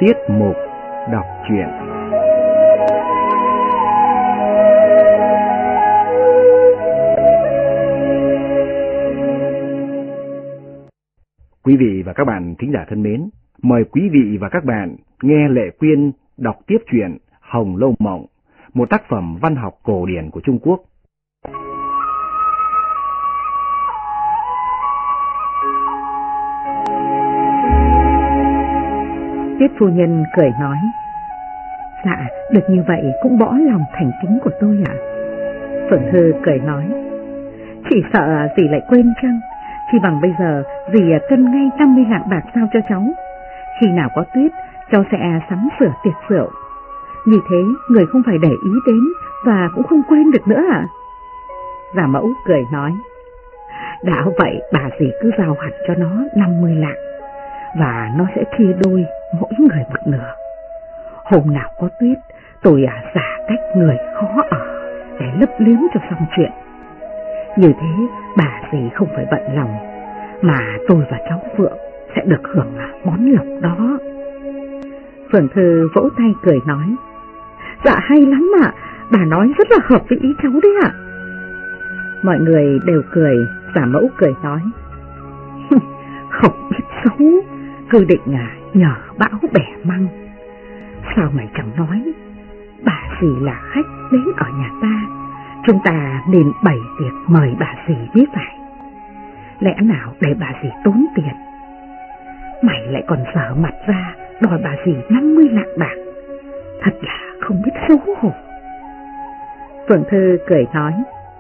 Tiết mục đọc truyện. Quý vị và các bạn thính giả thân mến, mời quý vị và các bạn nghe Lệ Quyên đọc tiếp truyện Hồng Lâu Mộng, một tác phẩm văn học cổ điển của Trung Quốc. Tiết phu nhân cười nói: Dạ, được như vậy cũng bỏ lòng thành kính của tôi ạ. Phượng Thư cười nói: Chỉ sợ dì lại quên chăng? Chỉ bằng bây giờ dì cân ngay 50 lạng bạc giao cho cháu. Khi nào có tuyết, cháu sẽ sắm sửa tiệc rượu. Như thế người không phải để ý đến và cũng không quên được nữa ạ. Giả mẫu cười nói: Đã vậy bà dì cứ giao hẳn cho nó 50 lạng và nó sẽ chia đôi mỗi người một nửa. Hôm nào có tuyết, tôi giả cách người khó ở để lấp liếm cho xong chuyện. Như thế bà dì không phải bận lòng, mà tôi và cháu Phượng sẽ được hưởng món lộc đó. Phượng Thư vỗ tay cười nói: Dạ hay lắm ạ, bà nói rất là hợp với ý cháu đấy ạ. Mọi người đều cười. Giả mẫu cười nói: Không biết xấu, cứ định nhờ bão bẻ măng. Sao mày chẳng nói? Bà dì là khách đến ở nhà ta, chúng ta nên bày tiệc mời bà dì biết phải. Lẽ nào để bà dì tốn tiền? Mày lại còn dở mặt ra đòi bà dì 50 lạng bạc, thật là không biết xấu hổ. Phượng Thư cười nói: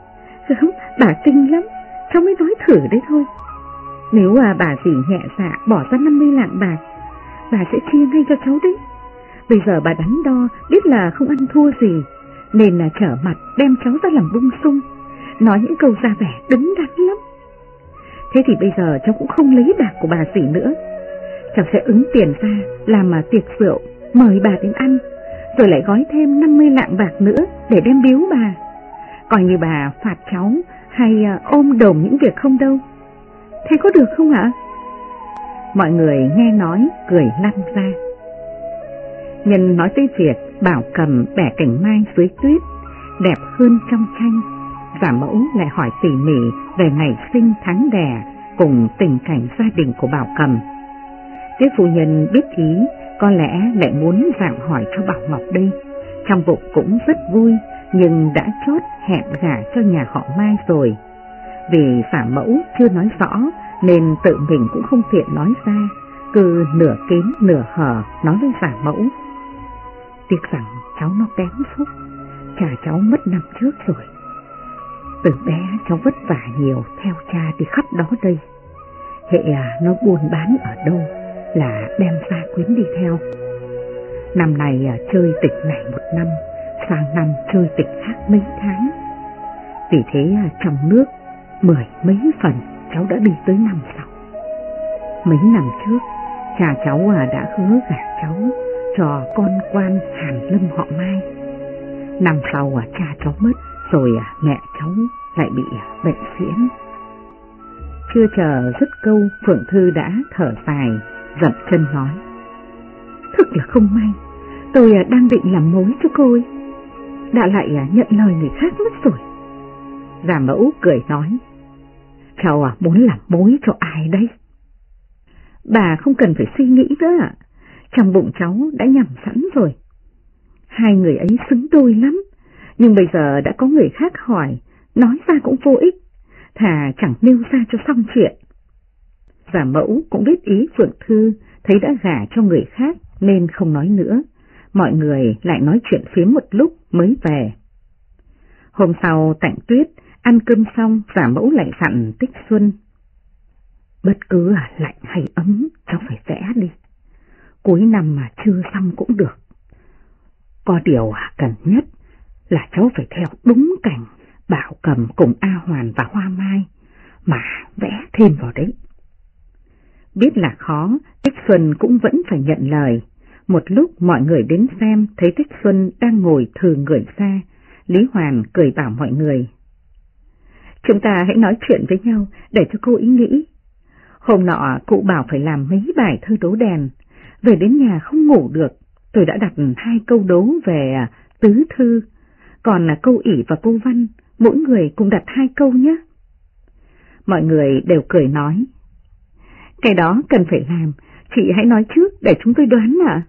Bà kinh lắm, cháu mới nói thử đấy thôi. Nếu bà dì nhẹ dạ bỏ ra 50 lạng bạc, bà sẽ chia ngay cho cháu đấy. Bây giờ bà đắn đo biết là không ăn thua gì, nên là trở mặt đem cháu ra làm bung sung, nói những câu ra vẻ đứng đắn lắm. Thế thì bây giờ cháu cũng không lấy bạc của bà dì nữa, cháu sẽ ứng tiền ra làm tiệc rượu mời bà đến ăn, rồi lại gói thêm 50 lạng bạc nữa để đem biếu bà. Coi như bà phạt cháu hay ôm đồm những việc không đâu. Thế có được không ạ? Mọi người nghe nói cười lăn ra. Nhân nói tới việc Bảo Cầm bẻ cành mai dưới tuyết đẹp hơn trong tranh, Giả mẫu lại hỏi tỉ mỉ về ngày sinh tháng đẻ cùng tình cảnh gia đình của Bảo Cầm. Tiết phu nhân biết ý, có lẽ lại muốn dạm hỏi cho Bảo Ngọc đây, trong bụng cũng rất vui, nhưng đã chốt hẹn gả cho nhà họ Mai rồi. Vì Giả mẫu chưa nói rõ nên tự mình cũng không tiện nói ra, cứ nửa kín nửa hở nói với Giả mẫu: Tiếc rằng cháu nó kém phúc, cha cháu mất năm trước rồi. Từ bé cháu vất vả nhiều theo cha đi khắp đó đây. Hệ nó buôn bán ở đâu là đem gia quyến đi theo. Năm này chơi tịch này một năm, sang năm chơi tịch khác mấy tháng. Vì thế trong nước 10 mấy phần cháu đã đi tới năm sau. Mấy năm trước cha cháu đã hứa gả cháu cho con quan Hàn Lâm họ Mai. Năm sau cha cháu mất rồi, mẹ cháu lại bị bệnh xiễn. Chưa chờ dứt câu, Phượng Thư đã thở dài, dậm chân nói: Thực là không may, tôi đang định làm mối cho cô ấy, đã lại nhận lời người khác mất rồi. Giả mẫu cười nói: Cháu muốn làm mối cho ai đấy? Bà không cần phải suy nghĩ nữa ạ, trong bụng cháu đã nhẩm sẵn rồi. Hai người ấy xứng đôi lắm, nhưng bây giờ đã có người khác hỏi, nói ra cũng vô ích, thà chẳng nêu ra cho xong chuyện. Giả mẫu cũng biết ý Phượng Thư, thấy đã gả cho người khác nên không nói nữa. Mọi người lại nói chuyện phiếm một lúc mới về. Hôm sau tạnh tuyết, ăn cơm xong, Giả mẫu lại dặn Tích Xuân: Bất cứ lạnh hay ấm cháu phải vẽ đi, cuối năm mà chưa xong cũng được. Có điều cần nhất là cháu phải theo đúng cảnh Bảo Cầm cùng A Hoàn và Hoa Mai mà vẽ thêm vào đấy. Biết là khó, Tích Xuân cũng vẫn phải nhận lời. Một lúc mọi người đến xem thấy Tích Xuân đang ngồi thừ người ra, Lý Hoàn cười bảo mọi người: Chúng ta hãy nói chuyện với nhau để cho cô ý nghĩ. Hôm nọ cụ bảo phải làm mấy bài thơ đố đèn, Về đến nhà không ngủ được, tôi đã đặt 2 câu đố về tứ thư, còn câu ỷ và câu văn, mỗi người cùng đặt 2 câu nhé. Mọi người đều cười nói, cái đó cần phải làm, chị hãy nói trước để chúng tôi đoán ạ.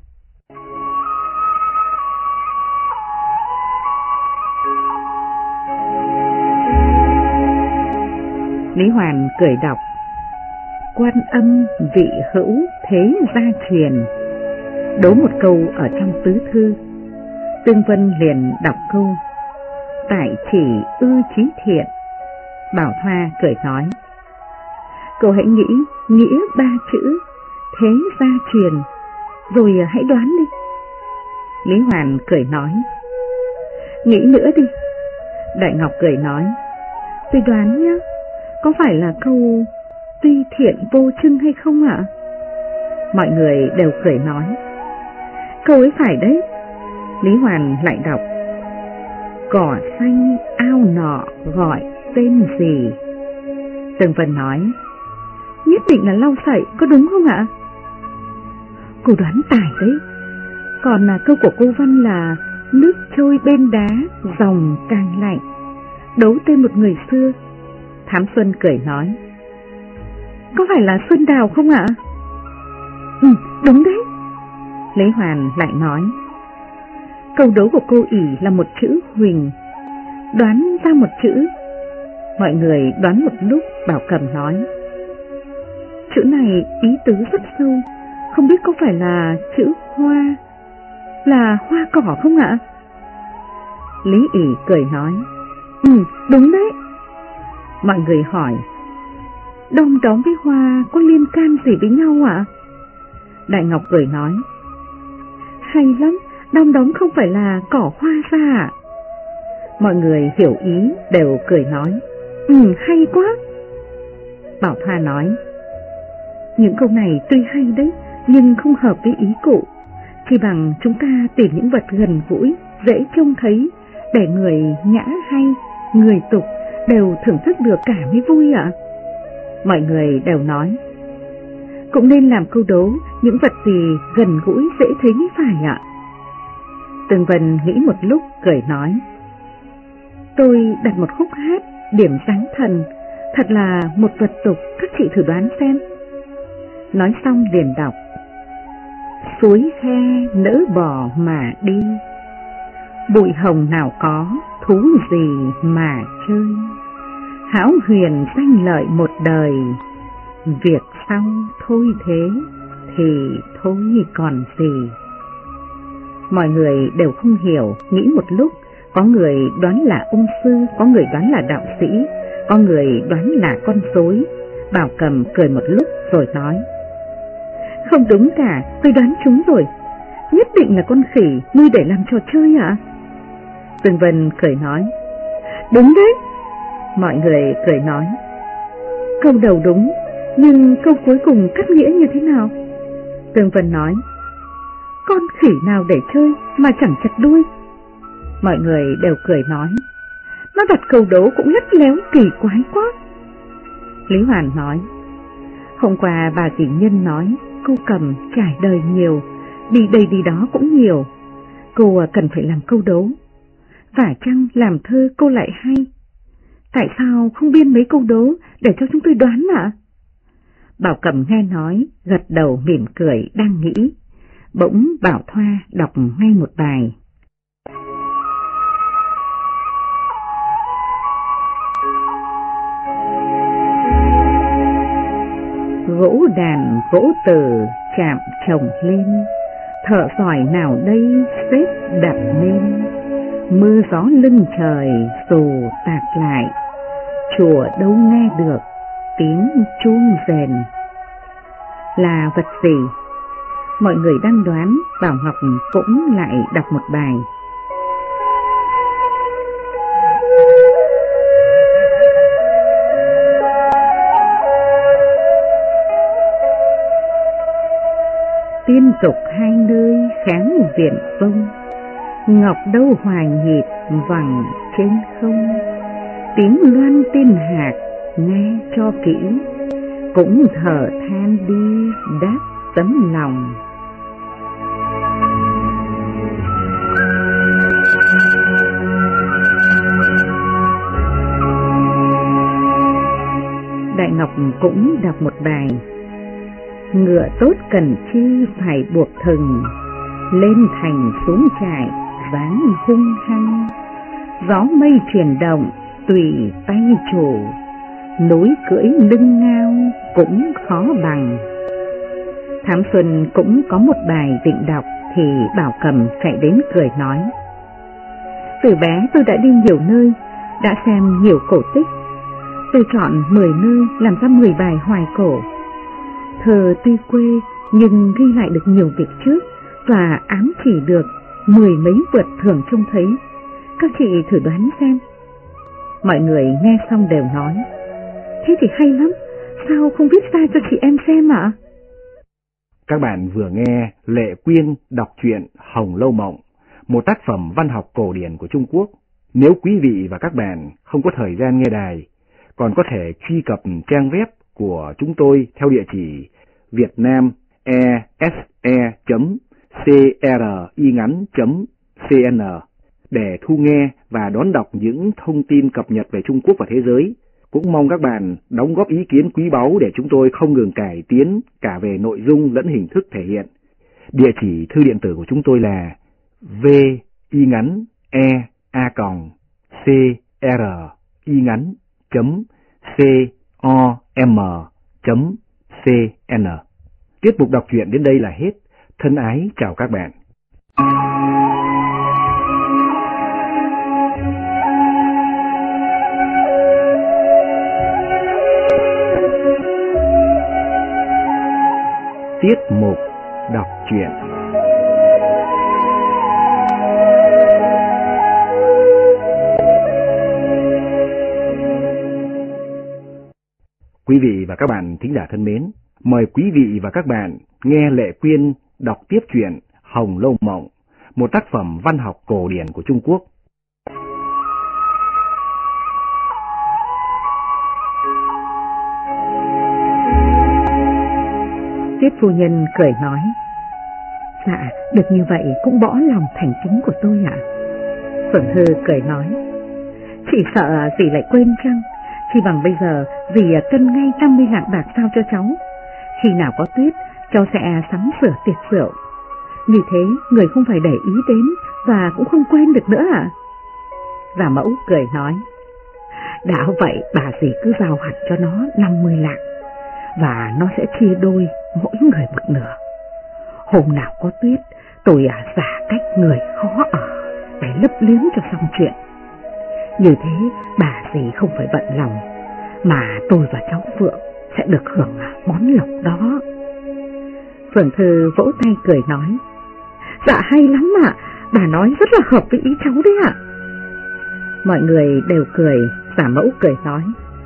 Lý Hoàn cười đọc, Quan âm vị hữu thế gia truyền, đố một câu ở trong tứ thư. Tương Vân liền đọc câu, tại chỉ ư chí thiện. Bảo Thoa cười nói, cậu hãy nghĩ nghĩa 3 chữ thế gia truyền, rồi hãy đoán đi. Lý Hoàn cười nói, nghĩ nữa đi. Đại Ngọc cười nói, tôi đoán nhé, có phải là câu tuy thiện vô trưng hay không ạ? Mọi người đều cười nói, câu ấy phải đấy. Lý Hoàn lại đọc, cỏ xanh ao nọ gọi tên gì? Tương Vân nói, nhất định là lau sậy, có đúng không ạ? Cô đoán tài đấy. Còn câu của cô Văn là nước trôi bên đá, dòng càng lạnh, đấu tên một người xưa. Thám Xuân cười nói, có phải là Xuân Đào không ạ? Đúng đấy. Lý Hoàn lại nói, câu đố của cô ỷ là một chữ huỳnh, đoán ra một chữ. Mọi người đoán một lúc. Bảo Cầm nói, chữ này ý tứ rất sâu, không biết có phải là chữ hoa, là hoa cỏ không ạ? Lý ỷ cười nói, đúng đấy. Mọi người hỏi, đom đóm với hoa có liên can gì với nhau ạ? Đại Ngọc cười nói, hay lắm, đom đóm không phải là cỏ hoa ra ạ? Mọi người hiểu ý đều cười nói, hay quá. Bảo Thoa nói, những câu này tuy hay đấy, nhưng không hợp với ý cụ, chỉ bằng chúng ta tìm những vật gần gũi, dễ trông thấy, để người nhã hay, người tục đều thưởng thức được cả mới vui ạ. Mọi người đều nói, cũng nên làm câu đố những vật gì gần gũi dễ thấy mới phải ạ. Tương Vân nghĩ một lúc cười nói, tôi đặt một khúc hát điểm dáng thần, thật là một vật tục, các chị thử đoán xem. Nói xong liền đọc, suối khe nỡ bỏ mà đi, bụi hồng nào có thú gì mà chơi, hão huyền danh lợi một đời, việc sau thôi thế thì thôi còn gì. Mọi người đều không hiểu, nghĩ một lúc, có người đoán là ung sư, có người đoán là đạo sĩ, có người đoán là con rối. Bảo Cầm cười một lúc rồi nói, không đúng cả, tôi đoán chúng rồi, nhất định là con khỉ nuôi để làm trò chơi ạ. Tương Vân cười nói, đúng đấy. Mọi người cười nói, câu đầu đúng, nhưng câu cuối cùng cắt nghĩa như thế nào? Tương Vân nói, con khỉ nào để chơi mà chẳng chặt đuôi? Mọi người đều cười nói, nó đặt câu đố cũng lắt léo kỳ quái quá. Lý Hoàn nói, hôm qua bà tỷ Nhân nói cô Cầm trải đời nhiều, đi đây đi đó cũng nhiều, cô cần phải làm câu đố. Phải chăng làm thơ cô lại hay? Tại sao không biên mấy câu đố để cho chúng tôi đoán ạ? Bảo Cầm nghe nói, gật đầu mỉm cười đang nghĩ. Bỗng Bảo Thoa đọc ngay một bài. Gỗ đàn gỗ từ chạm chồng lên, thợ giỏi nào đây xếp đặt nên, mưa gió lưng trời dù tạt lại, chùa đâu nghe được tiếng chuông rền. Là vật gì? Mọi người đang đoán, Bảo Ngọc cũng lại đọc một bài. Tiên tục hai nơi kháng viện vông, ngọc đâu hòa nhịp vẳng trên không. Tiếng loan tiên hạc nghe cho kỹ, cũng thở than đi đáp tấm lòng. Ngọc cũng đọc một bài: ngựa tốt cần chi phải buộc thừng, lên thành xuống trại dáng hung hăng, gió mây chuyển động tùy tay chủ, núi cưỡi lưng ngao cũng khó bằng. Thám Xuân cũng có một bài định đọc thì Bảo Cầm chạy đến cười nói: từ bé tôi đã đi nhiều nơi, đã xem nhiều cổ tích, tôi chọn 10 nơi làm ra 10 bài hoài cổ. Thơ tuy quê nhưng ghi lại được nhiều việc trước và ám chỉ được 10 mấy vượt thường trông thấy. Các chị thử đoán xem. Mọi người nghe xong đều nói: thế thì hay lắm, sao không viết ra cho chị em xem ạ? Các bạn vừa nghe Lệ Quyên đọc truyện Hồng Lâu Mộng, một tác phẩm văn học cổ điển của Trung Quốc. Nếu quý vị và các bạn không có thời gian nghe đài, còn có thể truy cập trang web của chúng tôi theo địa chỉ vietnamese.cringắn.cn để thu nghe và đón đọc những thông tin cập nhật về Trung Quốc và thế giới. Cũng mong các bạn đóng góp ý kiến quý báu để chúng tôi không ngừng cải tiến cả về nội dung lẫn hình thức thể hiện. Địa chỉ thư điện tử của chúng tôi là vingắn.cringắn.com.cn. Tiết mục đọc truyện đến đây là hết. Thân ái chào các bạn. Tiết mục đọc truyện. Quý vị và các bạn thính giả thân mến, mời quý vị và các bạn nghe Lệ Quyên đọc tiếp truyện Hồng Lâu Mộng, một tác phẩm văn học cổ điển của Trung Quốc. Tiết phu nhân cười nói: dạ, được như vậy cũng bỏ lòng thành kính của tôi ạ. Phượng Thư cười nói: chị sợ dì lại quên chăng? Thì bằng bây giờ dì cân ngay 50 lạng bạc giao cho cháu. Khi nào có tuyết, cháu sẽ sắm sửa tiệc rượu. Như thế người không phải để ý đến và cũng không quên được nữa ạ. Giả Mẫu cười nói: đã vậy bà dì cứ giao hẳn cho nó 50 lạng và nó sẽ chia đôi mỗi người một nửa. Hôm nào có tuyết, tôi giả cách người khó ở để lấp liếm cho xong chuyện. Như thế bà dì không phải bận lòng, mà tôi và cháu Phượng sẽ được hưởng món lộc đó. Phượng Thư vỗ tay cười nói: dạ hay lắm ạ, bà nói rất là hợp với ý cháu đấy ạ. Mọi người đều cười. Giả Mẫu cười nói: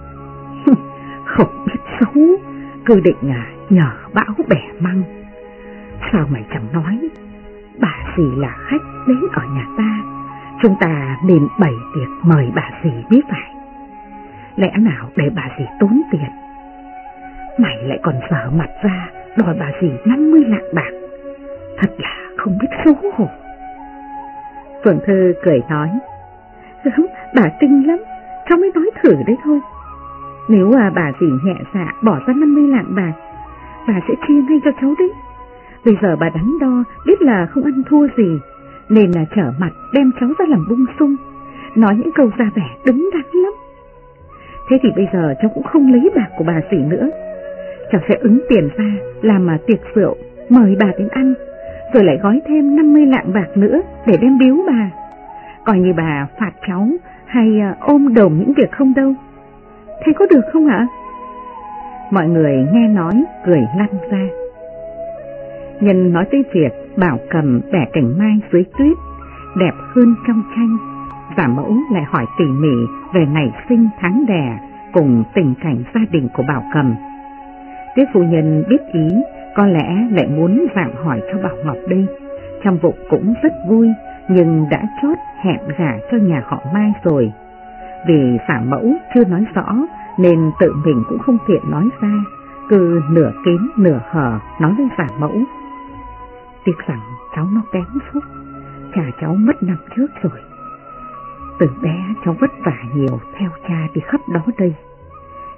không biết xấu, cứ định nhờ bão bẻ măng. Sao mày chẳng nói, bà dì là khách đến ở nhà ta, chúng ta nên bày tiệc mời bà dì biết phải. Lẽ nào để bà dì tốn tiền? Mày lại còn dở mặt ra đòi bà dì 50 lạng bạc, thật là không biết xấu hổ. Phượng Thư cười nói: bà tinh lắm, cháu mới nói thử đấy thôi. Nếu bà dì nhẹ dạ bỏ ra 50 lạng bạc, bà sẽ chia ngay cho cháu đấy. Bây giờ bà đắn đo biết là không ăn thua gì, nên là trở mặt đem cháu ra làm bung sung, nói những câu ra vẻ đứng đắn lắm. Thế thì bây giờ cháu cũng không lấy bạc của bà dì nữa, cháu sẽ ứng tiền ra làm tiệc rượu mời bà đến ăn, rồi lại gói thêm 50 lạng bạc nữa để đem biếu bà, coi như bà phạt cháu hay ôm đồm những việc không đâu. Thế có được không ạ? Mọi người nghe nói cười lăn ra. Nhân nói tới việc Bảo Cầm bẻ cành mai dưới tuyết đẹp hơn trong tranh, Giả Mẫu lại hỏi tỉ mỉ về ngày sinh tháng đẻ cùng tình cảnh gia đình của Bảo Cầm. Tiết phu nhân biết ý, có lẽ lại muốn dạng hỏi cho Bảo Ngọc đây, trong bụng cũng rất vui, nhưng đã chốt hẹn gả cho nhà họ Mai rồi. Vì Giả Mẫu chưa nói rõ nên tự mình cũng không tiện nói ra, cứ nửa kín nửa hở nói với Giả Mẫu: tiếc rằng cháu nó kém phúc, cha cháu mất năm trước rồi. Từ bé cháu vất vả nhiều theo cha đi khắp đó đây.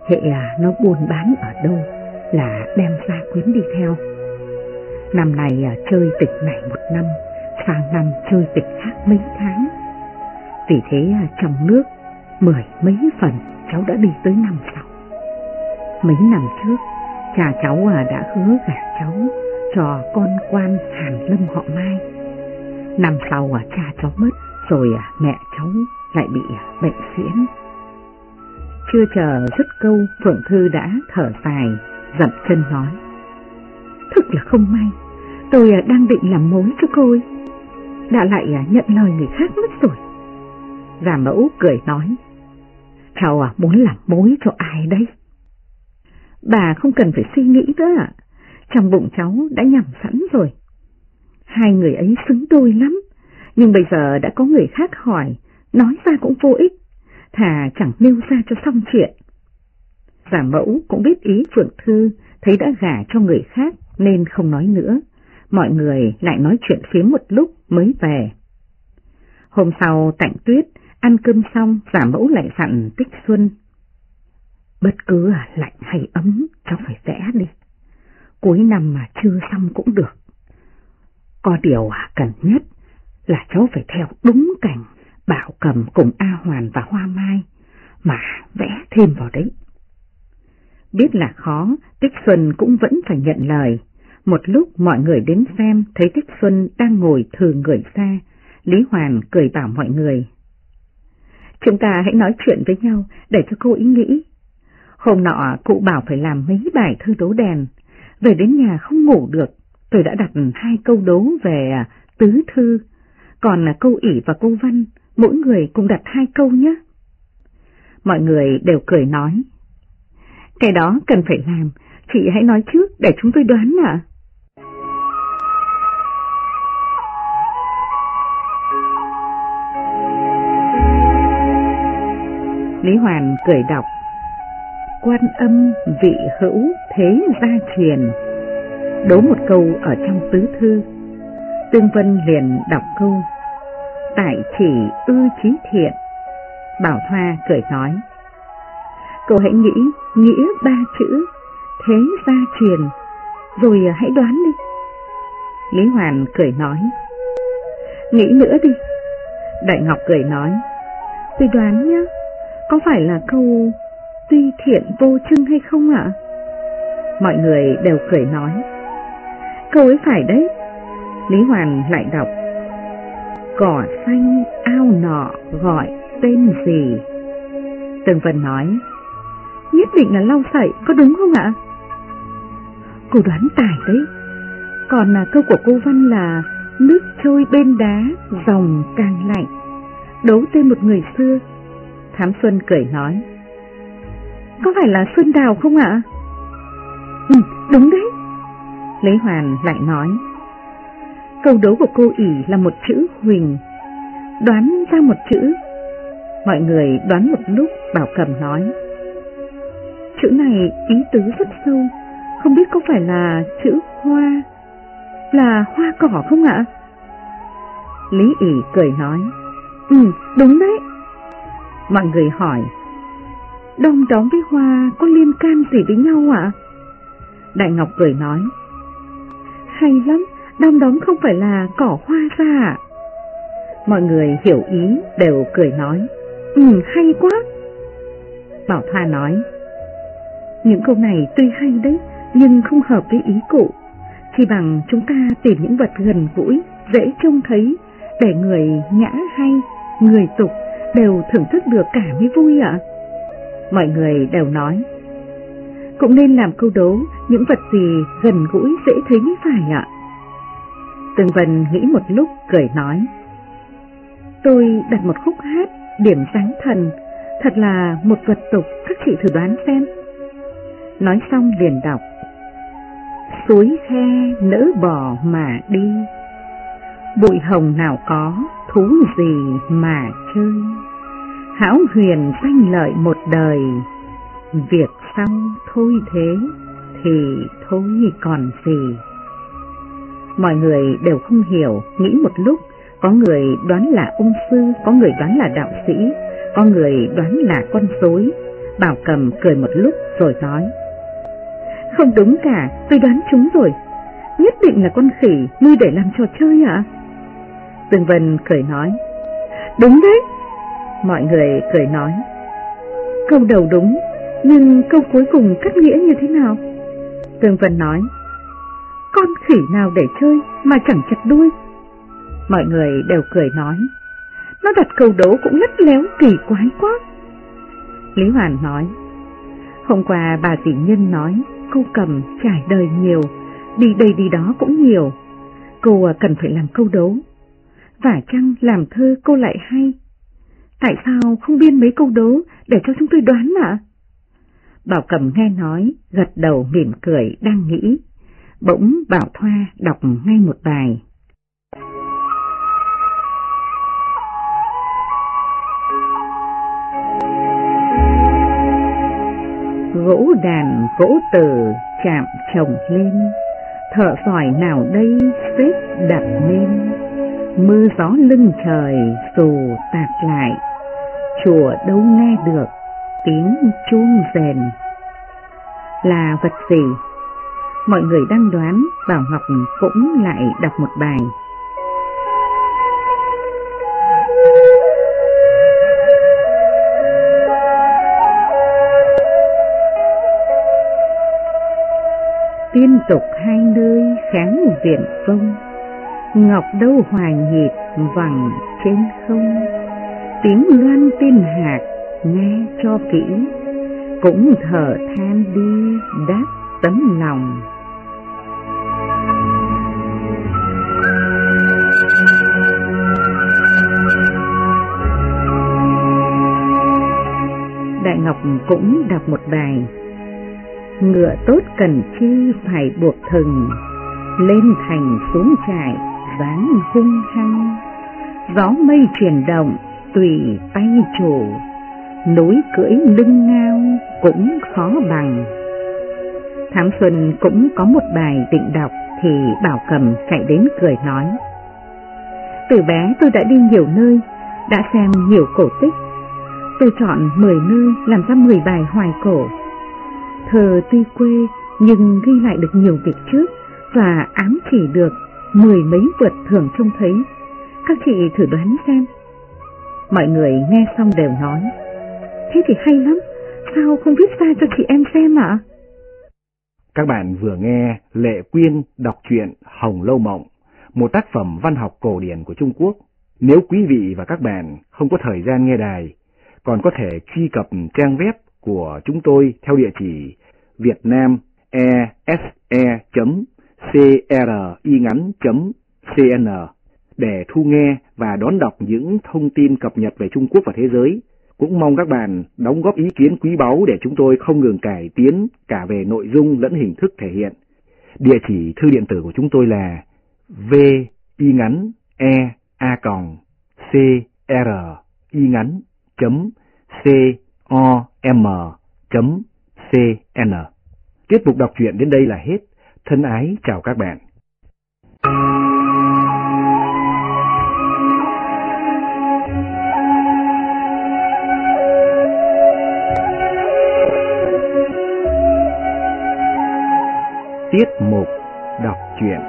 hệ nó buôn bán ở đâu là đem gia quyến đi theo. Năm này chơi tịch này một năm, sang năm chơi tịch khác mấy tháng. Vì thế trong nước 10 mấy phần cháu đã đi tới năm sau. Mấy năm trước cha cháu đã hứa gả cháu cho con quan Hàn Lâm họ Mai. Năm sau cha cháu mất rồi mẹ cháu lại bị bệnh suyễn. Chưa chờ dứt câu, Phượng Thư đã thở dài, dậm chân nói: Thực là không may, tôi đang định làm mối cho cô ấy, đã lại nhận lời người khác mất rồi. Già Mẫu cười nói: Cháu muốn làm mối cho ai đấy? Bà không cần phải suy nghĩ nữa ạ, trong bụng cháu đã nhẩm sẵn rồi. Hai người ấy xứng đôi lắm, nhưng bây giờ đã có người khác hỏi, nói ra cũng vô ích, thà chẳng nêu ra cho xong chuyện. Giả Mẫu cũng biết ý Phượng Thư, thấy đã gả cho người khác nên không nói nữa. Mọi người lại nói chuyện phiếm một lúc mới về. Hôm sau Tạnh Tuyết ăn cơm xong, Giả Mẫu lại dặn Tích Xuân: Bất cứ lạnh hay ấm cháu phải vẽ đi, cuối năm mà chưa xong cũng được. Có điều cần nhất là cháu phải theo đúng cảnh Bảo Cầm cùng A Hoàn và Hoa Mai mà vẽ thêm vào đấy. Biết là khó, Tích Xuân cũng vẫn phải nhận lời. Một lúc mọi người đến xem, thấy Tích Xuân đang ngồi thừ người ra, Lý Hoàn cười bảo mọi người: Chúng ta hãy nói chuyện với nhau để cho cô ý nghĩ. Hôm nọ cụ bảo phải làm mấy bài thơ đố đèn, về đến nhà không ngủ được, tôi đã đặt 2 câu đố về tứ thư, còn câu ỷ và câu văn, mỗi người cùng đặt 2 câu nhé. Mọi người đều cười nói: Cái đó cần phải làm, chị hãy nói trước để chúng tôi đoán ạ. Lý Hoàn cười đọc: Quan âm vị hữu thế gia truyền, đố một câu ở trong tứ thư. Tương Vân liền đọc câu: Tại chỉ ư chí thiện. Bảo Thoa cười nói: Cậu hãy nghĩ nghĩa 3 chữ thế gia truyền rồi hãy đoán đi. Lý Hoàn cười nói: Nghĩ nữa đi. Đại Ngọc cười nói: Tôi đoán nhé, có phải là câu tuy thiện vô chưng hay không ạ? Mọi người đều cười nói: Câu ấy phải đấy. Lý Hoàn lại đọc: Cỏ xanh ao nọ gọi tên gì? Tương Vân nói: Nhất định là lau sậy, có đúng không ạ? Cô đoán tài đấy. Còn câu của cô Văn là nước trôi bên đá, dòng càng lạnh, đố tên một người xưa. Thám Xuân cười nói: Có phải là Xuân Đào không ạ? Đúng đấy. Lý Hoàn lại nói: Câu đố của cô ỷ là một chữ Huỳnh, đoán ra một chữ. Mọi người đoán một lúc. Bảo Cầm nói: Chữ này ý tứ rất sâu, không biết có phải là chữ hoa, là hoa cỏ không ạ? Lý ỷ cười nói: Đúng đấy. Mọi người hỏi: Đom đóm với hoa có liên can gì với nhau ạ? Đại Ngọc cười nói: Hay lắm, đom đóm không phải là cỏ hoa ra ạ. Mọi người hiểu ý đều cười nói: Hay quá. Bảo Thoa nói: Những câu này tuy hay đấy, nhưng không hợp với ý cụ. Chỉ bằng chúng ta tìm những vật gần gũi, dễ trông thấy, để người nhã hay, người tục đều thưởng thức được cả mới vui ạ. Mọi người đều nói: Cũng nên làm câu đố những vật gì gần gũi dễ thấy mới phải ạ. Tương Vân nghĩ một lúc cười nói: Tôi đặt một khúc hát điểm dáng thần, thật là một vật tục, các chị thử đoán xem. Nói xong liền đọc: Suối khe nỡ bỏ mà đi, bụi hồng nào có thú gì mà chơi, hão huyền danh lợi một đời, việc sau thôi thế thì thôi còn gì. Mọi người đều không hiểu, nghĩ một lúc, có người đoán là ông sư, có người đoán là đạo sĩ, có người đoán là con rối, Bảo Cầm cười một lúc rồi nói: Không đúng cả, tôi đoán trúng rồi. Nhất định là con khỉ nuôi để làm trò chơi ạ. Dương Vân cười nói: Đúng đấy. Mọi người cười nói: Câu đầu đúng, nhưng câu cuối cùng cắt nghĩa như thế nào? Dương Vân nói: Con khỉ nào để chơi mà chẳng chặt đuôi. Mọi người đều cười nói: Nó đặt câu đố cũng lắt léo kỳ quái quá. Lý Hoàn nói: Hôm qua bà dĩ nhân nói cô Cầm trải đời nhiều, đi đây đi đó cũng nhiều, cô cần phải làm câu đố. Và chăng làm thơ cô lại hay, tại sao không biên mấy câu đố để cho chúng tôi đoán ạ? Bảo Cầm nghe nói, gật đầu mỉm cười đang nghĩ, bỗng Bảo Thoa đọc ngay một bài. Gỗ đàn gỗ từ chạm chồng lên, thợ giỏi nào đây xếp đặt nên. Mưa gió lưng trời dù tạt lại, chùa đâu nghe được tiếng chuông rèn. Là vật gì? Mọi người đang đoán, Bảo Ngọc cũng lại đọc một bài. Tiên tục hai nơi kháng viện vông, ngọc đâu hòa nhịp vẳng trên không. Tiếng loan tiên hạc nghe cho kỹ, cũng thở than đi đáp tấm lòng. Đại Ngọc cũng đọc một bài. Ngựa tốt cần chi phải buộc thừng, lên thành xuống trại ván hung hăng. Gió mây chuyển động tùy tay chủ, núi cưỡi lưng ngao cũng khó bằng. Thám Xuân cũng có một bài định đọc thì Bảo Cầm chạy đến cười nói: Từ bé tôi đã đi nhiều nơi, đã xem nhiều cổ tích. Tôi chọn 10 nơi làm ra 10 bài hoài cổ. Thơ tuy quê nhưng ghi lại được nhiều việc trước và ám chỉ được 10 mấy vượt thường trông thấy. Các chị thử đoán xem. Mọi người nghe xong đều nói: Thế thì hay lắm, sao không viết ra cho chị em xem ạ? Các bạn vừa nghe Lệ Quyên đọc truyện Hồng Lâu Mộng, một tác phẩm văn học cổ điển của Trung Quốc. Nếu quý vị và các bạn không có thời gian nghe đài, còn có thể truy cập trang web của chúng tôi theo địa chỉ vietnamese.cringắn.cn để thu nghe và đón đọc những thông tin cập nhật về Trung Quốc và thế giới. Cũng mong các bạn đóng góp ý kiến quý báu để chúng tôi không ngừng cải tiến cả về nội dung lẫn hình thức thể hiện. Địa chỉ thư điện tử của chúng tôi là vingắn.cringắn.com.cn. Tiết mục đọc truyện đến đây là hết. Thân ái chào các bạn. Tiết mục đọc truyện.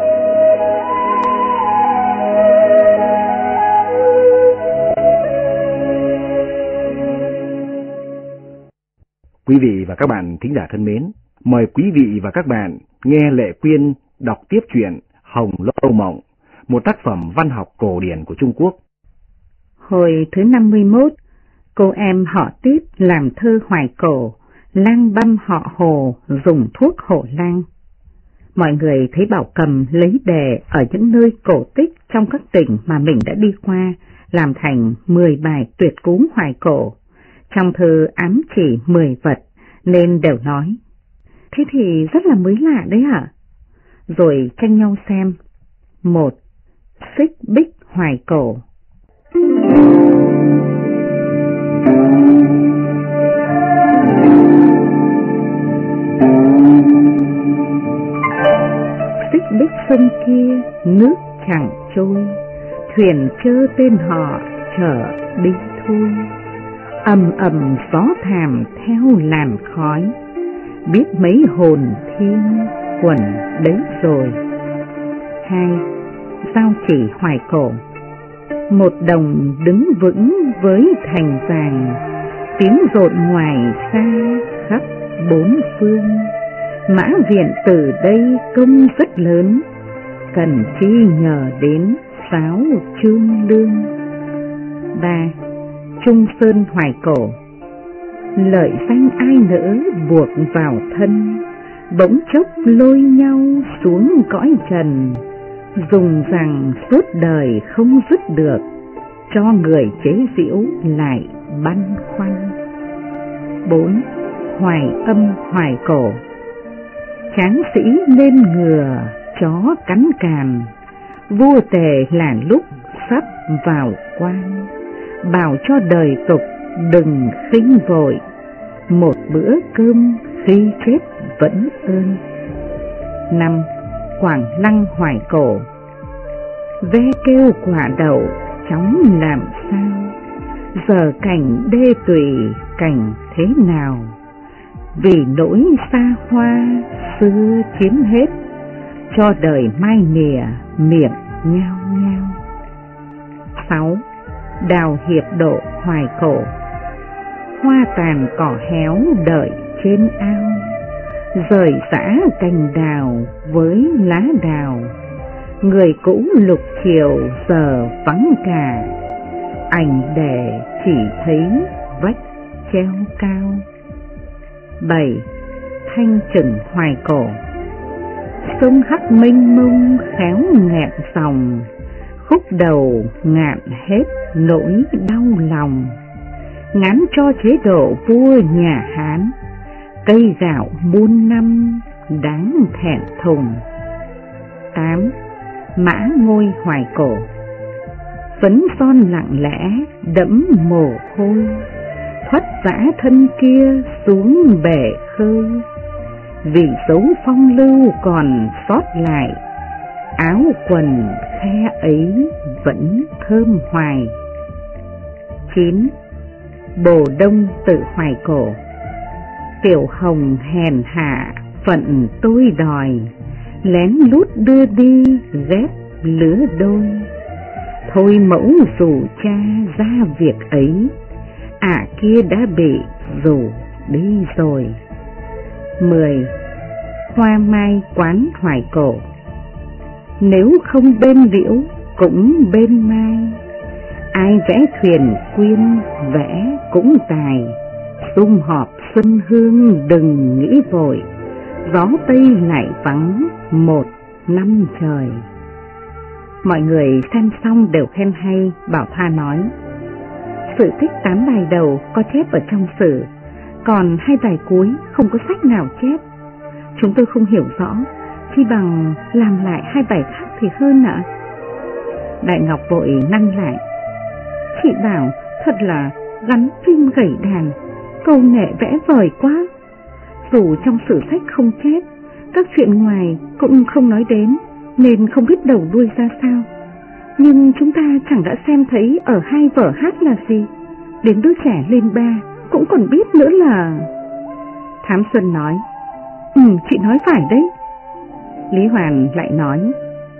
Quý vị và các bạn thính giả thân mến, mời quý vị và các bạn nghe Lệ Quyên đọc tiếp truyện Hồng Lâu Mộng, một tác phẩm văn học cổ điển của Trung Quốc. Hồi thứ 51, cô em họ Tiết làm thơ hoài cổ, lang băm họ Hồ dùng thuốc hổ lang. Mọi người thấy Bảo Cầm lấy đề ở những nơi cổ tích trong các tỉnh mà mình đã đi qua, làm thành 10 bài tuyệt cú hoài cổ. Trong thơ ám chỉ 10 vật nên đều nói: Thế thì rất là mới lạ đấy ạ. Rồi tranh nhau xem. 1. Xích bích hoài cổ. Xích bích sông kia nước chẳng trôi, thuyền chơ tên họ chở đi thôi. ầm ầm gió thàm theo làn khói, biết mấy hồn thiên quẩn đấy rồi. 2. Giao chỉ Hoài Cổ. Một đồng đứng vững với thành vàng, tiếng rộn ngoài xa khắp bốn phương. Mã Viện từ đây công rất lớn, cần chi nhờ đến Sáo Trương Lương. 3. Trung Sơn Hoài Cổ. Lợi danh ai nỡ buộc vào thân, bỗng chốc lôi nhau xuống cõi trần, dùng rằng suốt đời không dứt được, cho người chế giễu lại băn khoăn. 4. Hoài Âm Hoài Cổ. Tráng sĩ lên ngựa, chó cắn càn, vua Tề là lúc sắp vào quan, bảo cho đời tục đừng khinh vội, một bữa cơm khi chết vẫn ơn. 5. Quảng Lăng Hoài Cổ. Ve kêu quả đậu chóng làm sao, giờ cảnh đê tùy cảnh thế nào, vì nỗi xa hoa xưa chiếm hết, cho đời mai nìa miệng nhao nhao. 6. Đào Hiệp Độ Hoài Cổ. Hoa tàn cỏ héo đợi trên ao, rời rã cành đào với lá đào, người cũ lục chiều giờ vắng cả, ảnh để chỉ thấy vách treo cao. 7. Thanh Trừng Hoài Cổ. Sông Hắc mênh mông khéo nghẹn dòng, khúc đầu ngạn hết nỗi đau lòng, ngán cho chế độ vua nhà Hán, cây gạo muôn năm đáng thẹn thùng. 8. Mã Ngôi Hoài Cổ. Phấn son lặng lẽ đẫm mồ hôi, thoát dã thân kia xuống bể khơi, vì dấu phong lưu còn sót lại, áo quần khe ấy vẫn thơm hoài. 9. Bồ Đông Tự Hoài Cổ. Tiểu hồng hèn hạ phận tôi đòi, lén lút đưa đi ghép lứa đôi, thôi mẫu rủ cha ra việc ấy, kia đã bị rủ đi rồi. 10. Hoa mai quán Hoài Cổ. Nếu không bên liễu cũng bên mai, ai vẽ thuyền quyên vẽ cũng tài, sum họp xuân hương đừng nghĩ vội, gió tây lại vắng một năm trời. Mọi người xem xong đều khen hay. Bảo Thoa nói: Sử Thích 8 bài đầu có chép ở trong sử, còn 2 bài cuối không có sách nào chép. Chúng tôi không hiểu rõ, chi bằng làm lại 2 bài khác thì hơn ạ. Đại Ngọc vội ngăn lại: Chị bảo thật là gắn phim gảy đàn, câu nghệ vẽ vời quá. Dù trong sử sách không chép, các chuyện ngoài cũng không nói đến, nên không biết đầu đuôi ra sao. Nhưng chúng ta chẳng đã xem thấy ở 2 vở hát là gì, đến đứa trẻ lên 3 cũng còn biết nữa là... Thám Xuân nói: Chị nói phải đấy. Lý Hoàn lại nói: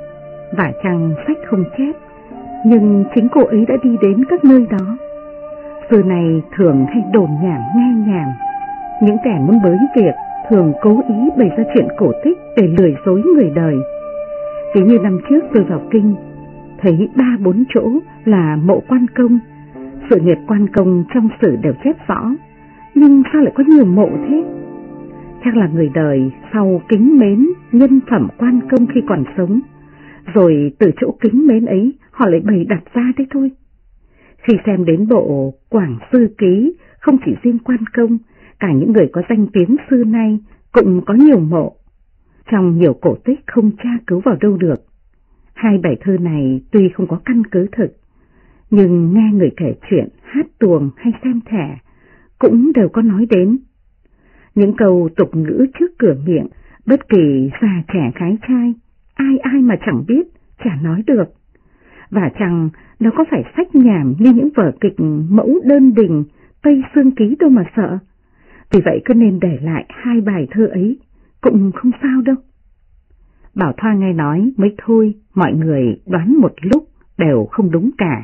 Vả chăng sách không chép, nhưng chính cô ấy đã đi đến các nơi đó. Giờ này thường hay đồn nhảm nghe nhảm, những kẻ muốn bới việc thường cố ý bày ra chuyện cổ tích để lừa dối người đời. Ví như năm trước tôi vào kinh, thấy 3-4 chỗ là mộ quan công. Sự nghiệp quan công trong sử đều chép rõ, nhưng sao lại có nhiều mộ thế? Chắc là người đời sau kính mến nhân phẩm quan công khi còn sống, rồi từ chỗ kính mến ấy họ lại bày đặt ra đấy thôi. Khi xem đến bộ Quảng Sư Ký, không chỉ riêng quan công, cả những người có danh tiếng xưa nay cũng có nhiều mộ. Trong nhiều cổ tích không tra cứu vào đâu được. 2 bài thơ này tuy không có căn cứ thực, nhưng nghe người kể chuyện, hát tuồng hay xem thẻ cũng đều có nói đến. Những câu tục ngữ trước cửa miệng, bất kỳ già trẻ gái trai, ai mà chẳng biết, chả nói được. Và chẳng nó có phải sách nhảm như những vở kịch mẫu đơn đình Tây Sương Ký đâu mà sợ. Vì vậy cứ nên để lại 2 bài thơ ấy, cũng không sao đâu. Bảo Thoa nghe nói mới thôi, mọi người đoán một lúc đều không đúng cả.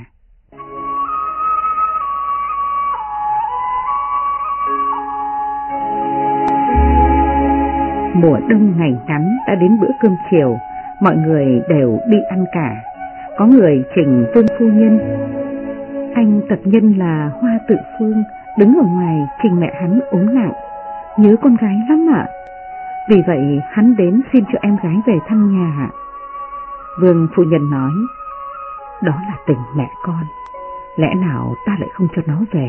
Mùa đông ngày ngắn đã đến bữa cơm chiều, mọi người đều đi ăn cả. Có người trình Vương phu nhân. Anh tập nhân là Hoa Tự Phương, đứng ở ngoài trình mẹ hắn ốm nặng, nhớ con gái lắm ạ. Vì vậy hắn đến xin cho em gái về thăm nhà. Vương phu nhân nói, đó là tình mẹ con, lẽ nào ta lại không cho nó về.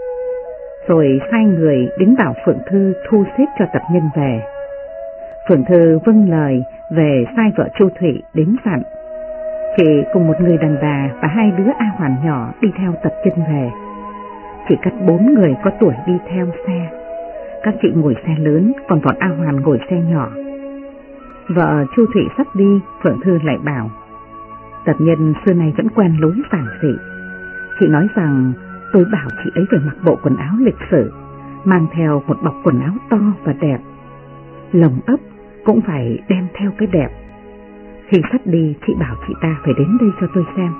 Rồi sai người đến bảo Phượng Thư thu xếp cho tập nhân về. Phượng Thư vâng lời về sai vợ Chu Thụy đến dặn. Chị cùng một người đàn bà và 2 đứa A Hoàn nhỏ đi theo tập chân về. Chỉ cắt 4 người có tuổi đi theo xe. Các chị ngồi xe lớn, còn bọn A Hoàn ngồi xe nhỏ. Vợ Chu Thụy sắp đi, Phượng Thư lại bảo, tập nhân xưa nay vẫn quen lối giản dị. Chị nói rằng tôi bảo chị ấy phải mặc bộ quần áo lịch sự, mang theo một bọc quần áo to và đẹp. Lồng ấp cũng phải đem theo cái đẹp. Khi sắp đi, chị bảo chị ta phải đến đây cho tôi xem.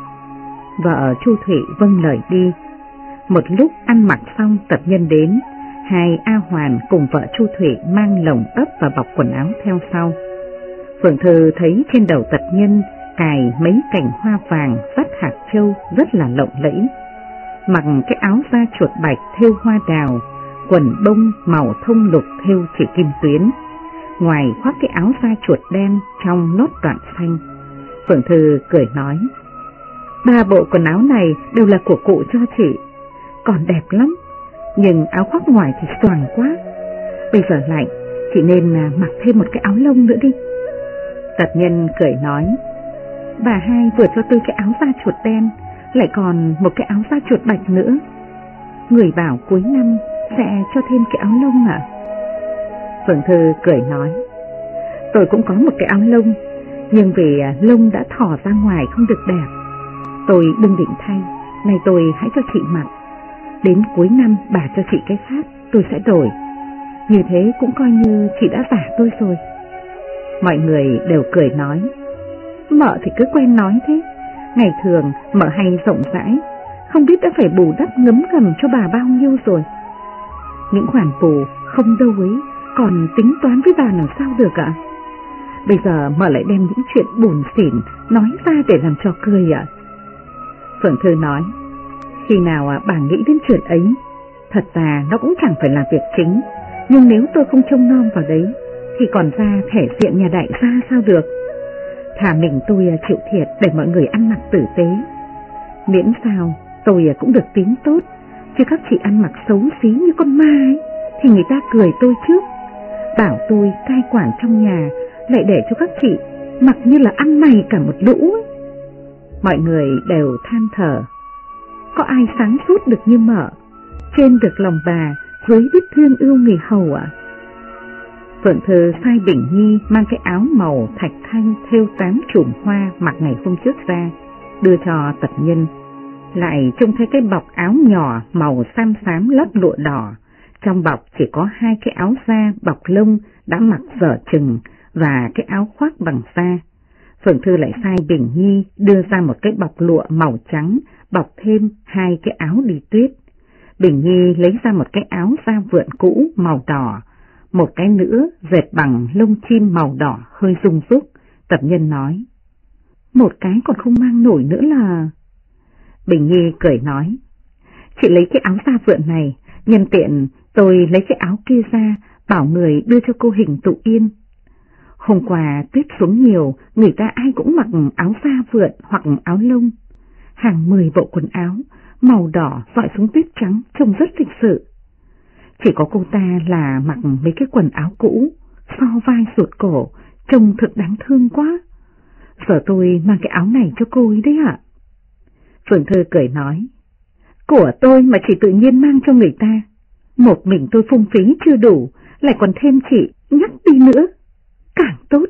Vợ Chu Thụy vâng lời đi. Một lúc ăn mặc xong, tập nhân đến. 2 A Hoàn cùng vợ Chu Thụy mang lồng ấp và bọc quần áo theo sau. Phượng Thư thấy trên đầu tập nhân cài mấy cành hoa vàng vắt hạt châu rất là lộng lẫy. Mặc cái áo da chuột bạch thêu hoa đào, quần bông màu thông lục thêu chỉ kim tuyến. Ngoài khoác cái áo da chuột đen trong nốt đoạn xanh. Phượng Thư cười nói, 3 bộ quần áo này đều là của cụ cho chị, còn đẹp lắm, nhưng áo khoác ngoài thì xoàng quá. Bây giờ lạnh, chị nên mặc thêm một cái áo lông nữa đi. Tập nhân cười nói, bà hai vừa cho tôi cái áo da chuột đen, lại còn một cái áo da chuột bạch nữa. Người bảo cuối năm sẽ cho thêm cái áo lông ạ. Phượng Thư cười nói, tôi cũng có một cái áo lông, nhưng vì lông đã thò ra ngoài không được đẹp, tôi đừng định thay, này tôi hãy cho chị mặc. Đến cuối năm bà cho chị cái khác, tôi sẽ đổi. Như thế cũng coi như chị đã giả tôi rồi. Mọi người đều cười nói, mợ thì cứ quen nói thế. Ngày thường mợ hay rộng rãi, không biết đã phải bù đắp ngấm ngầm cho bà bao nhiêu rồi. Những khoản bù không đâu ấy, còn tính toán với bà làm sao được ạ? Bây giờ mợ lại đem những chuyện buồn xỉn nói ra để làm trò cười ạ. Phượng Thư nói, khi nào bà nghĩ đến chuyện ấy, thật ra nó cũng chẳng phải là việc chính, nhưng nếu tôi không trông nom vào đấy, thì còn ra thể diện nhà đại gia sao được. Thà mình tôi chịu thiệt để mọi người ăn mặc tử tế, miễn sao tôi cũng được tính tốt, chứ các chị ăn mặc xấu xí như con ma ấy, thì người ta cười tôi trước, bảo tôi cai quản trong nhà, lại để cho các chị mặc như là ăn mày cả một lũ ấy. Mọi người đều than thở, có ai sáng suốt được như mợ, trên được lòng bà, dưới biết thương ưu người hầu ạ. Phượng Thư sai Bình Nhi mang cái áo màu thạch thanh thêu 8 chùm hoa mặc ngày hôm trước ra, đưa cho tập nhân. Lại trông thấy cái bọc áo nhỏ màu xám xám lót lụa đỏ, trong bọc chỉ có 2 cái áo da bọc lông đã mặc dở chừng và cái áo khoác bằng da. Phượng Thư lại sai Bình Nhi đưa ra một cái bọc lụa màu trắng bọc thêm 2 cái áo đi tuyết. Bình Nhi lấy ra một cái áo da vượn cũ màu đỏ, một cái nữa dệt bằng lông chim màu đỏ hơi rung rúc. Tập nhân nói, một cái còn không mang nổi nữa là... Bình Nhi cười nói, chị lấy cái áo da vượn này, nhân tiện tôi lấy cái áo kia ra, bảo người đưa cho cô Hình Tụ Yên. Hôm qua tuyết xuống nhiều, người ta ai cũng mặc áo da vượn hoặc áo lông. Hàng 10 bộ quần áo, màu đỏ dọi xuống tuyết trắng, trông rất lịch sự. Chỉ có cô ta là mặc mấy cái quần áo cũ, so vai ruột cổ, trông thực đáng thương quá. Giờ tôi mang cái áo này cho cô ấy đấy ạ. Phượng Thư cười nói, của tôi mà chỉ tự nhiên mang cho người ta, một mình tôi phung phí chưa đủ, lại còn thêm chị nhắc đi nữa, càng tốt.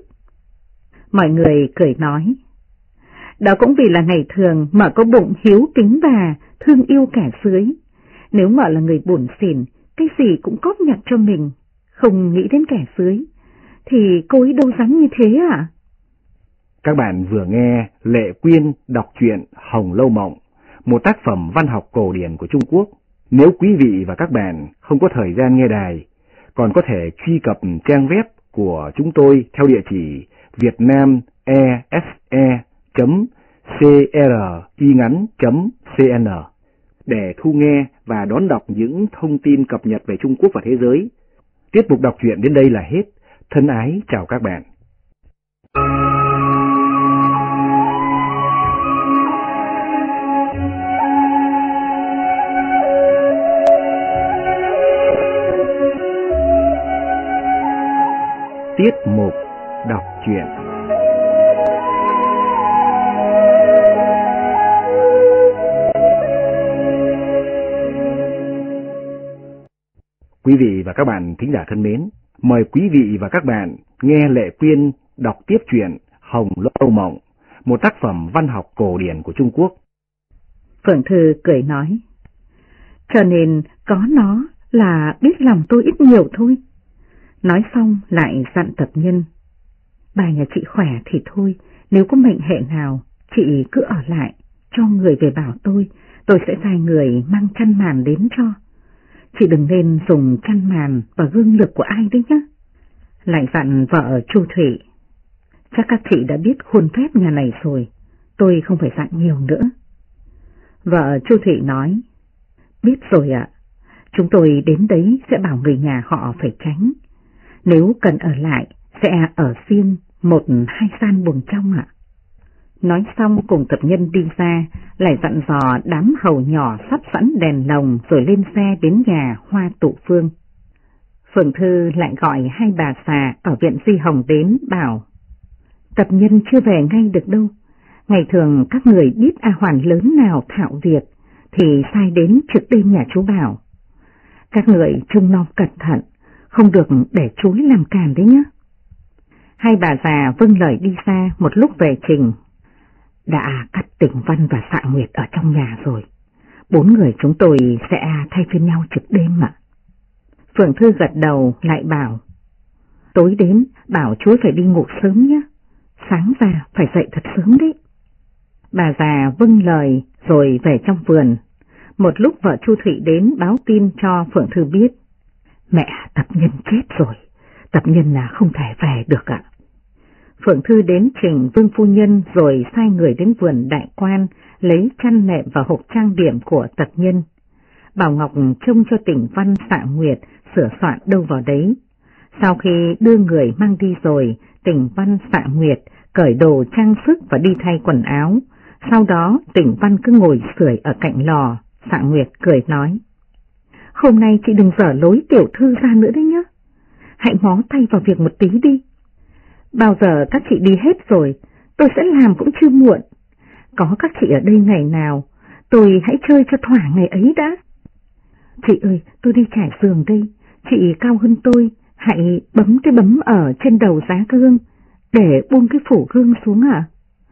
Mọi người cười nói, đó cũng vì là ngày thường mà có bụng hiếu kính bà, thương yêu cả dưới, Nếu mà là người buồn xỉn, cái gì cũng cóp nhặt cho mình, không nghĩ đến kẻ dưới, thì cô ấy đâu dám như thế à? Các bạn vừa nghe Lệ Quyên đọc truyện Hồng Lâu Mộng, một tác phẩm văn học cổ điển của Trung Quốc. Nếu quý vị và các bạn không có thời gian nghe đài, còn có thể truy cập trang web của chúng tôi theo địa chỉ vietnamese.cringắn.cn để thu nghe và đón đọc những thông tin cập nhật về Trung Quốc và thế giới. Tiết mục đọc truyện đến đây là hết. Thân ái chào các bạn. Tiết mục đọc truyện. Quý vị và các bạn thính giả thân mến, mời quý vị và các bạn nghe Lệ Quyên đọc tiếp truyện Hồng Lâu Mộng, một tác phẩm văn học cổ điển của Trung Quốc. Phượng Thư cười nói, cho nên có nó là biết lòng tôi ít nhiều thôi. Nói xong lại dặn tập nhân, bà nhà chị khỏe thì thôi, nếu có mệnh hệ nào, chị cứ ở lại, cho người về bảo tôi sẽ sai người mang chăn màn đến cho. Chị đừng nên dùng chăn màn và gương lực của ai đấy nhé. Lại dặn vợ Chu Thủy, chắc các chị đã biết khuôn phép nhà này rồi, tôi không phải dặn nhiều nữa. Vợ Chu Thủy nói, biết rồi ạ, chúng tôi đến đấy sẽ bảo người nhà họ phải tránh. Nếu cần ở lại, sẽ ở riêng 1-2 gian buồng trong ạ. Nói xong cùng tập nhân đi ra, lại dặn dò đám hầu nhỏ sắp sẵn đèn lồng rồi lên xe đến nhà Hoa Tụ Phương. Phượng Thư lại gọi hai bà già ở viện Di Hồng đến bảo, tập nhân chưa về ngay được đâu. Ngày thường các người biết A Hoàn lớn nào thạo việc thì sai đến trực đêm nhà chú Bảo. Các người trông nom cẩn thận, không được để chú làm càn đấy nhé. Hai bà già vâng lời đi ra. Một lúc về trình, đã cắt Tỉnh Văn và Xạ Nguyệt ở trong nhà rồi. 4 người chúng tôi sẽ thay phiên nhau trực đêm ạ. Phượng Thư gật đầu lại bảo, tối đến bảo chú phải đi ngủ sớm nhé, sáng ra phải dậy thật sớm đấy. Bà già vâng lời rồi về trong vườn. Một lúc vợ Chu Thụy đến báo tin cho Phượng Thư biết, mẹ tập nhân chết rồi, tập nhân là không thể về được ạ. Phượng Thư đến trình Vương phu nhân rồi sai người đến vườn đại quan lấy chăn nệm và hộp trang điểm của tập nhân. Bảo Ngọc trông cho Tỉnh Văn Xạ Nguyệt sửa soạn đâu vào đấy. Sau khi đưa người mang đi rồi, Tỉnh Văn Xạ Nguyệt cởi đồ trang sức và đi thay quần áo. Sau đó Tỉnh Văn cứ ngồi sưởi ở cạnh lò. Xạ Nguyệt cười nói, hôm nay chị đừng dở lối tiểu thư ra nữa đấy nhé. Hãy ngó tay vào việc một tí đi. Bao giờ các chị đi hết rồi, tôi sẽ làm cũng chưa muộn. Có các chị ở đây ngày nào, tôi hãy chơi cho thỏa ngày ấy đã. Chị ơi, tôi đi trải giường đây, chị cao hơn tôi, hãy bấm cái bấm ở trên đầu giá gương, để buông cái phủ gương xuống ạ.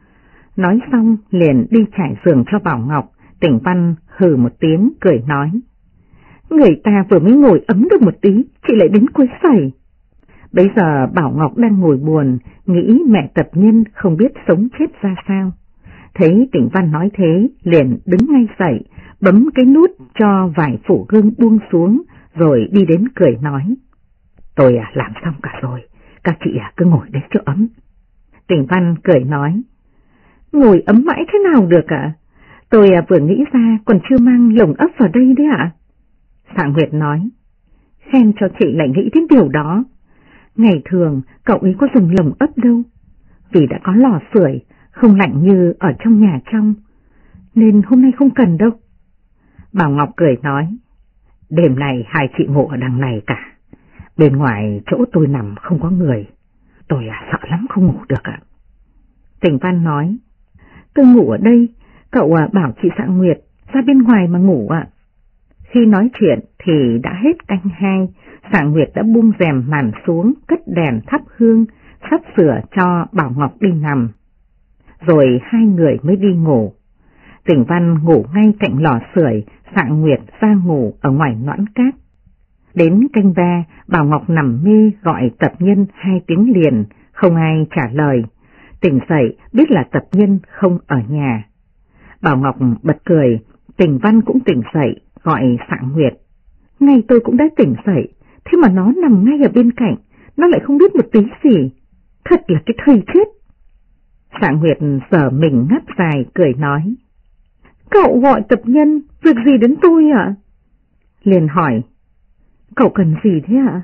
Nói xong liền đi trải giường cho Bảo Ngọc. Tỉnh Văn hừ một tiếng cười nói, người ta vừa mới ngồi ấm được một tí, chị lại đến quấy rầy. Bây giờ Bảo Ngọc đang ngồi buồn, nghĩ mẹ tập nhân không biết sống chết ra sao. Thấy Tỉnh Văn nói thế, liền đứng ngay dậy, bấm cái nút cho vải phủ gương buông xuống, rồi đi đến cười nói, tôi làm xong cả rồi, các chị cứ ngồi đấy cho ấm. Tỉnh Văn cười nói, ngồi ấm mãi thế nào được ạ? Tôi vừa nghĩ ra còn chưa mang lồng ấp vào đây đấy ạ. Xạ Nguyệt nói, khen cho chị lại nghĩ đến điều đó. Ngày thường cậu ấy có dùng lồng ấp đâu, vì đã có lò sưởi, không lạnh như ở trong nhà trong, nên hôm nay không cần đâu. Bảo Ngọc cười nói, đêm này hai chị ngủ ở đằng này cả, bên ngoài chỗ tôi nằm không có người, tôi sợ lắm không ngủ được ạ. Tỉnh Văn nói, tôi ngủ ở đây, cậu bảo chị Xạ Nguyệt ra bên ngoài mà ngủ ạ. Khi nói chuyện thì đã hết canh 2, Xạ Nguyệt đã buông rèm màn xuống, cất đèn thắp hương, sắp sửa cho Bảo Ngọc đi nằm. Rồi hai người mới đi ngủ. Tỉnh Văn ngủ ngay cạnh lò sưởi, Sạng Nguyệt ra ngủ ở ngoài nõn cát. Đến canh ba, Bảo Ngọc nằm mê gọi Tập Nhân 2 tiếng liền, không ai trả lời. Tỉnh dậy biết là Tập Nhân không ở nhà. Bảo Ngọc bật cười, Tỉnh Văn cũng tỉnh dậy gọi Sạng Nguyệt. Ngay tôi cũng đã tỉnh dậy, thế mà nó nằm ngay ở bên cạnh, nó lại không biết một tí gì. Thật là cái thây chết. Sạng Nguyệt giở mình ngáp dài cười nói. Cậu gọi Tập Nhân, việc gì đến tôi ạ? Liền hỏi. Cậu cần gì thế ạ?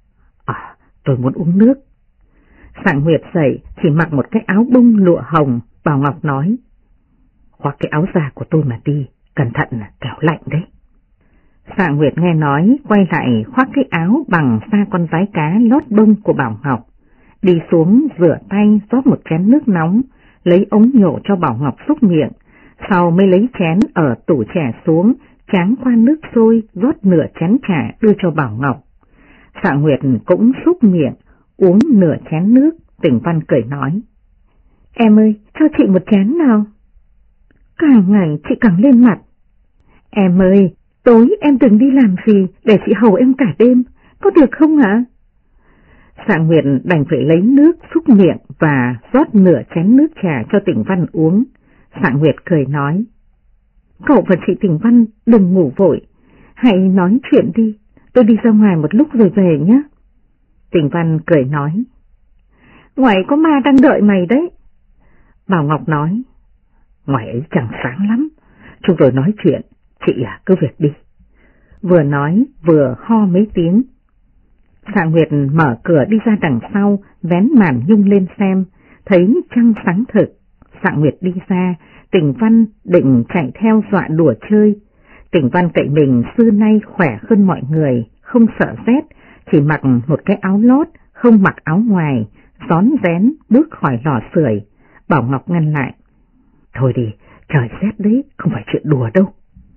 Tôi muốn uống nước. Sạng Nguyệt dậy chỉ mặc một cái áo bông lụa hồng. Bảo Ngọc nói. Khoác cái áo da của tôi mà đi, cẩn thận là kẻo lạnh đấy. Sạng Nguyệt nghe nói, quay lại khoác cái áo bằng da con vái cá lót bông của Bảo Ngọc. Đi xuống rửa tay, rót một chén nước nóng, lấy ống nhổ cho Bảo Ngọc xúc miệng, sau mới lấy chén ở tủ trà xuống, tráng qua nước sôi, rót nửa chén trà đưa cho Bảo Ngọc. Sạng Nguyệt cũng xúc miệng, uống nửa chén nước. Tỉnh Văn cười nói. Em ơi, cho chị một chén nào. Càng ngày chị càng lên mặt. Em ơi, tối em đừng đi làm gì để chị hầu em cả đêm, có được không ạ? Sạng Nguyệt đành phải lấy nước xúc miệng và rót nửa chén nước trà cho Tỉnh Văn uống. Sạng Nguyệt cười nói. Cậu và chị Tỉnh Văn đừng ngủ vội, hãy nói chuyện đi, tôi đi ra ngoài một lúc rồi về nhé. Tỉnh Văn cười nói. Ngoài có ma đang đợi mày đấy. Bảo Ngọc nói. Ngoài ấy chẳng sáng lắm, chúng tôi nói chuyện, chị cứ việc đi. Vừa nói vừa ho mấy tiếng. Sạng Nguyệt mở cửa đi ra đằng sau, vén màn nhung lên xem, thấy trăng sáng thực. Sạng Nguyệt đi ra, Tỉnh Văn định chạy theo dọa đùa chơi. Tỉnh Văn cậy mình xưa nay khỏe hơn mọi người, không sợ rét, chỉ mặc một cái áo lót, không mặc áo ngoài, rón rén bước khỏi lò sưởi. Bảo Ngọc ngăn lại. Thôi đi, trời rét đấy, không phải chuyện đùa đâu.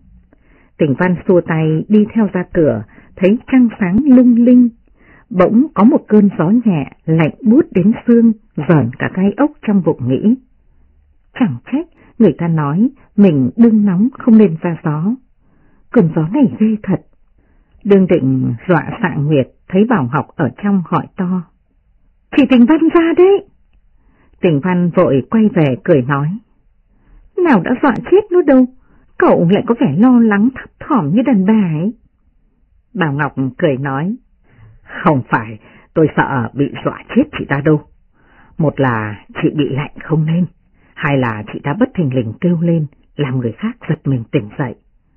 Tỉnh Văn xua tay đi theo ra cửa, thấy trăng sáng lung linh. Bỗng có một cơn gió nhẹ, lạnh buốt đến xương, rờn cả gai ốc trong bụng nghĩ. Chẳng trách người ta nói mình đương nóng không nên ra gió. Cơn gió này ghê thật. Đương định dọa Sạng Nguyệt, thấy Bảo Ngọc ở trong hỏi to. Chị Tỉnh Văn ra đấy. Tỉnh Văn vội quay về cười nói. Nào đã dọa chết nó đâu, cậu lại có vẻ lo lắng thấp thỏm như đàn bà ấy. Bảo Ngọc cười nói. Không phải, tôi sợ bị dọa chết chị ta đâu. Một là chị bị lạnh không nên, hai là chị ta bất thình lình kêu lên, làm người khác giật mình tỉnh dậy.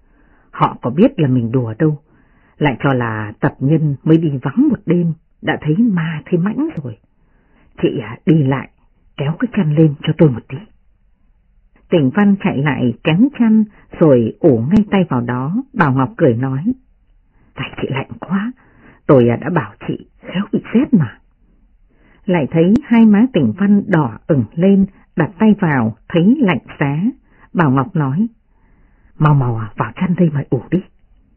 Họ có biết là mình đùa đâu, lại cho là Tập Nhân mới đi vắng một đêm, đã thấy ma thấy mãnh rồi. Chị đi lại, kéo cái chăn lên cho tôi một tí. Tỉnh Văn chạy lại kéo chăn rồi ủ ngay tay vào đó. Bảo Ngọc cười nói. Tay chị lạnh quá, tôi đã bảo chị khéo bị rét mà. Lại thấy hai má Tỉnh Văn đỏ ửng lên, đặt tay vào thấy lạnh giá. Bảo Ngọc nói. Mau vào chăn đây mà ủ đi.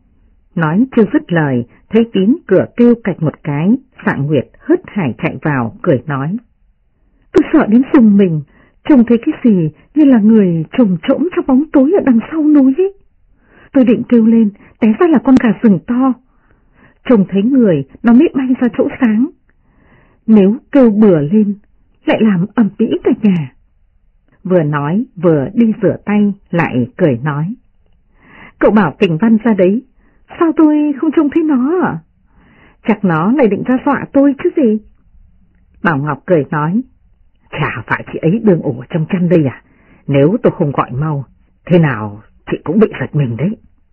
Nói chưa dứt lời, thấy tiếng cửa kêu cạch một cái. Sạng Nguyệt hớt hải chạy vào cười nói. Tôi sợ đến rùng mình, trông thấy cái gì như là người trồm trỗng trong bóng tối ở đằng sau núi ấy. Tôi định kêu lên, té ra là con gà rừng to. Trông thấy người, nó mới bay ra chỗ sáng. Nếu kêu bừa lên, lại làm ầm ĩ cả nhà. Vừa nói, vừa đi rửa tay, lại cười nói. Cậu bảo Tỉnh Văn ra đấy, sao tôi không trông thấy nó à? Chắc nó lại định ra dọa tôi chứ gì. Bảo Ngọc cười nói. Chả phải chị ấy đương ủ trong chăn đây à? Nếu tôi không gọi mau, thế nào chị cũng bị giật mình đấy.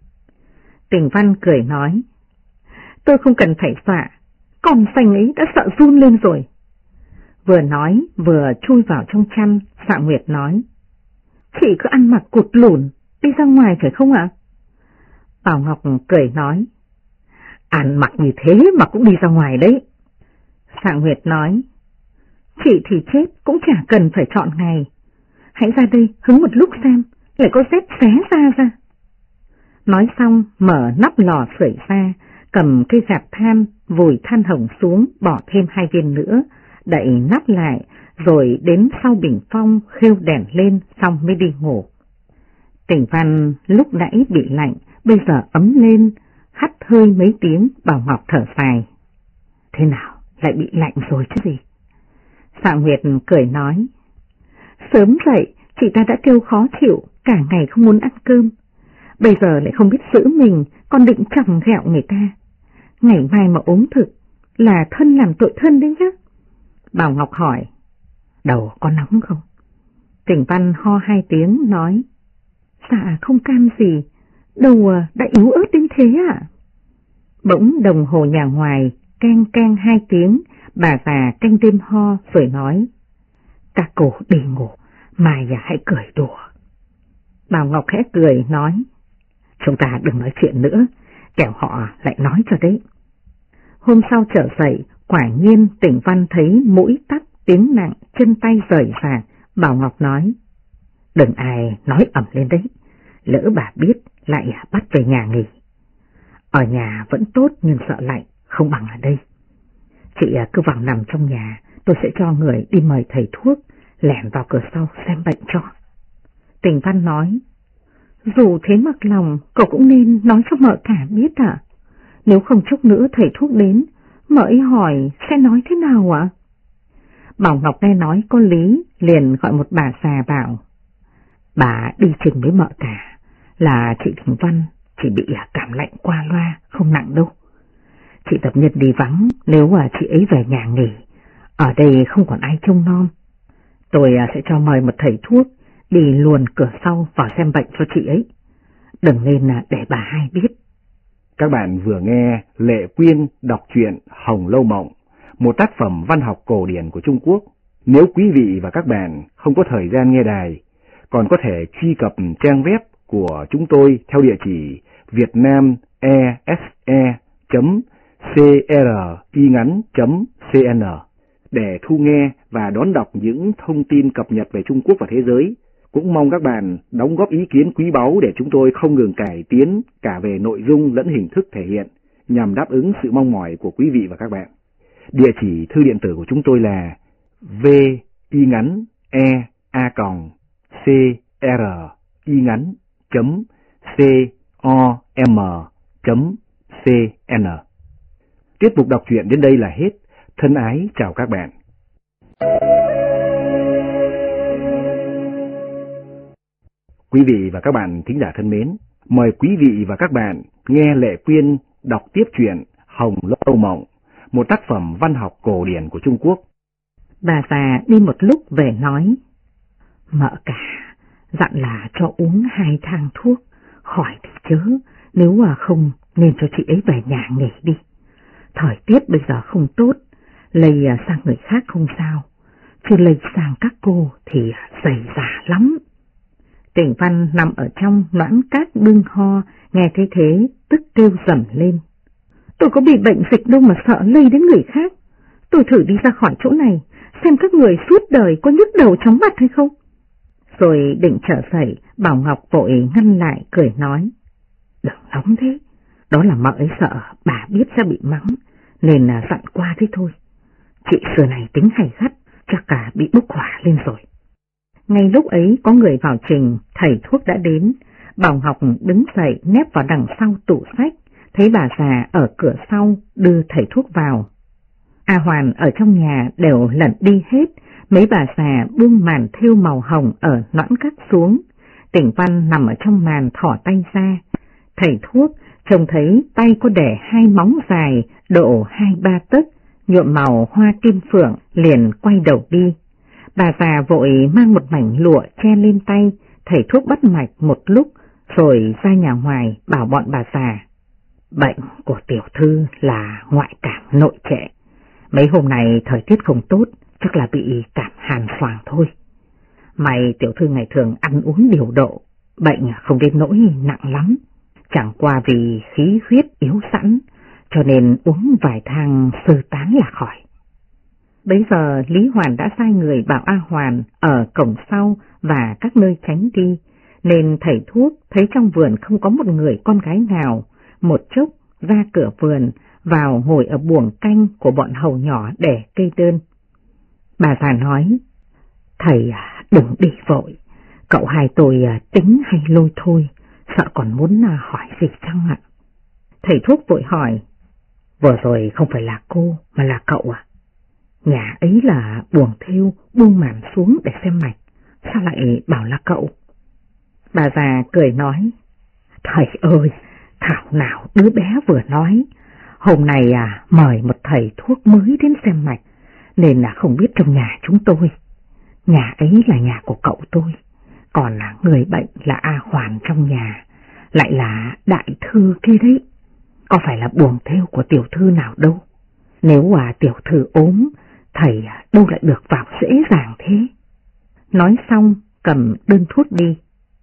Tỉnh Văn cười nói. Tôi không cần phải dọa, con xanh ấy đã sợ run lên rồi. Vừa nói vừa chui vào trong chăn. Sạng Nguyệt nói. Chị cứ ăn mặc cụt lủn, đi ra ngoài phải không ạ? Bảo Ngọc cười nói. Ăn mặc như thế mà cũng đi ra ngoài đấy. Sạng Nguyệt nói. Chị thì chết cũng chả cần phải chọn ngày. Hãy ra đây hứng một lúc xem, lại có rét xé ra. Nói xong mở nắp lò sưởi ra, cầm cây dạp than, vùi than hồng xuống, bỏ thêm 2 viên nữa, đậy nắp lại, rồi đến sau bình phong khêu đèn lên xong mới đi ngủ. Tỉnh Văn lúc nãy bị lạnh, bây giờ ấm lên, hắt hơi mấy tiếng. Bảo Ngọc thở dài. Thế nào, lại bị lạnh rồi chứ gì? Phạm Nguyệt cười nói. Sớm dậy, chị ta đã kêu khó chịu, cả ngày không muốn ăn cơm. Bây giờ lại không biết giữ mình, còn định chồng ghẹo người ta. Ngày mai mà ốm thực, là thân làm tội thân đấy nhá. Bảo Ngọc hỏi. Đầu có nóng không? Tỉnh Văn ho 2 tiếng nói. Dạ không cam gì, đầu đã yếu ớt đến thế à? Bỗng đồng hồ nhà ngoài keng keng 2 tiếng, bà già canh đêm ho rồi nói. Các cô đi ngủ, mai hãy cười đùa. Bảo Ngọc khẽ cười nói. Chúng ta đừng nói chuyện nữa, kẻo họ lại nói cho đấy. Hôm sau trở dậy, quả nhiên Tỉnh Văn thấy mũi tắc, tiếng nặng, chân tay rời rạc. Bảo Ngọc nói. Đừng ai nói ầm lên đấy, lỡ bà biết lại bắt về nhà nghỉ. Ở nhà vẫn tốt nhưng sợ lạnh, không bằng ở đây. Chị cứ vào nằm trong nhà, tôi sẽ cho người đi mời thầy thuốc, lẻn vào cửa sau xem bệnh cho. Tỉnh Văn nói. Dù thế mặc lòng, cậu cũng nên nói cho mợ cả biết ạ. Nếu không chốc nữa thầy thuốc đến, mợ ấy hỏi sẽ nói thế nào ạ? Bảo Ngọc nghe nói có lý, liền gọi một bà già bảo. Bà đi trình với mợ cả, là chị Tỉnh Văn chỉ bị cảm lạnh qua loa, không nặng đâu. Chị tập nhân đi vắng, nếu chị ấy về nhà nghỉ, ở đây không còn ai trông nom. Tôi sẽ cho mời một thầy thuốc đi luồn cửa sau vào xem bệnh cho chị ấy. Đừng nên để bà hai biết. Các bạn vừa nghe Lệ Quyên đọc truyện Hồng Lâu Mộng, một tác phẩm văn học cổ điển của Trung Quốc. Nếu quý vị và các bạn không có thời gian nghe đài, còn có thể truy cập trang web của chúng tôi theo địa chỉ vietnamese.cringắn.cn để thu nghe và đón đọc những thông tin cập nhật về Trung Quốc và thế giới. Cũng mong các bạn đóng góp ý kiến quý báu để chúng tôi không ngừng cải tiến cả về nội dung lẫn hình thức thể hiện, nhằm đáp ứng sự mong mỏi của quý vị và các bạn. Địa chỉ thư điện tử của chúng tôi là vingắn.cringắn.com.cn. Tiết mục đọc truyện đến đây là hết. Thân ái chào các bạn. Quý vị và các bạn thính giả thân mến, mời quý vị và các bạn nghe Lệ Quyên đọc tiếp truyện Hồng Lâu Mộng, một tác phẩm văn học cổ điển của Trung Quốc. Bà già đi một lúc về nói. Mợ cả dặn là cho uống 2 thang thuốc, khỏi thì chớ, nếu không nên cho chị ấy về nhà nghỉ đi. Thời tiết bây giờ không tốt, lây sang người khác không sao, chứ lây sang các cô thì dày dả lắm. Tỉnh Văn nằm ở trong loãng cát bưng ho, nghe thấy thế, tức kêu rầm lên. Tôi có bị bệnh dịch đâu mà sợ lây đến người khác. Tôi thử đi ra khỏi chỗ này, xem các người suốt đời có nhức đầu chóng mặt hay không. Rồi định trở dậy, Bảo Ngọc vội ngăn lại, cười nói. Đừng nóng thế, đó là mợ ấy sợ bà biết sẽ bị mắng, nên dặn qua thế thôi. Chị xưa này tính hay gắt, chắc cả bị bốc hỏa lên rồi. Ngay lúc ấy có người vào trình, thầy thuốc đã đến. Bảo Ngọc đứng dậy nép vào đằng sau tủ sách, thấy bà già ở cửa sau đưa thầy thuốc vào. A Hoàn ở trong nhà đều lẩn đi hết, mấy bà già buông màn thêu màu hồng ở loãng cát xuống. Tỉnh Văn nằm ở trong màn thỏ tay ra. Thầy thuốc trông thấy tay có để 2 móng dài độ 2-3 tấc, nhuộm màu hoa kim phượng, liền quay đầu đi. Bà già vội mang một mảnh lụa che lên tay, thầy thuốc bắt mạch một lúc, rồi ra nhà ngoài bảo bọn bà già. Bệnh của tiểu thư là ngoại cảm nội trệ. Mấy hôm này thời tiết không tốt, chắc là bị cảm hàn xoàng thôi. May tiểu thư ngày thường ăn uống điều độ, bệnh không đến nỗi nặng lắm. Chẳng qua vì khí huyết yếu sẵn, cho nên uống vài thang sơ tán là khỏi. Bấy giờ Lý Hoàn đã sai người bảo A Hoàn ở cổng sau và các nơi tránh đi, nên thầy thuốc thấy trong vườn không có một người con gái nào, một chốc ra cửa vườn, vào ngồi ở buồng canh của bọn hầu nhỏ để cây đơn. Bà già nói, thầy đừng đi vội, Cậu hai tôi tính hay lôi thôi, sợ còn muốn hỏi gì chăng ạ? Thầy thuốc vội hỏi, vừa rồi không phải là cô mà là cậu à? Nhà ấy là buồng thêu buông màn xuống để xem mạch, sao lại bảo là cậu? Bà già cười nói, thầy ơi, thảo nào đứa bé vừa nói, hôm nay mời một thầy thuốc mới đến xem mạch, nên là không biết trong nhà chúng tôi. Nhà ấy là nhà của cậu tôi, còn là người bệnh là A Hoàn trong nhà, lại là đại thư kia đấy, có phải là buồng thêu của tiểu thư nào đâu. Nếu tiểu thư ốm, thầy đâu lại được vào dễ dàng thế. Nói xong cầm đơn thuốc đi.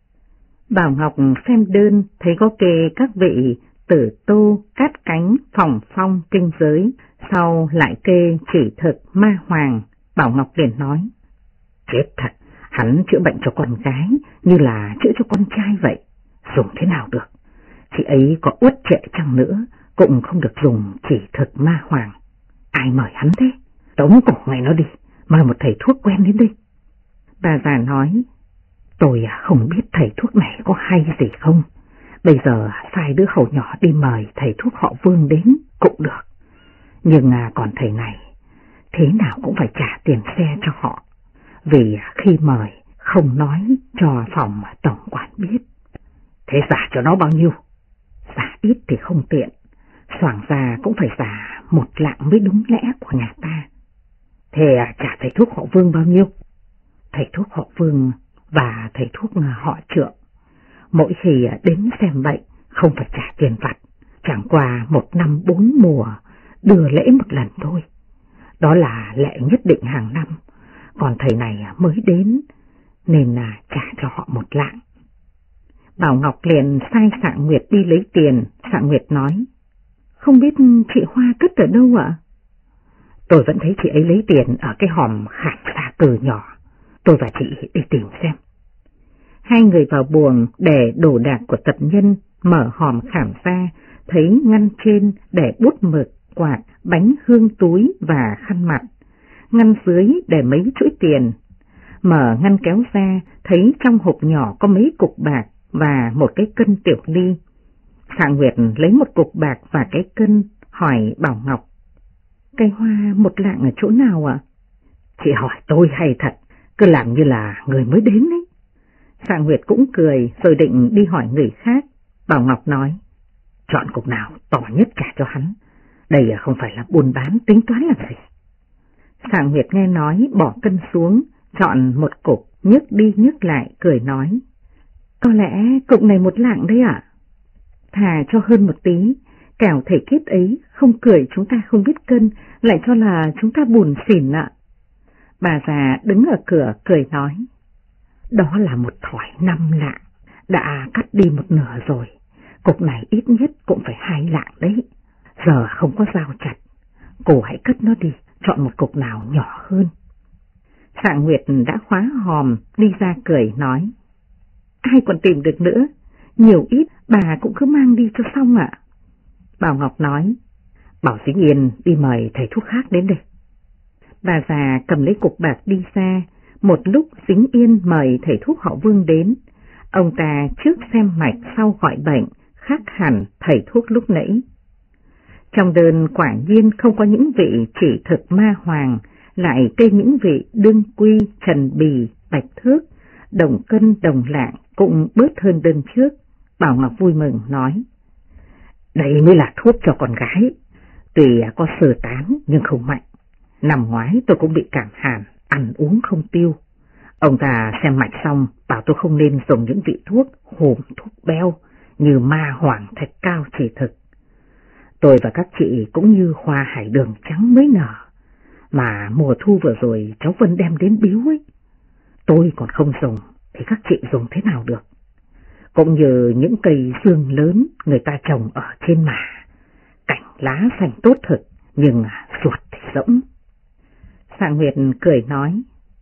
Bảo Ngọc xem đơn thấy có kê các vị Tử Tô, Cát Cánh, Phòng Phong, Kinh Giới, sau lại kê Chỉ Thực, Ma Hoàng. Bảo Ngọc liền nói, chết thật, hắn chữa bệnh cho con gái như là chữa cho con trai vậy, dùng thế nào được? Chị ấy có uất trệ chăng nữa cũng không được dùng Chỉ Thực, Ma Hoàng. Ai mời hắn thế? Tống cổ ngay nó đi, mời một thầy thuốc quen đến đây. Bà già nói, tôi không biết thầy thuốc này có hay gì không, bây giờ sai đứa hầu nhỏ đi mời thầy thuốc họ Vương đến cũng được, nhưng còn thầy này thế nào cũng phải trả tiền xe cho họ, vì khi mời không nói cho phòng tổng quản biết. Thế giả cho nó bao nhiêu? Giả ít thì không tiện, soảng ra cũng phải giả 1 lạng mới đúng lẽ của nhà ta. Thế trả thầy thuốc họ Vương bao nhiêu? Thầy thuốc họ Vương và thầy thuốc họ Trượng mỗi khi đến xem bệnh không phải trả tiền vặt, chẳng qua 1 năm 4 mùa đưa lễ một lần thôi, đó là lệ nhất định hàng năm. Còn thầy này mới đến nên là trả cho họ 1 lạng. Bảo Ngọc liền sai Sạng Nguyệt đi lấy tiền. Sạng Nguyệt nói, không biết chị Hoa cất ở đâu ạ? Tôi vẫn thấy chị ấy lấy tiền ở cái hòm khảm xa từ nhỏ, tôi và chị đi tìm xem. Hai người vào buồng để đồ đạc của tập nhân, mở hòm khảm ra, thấy ngăn trên để bút mực, quạt, bánh hương túi và khăn mặt, ngăn dưới để mấy chuỗi tiền. Mở ngăn kéo ra, thấy trong hộp nhỏ có mấy cục bạc và một cái cân tiểu ly. Sạng Nguyệt lấy một cục bạc và cái cân, hỏi Bảo Ngọc, cây hoa 1 lạng ở chỗ nào ạ? Chị hỏi tôi hay thật, cứ làm như là người mới đến ấy. Sạng Nguyệt cũng cười rồi định đi hỏi người khác. Bảo Ngọc nói, chọn cục nào to nhất trả cho hắn, đây không phải là buôn bán tính toán làm gì. Sạng Nguyệt nghe nói bỏ cân xuống, chọn một cục, nhấc đi nhấc lại, cười nói, có lẽ cục này 1 lạng đấy ạ. Thà cho hơn một tí, kẻo thầy kết ấy không cười chúng ta không biết cân, lại cho là chúng ta buồn xỉn ạ. Bà già đứng ở cửa cười nói, đó là một thỏi 5 lạng, đã cắt đi 1/2 rồi, cục này ít nhất cũng phải 2 lạng đấy, giờ không có dao chặt, cô hãy cất nó đi, chọn một cục nào nhỏ hơn. Sạng Nguyệt đã khóa hòm, đi ra cười nói, ai còn tìm được nữa, nhiều ít bà cũng cứ mang đi cho xong ạ. Bảo Ngọc nói, bảo Dính Yên đi mời thầy thuốc khác đến đây. Bà già cầm lấy cục bạc đi ra, một lúc Dính Yên mời thầy thuốc họ Vương đến. Ông ta trước xem mạch sau gọi bệnh, khác hẳn thầy thuốc lúc nãy. Trong đơn quả nhiên không có những vị Chỉ Thực, Ma Hoàng, lại kê những vị Đương Quy, Trần Bì, Bạch Thước, Đồng Cân, Đồng Lạng cũng bớt hơn đơn trước. Bảo Ngọc vui mừng nói, đây mới là thuốc cho con gái, tuy có sờ tán nhưng không mạnh. Năm ngoái tôi cũng bị cảm hàn, ăn uống không tiêu. Ông ta xem mạch xong bảo tôi không nên dùng những vị thuốc hồn thuốc beo như Ma Hoàng, Thạch Cao, Chỉ Thực. Tôi và các chị cũng như hoa hải đường trắng mới nở, mà mùa thu vừa rồi cháu Vân đem đến biếu ấy. Tôi còn không dùng thì các chị dùng thế nào được? Cũng như những cây xương lớn người ta trồng ở trên mả, cành lá xanh tốt thực nhưng ruột thì rỗng. Sạng Nguyệt cười nói,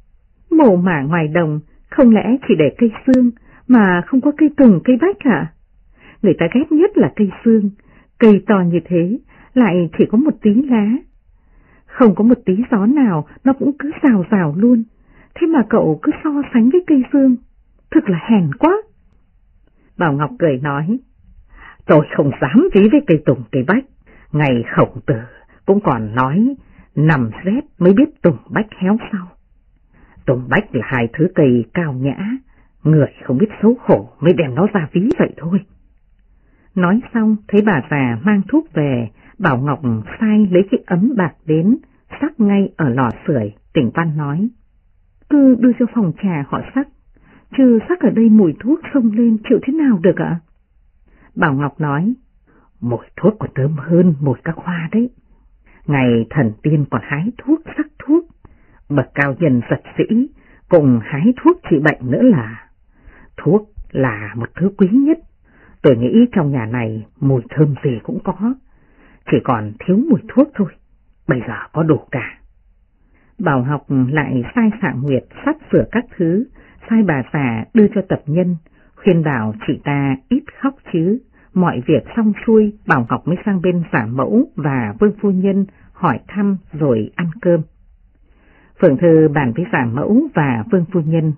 mồ mả ngoài đồng không lẽ chỉ để cây xương mà không có cây tùng cây bách hả? Người ta ghét nhất là cây xương, cây to như thế lại chỉ có một tí lá, không có một tí gió nào nó cũng cứ rào rào luôn, thế mà cậu cứ so sánh với cây xương. thực là hèn quá. Bảo Ngọc cười nói, tôi không dám ví với cây tùng cây bách, ngày Khổng Tử cũng còn nói nằm rét mới biết tùng bách héo sau. Tùng bách là hai thứ cây cao nhã, người không biết xấu hổ mới đem nó ra ví vậy thôi. Nói xong thấy bà già mang thuốc về, Bảo Ngọc sai lấy cái ấm bạc đến, sắc ngay ở lò sưởi. Tỉnh Văn nói, cứ đưa cho phòng trà họ sắc, chứ sắc ở đây mùi thuốc xông lên chịu thế nào được ạ? Bảo Ngọc nói, mùi thuốc còn thơm hơn mùi các hoa đấy. Ngày thần tiên còn hái thuốc sắc thuốc, bậc cao nhân giật sĩ cùng hái thuốc trị bệnh nữa là. Thuốc là một thứ quý nhất, tôi nghĩ trong nhà này mùi thơm gì cũng có, chỉ còn thiếu mùi thuốc thôi, bây giờ có đủ cả. Bảo Ngọc lại sai Phạm Nguyệt sắp sửa các thứ, sai bà già đưa cho tập nhân, khuyên bảo chị ta ít khóc chứ. Mọi việc xong xuôi, Bảo Ngọc mới sang bên Giả Mẫu và Vương phu nhân hỏi thăm rồi ăn cơm. Phượng Thư bàn với Giả Mẫu và Vương phu nhân,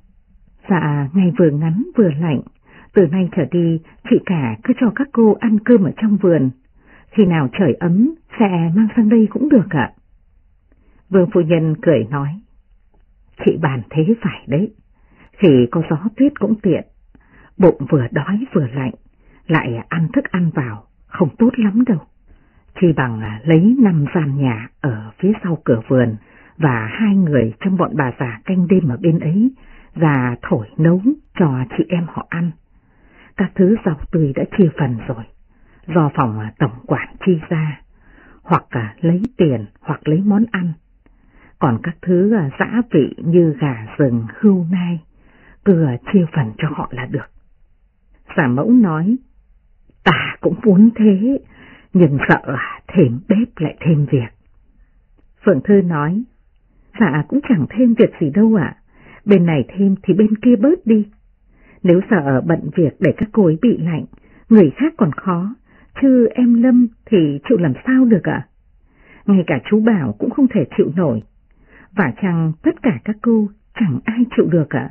dạ ngày vừa ngắn vừa lạnh, từ nay trở đi chị cả cứ cho các cô ăn cơm ở trong vườn, khi nào trời ấm sẽ mang sang đây cũng được ạ. Vương phu nhân cười nói, chị bàn thế phải đấy, khi có gió tuyết cũng tiện, bụng vừa đói vừa lạnh, lại ăn thức ăn vào, không tốt lắm đâu. Chỉ bằng lấy 5 gian nhà ở phía sau cửa vườn và 2 người trong bọn bà già canh đêm ở bên ấy, và thổi nấu cho chị em họ ăn. Các thứ rau tươi đã chia phần rồi, do phòng tổng quản chi ra, hoặc lấy tiền hoặc lấy món ăn. Còn các thứ dã vị như gà rừng, hươu nai, cứ chia phần cho họ là được. Giả Mẫu nói, ta cũng muốn thế, nhưng sợ thêm bếp lại thêm việc. Phượng Thư nói, dạ cũng chẳng thêm việc gì đâu ạ, bên này thêm thì bên kia bớt đi. Nếu sợ bận việc để các cô ấy bị lạnh, người khác còn khó, chứ em Lâm thì chịu làm sao được ạ? Ngay cả chú Bảo cũng không thể chịu nổi, và chăng tất cả các cô chẳng ai chịu được ạ?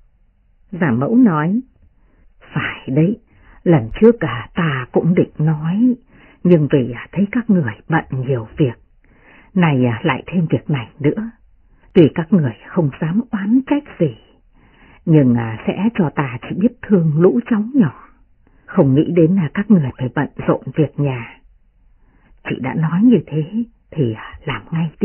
Giả Mẫu nói, phải đấy, lần trước ta cũng định nói, nhưng vì thấy các người bận nhiều việc, này lại thêm việc này nữa. Tuy các người không dám oán trách gì, nhưng sẽ cho ta chỉ biết thương lũ cháu nhỏ, không nghĩ đến các người phải bận rộn việc nhà. Chị đã nói như thế thì làm ngay đi.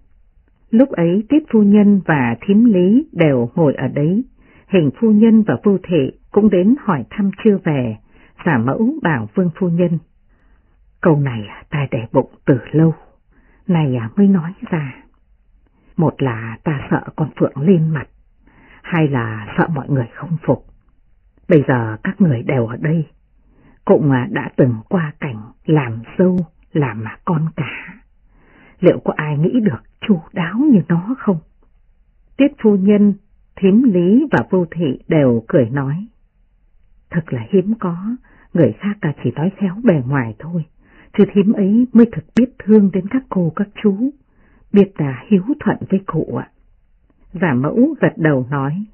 Lúc ấy Tiết phu nhân và Thím Lý đều ngồi ở đấy, Hình phu nhân và Vô Thị cũng đến hỏi thăm chưa về. Giả Mẫu bảo Vương phu nhân, câu này ta để bụng từ lâu, này mới nói ra. Một là ta sợ con Phượng lên mặt, hai là sợ mọi người không phục. Bây giờ các người đều ở đây, cũng đã từng qua cảnh làm dâu, làm con cả. Liệu có ai nghĩ được chu đáo như nó không? Tiết phu nhân, Thím Lý và Vô Thị đều cười nói, thật là hiếm có, người khác chỉ nói khéo bề ngoài thôi, chứ thím ấy mới thực biết thương đến các cô các chú, biết hiếu thuận với cụ ạ. Giả Mẫu gật đầu nói,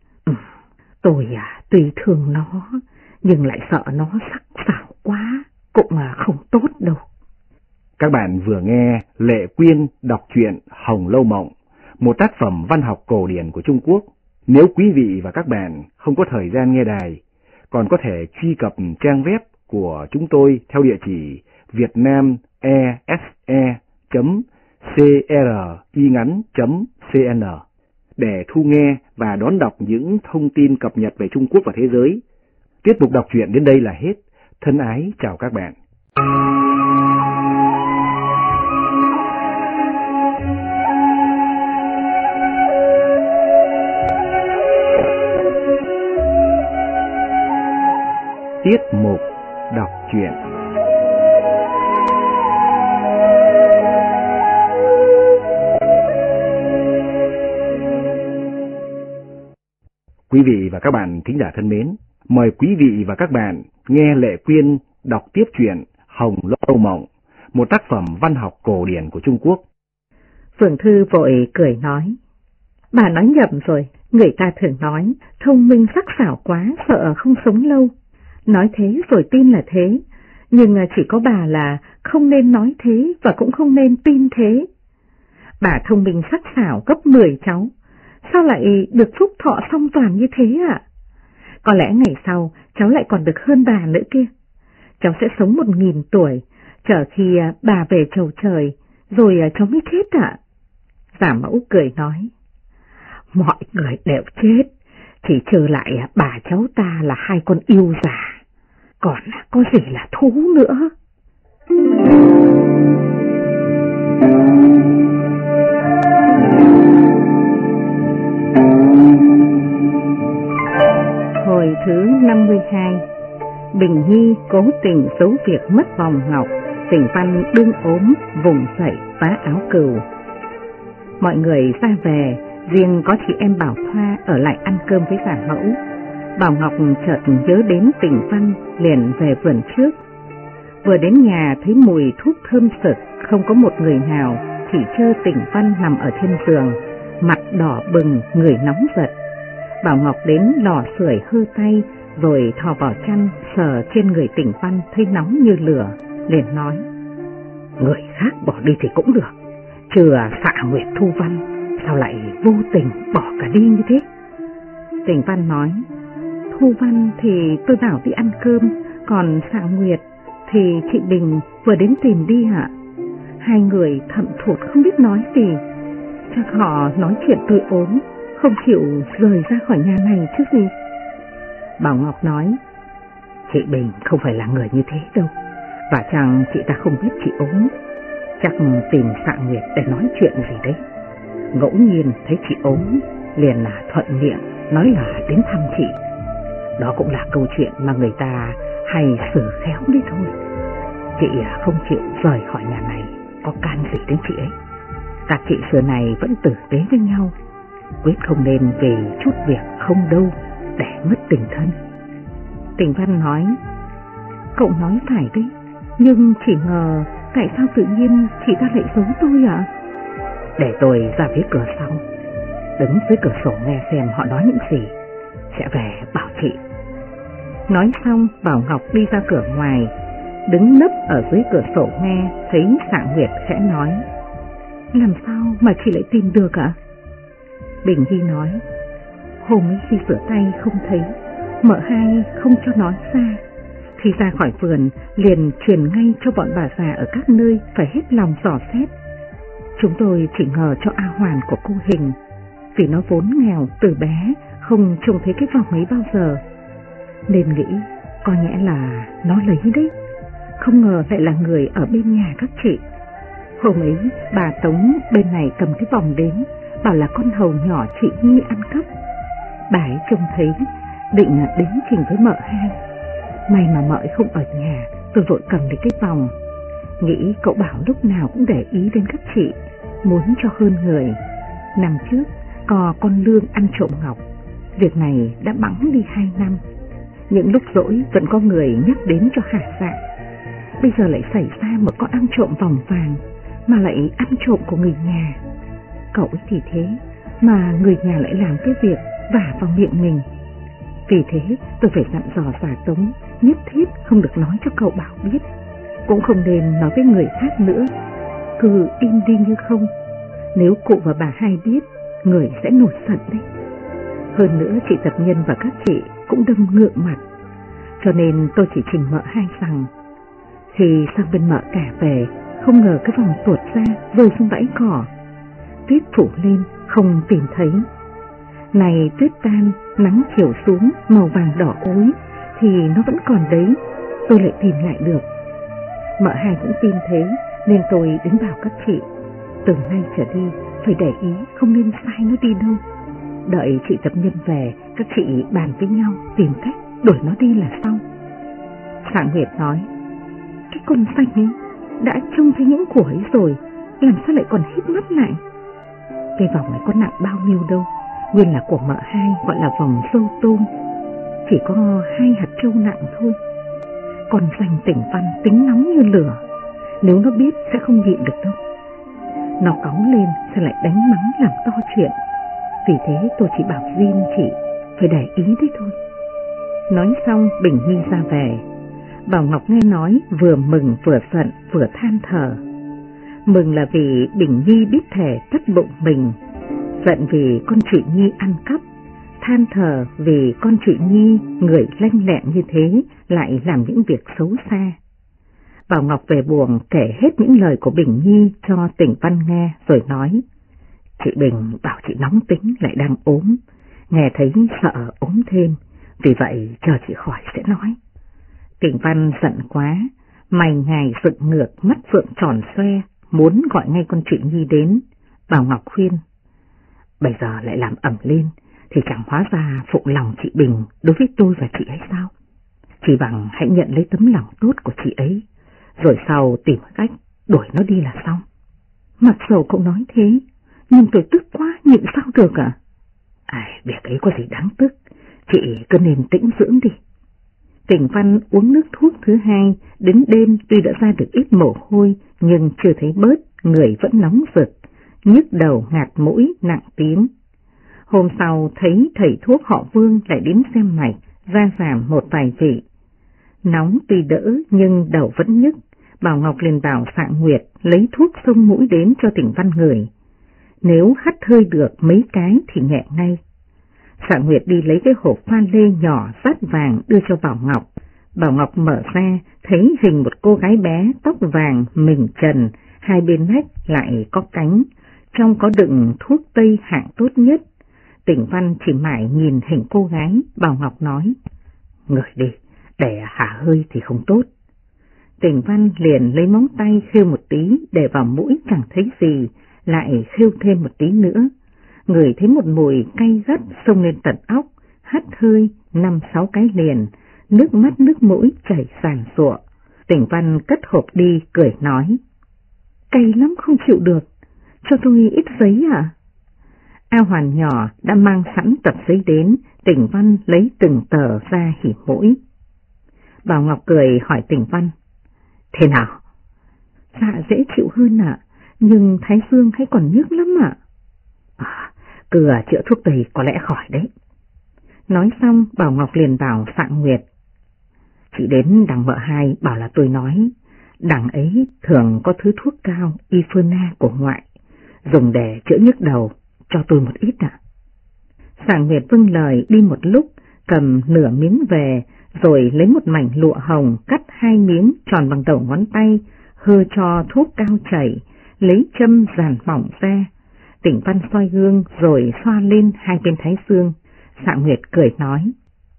tôi tuy thương nó, nhưng lại sợ nó sắc sảo quá, cũng không tốt đâu. Các bạn vừa nghe Lệ Quyên đọc truyện Hồng Lâu Mộng, một tác phẩm văn học cổ điển của Trung Quốc. Nếu quý vị và các bạn không có thời gian nghe đài, còn có thể truy cập trang web của chúng tôi theo địa chỉ vietnamese.cringắn.cn để thu nghe và đón đọc những thông tin cập nhật về Trung Quốc và thế giới. Tiết mục đọc truyện đến đây là hết. Thân ái chào các bạn. Tiết mục đọc truyện. Quý vị và các bạn thính giả thân mến, mời quý vị và các bạn nghe Lệ Quyên đọc tiếp truyện Hồng Lâu Mộng, một tác phẩm văn học cổ điển của Trung Quốc. Phượng Thư vội cười nói, bà nói nhầm rồi, Người ta thường nói thông minh sắc sảo quá sợ không sống lâu. Nói thế rồi tin là thế, nhưng chỉ có bà là không nên nói thế và cũng không nên tin thế. Bà thông minh sắc sảo gấp 10 cháu, sao lại được phúc thọ song toàn như thế ạ? Có lẽ ngày sau cháu lại còn được hơn bà nữa kia. Cháu sẽ sống 1000 tuổi, chờ khi bà về chầu trời, rồi cháu mới chết ạ. Giả mẫu cười nói, mọi người đều chết, chỉ trừ lại bà cháu ta là 2 con yêu già, còn có gì là thú nữa. Hồi thứ 52, Bình Nhi cố tình giấu việc mất vòng ngọc, Tỉnh Văn đương ốm vùng dậy vá áo cừu. Mọi người ra về, riêng có chị em Bảo Thoa ở lại ăn cơm với giả mẫu. Bảo Ngọc chợt nhớ đến Tỉnh Văn, liền về vườn trước. Vừa đến nhà thấy mùi thuốc thơm sực, không có một người nào, chỉ trơ Tỉnh Văn nằm ở trên giường, mặt đỏ bừng, người nóng giật. Bảo Ngọc đến lò sưởi hơ tay, rồi thò vào chăn sờ trên người Tỉnh Văn thấy nóng như lửa, liền nói, người khác bỏ đi thì cũng được, trừ Xạ Nguyệt Thu Văn, sao lại vô tình bỏ cả đi như thế? Tỉnh Văn nói, Thu Văn thì tôi bảo đi ăn cơm, còn Xạ Nguyệt thì chị Bình vừa đến tìm đi ạ. 2 người thậm thụt không biết nói gì, chắc họ nói chuyện tôi ốm, không chịu rời ra khỏi nhà này chứ gì. Bảo Ngọc nói, chị Bình không phải là người như thế đâu, và chẳng chị ta không biết chị ốm, chắc tìm Xạ Nguyệt để nói chuyện gì đấy. Ngẫu nhiên thấy chị ốm, liền là thuận miệng nói là đến thăm chị. Đó cũng là câu chuyện mà người ta hay xử khéo đấy thôi. Chị không chịu rời khỏi nhà này, có can gì đến chị ấy. Các chị xưa này vẫn tử tế với nhau, quyết không nên vì chút việc không đâu để mất tình thân. Tỉnh Văn nói, cậu nói phải đấy, nhưng chỉ ngờ tại sao tự nhiên chị ta lại giấu tôi ạ? Để tôi ra phía cửa sau, đứng dưới cửa sổ nghe xem họ nói những gì, sẽ về bảo chị. Nói xong Bảo Ngọc đi ra cửa ngoài, đứng nấp ở dưới cửa sổ nghe, thấy Xạ Nguyệt khẽ nói, làm sao mà chị lại tìm được ạ? Bình Nhi nói, hôm ấy khi rửa tay không thấy, mợ hai không cho nói ra, khi ra khỏi vườn liền truyền ngay cho bọn bà già ở các nơi phải hết lòng dò xét. Chúng tôi chỉ ngờ cho A Hoàn của cô Hình, vì nó vốn nghèo từ bé, không trông thấy cái vòng ấy bao giờ, nên nghĩ có nhẽ là nó lấy đấy, không ngờ lại là người ở bên nhà các chị. Hôm ấy bà Tống bên này cầm cái vòng đến, bảo là con hầu nhỏ chị Nhi ăn cắp. Bà ấy trông thấy, định đến trình với mợ hai. May mà mợ ấy không ở nhà, tôi vội cầm lấy cái vòng, nghĩ cậu Bảo lúc nào cũng để ý đến các chị, muốn cho hơn người. Năm trước có con Lương ăn trộm ngọc, việc này đã bẵng đi 2 năm. Những lúc rỗi vẫn có người nhắc đến cho hả dạ. Bây giờ lại xảy ra một con ăn trộm vòng vàng, mà lại ăn trộm của người nhà. Cậu ấy thì thế, mà người nhà lại làm cái việc vả vào miệng mình. Vì thế tôi phải dặn dò giả Tống, nhất thiết không được nói cho cậu Bảo biết, cũng không nên nói với người khác nữa, cứ im đi như không. Nếu cụ và bà hai biết, người sẽ nổi giận đấy. Hơn nữa chị Tập Nhân và các chị cũng đâm ngượng mặt, cho nên tôi chỉ trình mợ hai rằng, khi sang bên mợ cả về, không ngờ cái vòng tuột ra rơi xuống bãi cỏ, tuyết phủ lên không tìm thấy. Này tuyết tan, nắng chiều xuống màu vàng đỏ ối, thì nó vẫn còn đấy, tôi lại tìm lại được. Mợ hai cũng tin thế, nên tôi đến bảo các chị, từ nay trở đi phải để ý, không nên sai nó đi đâu. Đợi chị Tập Nhân về, các chị bàn với nhau tìm cách đuổi nó đi là xong. Xạ Nguyệt nói, cái con xanh ấy đã trông thấy những của ấy rồi, làm sao lại còn hít mắt lại? Cái vòng này có nặng bao nhiêu đâu, nguyên là của mợ hai, gọi là vòng sâu tôm, chỉ có 2 hạt trâu nặng thôi. Con xanh Tỉnh Văn tính nóng như lửa, nếu nó biết sẽ không nhịn được đâu. Nó cáu lên sẽ lại đánh mắng làm to chuyện. Vì thế tôi chỉ bảo Diên chị phải để ý đấy thôi. Nói xong Bình Nhi ra về. Bảo Ngọc nghe nói vừa mừng vừa giận vừa than thở. Mừng là vì Bình Nhi biết thể tất bụng mình, giận vì con chị Nhi ăn cắp, than thở vì con chị Nhi người lanh lẹ như thế lại làm những việc xấu xa. Bảo Ngọc về buồng kể hết những lời của Bình Nhi cho Tỉnh Văn nghe rồi nói: Chị Bình bảo chị nóng tính lại đang ốm, nghe thấy sợ ốm thêm, vì vậy chờ chị khỏi sẽ nói. Tỉnh Văn giận quá, mày ngài dựng ngược, mắt phượng tròn xoe, muốn gọi ngay con chị Nhi đến. Bảo Ngọc khuyên: Bây giờ lại làm ẩm lên thì chẳng hóa ra phụ lòng chị Bình đối với tôi và chị ấy sao? Chỉ bằng hãy nhận lấy tấm lòng tốt của chị ấy, rồi sau tìm cách đuổi nó đi là xong. Mặc dầu cậu nói thế, nhưng tôi tức quá, nhịn sao được à? Việc ấy có gì đáng tức, chị cứ nên tĩnh dưỡng đi. Tỉnh Văn uống nước thuốc thứ hai, đến đêm tuy đã ra được ít mồ hôi, nhưng chưa thấy bớt, người vẫn nóng rực, nhức đầu ngạt mũi nặng tím. Hôm sau thấy thầy thuốc họ Vương lại đến xem mạch, ra giảm một vài vị. Nóng tuy đỡ nhưng đầu vẫn nhức, Bảo Ngọc liền bảo Sạng Nguyệt lấy thuốc xông mũi đến cho Tỉnh Văn ngửi. Nếu hắt hơi được mấy cái thì nhẹ ngay. Sạng Nguyệt đi lấy cái hộp pha lê nhỏ sắt vàng đưa cho Bảo Ngọc. Bảo Ngọc mở ra thấy hình một cô gái bé tóc vàng mình trần, hai bên nách lại có cánh, trong có đựng thuốc tây hạng tốt nhất. Tỉnh Văn chỉ mải nhìn hình cô gái, Bảo Ngọc nói: Ngửi đi, để hả hơi thì không tốt. Tỉnh Văn liền lấy móng tay khêu một tí, để vào mũi chẳng thấy gì, lại khêu thêm một tí nữa. Ngửi thấy một mùi cay gắt xông lên tận óc, hắt hơi 5-6 cái liền, nước mắt nước mũi chảy ràn rụa. Tỉnh Văn cất hộp đi, cười nói: Cay lắm không chịu được, cho tôi ít giấy à? A Hoàn nhỏ đã mang sẵn tập giấy đến, Tỉnh Văn lấy từng tờ ra hỉ mũi. Bảo Ngọc cười hỏi Tỉnh Văn: Thế nào? Dạ dễ chịu hơn ạ, nhưng thái dương hay còn nhức lắm ạ. Cứ chữa thuốc tây có lẽ khỏi đấy. Nói xong Bảo Ngọc liền bảo Sạng Nguyệt: Chị đến đằng vợ hai bảo là tôi nói, đằng ấy thường có thứ thuốc cao Ifena của ngoại, dùng để chữa nhức đầu, cho tôi một ít ạ. Sạng Nguyệt vâng lời, đi một lúc, cầm nửa miếng về, rồi lấy một mảnh lụa hồng cắt 2 miếng tròn bằng đầu ngón tay, hơ cho thuốc cao chảy, lấy châm dàn mỏng ra. Tỉnh Văn soi gương rồi xoa lên hai bên thái dương. Sạng Nguyệt cười nói: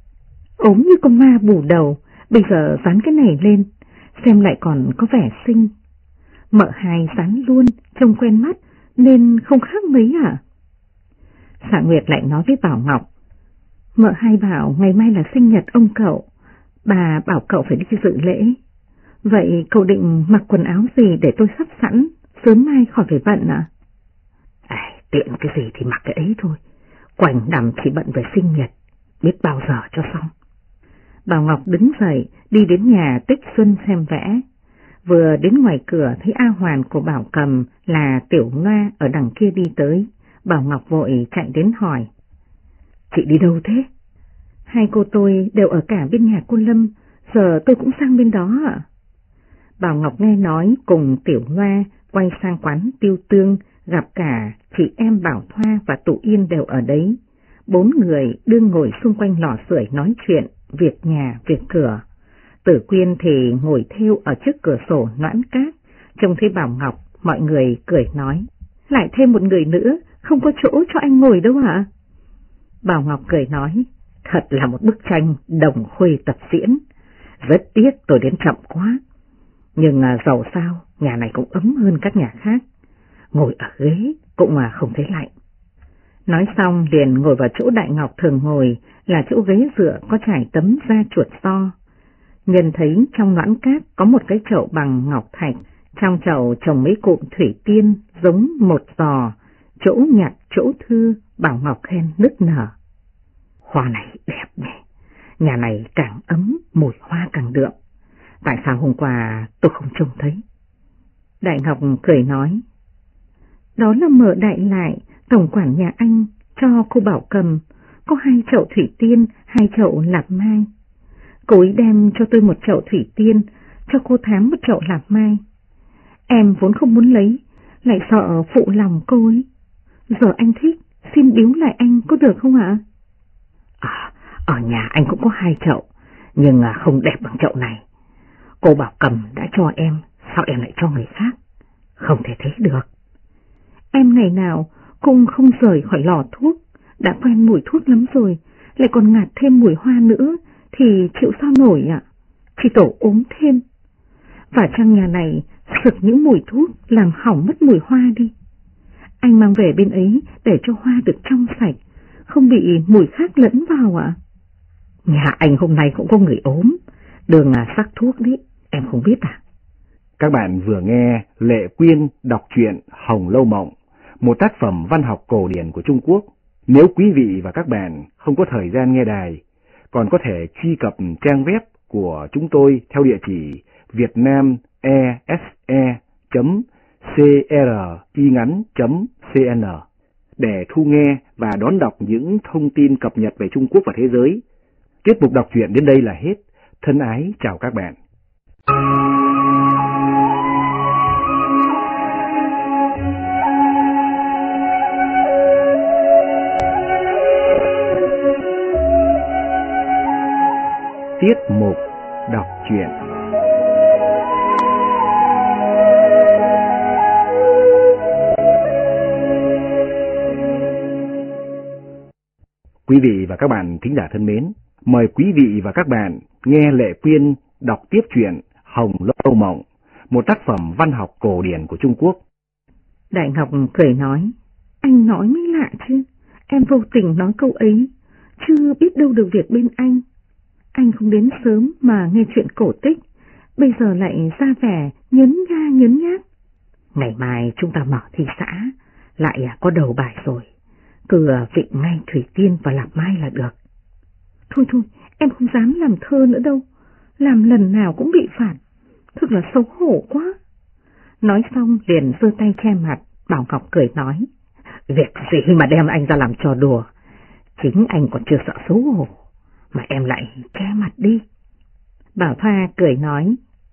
Ốm như con ma bù đầu, bây giờ dán cái này lên, xem lại còn có vẻ xinh. Mợ hai dán luôn, trông quen mắt, nên không khác mấy à? Sạng Nguyệt lại nói với Bảo Ngọc: Mợ hai bảo ngày mai là sinh nhật ông cậu, bà bảo cậu phải đi dự lễ. Vậy cậu định mặc quần áo gì để tôi sắp sẵn, sớm mai khỏi phải bận ạ? Tiện cái gì thì mặc cái ấy thôi, quanh năm chỉ bận về sinh nhật, biết bao giờ cho xong. Bảo Ngọc đứng dậy đi đến nhà Tích Xuân xem vẽ. Vừa đến ngoài cửa thấy A Hoàn của Bảo Cầm là Tiểu Loa ở đằng kia đi tới. Bảo Ngọc vội chạy đến hỏi: Chị đi đâu thế? Hai cô tôi đều ở cả bên nhà cô Lâm, giờ tôi cũng sang bên đó ạ. Bảo Ngọc nghe nói cùng Tiểu Loa quay sang quán Tiêu Tương, gặp cả chị em Bảo Thoa và Tụ Yên đều ở đấy. 4 người đương ngồi xung quanh lò sưởi nói chuyện, việc nhà, việc cửa. Tử Quyên thì ngồi thêu ở trước cửa sổ noãn cát, trông thấy Bảo Ngọc, mọi người cười nói: Lại thêm một người nữa, không có chỗ cho anh ngồi đâu hả? Bảo Ngọc cười nói: Thật là một bức tranh đồng khuê tập diễn, rất tiếc tôi đến chậm quá. Nhưng dầu sao, nhà này cũng ấm hơn các nhà khác, ngồi ở ghế cũng mà không thấy lạnh. Nói xong liền ngồi vào chỗ Đại Ngọc thường ngồi, là chỗ ghế dựa có trải tấm da chuột to. Nhân thấy trong noãn cát có một cái chậu bằng ngọc thạch, trong chậu trồng mấy cụm thủy tiên giống một giò, chỗ nhặt chỗ thư. Bảo Ngọc khen nức nở: Hoa này đẹp nhỉ, nhà này càng ấm mùi hoa càng đượm, tại sao hôm qua tôi không trông thấy? Đại Ngọc cười nói: Đó là Mợ Đại Lại, tổng quản nhà anh, cho cô Bảo Cầm có 2 chậu thủy tiên, 2 chậu lạp mai. Cô ấy đem cho tôi 1 chậu thủy tiên, cho cô Thám 1 chậu lạp mai. Em vốn không muốn lấy, lại sợ phụ lòng cô ấy. Giờ anh thích, xin biếu lại anh có được không ạ? Ở nhà anh cũng có 2 chậu, nhưng không đẹp bằng chậu này. Cô Bảo Cầm đã cho em, sao em lại cho người khác? Không thể thế được. Em ngày nào cũng không rời khỏi lò thuốc, đã quen mùi thuốc lắm rồi, lại còn ngạt thêm mùi hoa nữa thì chịu sao nổi ạ? Chỉ tổ ốm thêm. Và trong nhà này sực những mùi thuốc làm hỏng mất mùi hoa đi. Anh mang về bên ấy để cho hoa được trong sạch, không bị mùi khác lẫn vào ạ. Nhà anh hôm nay cũng có người ốm, đường sắc thuốc đấy, em không biết à? Các bạn vừa nghe Lệ Quyên đọc truyện Hồng Lâu Mộng, một tác phẩm văn học cổ điển của Trung Quốc. Nếu quý vị và các bạn không có thời gian nghe đài, còn có thể truy cập trang web của chúng tôi theo địa chỉ vietnamese.cringắn.cn để thu nghe và đón đọc những thông tin cập nhật về Trung Quốc và thế giới. Tiết mục đọc truyện đến đây là hết. Thân ái chào các bạn. Tiết mục đọc truyện. Quý vị và các bạn thính giả thân mến, mời quý vị và các bạn nghe Lệ Quyên đọc tiếp truyện Hồng Lâu Mộng, một tác phẩm văn học cổ điển của Trung Quốc. Đại Ngọc cười nói, anh nói mới lạ chứ, em vô tình nói câu ấy, chưa biết đâu được việc bên anh. Anh không đến sớm mà nghe chuyện cổ tích, bây giờ lại ra vẻ nhấn nhát. Ngày mai chúng ta mở thi xã, lại có đầu bài rồi, cứ vịnh ngay thủy tiên và lạp mai là được. Thôi, em không dám làm thơ nữa đâu, làm lần nào cũng bị phạt, thực là xấu hổ quá. Nói xong liền giơ tay che mặt. Bảo Ngọc cười nói, việc gì mà đem anh ra làm trò đùa, chính anh còn chưa sợ xấu hổ, mà em lại che mặt đi. Bảo Thoa cười nói,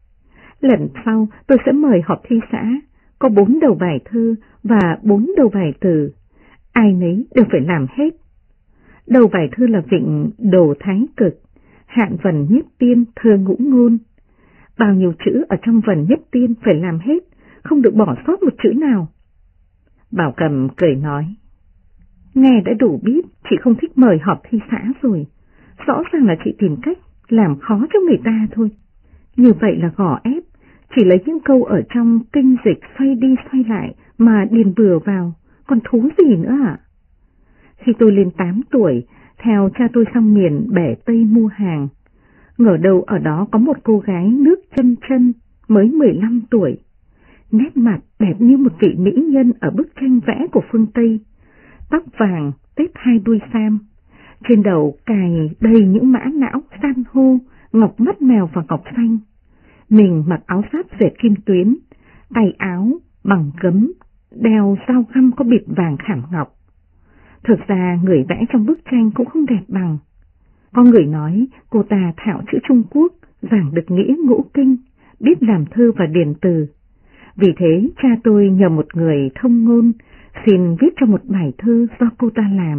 lần sau tôi sẽ mời họp thi xã, có 4 đầu bài thơ và 4 đầu bài từ, ai nấy đều phải làm hết. Đầu bài thơ là vịnh Đồ Thái Cực, hạn vần nhất tiên thơ ngũ ngôn. Bao nhiêu chữ ở trong vần nhất tiên phải làm hết, không được bỏ sót một chữ nào. Bảo Cầm cười nói, nghe đã đủ biết chị không thích mời họp thi xã rồi, rõ ràng là chị tìm cách làm khó cho người ta thôi. Như vậy là gò ép, chỉ lấy những câu ở trong kinh dịch xoay đi xoay lại mà điền bừa vào, còn thú gì nữa ạ? Khi tôi lên 8 tuổi, theo cha tôi sang miền bẻ Tây mua hàng, ngờ đâu ở đó có một cô gái nước chân mới 15 tuổi, nét mặt đẹp như một vị mỹ nhân ở bức tranh vẽ của phương Tây, tóc vàng tết 2 đuôi sam, trên đầu cài đầy những mã não san hô, ngọc mắt mèo và ngọc xanh. Mình mặc áo giáp dệt kim tuyến, tay áo bằng gấm, đeo dao găm có bịt vàng khảm ngọc. Thực ra người vẽ trong bức tranh cũng không đẹp bằng. Có người nói cô ta thạo chữ Trung Quốc, giảng được nghĩa ngũ kinh, biết làm thơ và điển từ. Vì thế cha tôi nhờ một người thông ngôn xin viết cho một bài thơ do cô ta làm.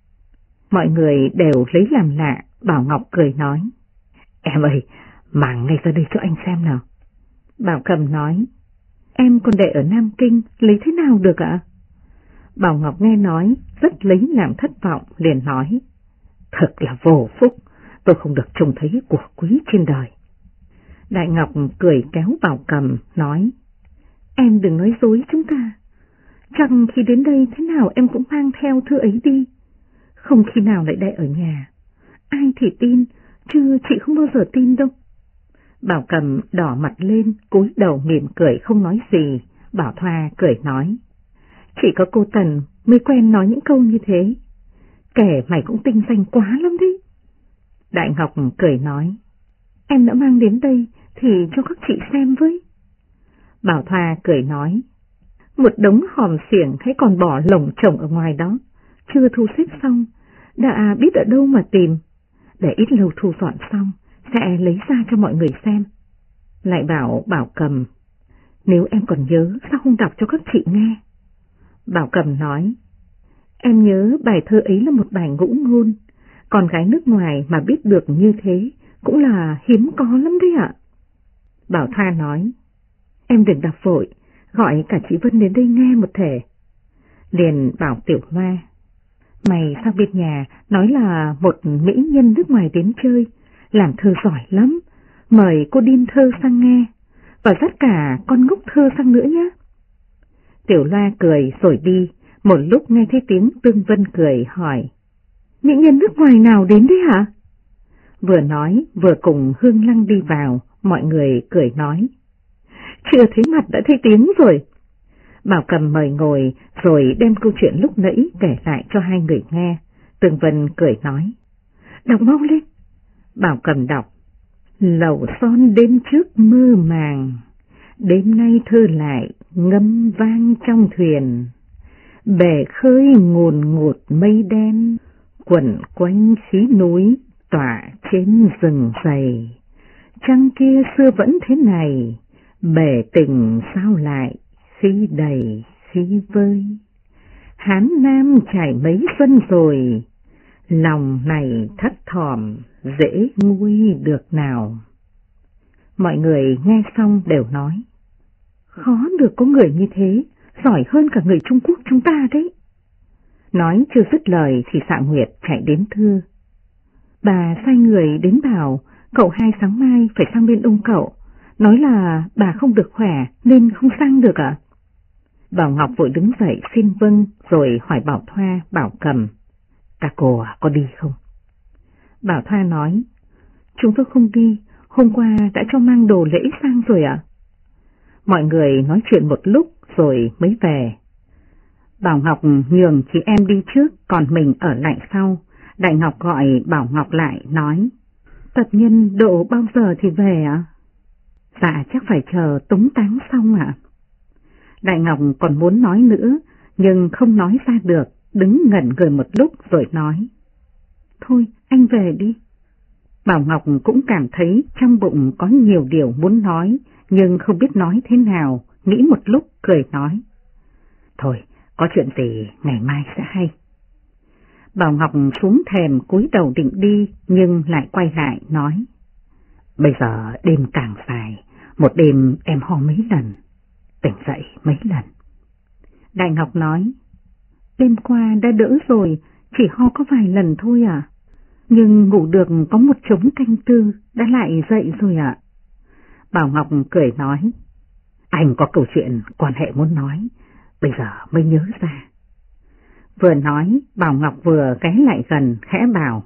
Mọi người đều lấy làm lạ. Bảo Ngọc cười nói, em ơi, mang ngay ra đây cho anh xem nào. Bảo Cầm nói, em còn để ở Nam Kinh, lấy thế nào được ạ? Bảo Ngọc nghe nói rất lấy làm thất vọng, liền nói, thật là vô phúc, tôi không được trông thấy của quý trên đời. Đại Ngọc cười kéo Bảo Cầm nói, em đừng nói dối chúng ta, chắc khi đến đây thế nào em cũng mang theo thư ấy đi, không khi nào lại để ở nhà. Ai thì tin, chứ chị không bao giờ tin đâu. Bảo Cầm đỏ mặt lên, cúi đầu mỉm cười không nói gì. Bảo Thoa cười nói, chỉ có cô Tần mới quen nói những câu như thế, kẻ mày cũng tinh danh quá lắm đấy. Đại Ngọc cười nói, em đã mang đến đây thì cho các chị xem với. Bảo Thoa cười nói, một đống hòm xiềng hãy còn bỏ lồng chồng ở ngoài đó, chưa thu xếp xong, đã biết ở đâu mà tìm. Để ít lâu thu dọn xong, sẽ lấy ra cho mọi người xem. Lại bảo Bảo Cầm, nếu em còn nhớ sao không đọc cho các chị nghe? Bảo Cầm nói, em nhớ bài thơ ấy là một bài ngũ ngôn, con gái nước ngoài mà biết được như thế cũng là hiếm có lắm đấy ạ. Bảo Thoa nói, em đừng đọc vội, gọi cả chị Vân đến đây nghe một thể. Liền bảo Tiểu Hoa, mày sang bên nhà nói là một mỹ nhân nước ngoài đến chơi, làm thơ giỏi lắm, mời cô điên thơ sang nghe, và dắt cả con ngốc thơ sang nữa nhé. Tiểu Loa cười rồi đi, một lúc nghe thấy tiếng Tương Vân cười hỏi, mỹ nhân nước ngoài nào đến đấy hả? Vừa nói vừa cùng Hương Lăng đi vào, mọi người cười nói, chưa thấy mặt đã thấy tiếng rồi. Bảo Cầm mời ngồi rồi đem câu chuyện lúc nãy kể lại cho hai người nghe. Tương Vân cười nói, đọc mau lên. Bảo Cầm đọc, lầu son đêm trước mơ màng, đêm nay thơ lại ngâm vang trong thuyền, bể khơi ngùn ngụt mây đen, quẩn quanh khí núi tỏa trên rừng dày. Trăng kia xưa vẫn thế này, bể tình sao lại khi đầy khi vơi. Hán Nam trải mấy xuân rồi, lòng này thất thỏm dễ nguôi được nào. Mọi người nghe xong đều nói, khó được có người như thế, giỏi hơn cả người Trung Quốc chúng ta đấy. Nói chưa dứt lời thì Xạ Nguyệt chạy đến thưa, bà sai người đến bảo cậu hai sáng mai phải sang bên ông cậu, nói là bà không được khỏe nên không sang được ạ. Bảo Ngọc vội đứng dậy xin vâng rồi hỏi Bảo Thoa, Bảo Cầm, các cô có đi không? Bảo Thoa nói, chúng tôi không đi, hôm qua đã cho mang đồ lễ sang rồi ạ. Mọi người nói chuyện một lúc rồi mới về. Bảo Ngọc nhường chị em đi trước, còn mình ở lại sau. Đại Ngọc gọi Bảo Ngọc lại nói, tập nhân độ bao giờ thì về ạ? Dạ chắc phải chờ tống táng xong ạ. Đại Ngọc còn muốn nói nữa, nhưng không nói ra được, đứng ngẩn người một lúc rồi nói, thôi anh về đi. Bảo Ngọc cũng cảm thấy trong bụng có nhiều điều muốn nói, nhưng không biết nói thế nào, nghĩ một lúc cười nói, thôi có chuyện gì ngày mai sẽ hay. Bảo Ngọc xuống thềm cúi đầu định đi, nhưng lại quay lại nói, bây giờ đêm càng dài, một đêm em ho mấy lần, tỉnh dậy mấy lần. Đại Ngọc nói, đêm qua đã đỡ rồi, chỉ ho có vài lần thôi à, nhưng ngủ được có một trống canh tư đã lại dậy rồi ạ. Bảo Ngọc cười nói, anh có câu chuyện quan hệ muốn nói, bây giờ mới nhớ ra. Vừa nói, Bảo Ngọc vừa ghé lại gần khẽ bảo,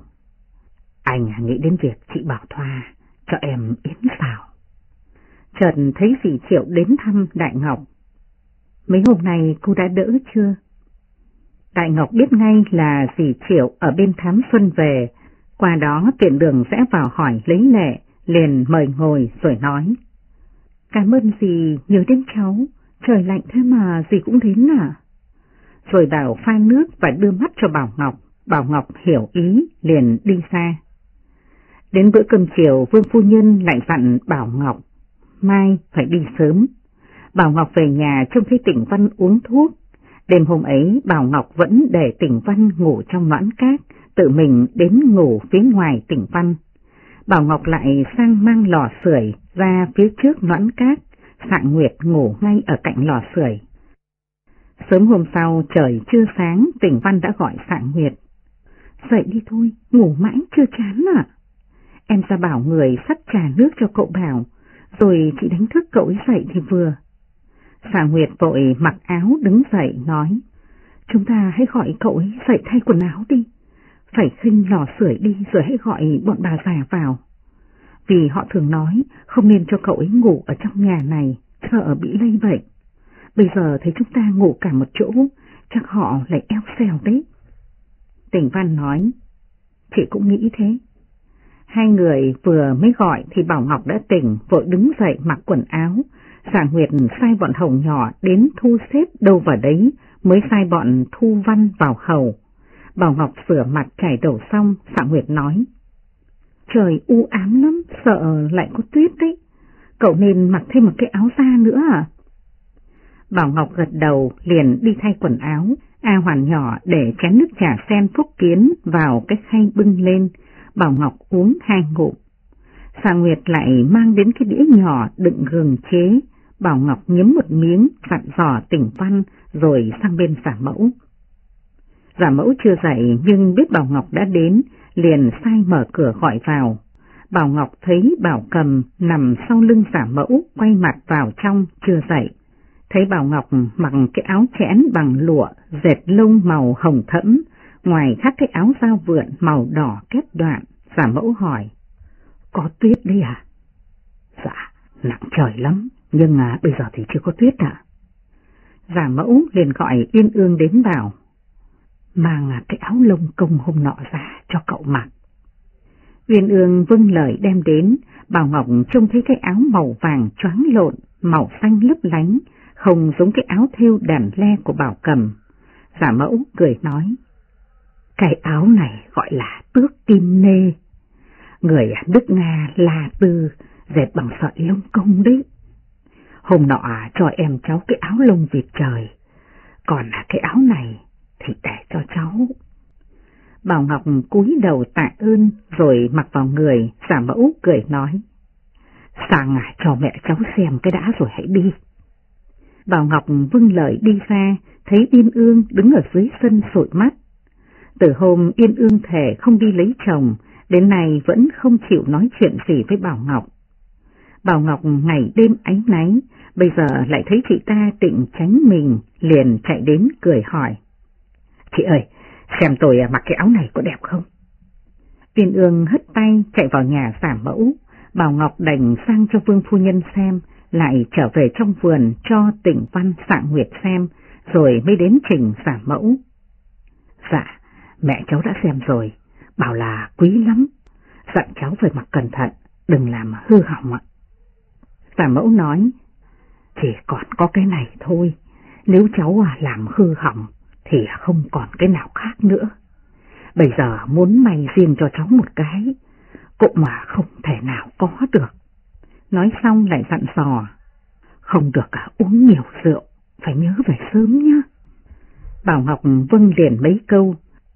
anh nghĩ đến việc chị Bảo Thoa cho em yến xào. Chợt thấy dì Triệu đến thăm Đại Ngọc, mấy hôm nay cô đã đỡ chưa? Đại Ngọc biết ngay là dì Triệu ở bên Thám Xuân về, qua đó tiện đường rẽ vào hỏi lấy lệ, liền mời ngồi rồi nói, cảm ơn dì nhớ đến cháu, trời lạnh thế mà dì cũng đến à? Rồi bảo pha nước và đưa mắt cho Bảo Ngọc. Bảo Ngọc hiểu ý liền đi xa. Đến bữa cơm chiều, Vương phu nhân lại dặn Bảo Ngọc mai phải đi sớm. Bảo Ngọc về nhà trông thấy Tỉnh Văn uống thuốc. Đêm hôm ấy Bảo Ngọc vẫn để Tỉnh Văn ngủ trong noãn cát, tự mình đến ngủ phía ngoài Tỉnh Văn. Bảo Ngọc lại sang mang lò sưởi ra phía trước noãn cát, Xạ Nguyệt ngủ ngay ở cạnh lò sưởi. Sớm hôm sau trời chưa sáng, Tỉnh Văn đã gọi Xạ Nguyệt, dậy đi thôi, ngủ mãi chưa chán à? Em ra bảo người sắt trà nước cho cậu Bảo, rồi chị đánh thức cậu ấy dậy thì vừa. Xạ Nguyệt vội mặc áo đứng dậy nói, chúng ta hãy gọi cậu ấy dậy thay quần áo đi, phải khinh lò sưởi đi rồi hãy gọi bọn bà già vào. Vì họ thường nói không nên cho cậu ấy ngủ ở trong nhà này, sợ bị lây bệnh. Bây giờ thấy chúng ta ngủ cả một chỗ, chắc họ lại eo xèo đấy. Tỉnh Văn nói, chị cũng nghĩ thế. Hai người vừa mới gọi thì Bảo Ngọc đã tỉnh, vội đứng dậy mặc quần áo. Xạ Nguyệt sai bọn Hồng nhỏ đến thu xếp đâu vào đấy, mới sai bọn Thu Văn vào hầu. Bảo Ngọc rửa mặt chải đầu xong, Xạ Nguyệt nói: Trời u ám lắm, sợ lại có tuyết đấy. Cậu nên mặc thêm một cái áo da nữa à? Bảo Ngọc gật đầu, liền đi thay quần áo. A Hoàn nhỏ để chén nước trà sen phúc kiến vào cái khay bưng lên. Bảo Ngọc uống 2 ngụm. Xạ Nguyệt lại mang đến cái đĩa nhỏ đựng gừng chế. Bảo Ngọc nhấm một miếng, dặn dò Tỉnh Văn, rồi sang bên giả mẫu. Giả mẫu chưa dậy nhưng biết Bảo Ngọc đã đến, liền sai mở cửa gọi vào. Bảo Ngọc thấy Bảo Cầm nằm sau lưng giả mẫu, quay mặt vào trong, chưa dậy. Thấy Bảo Ngọc mặc cái áo chẽn bằng lụa, dệt lông màu hồng thẫm, ngoài khác cái áo da vượn màu đỏ kép đoạn. Giả mẫu hỏi: Có tuyết đấy à? Dạ, nặng trời lắm, nhưng bây giờ thì chưa có tuyết ạ. Giả mẫu liền gọi Yên Ương đến bảo: Mang cái áo lông công hôm nọ ra cho cậu mặc. Uyên Ương vâng lời đem đến. Bảo Ngọc trông thấy cái áo màu vàng choáng lộn, màu xanh lấp lánh, không giống cái áo thêu đàn le của Bảo Cầm. Giả mẫu cười nói: Cái áo này gọi là tước kim nê, người nước Nga La Tư dệt bằng sợi lông công đấy. Hôm nọ cho em cháu cái áo lông vịt trời, còn cái áo này thì để cho cháu. Bảo Ngọc cúi đầu tạ ơn rồi mặc vào người. Giả mẫu cười nói: Sang cho mẹ cháu xem cái đã rồi hãy đi. Bảo Ngọc vâng lời đi ra, thấy Yên Ương đứng ở dưới sân sụi mắt. Từ hôm Yên Ương thề không đi lấy chồng, đến nay vẫn không chịu nói chuyện gì với Bảo Ngọc. Bảo Ngọc ngày đêm áy náy, bây giờ lại thấy chị ta định tránh mình, liền chạy đến cười hỏi: Chị ơi, xem tôi mặc cái áo này có đẹp không? Yên Ương hất tay chạy vào nhà giả mẫu. Bảo Ngọc đành sang cho Vương phu nhân xem, lại trở về trong vườn cho Tỉnh Văn, Xạ Nguyệt xem, rồi mới đến trình giả mẫu. Dạ, mẹ cháu đã xem rồi, bảo là quý lắm, dặn cháu phải mặc cẩn thận, đừng làm hư hỏng ạ. Giả mẫu nói: Chỉ còn có cái này thôi, nếu cháu làm hư hỏng thì không còn cái nào khác nữa. Bây giờ muốn may riêng cho cháu một cái, cũng mà không thể nào có được. Nói xong lại dặn dò: Không được uống nhiều rượu, phải nhớ về sớm nhé. Bảo Ngọc vâng liền mấy câu.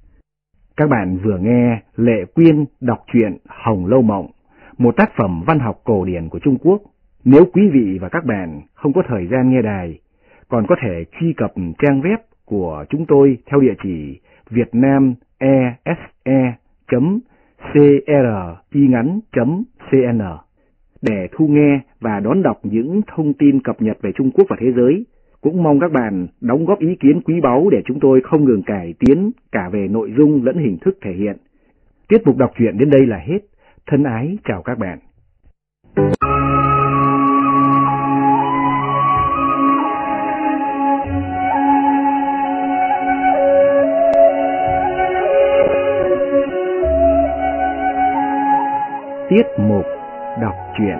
Các bạn vừa nghe Lệ Quyên đọc truyện Hồng Lâu Mộng, một tác phẩm văn học cổ điển của Trung Quốc. Nếu quý vị và các bạn không có thời gian nghe đài, còn có thể truy cập trang web của chúng tôi theo địa chỉ vietnamese.cringắn.cn để thu nghe và đón đọc những thông tin cập nhật về Trung Quốc và thế giới. Cũng mong các bạn đóng góp ý kiến quý báu để chúng tôi không ngừng cải tiến cả về nội dung lẫn hình thức thể hiện. Tiết mục đọc truyện đến đây là hết. Thân ái chào các bạn. Tiết mục đọc truyện.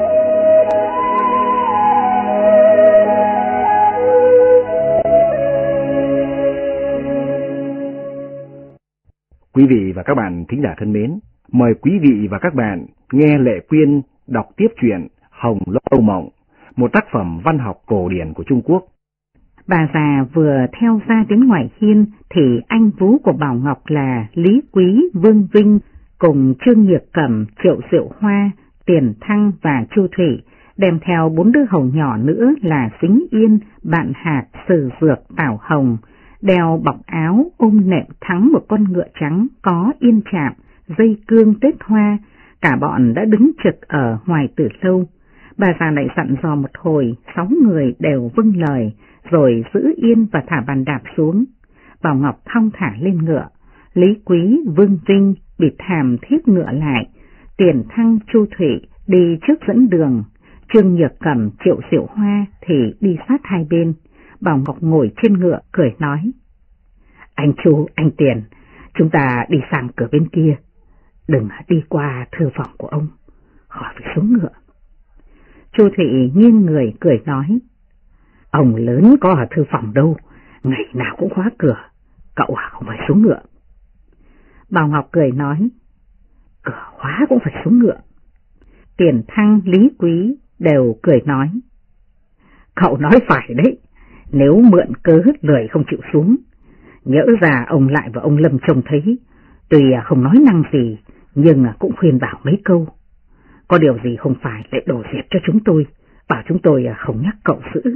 Quý vị và các bạn thính giả thân mến, mời quý vị và các bạn nghe Lệ Quyên đọc tiếp truyện Hồng Lâu Mộng, một tác phẩm văn học cổ điển của Trung Quốc. Bà già vừa theo ra đến ngoài hiên thì anh vú của Bảo Ngọc là Lý Quý, Vương Vinh cùng Trương Nhược Cẩm, Triệu Diệu Hoa, Tiền Thăng và Chu Thủy, đem theo 4 đứa hầu nhỏ nữa là Sính Yên, Bạn Hạt, Sử Dược, Tảo Hồng, đeo bọc áo ôm nệm thắng một con ngựa trắng có yên chạm, dây cương tết hoa. Cả bọn đã đứng trực ở ngoài từ lâu. Bà già lại dặn dò một hồi, 6 người đều vâng lời, rồi giữ yên và thả bàn đạp xuống. Bảo Ngọc thong thả lên ngựa, Lý Quý, Vương Vinh bịt hàm thiếp ngựa lại, Tiền Thăng, Chu Thủy đi trước dẫn đường, Trương Nhược Cẩm, Triệu Diệu Hoa thì đi sát hai bên. Bảo Ngọc ngồi trên ngựa cười nói: Anh Chu, anh Tiền, chúng ta đi sang cửa bên kia, đừng đi qua thư phòng của ông, khỏi phải xuống ngựa. Chu Thủy nghiêng người cười nói: Ông lớn có ở thư phòng đâu, ngày nào cũng khóa cửa, cậu không phải xuống ngựa, Bảo Ngọc cười nói, cửa khóa cũng phải xuống ngựa. Tiền Thăng, Lý Quý đều cười nói, cậu nói phải đấy, nếu mượn cớ lười không chịu xuống. Nhỡ ra ông Lại và ông Lâm trông thấy, tuy không nói năng gì, nhưng cũng khuyên bảo mấy câu. Có điều gì không phải lại đổ dẹp cho chúng tôi, bảo chúng tôi không nhắc cậu giữ.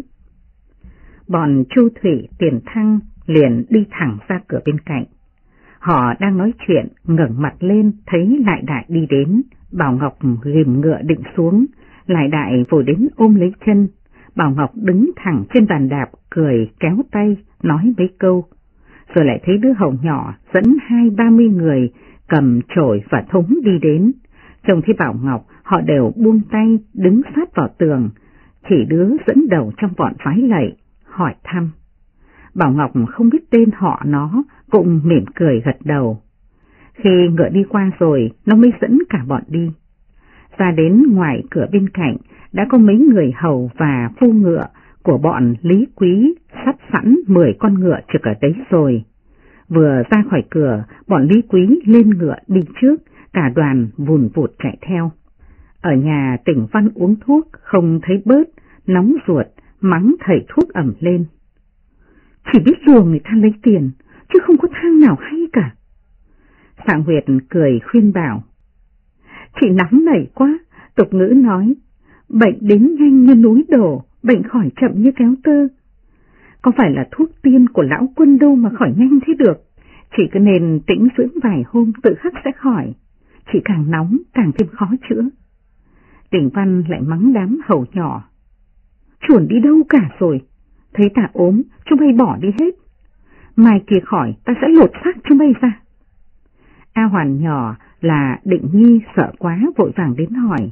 Bọn Chu Thủy, Tiền Thăng liền đi thẳng ra cửa bên cạnh. Họ đang nói chuyện, ngẩng mặt lên thấy Lại Đại đi đến. Bảo Ngọc ghìm ngựa định xuống, Lại Đại vội đến ôm lấy chân. Bảo Ngọc đứng thẳng trên bàn đạp, cười kéo tay, nói mấy câu. Rồi lại thấy đứa hầu nhỏ dẫn 20-30 người cầm chổi và thúng đi đến. Trông thấy Bảo Ngọc, họ đều buông tay, đứng sát vào tường. Chỉ đứa dẫn đầu trong bọn phái lạy, hỏi thăm. Bảo Ngọc không biết tên họ nó, cũng mỉm cười gật đầu. Khi ngựa đi qua rồi, nó mới dẫn cả bọn đi. Ra đến ngoài cửa bên cạnh, đã có mấy người hầu và phu ngựa của bọn Lý Quý sắp sẵn 10 con ngựa trực ở đấy rồi. Vừa ra khỏi cửa, bọn Lý Quý lên ngựa đi trước, cả đoàn vùn vụt chạy theo. Ở nhà Tỉnh Văn uống thuốc, không thấy bớt, nóng ruột, mắng thầy thuốc ẩm lên. Chỉ biết lừa người ta lấy tiền, chứ không có thang nào hay cả. Sạng Huyệt cười khuyên bảo. Chị nóng nảy quá, tục ngữ nói, bệnh đến nhanh như núi đổ, bệnh khỏi chậm như kéo tơ. Có phải là thuốc tiên của lão Quân đâu mà khỏi nhanh thế được. Chị cứ nên tĩnh dưỡng vài hôm tự khắc sẽ khỏi. Chị càng nóng càng thêm khó chữa. Tỉnh Văn lại mắng đám hầu nhỏ. Chuồn đi đâu cả rồi, thấy ta ốm chúng bay bỏ đi hết. Mai kia khỏi ta sẽ lột xác chúng bay ra. A Hoàn nhỏ là Định Nhi sợ quá vội vàng đến hỏi.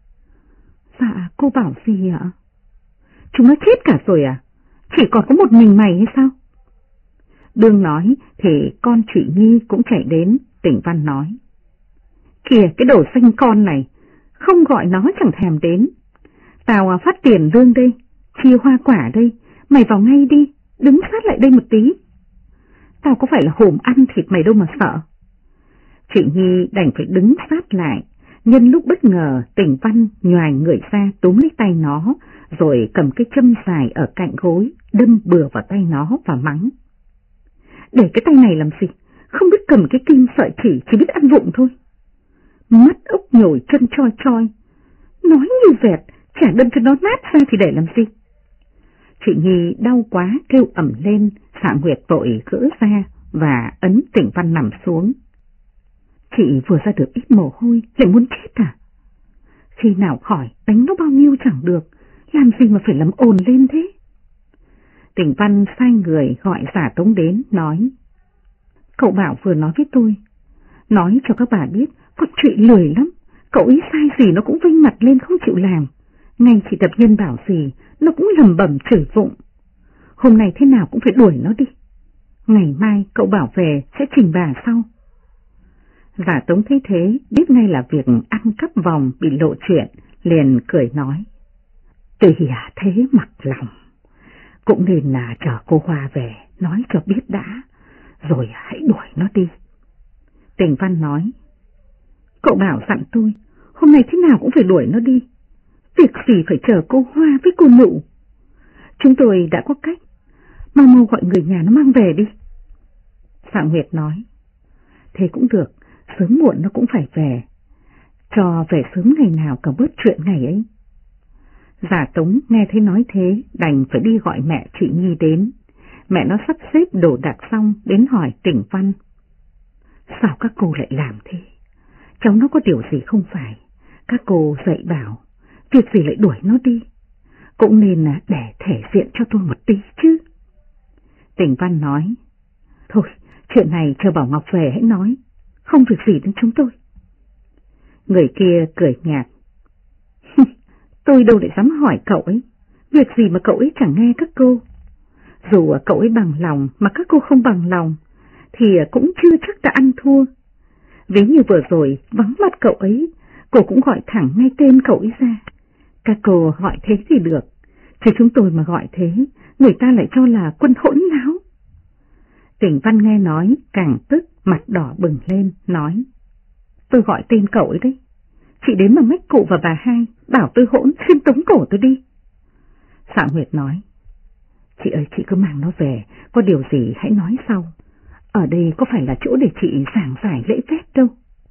Dạ cô bảo gì ạ? Chúng nó chết cả rồi à? Chỉ còn có một mình mày hay sao? Đương nói thì con Thủy Nhi cũng chạy đến. Tỉnh Văn nói. Kìa cái đồ xanh con này, không gọi nó chẳng thèm đến. Tao phát tiền lương đây, chia hoa quả đây, mày vào ngay đi, đứng sát lại đây một tí. Tao có phải là hổm ăn thịt mày đâu mà sợ. Chị Nhi đành phải đứng sát lại, nhân lúc bất ngờ Tỉnh Văn nhoài người ra túm lấy tay nó, rồi cầm cái châm dài ở cạnh gối, đâm bừa vào tay nó và mắng. Để cái tay này làm gì, không biết cầm cái kim sợi chỉ biết ăn vụng thôi. Mắt ốc nhồi chân choi choi, nói như vẹt, chả đâm cho nó nát ra thì để làm gì. Chị Nhi đau quá kêu ẩm lên, Sạng Nguyệt vội gỡ ra và ấn Tỉnh Văn nằm xuống. Chị vừa ra được ít mồ hôi, lại muốn chết à? Khi nào khỏi, đánh nó bao nhiêu chẳng được, làm gì mà phải làm ồn lên thế? Tỉnh Văn sai người gọi Giả Tống đến, nói. Cậu Bảo vừa nói với tôi, nói cho các bà biết, con chuyện lười lắm, cậu ấy sai gì nó cũng vênh mặt lên không chịu làm. Ngay chị Tập Nhân bảo gì, nó cũng lầm bầm chửi vụng. Hôm nay thế nào cũng phải đuổi nó đi. Ngày mai cậu Bảo về sẽ trình bà sau. Giả Tống thấy thế, biết ngay là việc ăn cắp vòng bị lộ chuyện, liền cười nói. Tùy thế mặc lòng, cũng nên là chờ cô Hoa về, nói cho biết đã, rồi hãy đuổi nó đi. Tỉnh Văn nói. Cậu Bảo dặn tôi, hôm nay thế nào cũng phải đuổi nó đi. Việc gì phải chờ cô Hoa với cô Nụ. Chúng tôi đã có cách, mau gọi người nhà nó mang về đi. Sạng Nguyệt nói. Thế cũng được, sớm muộn nó cũng phải về. Cho về sớm ngày nào càng bớt chuyện ngày ấy. Giả Tống nghe thấy nói thế, đành phải đi gọi mẹ chị Nhi đến. Mẹ nó sắp xếp đồ đạc xong đến hỏi Tỉnh Văn. Sao các cô lại làm thế? Cháu nó có điều gì không phải? Các cô dạy bảo, việc gì lại đuổi nó đi? Cũng nên để thể diện cho tôi một tí chứ. Tỉnh Văn nói. Thôi, chuyện này chờ Bảo Ngọc về hãy nói, không việc gì đến chúng tôi. Người kia cười nhạt. Tôi đâu lại dám hỏi cậu ấy, việc gì mà cậu ấy chẳng nghe các cô. Dù cậu ấy bằng lòng mà các cô không bằng lòng, thì cũng chưa chắc đã ăn thua. Ví như vừa rồi vắng mặt cậu ấy, cô cũng gọi thẳng ngay tên cậu ấy ra. Các cô gọi thế thì được, chứ chúng tôi mà gọi thế, người ta lại cho là quân hỗn láo. Tỉnh Văn nghe nói càng tức, mặt đỏ bừng lên, nói: Tôi gọi tên cậu ấy đấy. Chị đến mà mách cụ và bà hai, bảo tôi hỗn xin tống cổ tôi đi. Sạng Nguyệt nói: Chị ơi, chị cứ mang nó về, có điều gì hãy nói sau. Ở đây có phải là chỗ để chị giảng giải lễ phép đâu.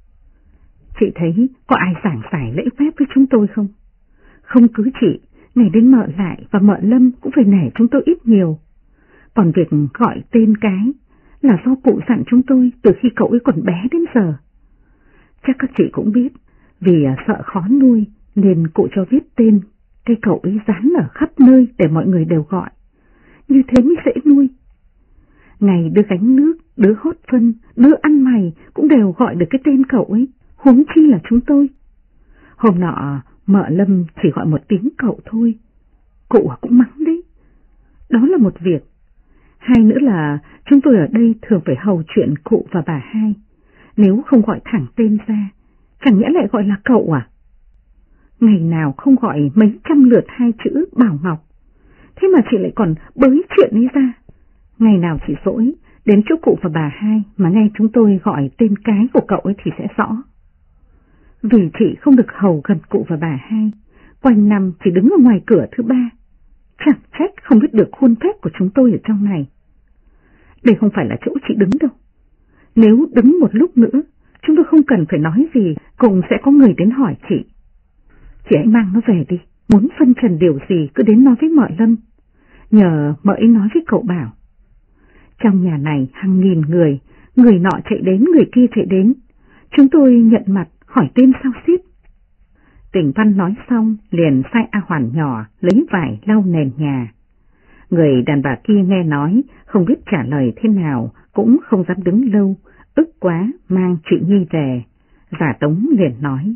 Chị thấy có ai giảng giải lễ phép với chúng tôi không? Không cứ chị, ngày đến Mợ Lại và Mợ Lâm cũng phải nể chúng tôi ít nhiều. Còn việc gọi tên cái là do cụ dặn chúng tôi từ khi cậu ấy còn bé đến giờ. Chắc các chị cũng biết, vì sợ khó nuôi nên cụ cho viết tên cây cậu ấy dán ở khắp nơi để mọi người đều gọi. Như thế mới dễ nuôi. Ngày đứa gánh nước, đứa hót phân, đứa ăn mày cũng đều gọi được cái tên cậu ấy, huống chi là chúng tôi. Hôm nọ Mợ Lâm chỉ gọi một tiếng cậu thôi, cụ cũng mắng đấy. Đó là một việc. Hai nữa là chúng tôi ở đây thường phải hầu chuyện cụ và bà hai. Nếu không gọi thẳng tên ra, chẳng nhẽ lại gọi là cậu à? Ngày nào không gọi mấy trăm lượt hai chữ Bảo Ngọc, thế mà chị lại còn bới chuyện ấy ra. Ngày nào chị dỗi đến chỗ cụ và bà hai mà nghe chúng tôi gọi tên cái của cậu ấy thì sẽ rõ. Vì chị không được hầu gần cụ và bà hai, quanh năm chỉ đứng ở ngoài cửa thứ ba, chẳng trách không biết được khuôn phép của chúng tôi ở trong này. Đây không phải là chỗ chị đứng đâu. Nếu đứng một lúc nữa, chúng tôi không cần phải nói gì, cũng sẽ có người đến hỏi chị. Chị hãy mang nó về đi, muốn phân trần điều gì cứ đến nói với Mợ Lâm, nhờ Mợ ấy nói với cậu Bảo. Trong nhà này hàng nghìn người, người nọ chạy đến, người kia chạy đến, chúng tôi nhận mặt hỏi tên sao xiết. Tỉnh Văn nói xong liền sai A Hoàn nhỏ lấy vải lau nền nhà. Người đàn bà kia nghe nói không biết trả lời thế nào, cũng không dám đứng lâu, ức quá mang chị Nhi về. Giả Tống liền nói: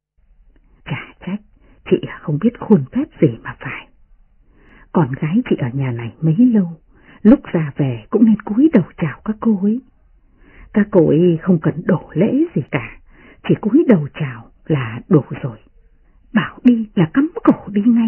Chả trách, chị không biết khuôn phép gì mà phải. Con gái chị ở nhà này mấy lâu, lúc ra về cũng nên cúi đầu chào các cô ấy. Các cô ấy không cần đổ lễ gì cả, chỉ cúi đầu chào là đủ rồi. Bảo đi là cắm cổ đi ngay.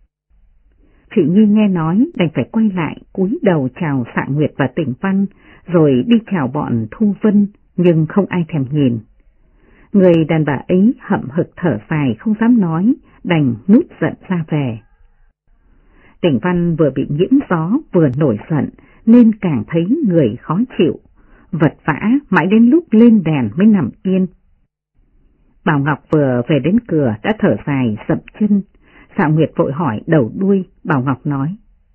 Chị Nhi nghe nói đành phải quay lại cúi đầu chào Sạng Nguyệt và Tỉnh Văn, rồi đi chào bọn Thu Vân, nhưng không ai thèm nhìn. Người đàn bà ấy hậm hực thở dài không dám nói, đành nút giận ra về. Tỉnh Văn vừa bị nhiễm gió vừa nổi giận nên càng thấy người khó chịu, vật vã mãi đến lúc lên đèn mới nằm yên. Bảo Ngọc vừa về đến cửa đã thở dài dậm chân. Sạng Nguyệt vội hỏi đầu đuôi. Bảo Ngọc nói: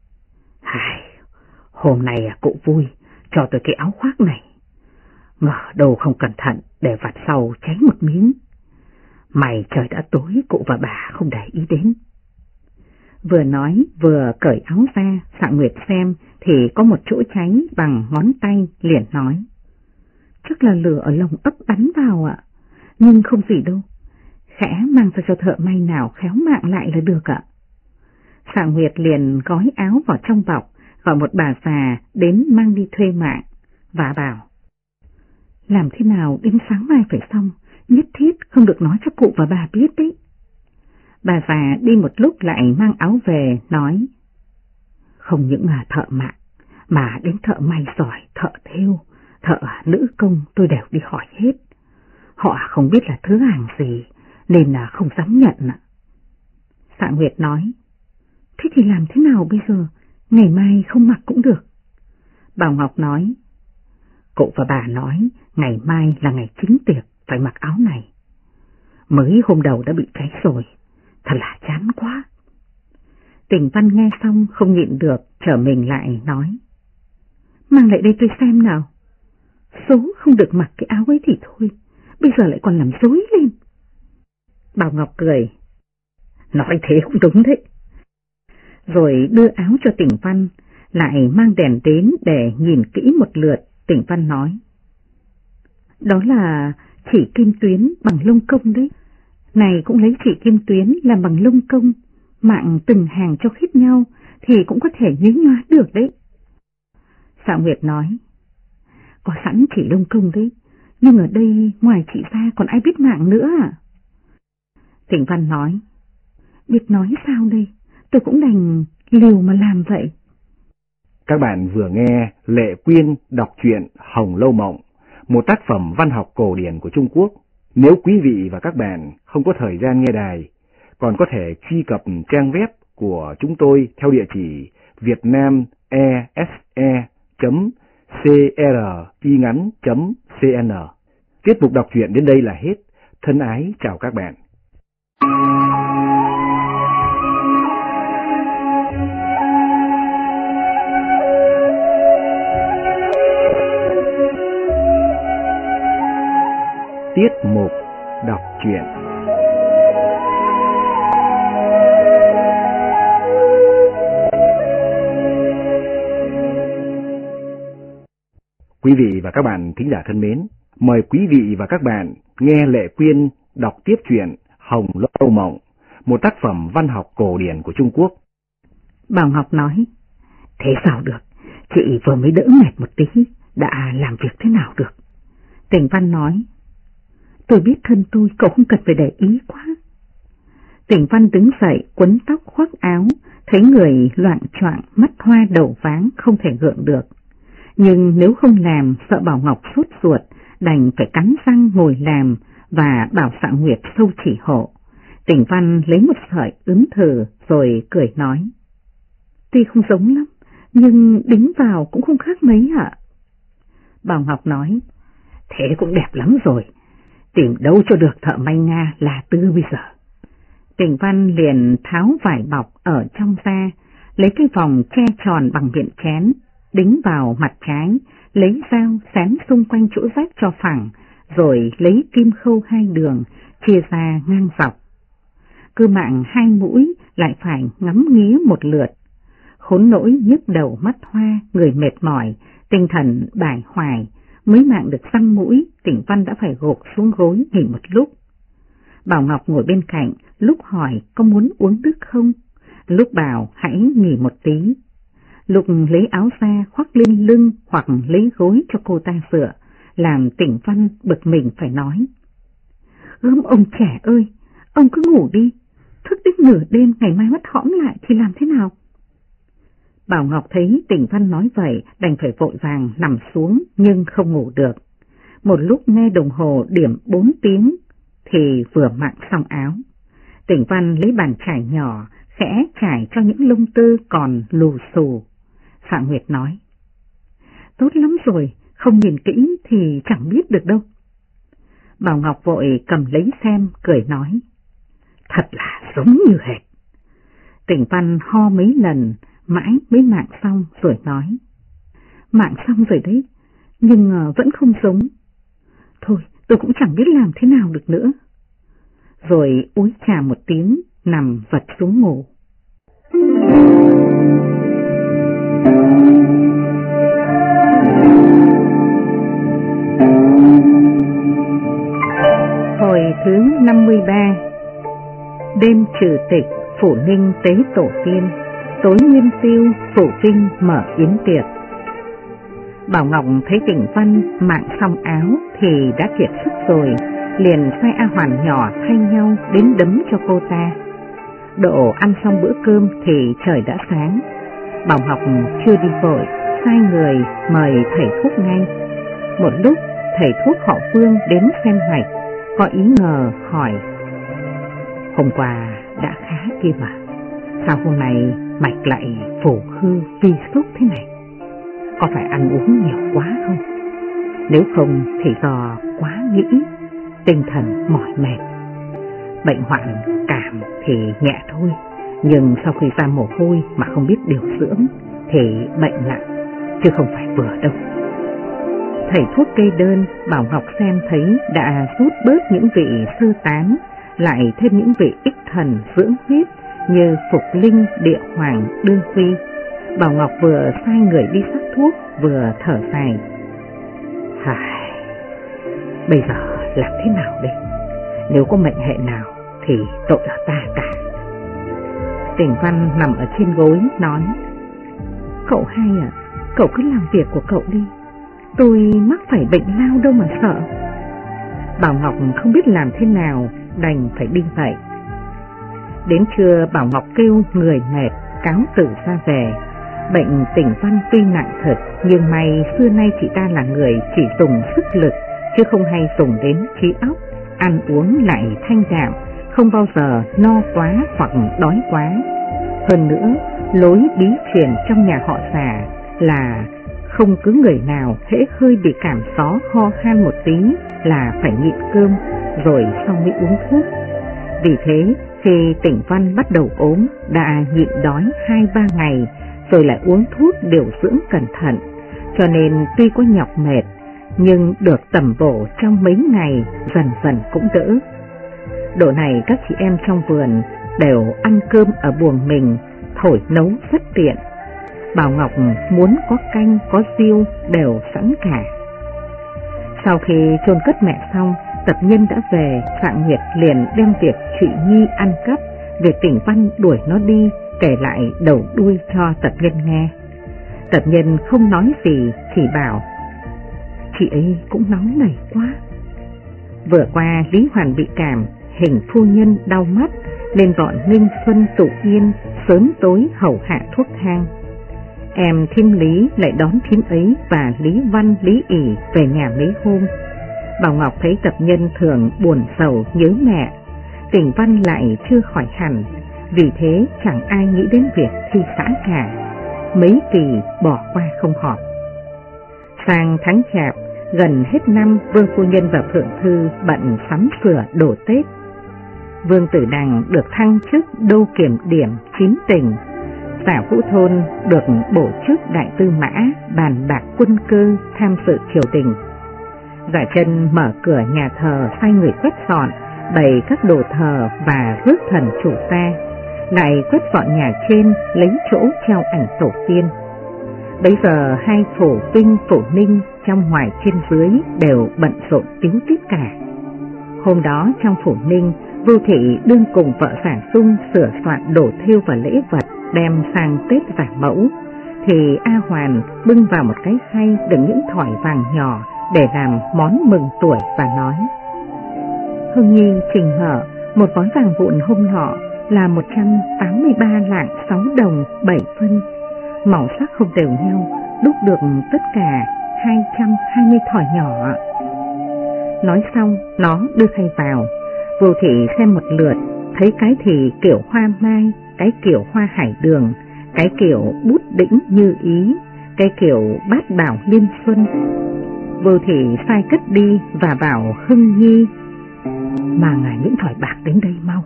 Hôm nay cụ vui cho tôi cái áo khoác này, ngờ đâu không cẩn thận để vặt sau cháy một miếng. May trời đã tối, cụ và bà không để ý đến. Vừa nói vừa cởi áo ra. Sạng Nguyệt xem thì có một chỗ cháy bằng ngón tay, liền nói: Chắc là lửa ở lồng ấp bắn vào ạ. Nhưng không gì đâu, khẽ mang ra cho thợ may nào khéo mạng lại là được ạ. Sạng Nguyệt liền gói áo vào trong bọc, gọi một bà già đến mang đi thuê mạng, và bảo: Làm thế nào đến sáng mai phải xong, nhất thiết không được nói cho cụ và bà biết đấy. Bà già đi một lúc lại mang áo về, nói: Không những là thợ mạng, mà đến thợ may giỏi, thợ thêu, thợ nữ công tôi đều đi hỏi hết. Họ không biết là thứ hàng gì nên là không dám nhận ạ. Sạng Nguyệt nói: Thế thì làm thế nào bây giờ, ngày mai không mặc cũng được. Bảo Ngọc nói: Cụ và bà nói ngày mai là ngày chính tiệc, phải mặc áo này. Mới hôm đầu đã bị cháy rồi, thật là chán quá. Tỉnh Văn nghe xong không nhịn được, trở mình lại nói: Mang lại đây tôi xem nào. Số không được mặc cái áo ấy thì thôi, bây giờ lại còn làm rối lên. Bảo Ngọc cười: Nói thế cũng đúng đấy. Rồi đưa áo cho Tỉnh Văn, lại mang đèn đến để nhìn kỹ một lượt. Tỉnh Văn nói: Đó là chỉ kim tuyến bằng lông công đấy. Này cũng lấy chỉ kim tuyến làm bằng lông công, mạng từng hàng cho khít nhau thì cũng có thể nhí nhóa được đấy. Sạng Nguyệt nói: Có sẵn chỉ lông công đấy, nhưng ở đây ngoài chị ra còn ai biết mạng nữa à? Tỉnh Văn nói: Biết nói sao đây, tôi cũng đành liều mà làm vậy. Các bạn vừa nghe Lệ Quyên đọc truyện Hồng Lâu Mộng, một tác phẩm văn học cổ điển của Trung Quốc. Nếu quý vị và các bạn không có thời gian nghe đài, còn có thể truy cập trang web của chúng tôi theo địa chỉ vietnamese.cringắn.cn. Tiết mục đọc truyện đến đây là hết. Thân ái chào các bạn. Tiết mục đọc truyện. Quý vị và các bạn thính giả thân mến, mời quý vị và các bạn nghe Lệ Quyên đọc tiếp truyện Hồng Lâu Mộng, một tác phẩm văn học cổ điển của Trung Quốc. Bảo Ngọc nói, thế sao được, chị vừa mới đỡ mệt một tí, đã làm việc thế nào được? Tỉnh Văn nói, tôi biết thân tôi, cậu không cần phải để ý quá. Tỉnh Văn đứng dậy, quấn tóc khoác áo, thấy người loạng choạng, mắt hoa đầu váng, không thể gượng được. Nhưng nếu không làm, sợ Bảo Ngọc sốt ruột, đành phải cắn răng ngồi làm và bảo Xạ Nguyệt sâu chỉ hộ. Tỉnh Văn lấy một sợi ướm thử rồi cười nói, tuy không giống lắm, nhưng đính vào cũng không khác mấy ạ. Bảo Ngọc nói, thế cũng đẹp lắm rồi, tìm đâu cho được thợ may Nga là Tư bây giờ. Tỉnh Văn liền tháo vải bọc ở trong ra, lấy cái vòng che tròn bằng miệng chén, đính vào mặt trái, lấy dao xén xung quanh chỗ rách cho phẳng, rồi lấy kim khâu 2 đường, chia ra ngang dọc. Cứ mạng 2 mũi lại phải ngắm nghía một lượt. Khốn nỗi nhức đầu mắt hoa, người mệt mỏi, tinh thần bải hoài, mới mạng được răng mũi, Tỉnh Văn đã phải gục xuống gối nghỉ một lúc. Bảo Ngọc ngồi bên cạnh, lúc hỏi có muốn uống nước không, lúc bảo hãy nghỉ một tí. Lúc lấy áo ra khoác lên lưng hoặc lấy gối cho cô ta dựa, làm Tỉnh Văn bực mình phải nói, gớm ông trẻ ơi, ông cứ ngủ đi, thức đến nửa đêm ngày mai mắt hõm lại thì làm thế nào? Bảo Ngọc thấy Tỉnh Văn nói vậy, đành phải vội vàng nằm xuống nhưng không ngủ được. Một lúc nghe đồng hồ điểm 4 tiếng thì vừa mặc xong áo. Tỉnh Văn lấy bàn chải nhỏ, khẽ chải cho những lông tơ còn lù xù. Xạ Nguyệt nói, tốt lắm rồi, không nhìn kỹ thì chẳng biết được đâu. Bảo Ngọc vội cầm lấy xem, cười nói, thật là giống như hệt. Tỉnh Văn ho mấy lần, mãi mới mạng xong rồi nói, mạng xong rồi đấy, nhưng vẫn không giống. Thôi, tôi cũng chẳng biết làm thế nào được nữa. Rồi úi trà một tiếng, nằm vật xuống ngủ. Hồi thứ 53. Đêm trừ tịch, Phủ Ninh tế tổ tiên, tối Nguyên Tiêu, Phủ Vinh mở yến tiệc. Bảo Ngọc thấy Tỉnh Văn mạng xong áo thì đã kiệt sức rồi, liền sai A Hoàn nhỏ thay nhau đến đấm cho cô ta. Độ ăn xong bữa cơm thì trời đã sáng. Bảo Ngọc chưa đi vội, sai người mời thầy thuốc ngay. Một lúc thầy thuốc họ Vương đến xem mạch, có ý ngờ hỏi, hôm qua đã khá kia mà, sao hôm nay mạch lại phù hư vi sốt thế này? Có phải ăn uống nhiều quá không? Nếu không thì do quá nghĩ, tinh thần mỏi mệt. Bệnh hoạn cảm thì nhẹ thôi, nhưng sau khi ra mồ hôi mà không biết điều dưỡng thì bệnh nặng, chứ không phải vừa đâu. Thầy thuốc kê đơn, Bảo Ngọc xem thấy đã rút bớt những vị sơ tán, lại thêm những vị ích thần dưỡng huyết như Phục Linh, Địa Hoàng, Đương Huy. Bảo Ngọc vừa sai người đi sắc thuốc, vừa thở dài. Bây giờ làm thế nào đây? Nếu có mệnh hệ nào thì tội ở ta cả. Tỉnh Văn nằm ở trên gối nói, cậu hai à, cậu cứ làm việc của cậu đi, tôi mắc phải bệnh lao đâu mà sợ. Bảo Ngọc không biết làm thế nào, đành phải đi vậy. Đến trưa Bảo Ngọc kêu người mệt cáo từ ra về. Bệnh Tỉnh Văn tuy nặng thật, nhưng may xưa nay chị ta là người chỉ dùng sức lực, chứ không hay dùng đến trí óc, ăn uống lại thanh đạm, không bao giờ no quá hoặc đói quá. Hơn nữa, lối bí truyền trong nhà họ Giả là không cứ người nào hễ hơi bị cảm gió ho khan một tí là phải nhịn cơm rồi sau mới uống thuốc. Vì thế, khi Tỉnh Văn bắt đầu ốm, đã nhịn đói 2-3 ngày, rồi lại uống thuốc điều dưỡng cẩn thận, cho nên tuy có nhọc mệt, nhưng được tẩm bổ trong mấy ngày dần dần cũng đỡ. Độ này các chị em trong vườn đều ăn cơm ở buồng mình, thổi nấu rất tiện. Bảo Ngọc muốn có canh, có riêu đều sẵn cả. Sau khi chôn cất mẹ xong, Tập Nhân đã về, Phạm Nguyệt liền đem việc chị Nhi ăn cắp, việc Tỉnh Văn đuổi nó đi, kể lại đầu đuôi cho Tập Nhân nghe. Tập Nhân không nói gì, chỉ bảo chị ấy cũng nóng nảy quá. Vừa qua Lý Hoàn bị cảm, Hình phu nhân đau mắt, nên gọi Ninh Xuân Tụ Yên sớm tối hầu hạ thuốc thang. Em thím Lý lại đón thím ấy và Lý Văn, Lý ỉ về nhà mấy hôm. Bảo Ngọc thấy Tập Nhân thường buồn sầu nhớ mẹ, Tỉnh Văn lại chưa khỏi hẳn, vì thế chẳng ai nghĩ đến việc thi xã cả. Mấy kỳ bỏ qua không họp. Sang tháng Chạp, gần hết năm, Vương phu nhân và Phượng Thư bận sắm sửa đồ Tết. Vương Tử Đằng được thăng chức đô kiểm điểm 9 tỉnh, Giả Vũ Thôn được bổ chức đại tư mã, bàn bạc quân cơ, tham sự triều đình. Giả Chân mở cửa nhà thờ, sai người quét dọn, bày các đồ thờ và rước thần chủ ta, lại quét dọn nhà trên, lấy chỗ treo ảnh tổ tiên. Bấy giờ hai phủ Vinh, phủ Ninh trong ngoài trên dưới đều bận rộn tíu tít cả. Hôm đó trong phủ Ninh, Vưu Thị đương cùng vợ Giả Sung sửa soạn đồ thêu và lễ vật đem sang Tết giả mẫu, thì A Hoàn bưng vào một cái khay đựng những thỏi vàng nhỏ để làm món mừng tuổi và nói: Hương Nhi trình hở, một gói vàng vụn hôm nọ là 183 lạng 6 đồng 7 phân, màu sắc không đều nhau, đúc được tất cả 220 thỏi nhỏ. Nói xong, nó đưa khay vào. Vô Thị xem một lượt, thấy cái thì kiểu hoa mai, cái kiểu hoa hải đường, cái kiểu bút đĩnh như ý, cái kiểu bát bảo liên xuân. Vô Thị sai cất đi và bảo Hưng Nhi mang những thỏi bạc đến đây mau.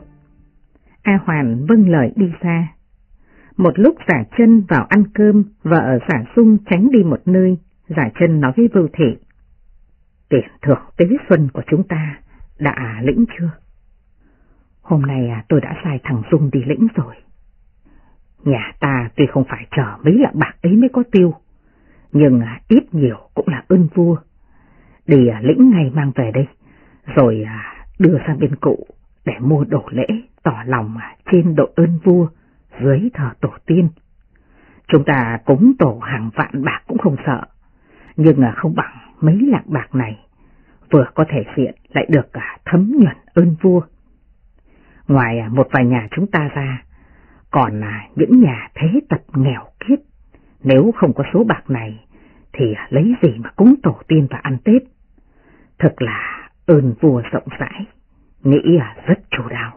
A Hoàn vâng lời đi ra. Một lúc Giả Chân vào ăn cơm, vợ Giả Sung tránh đi một nơi. Giả Chân nói với Vô Thị: Tiền thưởng tế xuân của chúng ta đã lĩnh chưa? Hôm nay tôi đã sai thằng Dung đi lĩnh rồi. Nhà ta tuy không phải chờ mấy lạng bạc ấy mới có tiêu, nhưng ít nhiều cũng là ơn vua. Đi lĩnh ngay mang về đây, rồi đưa sang bên cụ để mua đồ lễ tỏ lòng trên độ ơn vua dưới thờ tổ tiên. Chúng ta cúng tổ hàng vạn bạc cũng không sợ, nhưng không bằng mấy lạng bạc này, vừa có thể hiện lại được thấm nhuần ơn vua. Ngoài một vài nhà chúng ta ra, còn những nhà thế tập nghèo kiết, nếu không có số bạc này thì lấy gì mà cúng tổ tiên và ăn Tết. Thật là ơn vua rộng rãi, nghĩ rất chu đáo.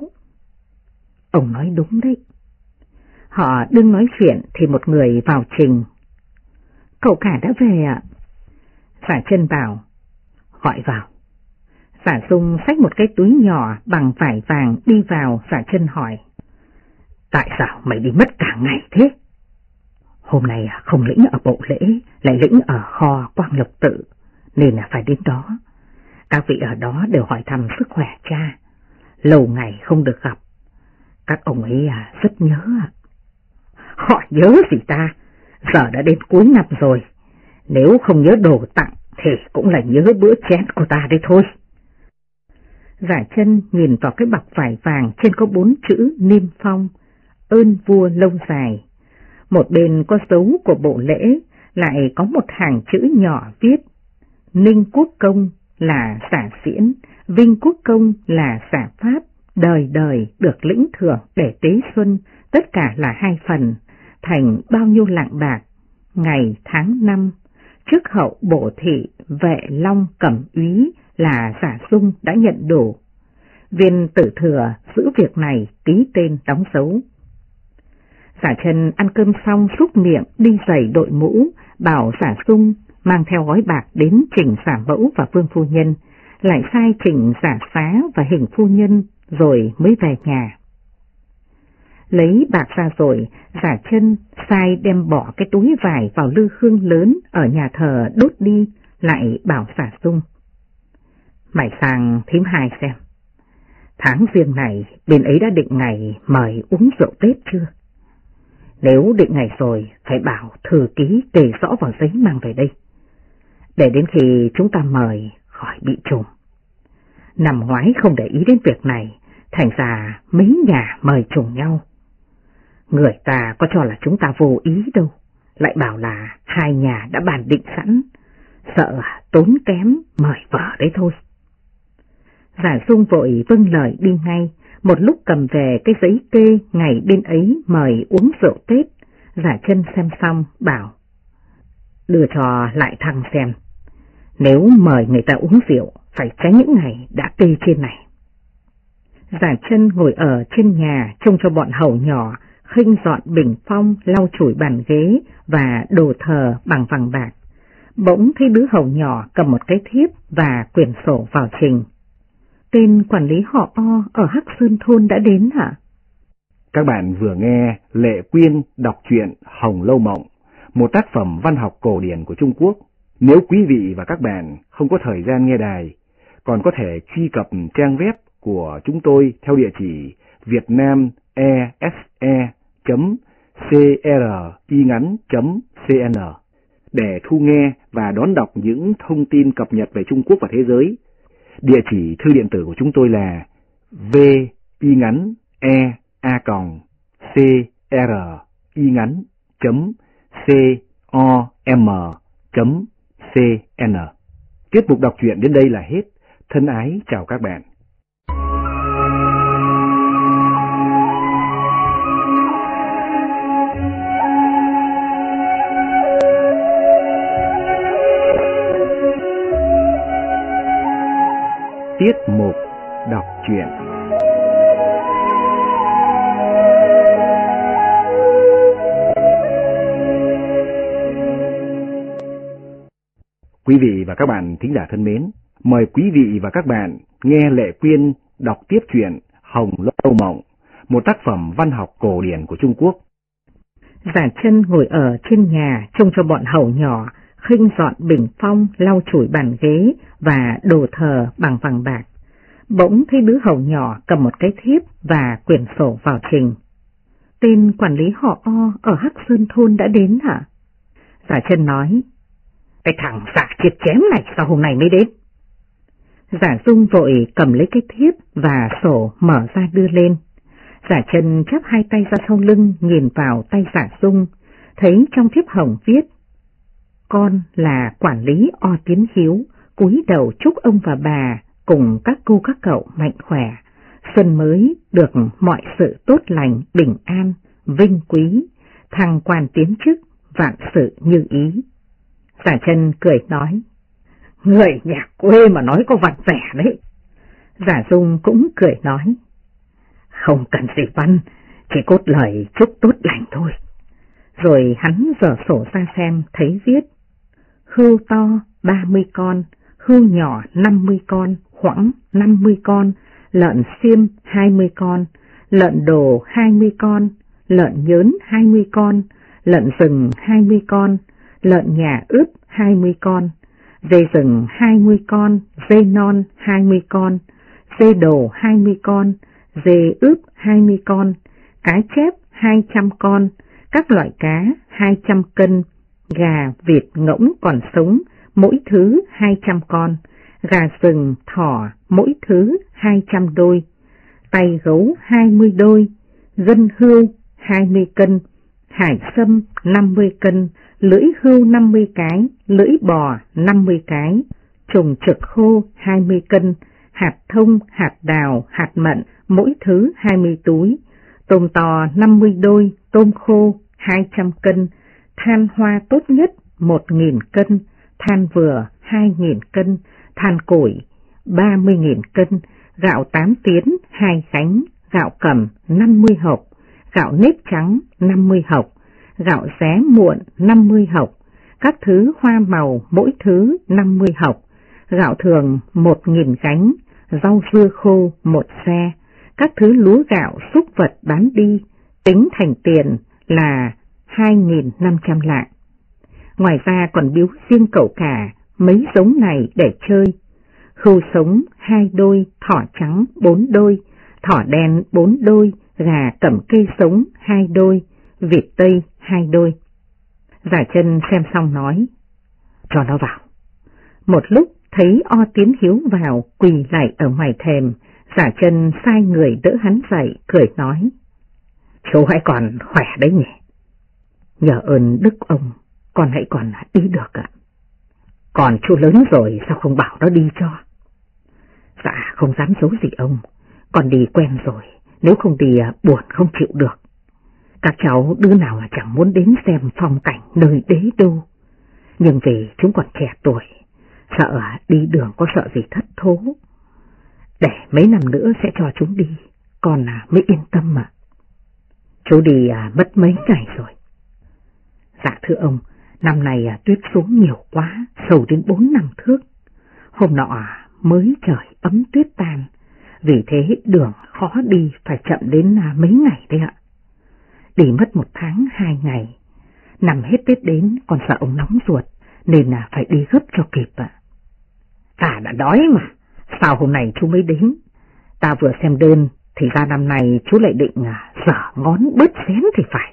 Ông nói đúng đấy. Họ đừng nói chuyện thì một người vào trình: Cậu cả đã về ạ. Giả Chân bảo: Gọi vào. Giả Dung xách một cái túi nhỏ bằng vải vàng đi vào. Giả Chân hỏi: Tại sao mày đi mất cả ngày thế? Hôm nay không lĩnh ở bộ lễ, lại lĩnh ở kho Quang Lộc Tự, nên phải đến đó. Các vị ở đó đều hỏi thăm sức khỏe cha, lâu ngày không được gặp. Các ông ấy rất nhớ. Họ nhớ gì ta? Giờ đã đến cuối năm rồi, nếu không nhớ đồ tặng thì cũng là nhớ bữa chén của ta đây thôi. Giả Chân nhìn vào cái bọc vải vàng, trên có 4 chữ niêm phong: ơn vua lâu dài. Một bên có dấu của bộ lễ, lại có một hàng chữ nhỏ viết: Ninh Quốc Công là giả diễn, Vinh Quốc Công là giả pháp, đời đời được lĩnh thưởng để tế xuân, tất cả là 2 phần. thành bao nhiêu lạng bạc, ngày tháng năm, trước hậu bổ thị vệ long cẩm úy là Giả Sung đã nhận đủ. Viên Tử Thừa giữ việc này ký tên đóng dấu. Giả Chân ăn cơm xong xúc miệng đi giày đội mũ, bảo Giả Sung mang theo gói bạc đến Trình Giả Mẫu và Vương Phu Nhân, lại sai Trình Giả Xá và Hình Phu Nhân rồi mới về nhà. Lấy bạc ra rồi, Giả Chân sai đem bỏ cái túi vải vào lư hương lớn ở nhà thờ đốt đi, lại bảo Giả Sung: mày sang thím hai xem, tháng riêng này bên ấy đã định ngày mời uống rượu Tết chưa? Nếu định ngày rồi, phải bảo thư ký kê rõ vào giấy mang về đây, để đến khi chúng ta mời khỏi bị trùng. Năm ngoái không để ý đến việc này, thành ra mấy nhà mời trùng nhau. Người ta có cho là chúng ta vô ý đâu, lại bảo là hai nhà đã bàn định sẵn, sợ tốn kém mời vợ đấy thôi. Giả Sung vội vâng lời đi ngay, một lúc cầm về cái giấy kê ngày bên ấy mời uống rượu Tết. Giả Chân xem xong bảo: đưa cho lại thằng xem, nếu mời người ta uống rượu phải tránh những ngày đã kê trên này. Giả Chân ngồi ở trên nhà trông cho bọn hầu nhỏ khinh dọn bình phong, lau chùi bàn ghế và đồ thờ bằng vàng bạc. Bỗng thấy đứa hầu nhỏ cầm một cái thiếp và quyển sổ vào trình: tên quản lý họ O ở Hắc Sơn Thôn đã đến hả? Các bạn vừa nghe Lệ Quyên đọc truyện Hồng Lâu Mộng, một tác phẩm văn học cổ điển của Trung Quốc. Nếu quý vị và các bạn không có thời gian nghe đài, còn có thể truy cập trang web của chúng tôi theo địa chỉ vietnamese.cringắn.cn để thu nghe và đón đọc những thông tin cập nhật về Trung Quốc và thế giới. Địa chỉ thư điện tử của chúng tôi là vingắn.cringắn.com.cn. Tiết mục đọc truyện đến đây là hết. Thân ái chào các bạn. Tiết mục đọc truyện. Quý vị và các bạn thính giả thân mến, mời quý vị và các bạn nghe Lệ Quyên đọc tiếp truyện Hồng Lâu Mộng, một tác phẩm văn học cổ điển của Trung Quốc. Giả Chân ngồi ở trên nhà trông cho bọn hầu nhỏ khinh dọn bình phong, lau chùi bàn ghế và đồ thờ bằng vàng bạc. Bỗng thấy đứa hầu nhỏ cầm một cái thiếp và quyển sổ vào trình: tên quản lý họ O ở Hắc Sơn Thôn đã đến hả? Giả Chân nói: cái thằng giả chết chém này sao hôm nay mới đến? Giả Dung vội cầm lấy cái thiếp và sổ mở ra đưa lên. Giả Chân chắp hai tay ra sau lưng nhìn vào tay Giả Dung, thấy trong thiếp hồng viết: con là quản lý O Tiến Hiếu, cúi đầu chúc ông và bà cùng các cô các cậu mạnh khỏe, xuân mới được mọi sự tốt lành, bình an, vinh quý, thăng quan tiến chức, vạn sự như ý. Giả Chân cười nói: người nhà quê mà nói có văn vẻ đấy. Giả Dung cũng cười nói: không cần gì văn, chỉ cốt lời chúc tốt lành thôi. Rồi hắn giở sổ ra xem, thấy viết: hươu to 30 con, hươu nhỏ 50 con, hoãng 50 con, lợn xiêm 20 con, lợn đồ 20 con, lợn nhớn 20 con, lợn rừng 20 con, lợn nhà ướp 20 con, dê rừng 20 con, dê non 20 con, dê đồ 20 con, dê ướp 20 con, cá chép 200 con, các loại cá 200 cân, gà, vịt, ngỗng còn sống, mỗi thứ 200 con, gà rừng, thỏ, mỗi thứ 200 đôi, tay gấu 20 đôi, gân hươu 20 cân, hải sâm 50 cân, lưỡi hươu 50 cái, lưỡi bò 50 cái, trùng trực khô 20 cân, hạt thông, hạt đào, hạt mận, mỗi thứ 20 túi, tôm to 50 đôi, tôm khô 200 cân, than hoa tốt nhất 1.000 cân, than vừa 2.000 cân, than củi 30.000 cân, gạo 8 tiến 2 gánh, gạo cẩm 50 hộp, gạo nếp trắng 50 hộp, gạo xé muộn 50 hộp, các thứ hoa màu mỗi thứ 50 hộp, gạo thường 1.000 gánh, rau dưa khô 1 xe, các thứ lúa gạo súc vật bán đi, tính thành tiền là 2.500 lạng. Ngoài ra còn biếu riêng cậu cả mấy giống này để chơi: khưu sống 2 đôi, thỏ trắng 4 đôi, thỏ đen 4 đôi, gà cẩm cây sống 2 đôi, vịt tây 2 đôi. Giả Chân xem xong nói: cho nó vào. Một lúc thấy O Tiến Hiếu vào quỳ lại ở ngoài thềm, Giả Chân sai người đỡ hắn dậy, cười nói: chú hãy còn khỏe đấy nhỉ? Nhờ ơn đức ông, con hãy còn đi được ạ. Còn chú lớn rồi sao không bảo nó đi cho? Dạ không dám giấu gì ông, con đi quen rồi, nếu không đi buồn không chịu được. Các cháu đứa nào mà chẳng muốn đến xem phong cảnh nơi đế đô, nhưng vì chúng còn trẻ tuổi, sợ đi đường có sợ gì thất thố. Để mấy năm nữa sẽ cho chúng đi, con mới yên tâm mà. Chú đi mất mấy ngày rồi. Dạ thưa ông, năm này tuyết xuống nhiều quá, sâu đến 4 năm thước. Hôm nọ mới trời ấm tuyết tan, vì thế đường khó đi, phải chậm đến mấy ngày đấy ạ. Đi mất 1 tháng 2 ngày, nằm hết Tết đến còn sợ ông nóng ruột, nên phải đi gấp cho kịp ạ. Ta đã đói mà, sao hôm nay chú mới đến? Ta vừa xem đơn thì ra năm nay chú lại định giở ngón bớt xén thì phải.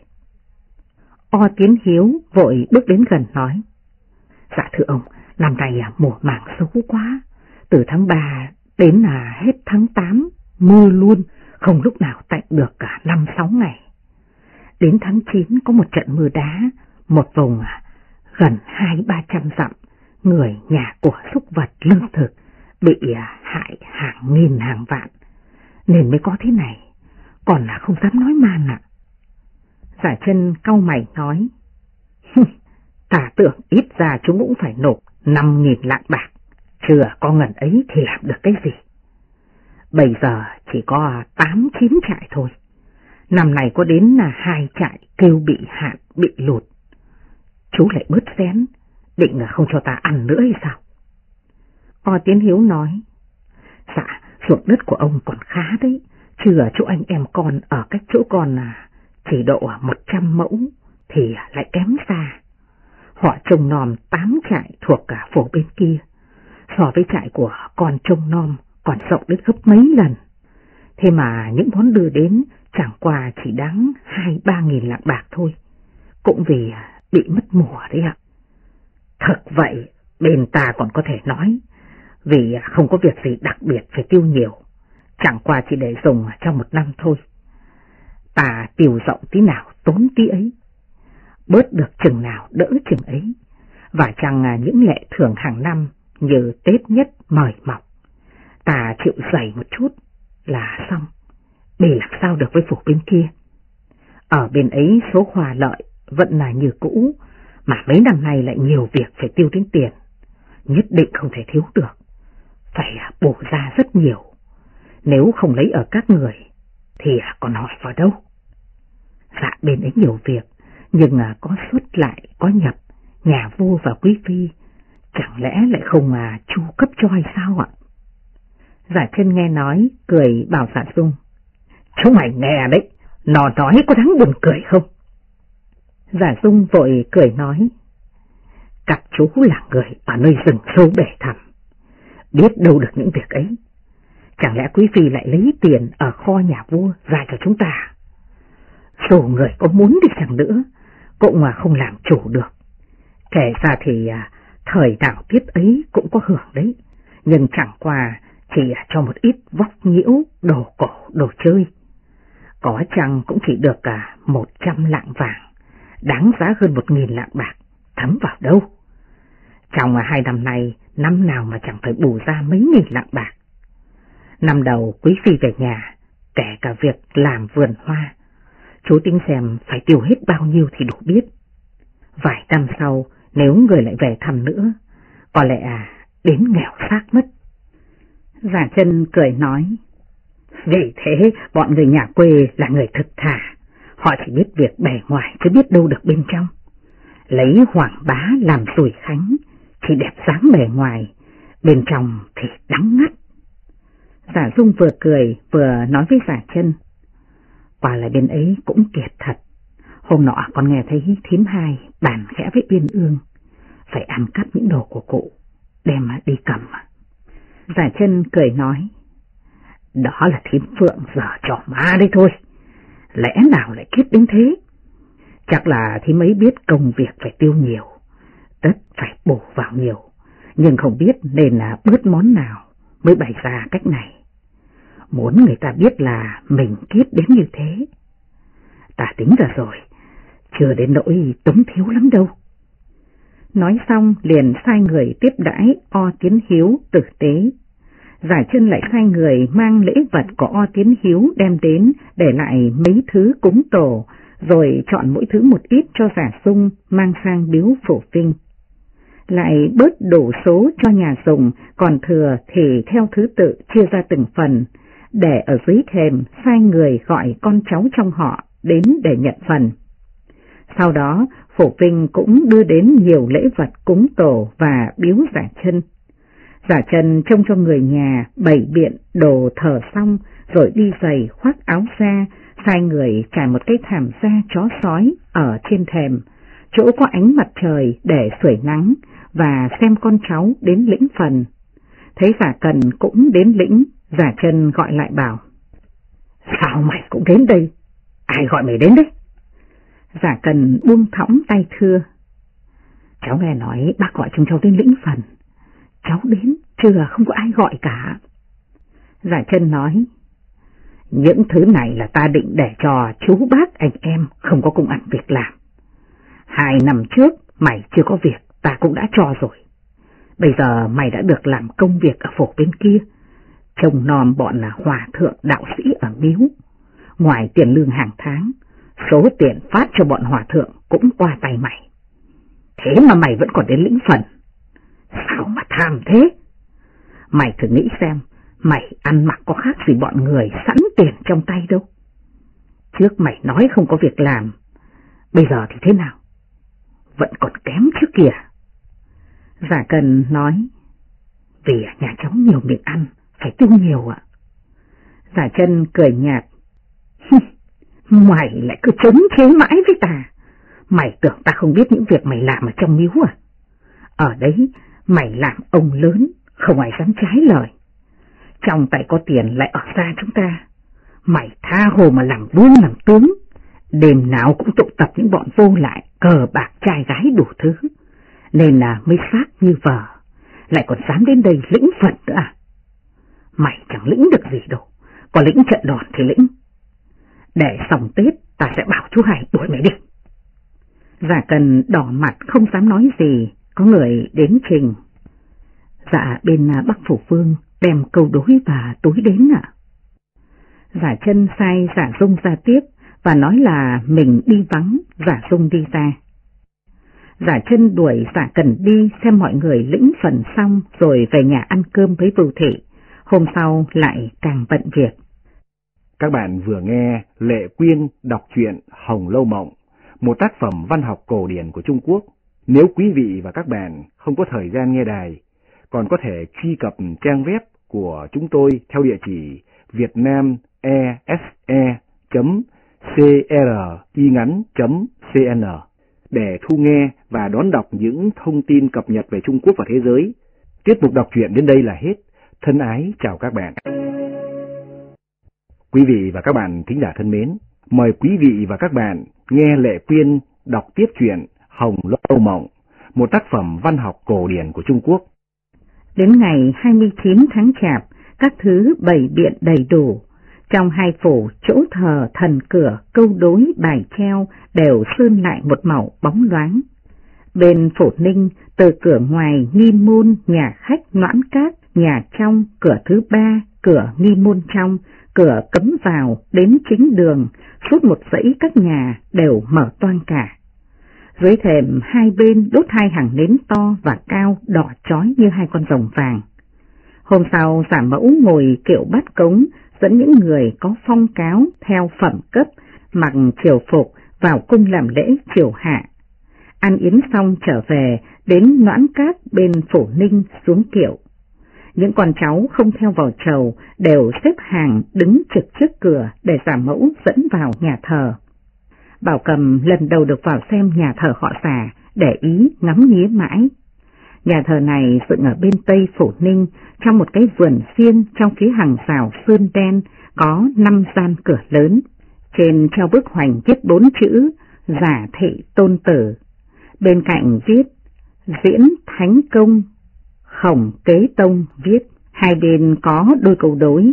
O Tiến Hiếu vội bước đến gần nói: dạ thưa ông, năm nay mùa màng xấu quá, từ tháng 3 đến hết tháng 8 mưa luôn, không lúc nào tạnh được cả 5-6 ngày. Đến tháng 9 có một trận mưa đá, một vùng gần 200-300 dặm, người nhà của súc vật lương thực bị hại hàng nghìn hàng vạn, nên mới có thế này, còn không dám nói man ạ. Giả Chân cau mày nói: ta tưởng ít ra chúng cũng phải nộp 5.000 lạng bạc, chưa có ngần ấy thì làm được cái gì. Bây giờ chỉ có 8-9 trại thôi, năm này có đến 2 trại kêu bị hạn, bị lụt. Chú lại bớt xén, định không cho ta ăn nữa hay sao? O Tiến Hiếu nói: dạ, ruộng đất của ông còn khá đấy, chứ chỗ anh em con ở cách chỗ con chỉ độ 100 mẫu thì lại kém xa. Họ trồng nòm 8 trại thuộc cả phố bên kia, so với trại của con trồng nòm còn rộng đến gấp mấy lần. Thế mà những món đưa đến chẳng qua chỉ đáng 2-3 nghìn lạng bạc thôi, cũng vì bị mất mùa đấy ạ. Thật vậy, bên ta còn có thể nói, vì không có việc gì đặc biệt phải tiêu nhiều, chẳng qua chỉ để dùng trong 1 năm thôi. Ta tiêu rộng tí nào tốn tí ấy, bớt được chừng nào đỡ chừng ấy, và chẳng những lệ thường hàng năm như Tết nhất mời mọc, ta chịu dày một chút là xong. Để làm sao được với phủ bên kia? Ở bên ấy số hòa lợi vẫn là như cũ, mà mấy năm nay lại nhiều việc phải tiêu đến tiền, nhất định không thể thiếu được, phải bổ ra rất nhiều. Nếu không lấy ở các người thì còn hỏi vào đâu? Dạ bên ấy nhiều việc, nhưng có xuất lại có nhập, nhà vua và quý phi, chẳng lẽ lại không chu cấp cho hay sao ạ? Giả Chân nghe nói, cười bảo Giả Dung: chúng mày nghe đấy, nó nói có đáng buồn cười không? Giả Dung vội cười nói: các chú là người ở nơi rừng sâu bể thẳm, biết đâu được những việc ấy. Chẳng lẽ quý phi lại lấy tiền ở kho nhà vua ra cho chúng ta? Dù người có muốn đi chăng nữa, cũng không làm chủ được. Kể ra thì thời nào tiết ấy cũng có hưởng đấy, nhưng chẳng qua chỉ cho một ít vóc nhiễu, đồ cổ, đồ chơi. Có chăng cũng chỉ được 100 lạng vàng, đáng giá hơn 1.000 lạng bạc, thấm vào đâu. Trong 2 năm nay, năm nào mà chẳng phải bù ra mấy nghìn lạng bạc. Năm đầu quý phi về nhà, kể cả việc làm vườn hoa, Chú tính xem phải tiêu hết bao nhiêu thì đủ biết. Vài năm sau, nếu người lại về thăm nữa, có lẽ đến nghèo xác mất. Giả Chân cười nói, vì thế bọn người nhà quê là người thực thà, họ chỉ biết việc bề ngoài chứ biết đâu được bên trong. Lấy Hoàng Bá làm rủi khánh, chỉ đẹp dáng bề ngoài, bên trong thì đắng ngắt. Giả Dung vừa cười vừa nói với Giả Chân, quả là bên ấy cũng kiệt thật. Hôm nọ con nghe thấy thím hai bàn khẽ với Uyên Ương, phải ăn cắp những đồ của cụ, đem đi cầm. Giả Chân cười nói, đó là thím Phượng giờ trò ma đấy thôi, lẽ nào lại kiết đến thế? Chắc là thím ấy biết công việc phải tiêu nhiều, tất phải bổ vào nhiều, nhưng không biết nên là bớt món nào mới bày ra cách này. Muốn người ta biết là mình kiết đến như thế. Ta tính ra rồi, chưa đến nỗi túng thiếu lắm đâu. Nói xong liền sai người tiếp đãi O Tiến Hiếu tử tế. Giả Chân lại sai người mang lễ vật của O Tiến Hiếu đem đến, để lại mấy thứ cúng tổ, rồi chọn mỗi thứ một ít cho Giả Dung mang sang biếu Phổ Vinh. Lại bớt đủ số cho nhà dùng, còn thừa thì theo thứ tự chia ra từng phần, để ở dưới thềm sai người gọi con cháu trong họ đến để nhận phần. Sau đó Phổ Vinh cũng đưa đến nhiều lễ vật cúng tổ và biếu Giả Chân. Giả Chân trông cho người nhà bày biện đồ thờ xong, rồi đi giày khoác áo ra, sai người trải một cái thảm da chó sói ở trên thềm, chỗ có ánh mặt trời để sưởi nắng, và xem con cháu đến lĩnh phần. Thấy Giả Cần cũng đến lĩnh, Giả Chân gọi lại bảo, sao mày cũng đến đây? Ai gọi mày đến đấy? Giả Cần buông thõng tay thưa, cháu nghe nói bác gọi chúng cháu đến lĩnh phần, cháu đến chưa không có ai gọi cả. Giả Chân nói, những thứ này là ta định để cho chú bác anh em không có công ăn việc làm. 2 năm trước mày chưa có việc ta cũng đã cho rồi. Bây giờ mày đã được làm công việc ở phủ bên kia, trông nom bọn là hòa thượng đạo sĩ ở miếu. Ngoài tiền lương hàng tháng, số tiền phát cho bọn hòa thượng cũng qua tay mày. Thế mà mày vẫn còn đến lĩnh phần. Sao mà tham thế? Mày thử nghĩ xem, mày ăn mặc có khác gì bọn người sẵn tiền trong tay đâu. Trước mày nói không có việc làm, bây giờ thì thế nào? Vẫn còn kém trước kìa. Giả Cần nói, vì nhà cháu nhiều miệng ăn, phải tiêu nhiều ạ. Giả Chân cười nhạt, mày lại cứ chống chế mãi với ta. Mày tưởng ta không biết những việc mày làm ở trong miếu à? Ở đấy mày làm ông lớn, không ai dám trái lời. Trong tay có tiền lại ở xa chúng ta, mày tha hồ mà làm buôn làm tướng, đêm nào cũng tụ tập những bọn vô lại, cờ bạc trai gái đủ thứ, nên là mới xác như vợ, lại còn dám đến đây lĩnh phận nữa à? Mày chẳng lĩnh được gì đâu, có lĩnh trận đòn thì lĩnh. Để xong Tết ta sẽ bảo chú Hải đuổi mày đi. Giả Cần đỏ mặt không dám nói gì, có người đến trình. Dạ bên Bắc Phủ Vương đem câu đối và túi đến ạ. Giả Chân sai Giả Dung ra tiếp và nói là mình đi vắng, Giả Dung đi ra. Giả Chân đuổi Giả Cần đi xem mọi người lĩnh phần xong rồi về nhà ăn cơm với Vưu Thị. Hôm sau lại càng bận việc. Các bạn vừa nghe Lệ Quyên đọc truyện Hồng Lâu Mộng, một tác phẩm văn học cổ điển của Trung Quốc. Nếu quý vị và các bạn không có thời gian nghe đài, còn có thể truy cập trang web của chúng tôi theo địa chỉ vietnamese.cringắn.cn để thu nghe và đón đọc những thông tin cập nhật về Trung Quốc và thế giới. Tiết mục đọc truyện đến đây là hết. Thân ái chào các bạn. Quý vị và các bạn thính giả thân mến, mời quý vị và các bạn nghe Lệ Quyên đọc tiếp truyện Hồng Lâu Mộng, một tác phẩm văn học cổ điển của Trung Quốc. Đến ngày 29 tháng Chạp, các thứ bày biện đầy đủ. Trong hai phủ, chỗ thờ, thần cửa, câu đối, bài treo đều sơn lại một màu bóng loáng. Bên phủ Ninh, từ cửa ngoài nghi môn, nhà khách Noãn Cát, nhà trong, cửa thứ 3, cửa nghi môn trong, cửa cấm vào đến chính đường, suốt một dãy các nhà đều mở toang cả. Dưới thềm hai bên đốt hai hàng nến to và cao đỏ chói như hai con rồng vàng. Hôm sau giả mẫu ngồi kiệu bát cống dẫn những người có phong cáo theo phẩm cấp mặc triều phục vào cung làm lễ triều hạ. Ăn yến xong trở về đến Noãn Cát bên Phủ Ninh xuống kiệu. Những con cháu không theo vào chầu đều xếp hàng đứng trực trước cửa để giả mẫu dẫn vào nhà thờ. Bảo Cầm lần đầu được vào xem nhà thờ họ Giả, để ý ngắm nghía mãi. Nhà thờ này dựng ở bên tây Phủ Ninh, trong một cái vườn xiên trong phía hàng rào sơn đen, có 5 gian cửa lớn. Trên treo bức hoành viết 4 chữ Giả Thị Tôn Tử, bên cạnh viết Diễn Thánh Công, Khổng Kế Tông viết. Hai bên có đôi câu đối: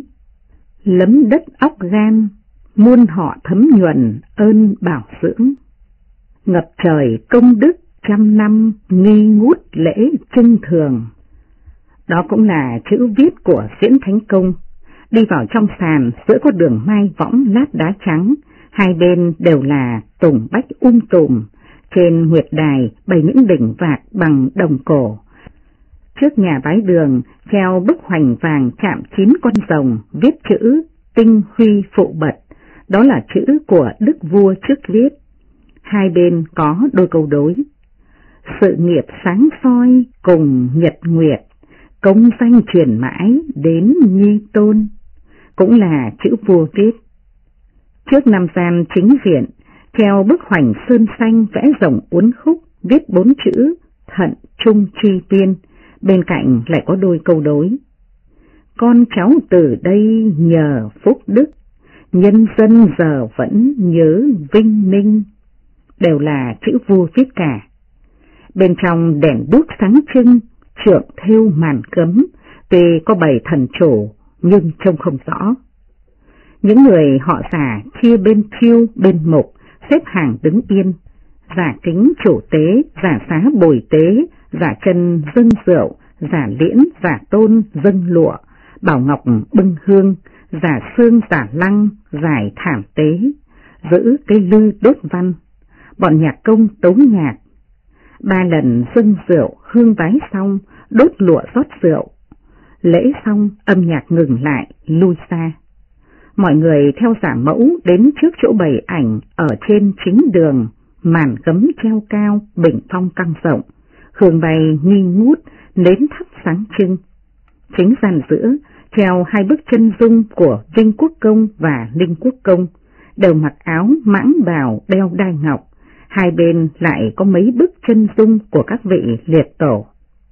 lấm đất óc gan, muôn họ thấm nhuần ơn bảo dưỡng, ngập trời công đức trăm năm nghi ngút lễ trưng thường. Đó cũng là chữ viết của Diễn Thánh Công. Đi vào trong sàn, giữa có đường mai võng lát đá trắng, hai bên đều là tùng bách tùm, trên nguyệt đài bày những đỉnh vạc bằng đồng cổ. Trước nhà bái đường treo bức hoành vàng chạm 9 con rồng viết chữ Tinh Huy Phụ Bật, đó là chữ của đức vua trước viết. Hai bên có đôi câu đối: sự nghiệp sáng soi cùng nhật nguyệt, công danh truyền mãi đến nhi tôn, cũng là chữ vua viết. Trước năm gian chính viện treo bức hoành sơn xanh vẽ rồng uốn khúc viết 4 chữ Thận Trung Truy Tiên, bên cạnh lại có đôi câu đối: con cháu từ đây nhờ phúc đức, nhân dân giờ vẫn nhớ vinh ninh, đều là chữ vua viết cả. Bên trong đèn đuốc sáng trưng, trượng thêu màn cấm, tuy có bày thần chủ nhưng trông không rõ. Những người họ Giả chia bên thiêu bên mục, xếp hàng đứng yên. Giả Kính chủ tế, Giả Xá bồi tế, Giả Chân dâng rượu, Giả Liễn, Giả Tôn dâng lụa, Bảo Ngọc bưng hương, Giả Sương, Giả Lăng giải thảm tế, giữ cây lư đốt văn. Bọn nhạc công tấu nhạc. 3 lần dâng rượu hương vái xong, đốt lụa rót rượu. Lễ xong âm nhạc ngừng lại, lui xa. Mọi người theo giả mẫu đến trước chỗ bày ảnh ở trên chính đường, màn gấm treo cao, bình phong căng rộng, hương bay nghi ngút, nến thắp sáng trưng. Chính gian giữa treo 2 bức chân dung của Vinh Quốc Công và Ninh Quốc Công, đều mặc áo mãng bào đeo đai ngọc. Hai bên lại có mấy bức chân dung của các vị liệt tổ.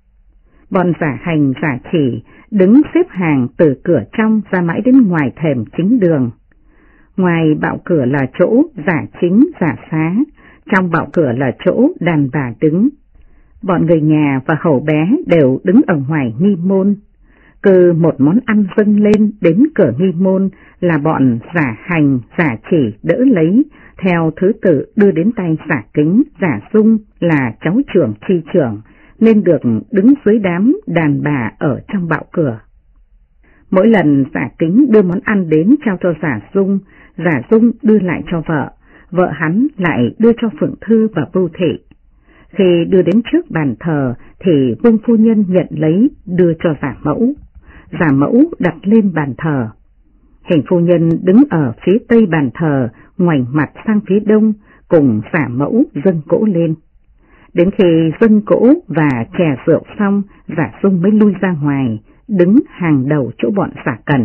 Bọn giả hành giả chỉ đứng xếp hàng từ cửa trong ra mãi đến ngoài thềm chính đường. Ngoài bạo cửa là chỗ giả chính giả xá, trong bạo cửa là chỗ đàn bà đứng. Bọn người nhà và hầu bé đều đứng ở ngoài nghi môn. Cứ một món ăn dâng lên đến cửa nghi môn là bọn giả hành giả chỉ đỡ lấy, theo thứ tự đưa đến tay giả Kính, giả Dung là cháu trưởng tri trưởng, nên được đứng dưới đám đàn bà ở trong bạo cửa. Mỗi lần giả Kính đưa món ăn đến trao cho giả Dung đưa lại cho vợ hắn lại đưa cho Phượng Thư và Bưu Thị. Khi đưa đến trước bàn thờ thì Vương phu nhân nhận lấy đưa cho giả mẫu đặt lên bàn thờ. Hình phu nhân đứng ở phía tây bàn thờ, ngoảnh mặt sang phía đông, cùng giả mẫu dâng cỗ lên. Đến khi dâng cỗ và chè rượu xong, giả Dung mới lui ra ngoài, đứng hàng đầu chỗ bọn giả Cần.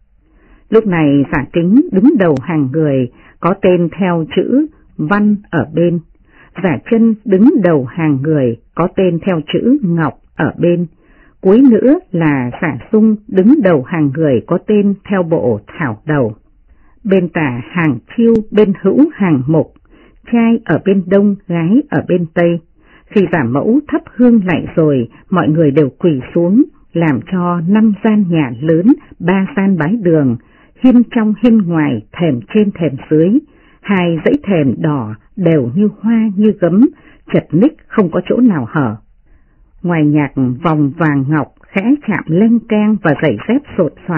Lúc này giả Kính đứng đầu hàng người, có tên theo chữ Văn ở bên. Giả Chân đứng đầu hàng người, có tên theo chữ Ngọc ở bên. Cuối nữa là giả Dung đứng đầu hàng người, có tên theo bộ thảo đầu. Bên tả hàng chiêu, bên hữu hàng mục, trai ở bên đông, gái ở bên tây. Khi giả mẫu thắp hương lại rồi, mọi người đều quỳ xuống, làm cho 5 gian nhà lớn, 3 gian bái đường, hiên trong hiên ngoài, thềm trên thềm dưới, 2 dãy thềm đỏ đều như hoa như gấm, chật ních không có chỗ nào hở. Ngoài nhạc vòng vàng ngọc khẽ chạm leng keng và giày dép sột soạt,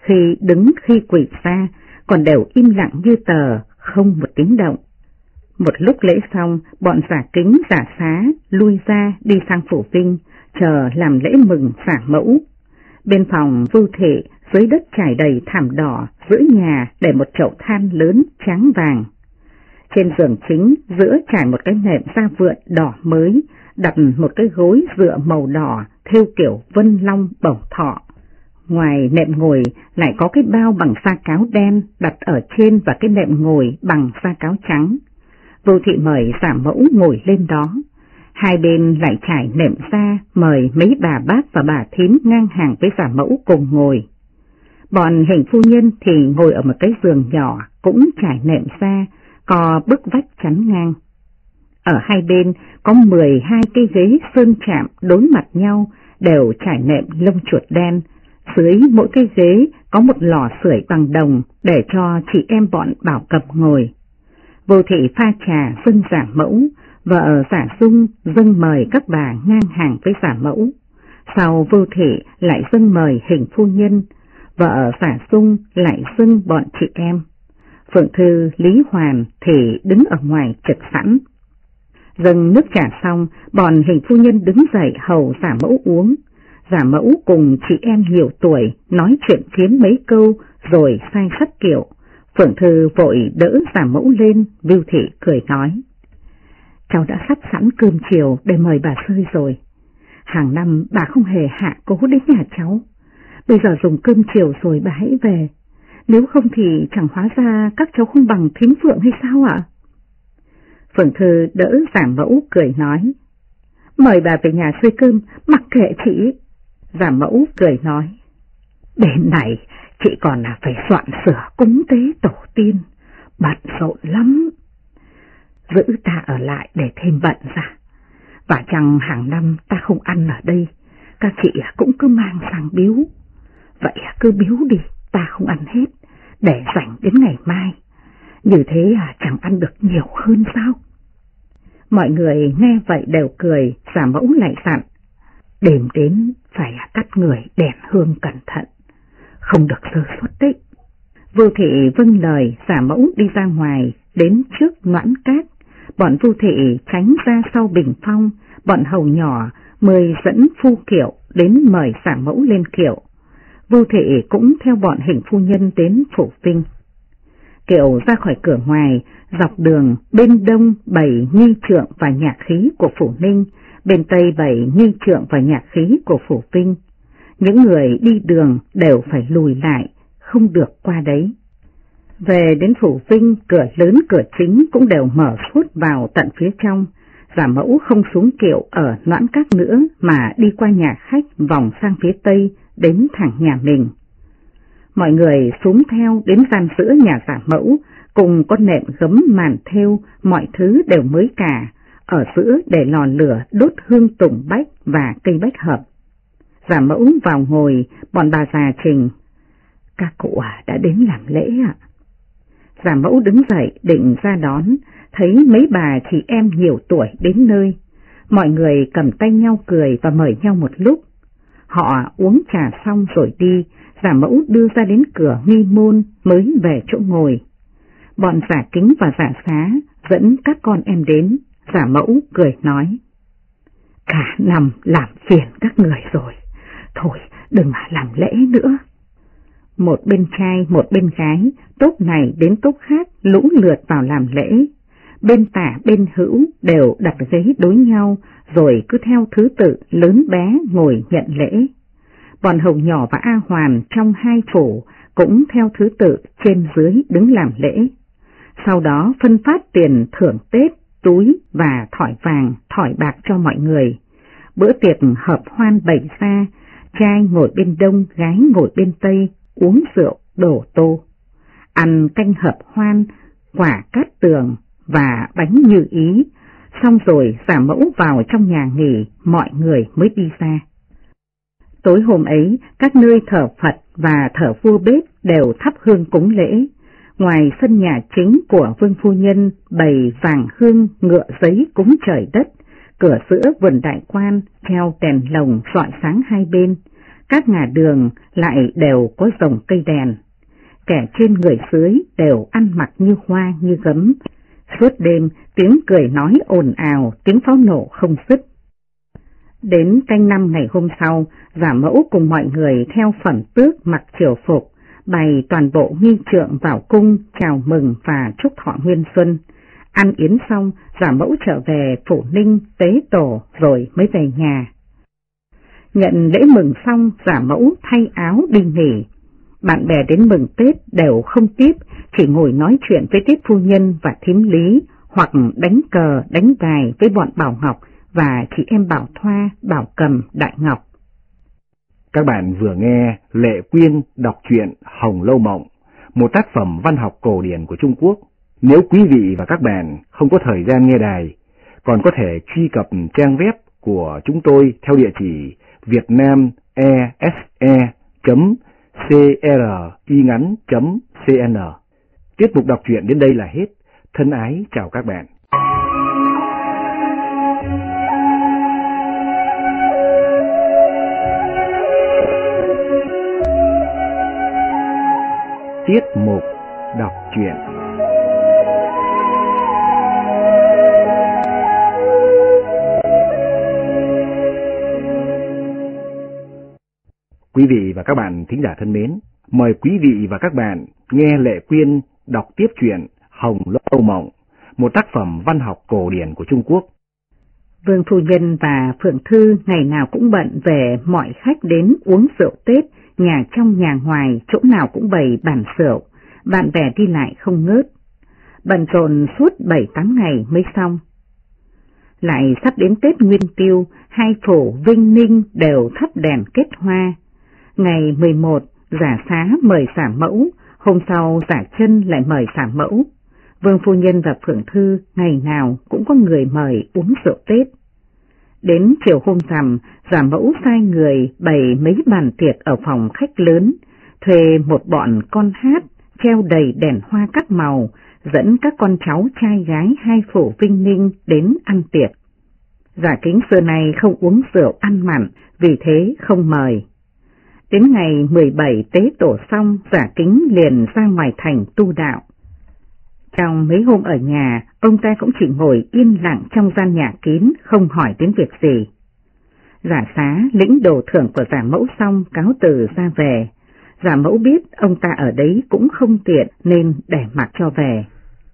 khi đứng khi quỳ ra, còn đều im lặng như tờ, không một tiếng động. Một lúc lễ xong, bọn giả kính giả xá lui ra đi sang phủ Vinh, chờ làm lễ mừng xả mẫu. Bên phòng Vưu Thị, dưới đất trải đầy thảm đỏ, giữa nhà để một chậu than lớn trắng vàng. Trên giường chính, giữa trải một cái nệm da vượn đỏ mới, đặt một cái gối dựa màu đỏ thêu kiểu vân long bổng thọ. Ngoài nệm ngồi lại có cái bao bằng sa cáo đen đặt ở trên và cái nệm ngồi bằng sa cáo trắng. Vưu Thị mời giả mẫu ngồi lên đó. Hai bên lại trải nệm ra mời mấy bà bác và bà thím ngang hàng với giả mẫu cùng ngồi. Bọn hình phu nhân thì ngồi ở một cái giường nhỏ cũng trải nệm ra, có bức vách chắn ngang. Ở hai bên có 12 cái ghế sơn chạm đối mặt nhau, đều trải nệm lông chuột đen. Dưới mỗi cái ghế có một lò sưởi bằng đồng để cho chị em bọn Bảo Cập ngồi. Vô Thị pha trà dâng giả mẫu, vợ giả Dung dâng mời các bà ngang hàng với giả mẫu. Sau Vô Thị lại dâng mời hình phu nhân, vợ giả Dung lại dâng bọn chị em. Phượng Thư, Lý Hoàn thì đứng ở ngoài trực sẵn. Dâng nước trà xong, bọn hình phu nhân đứng dậy hầu giả mẫu uống. Giả mẫu cùng chị em nhiều tuổi nói chuyện phiếm mấy câu rồi sai sắt kiệu. Phượng Thư vội đỡ giả mẫu lên, Vưu Thị cười nói: cháu đã sắp sẵn cơm chiều để mời bà Sơi rồi. Hàng năm bà không hề hạ cố đến nhà cháu. Bây giờ dùng cơm chiều rồi bà hãy về. Nếu không thì chẳng hóa ra các cháu không bằng thím Phượng hay sao ạ? Phượng Thư đỡ giả mẫu cười nói: mời bà về nhà xơi cơm, mặc kệ chị. Giả mẫu cười nói: đến này chị còn là phải soạn sửa cúng tế tổ tiên, bận rộn lắm. Giữ ta ở lại để thêm bận ra. Và chẳng hàng năm ta không ăn ở đây, các chị cũng cứ mang sang biếu. Vậy cứ biếu đi, ta không ăn hết, để dành đến ngày mai. Như thế chẳng ăn được nhiều hơn sao? Mọi người nghe vậy đều cười, giả mẫu lại dặn: đêm đến phải cắt người đèn hương cẩn thận, không được sơ suất đấy. Vưu Thị vâng lời, giả mẫu đi ra ngoài, đến trước Noãn Cát. Bọn Vưu Thị tránh ra sau bình phong, bọn hầu nhỏ mời dẫn phu kiệu đến mời giả mẫu lên kiệu. Vưu Thị cũng theo bọn hình phu nhân đến phủ Vinh. Kiệu ra khỏi cửa ngoài, dọc đường bên đông bày nghi trượng và nhạc khí của phủ Ninh, bên tây bày nghi trượng và nhạc khí của phủ Vinh. Những người đi đường đều phải lùi lại, không được qua đấy. Về đến phủ Vinh, cửa lớn cửa chính cũng đều mở suốt vào tận phía trong. Giả mẫu không xuống kiệu ở Noãn Cát nữa mà đi qua nhà khách vòng sang phía tây đến thẳng nhà mình. Mọi người xuống theo đến gian giữa nhà giả mẫu, cùng con nệm gấm màn thêu, mọi thứ đều mới cả, ở giữa để lò lửa đốt hương tùng bách và cây bách hợp. Giả mẫu vào ngồi, bọn bà già trình: các cụ đã đến làm lễ ạ. Giả mẫu đứng dậy định ra đón, thấy mấy bà chị em nhiều tuổi đến nơi. Mọi người cầm tay nhau cười và mời nhau một lúc. Họ uống trà xong rồi đi, giả mẫu đưa ra đến cửa nghi môn mới về chỗ ngồi. Bọn giả kính và giả xá dẫn các con em đến, giả mẫu cười nói: cả năm làm phiền các người rồi, thôi đừng làm lễ nữa. Một bên trai một bên gái, tốp này đến tốp khác lũ lượt vào làm lễ. Bên tả bên hữu đều đặt ghế đối nhau, rồi cứ theo thứ tự lớn bé ngồi nhận lễ. Bọn hầu nhỏ và A Hoàn trong hai phủ cũng theo thứ tự trên dưới đứng làm lễ. Sau đó phân phát tiền thưởng Tết, túi và thỏi vàng, thỏi bạc cho mọi người. Bữa tiệc hợp hoan bày ra, trai ngồi bên đông, gái ngồi bên tây, uống rượu, đổ tô. Ăn canh hợp hoan, quả cát tường và bánh như ý, xong rồi giả mẫu vào trong nhà nghỉ, mọi người mới đi ra. Tối hôm ấy, các nơi thờ Phật và thờ vua bếp đều thắp hương cúng lễ. Ngoài sân nhà chính của vương phu nhân bày vàng hương ngựa giấy cúng trời đất, cửa giữa vườn đại quan treo đèn lồng rọi sáng hai bên. Các ngả đường lại đều có rồng cây đèn, kẻ trên người dưới đều ăn mặc như hoa như gấm. Suốt đêm tiếng cười nói ồn ào, tiếng pháo nổ không dứt. Đến canh năm ngày hôm sau, Giả Mẫu cùng mọi người theo phẩm tước mặc triều phục, bày toàn bộ nghi trượng vào cung chào mừng và chúc thọ nguyên xuân. Ăn yến xong, Giả Mẫu trở về Phủ Ninh tế tổ rồi mới về nhà. Nhận lễ mừng xong, Giả Mẫu thay áo đi nghỉ. Bạn bè đến mừng Tết đều không tiếp, chỉ ngồi nói chuyện với Tiết phu nhân và thím Lý, hoặc đánh cờ, đánh gài với bọn Bảo Ngọc và chị em Bảo Thoa, Bảo Cầm, Đại Ngọc. Các bạn vừa nghe Lệ Quyên đọc truyện Hồng Lâu Mộng, một tác phẩm văn học cổ điển của Trung Quốc. Nếu quý vị và các bạn không có thời gian nghe đài, còn có thể truy cập trang web của chúng tôi theo địa chỉ vietnamese.cringắn.cn. Tiết mục đọc truyện đến đây là hết. Thân ái chào các bạn. Tiết mục đọc truyện. Quý vị và các bạn thính giả thân mến, mời quý vị và các bạn nghe Lệ Quyên đọc tiếp truyện Hồng Lâu Mộng, một tác phẩm văn học cổ điển của Trung Quốc. Vương phu nhân và Phượng Thư ngày nào cũng bận về mọi khách đến uống rượu Tết, nhà trong nhà ngoài chỗ nào cũng bày bàn rượu, bạn bè đi lại không ngớt. Bận rộn suốt 7-8 ngày mới xong. Lại sắp đến Tết Nguyên Tiêu, hai phủ Vinh Ninh đều thắp đèn kết hoa. Ngày 11, Giả Xá mời Giả Mẫu, hôm sau Giả Chân lại mời Giả Mẫu. Vương phu nhân và Phượng Thư ngày nào cũng có người mời uống rượu Tết. Đến chiều hôm rằm, Giả Mẫu sai người bày mấy bàn tiệc ở phòng khách lớn, thuê một bọn con hát, treo đầy đèn hoa các màu, dẫn các con cháu trai gái hai phủ Vinh Ninh đến ăn tiệc. Giả Kính xưa nay không uống rượu ăn mặn, vì thế không mời. Đến ngày 17 tế tổ xong, Giả Kính liền ra ngoài thành tu đạo. Trong mấy hôm ở nhà, ông ta cũng chỉ ngồi yên lặng trong gian nhà kín, không hỏi đến việc gì. Giả Xá lĩnh đồ thưởng của Giả Mẫu xong cáo từ ra về. Giả Mẫu biết ông ta ở đấy cũng không tiện nên để mặc cho về.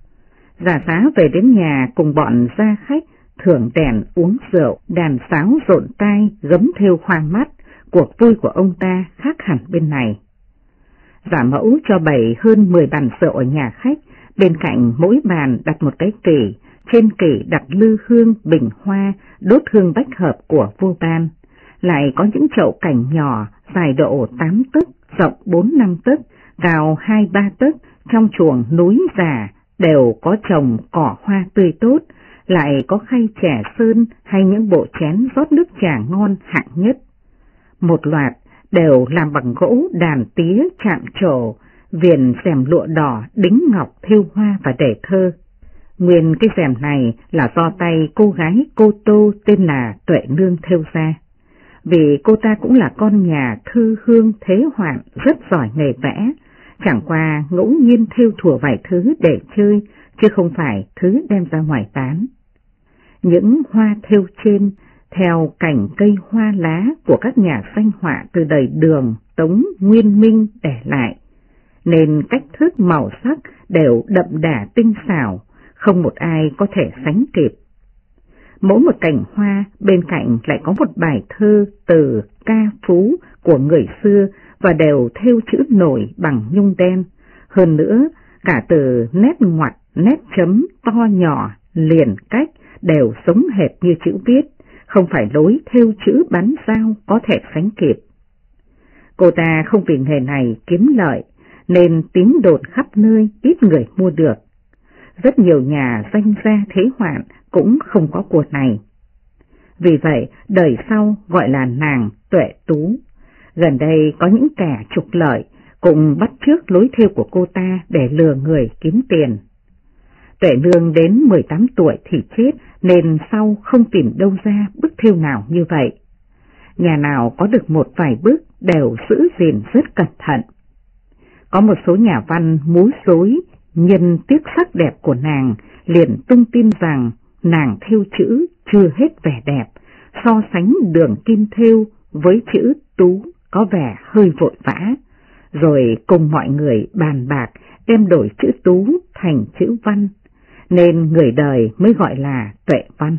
Giả Xá về đến nhà cùng bọn gia khách, thưởng đèn uống rượu, đàn sáo rộn tai, gấm thêu hoa mắt, cuộc vui của ông ta khác hẳn bên này. Giả Mẫu cho bày hơn 10 bàn rượu ở nhà khách, bên cạnh mỗi bàn đặt một cái kỷ, trên kỷ đặt lư hương, bình hoa, đốt hương bách hợp của vua ban. Lại có những chậu cảnh nhỏ, dài độ 8 tấc, rộng 4-5 tấc, cao 2-3 tấc, trong chuồng núi già đều có trồng cỏ hoa tươi tốt, lại có khay chè sơn hay những bộ chén rót nước trà ngon hạng nhất. Một loạt đều làm bằng gỗ đàn tía chạm trổ, viền rèm lụa đỏ đính ngọc thêu hoa và đề thơ. Nguyên cái rèm này là do tay cô gái Cô Tô tên là Tuệ Nương thêu ra. Vì cô ta cũng là con nhà thư hương thế hoạn, rất giỏi nghề vẽ, chẳng qua ngẫu nhiên thêu thủa vài thứ để chơi, chứ không phải thứ đem ra ngoài bán. Những hoa thêu trên theo cảnh cây hoa lá của các nhà danh họa từ đời Đường, Tống, Nguyên, Minh để lại, nên cách thức màu sắc đều đậm đà tinh xảo, không một ai có thể sánh kịp. Mỗi một cành hoa bên cạnh lại có một bài thơ từ ca phú của người xưa và đều thêu chữ nổi bằng nhung đen. Hơn nữa, cả từ nét ngoặt, nét chấm, to nhỏ, liền cách đều giống hệt như chữ viết, không phải lối thêu chữ bắn dao có thể sánh kịp. Cô ta không vì nghề này kiếm lợi, nên tiếng đồn khắp nơi ít người mua được. Rất nhiều nhà danh gia thế hoạn cũng không có của này. Vì vậy, đời sau gọi là nàng Tuệ Tú. Gần đây có những kẻ trục lợi, cũng bắt chước lối thêu của cô ta để lừa người kiếm tiền. Tuệ Nương đến 18 tuổi thì chết, nên sau không tìm đâu ra bức thêu nào như vậy. Nhà nào có được một vài bức đều giữ gìn rất cẩn thận. Có một số nhà văn múa rối nhân tiếc sắc đẹp của nàng liền tung tin rằng nàng thêu chữ chưa hết vẻ đẹp, so sánh đường kim thêu với chữ Tú có vẻ hơi vội vã, rồi cùng mọi người bàn bạc đem đổi chữ Tú thành chữ Văn, nên người đời mới gọi là Tuệ Văn.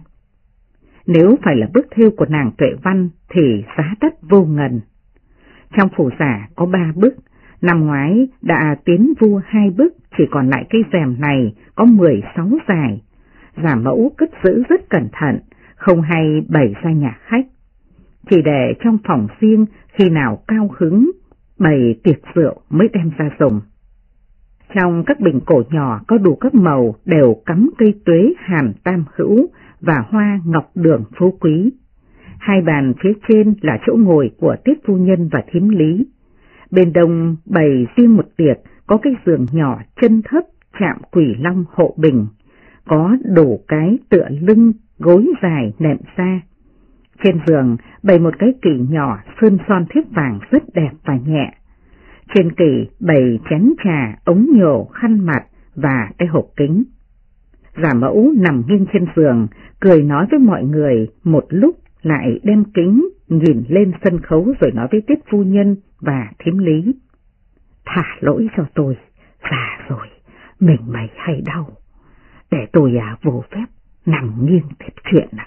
Nếu phải là bức thêu của nàng Tuệ Văn thì giá đắt vô ngần. Trong phủ giả có 3 bức, năm ngoái đã tiến vua 2 bức, chỉ còn lại cái rèm này có 16 dài. Giả mẫu cất giữ rất cẩn thận, không hay bày ra nhà khách. Chỉ để trong phòng riêng khi nào cao hứng, bày tiệc rượu mới đem ra dùng. Trong các bình cổ nhỏ có đủ các màu đều cắm cây tuế hàn tam hữu và hoa ngọc đường phú quý. 2 bàn phía trên là chỗ ngồi của tiết phu nhân và thím lý. Bên đông bày riêng một tiệc có cái giường nhỏ chân thấp chạm quỷ long hộ bình, có đủ cái tựa lưng, gối dài nệm da. Trên giường bày một cái kỷ nhỏ sơn son thiếp vàng rất đẹp và nhẹ. Trên kỷ bày chén trà, ống nhổ, khăn mặt và cái hộp kính. Giả mẫu nằm nghiêng trên giường, cười nói với mọi người một lúc, lại đem kính nhìn lên sân khấu rồi nói với tiết phu nhân và thím lý. Thả lỗi cho tôi, già rồi, mình mày hay đau, để tôi vô phép nằm nghiêng tiếp chuyện ạ.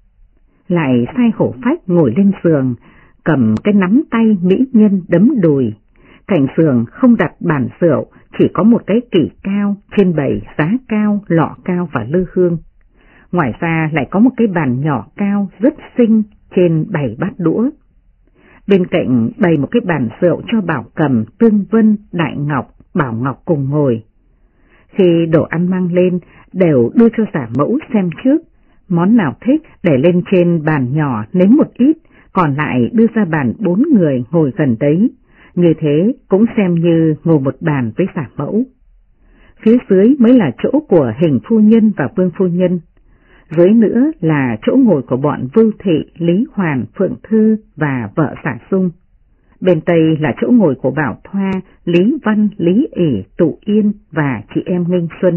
Lại sai hổ phách ngồi lên giường, cầm cái nắm tay mỹ nhân đấm đùi. Cạnh giường không đặt bàn rượu, chỉ có một cái kỷ cao, trên bày giá cao, lọ cao và lư hương. Ngoài ra lại có một cái bàn nhỏ cao rất xinh, trên bày bát đũa. Bên cạnh bày một cái bàn rượu cho Bảo Cầm, Tương Vân, Đại Ngọc, Bảo Ngọc cùng ngồi. Khi đồ ăn mang lên đều đưa cho giả mẫu xem trước, món nào thích để lên trên bàn nhỏ nếm một ít, còn lại đưa ra bàn 4 người ngồi gần đấy. Như thế cũng xem như ngồi một bàn với giả mẫu. Phía dưới mới là chỗ của Hình phu nhân và Vương phu nhân. Dưới nữa là chỗ ngồi của bọn Vưu Thị, Lý Hoàn, Phượng Thư và vợ Giả Sung. Bên tây là chỗ ngồi của Bảo Thoa, Lý Văn, Lý ỉ, Tụ Yên và chị em Nghinh Xuân.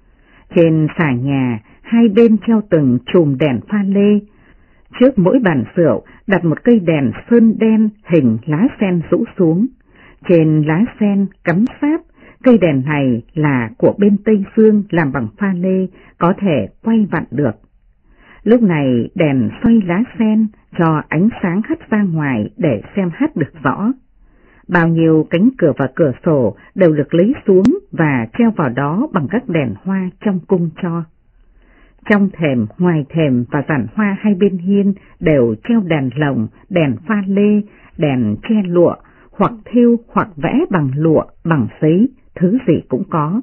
Trên xà nhà, hai bên treo từng chùm đèn pha lê. Trước mỗi bàn rượu đặt một cây đèn sơn đen hình lá sen rũ xuống. Trên lá sen cắm sáp, cây đèn này là của bên Tây Phương làm bằng pha lê, có thể quay vặn được. Lúc này đèn xoay lá sen cho ánh sáng hắt ra ngoài để xem hát được rõ. Bao nhiêu cánh cửa và cửa sổ đều được lấy xuống và treo vào đó bằng các đèn hoa trong cung cho. Trong thềm, ngoài thềm và giàn hoa hai bên hiên đều treo đèn lồng, đèn pha lê, đèn che lụa, hoặc thêu hoặc vẽ bằng lụa, bằng giấy, thứ gì cũng có.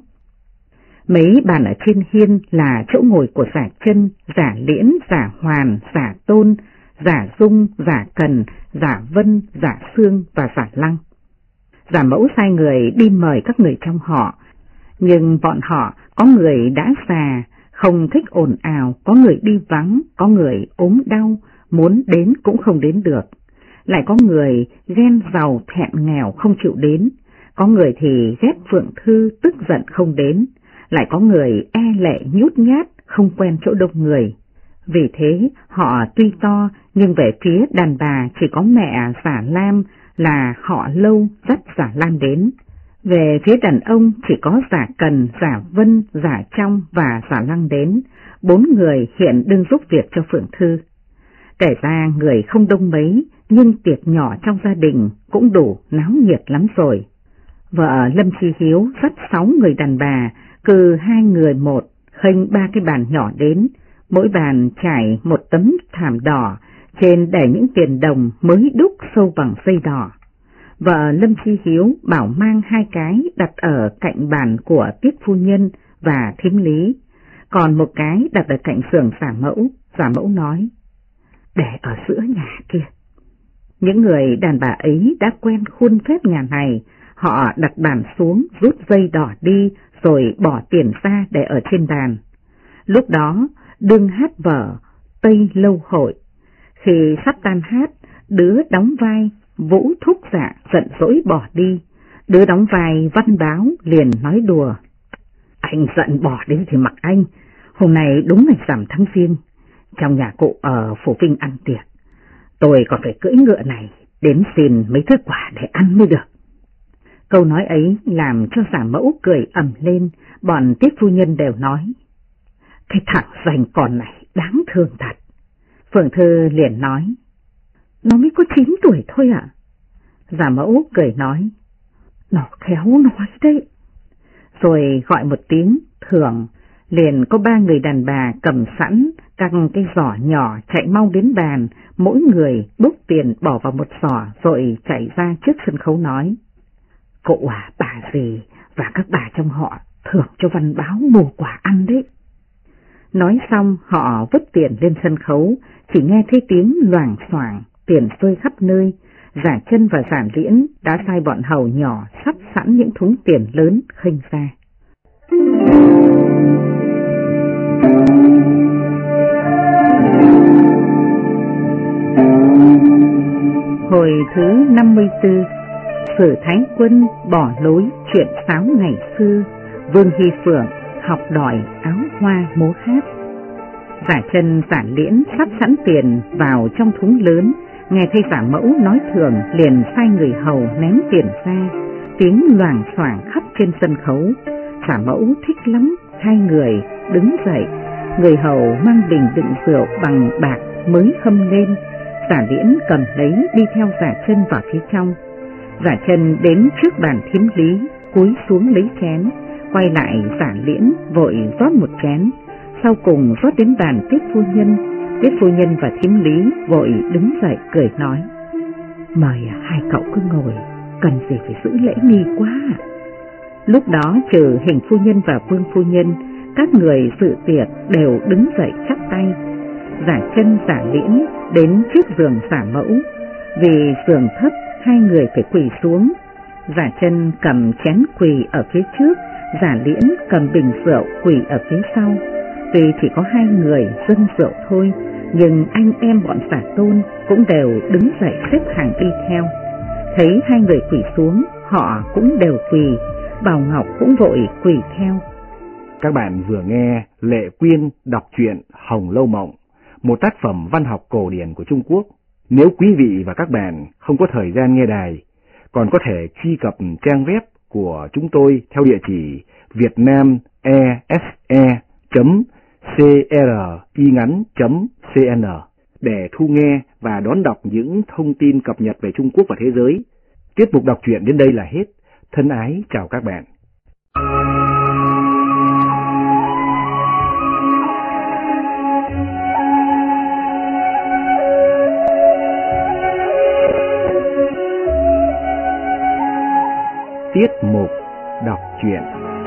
Mấy bàn ở trên hiên là chỗ ngồi của Giả Chân, Giả Liễn, Giả Hoàn, Giả Tôn, Giả Dung, Giả Cần, Giả Vân, Giả Sương và Giả Lăng. Giả Mẫu sai người đi mời các người trong họ, nhưng bọn họ có người đã già, không thích ồn ào, có người đi vắng, có người ốm đau, muốn đến cũng không đến được. Lại có người ghen giàu thẹn nghèo không chịu đến, có người thì ghét Phượng Thư tức giận không đến, lại có người e lệ nhút nhát không quen chỗ đông người. Vì thế họ tuy to nhưng về phía đàn bà chỉ có mẹ Giả Lam là họ Lâu dắt Giả Lam đến. Về phía đàn ông chỉ có Giả Cần, Giả Vân, Giả Trong và Giả Lăng đến, 4 người hiện đương giúp việc cho Phượng Thư. Kể ra người không đông mấy, nhưng tiệc nhỏ trong gia đình cũng đủ náo nhiệt lắm rồi. Vợ Lâm Chi Hiếu dắt 6 người đàn bà, cừ 2 người một, khênh 3 cái bàn nhỏ đến, mỗi bàn trải một tấm thảm đỏ, trên để những tiền đồng mới đúc sâu bằng dây đỏ. Vợ Lâm Chi Hiếu bảo mang 2 cái đặt ở cạnh bàn của Tiết phu nhân và thím Lý, còn một cái đặt ở cạnh xưởng Giả Mẫu. Giả Mẫu nói, để ở giữa nhà kia. Những người đàn bà ấy đã quen khuôn phép nhà này, họ đặt bàn xuống, rút dây đỏ đi, rồi bỏ tiền ra để ở trên bàn. Lúc đó, đương hát vở Tây Lâu Hội. Khi sắp tan hát, đứa đóng vai Vũ thúc Dạ giận dỗi bỏ đi, đứa đóng vai Văn Báo liền nói đùa. Anh giận bỏ đi thì mặc anh, hôm nay đúng ngày rằm tháng Giêng, trong nhà cụ ở Phủ Vinh ăn tiệc, tôi còn phải cưỡi ngựa này đến xin mấy thứ quả để ăn mới được. Câu nói ấy làm cho Giả Mẫu cười ầm lên, bọn Tiết phu nhân đều nói. Cái thằng danh con này đáng thương thật. Phượng Thư liền nói. Nó mới có 9 tuổi thôi ạ. Giả Mẫu cười nói. Nó khéo nói đấy. Rồi gọi một tiếng thường, liền có 3 người đàn bà cầm sẵn các cái giỏ nhỏ chạy mau đến bàn, mỗi người bốc tiền bỏ vào một giỏ rồi chạy ra trước sân khấu nói. Cụ à, bà dì và các bà trong họ thưởng cho Văn Báo mua quả ăn đấy. Nói xong họ vứt tiền lên sân khấu, chỉ nghe thấy tiếng loảng xoảng, tiền rơi khắp nơi. Giả Chân và Giả Liễn đã sai bọn hầu nhỏ sắp sẵn những thúng tiền lớn khênh ra. Hồi thứ 54, Sử Thái Quân bỏ lối chuyện sáo ngày xưa, Vương Hy Phượng học đòi áo hoa múa hát. Giả Chân Giả Liễn sắp sẵn tiền vào trong thúng lớn, nghe thấy Giả Mẫu nói thường liền sai người hầu ném tiền ra, tiếng loảng xoảng khắp trên sân khấu. Giả Mẫu thích lắm, hai người đứng dậy, người hầu mang bình đựng rượu bằng bạc mới hâm lên. Giả Liễn cầm lấy đi theo Giả Chân vào phía trong. Giả Chân đến trước bàn thím lý, cúi xuống lấy chén, quay lại Giả Liễn vội rót một chén, sau cùng rót đến bàn Tiết phu nhân. Tiết phu nhân và thím lý vội đứng dậy cười nói. Mời hai cậu cứ ngồi, cần gì phải giữ lễ nghi quá. Lúc đó trừ Hình phu nhân và Vương phu nhân, các người dự tiệc đều đứng dậy chắp tay. Giả Chân Giả Liễn đến trước giường Giả Mẫu, vì giường thấp hai người phải quỳ xuống. Giả Chân cầm chén quỳ ở phía trước, Giả Liễn cầm bình rượu quỳ ở phía sau. Tuy chỉ có hai người dâng rượu thôi, nhưng anh em bọn Giả Tôn cũng đều đứng dậy xếp hàng đi theo. Thấy hai người quỳ xuống, họ cũng đều quỳ, Bảo Ngọc cũng vội quỳ theo. Các bạn vừa nghe Lệ Quyên đọc truyện Hồng Lâu Mộng, một tác phẩm văn học cổ điển của Trung Quốc. Nếu quý vị và các bạn không có thời gian nghe đài, còn có thể truy cập trang web của chúng tôi theo địa chỉ vietnamese.cringắn.cn để thu nghe và đón đọc những thông tin cập nhật về Trung Quốc và thế giới. Tiết mục đọc truyện đến đây là hết. Thân ái chào các bạn. Tiết mục đọc truyện.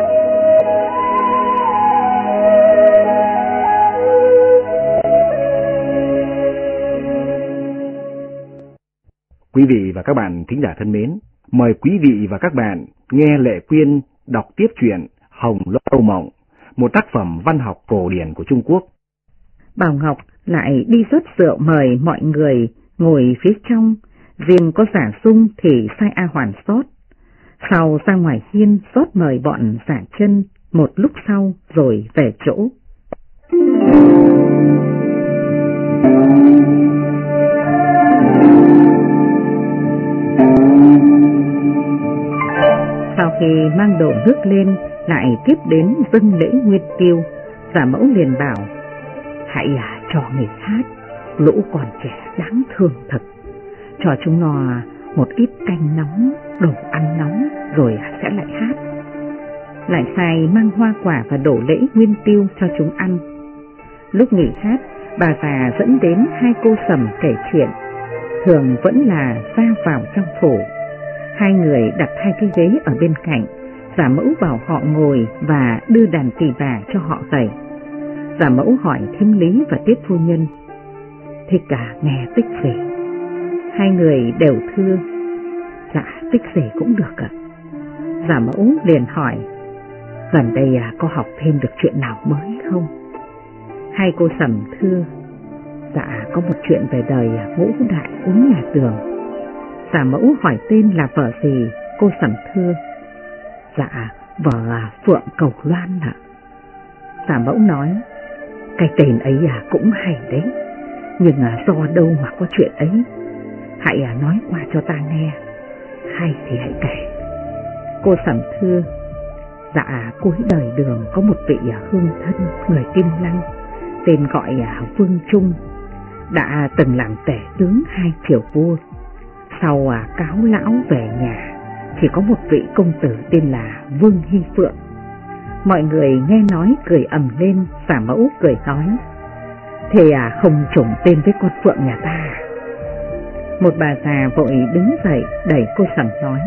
Quý vị và các bạn thính giả thân mến, mời quý vị và các bạn nghe Lệ Quyên đọc tiếp truyện Hồng Lâu Mộng, một tác phẩm văn học cổ điển của Trung Quốc. Bảo Ngọc lại đi rót rượu mời mọi người ngồi phía trong, riêng có Giả Sung thì sai A Hoàn rót. Sau ra ngoài hiên rót mời bọn Giả Chân, một lúc sau rồi về chỗ. Sau khi mang đồ nước lên, lại tiếp đến dâng lễ nguyên tiêu. Giả Mẫu liền bảo, hãy cho người hát, lũ còn trẻ đáng thương thật, cho chúng nó một ít canh nóng, đồ ăn nóng rồi sẽ lại hát. Lại sai mang hoa quả và đổ lễ nguyên tiêu cho chúng ăn. Lúc nghỉ hát, bà già dẫn đến hai cô sầm kể chuyện, thường vẫn là ra vào trong phủ. Hai người đặt hai cái ghế ở bên cạnh, Giả Mẫu bảo họ ngồi và đưa đàn tỳ bà cho họ gảy. Giả Mẫu hỏi thím lý và Tiết phu nhân, thích cả nghe tích gì? Hai người đều thưa, dạ tích gì cũng được ạ. Giả Mẫu liền hỏi, gần đây có học thêm được chuyện nào mới không? Hai cô sầm thưa, dạ có một chuyện về đời Ngũ Đại Uống Nhà Tường. Giả Mẫu hỏi tên là vợ gì? Cô Sẩm thưa: Dạ, vợ Phượng Cầu Loan ạ. Giả Mẫu nói: Cái tên ấy cũng hay đấy, nhưng do đâu mà có chuyện ấy? Hãy nói qua cho ta nghe, hay thì hãy kể. Cô Sẩm thưa: Dạ, cuối đời Đường có một vị hương thân người Kim Lăng, tên gọi Vương Trung, đã từng làm tể tướng 2 triều vua. Sau cáo lão về nhà, chỉ có một vị công tử tên là Vương Hy Phượng. Mọi người nghe nói cười ầm lên. Giả Mẫu cười nói: Thế không trùng tên với con Phượng nhà ta? Một bà già vội đứng dậy đẩy cô Sẩm nói: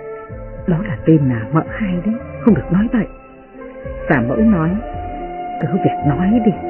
Đó là tên mợ hai đấy, không được nói vậy. Giả Mẫu nói: Cứ việc nói đi.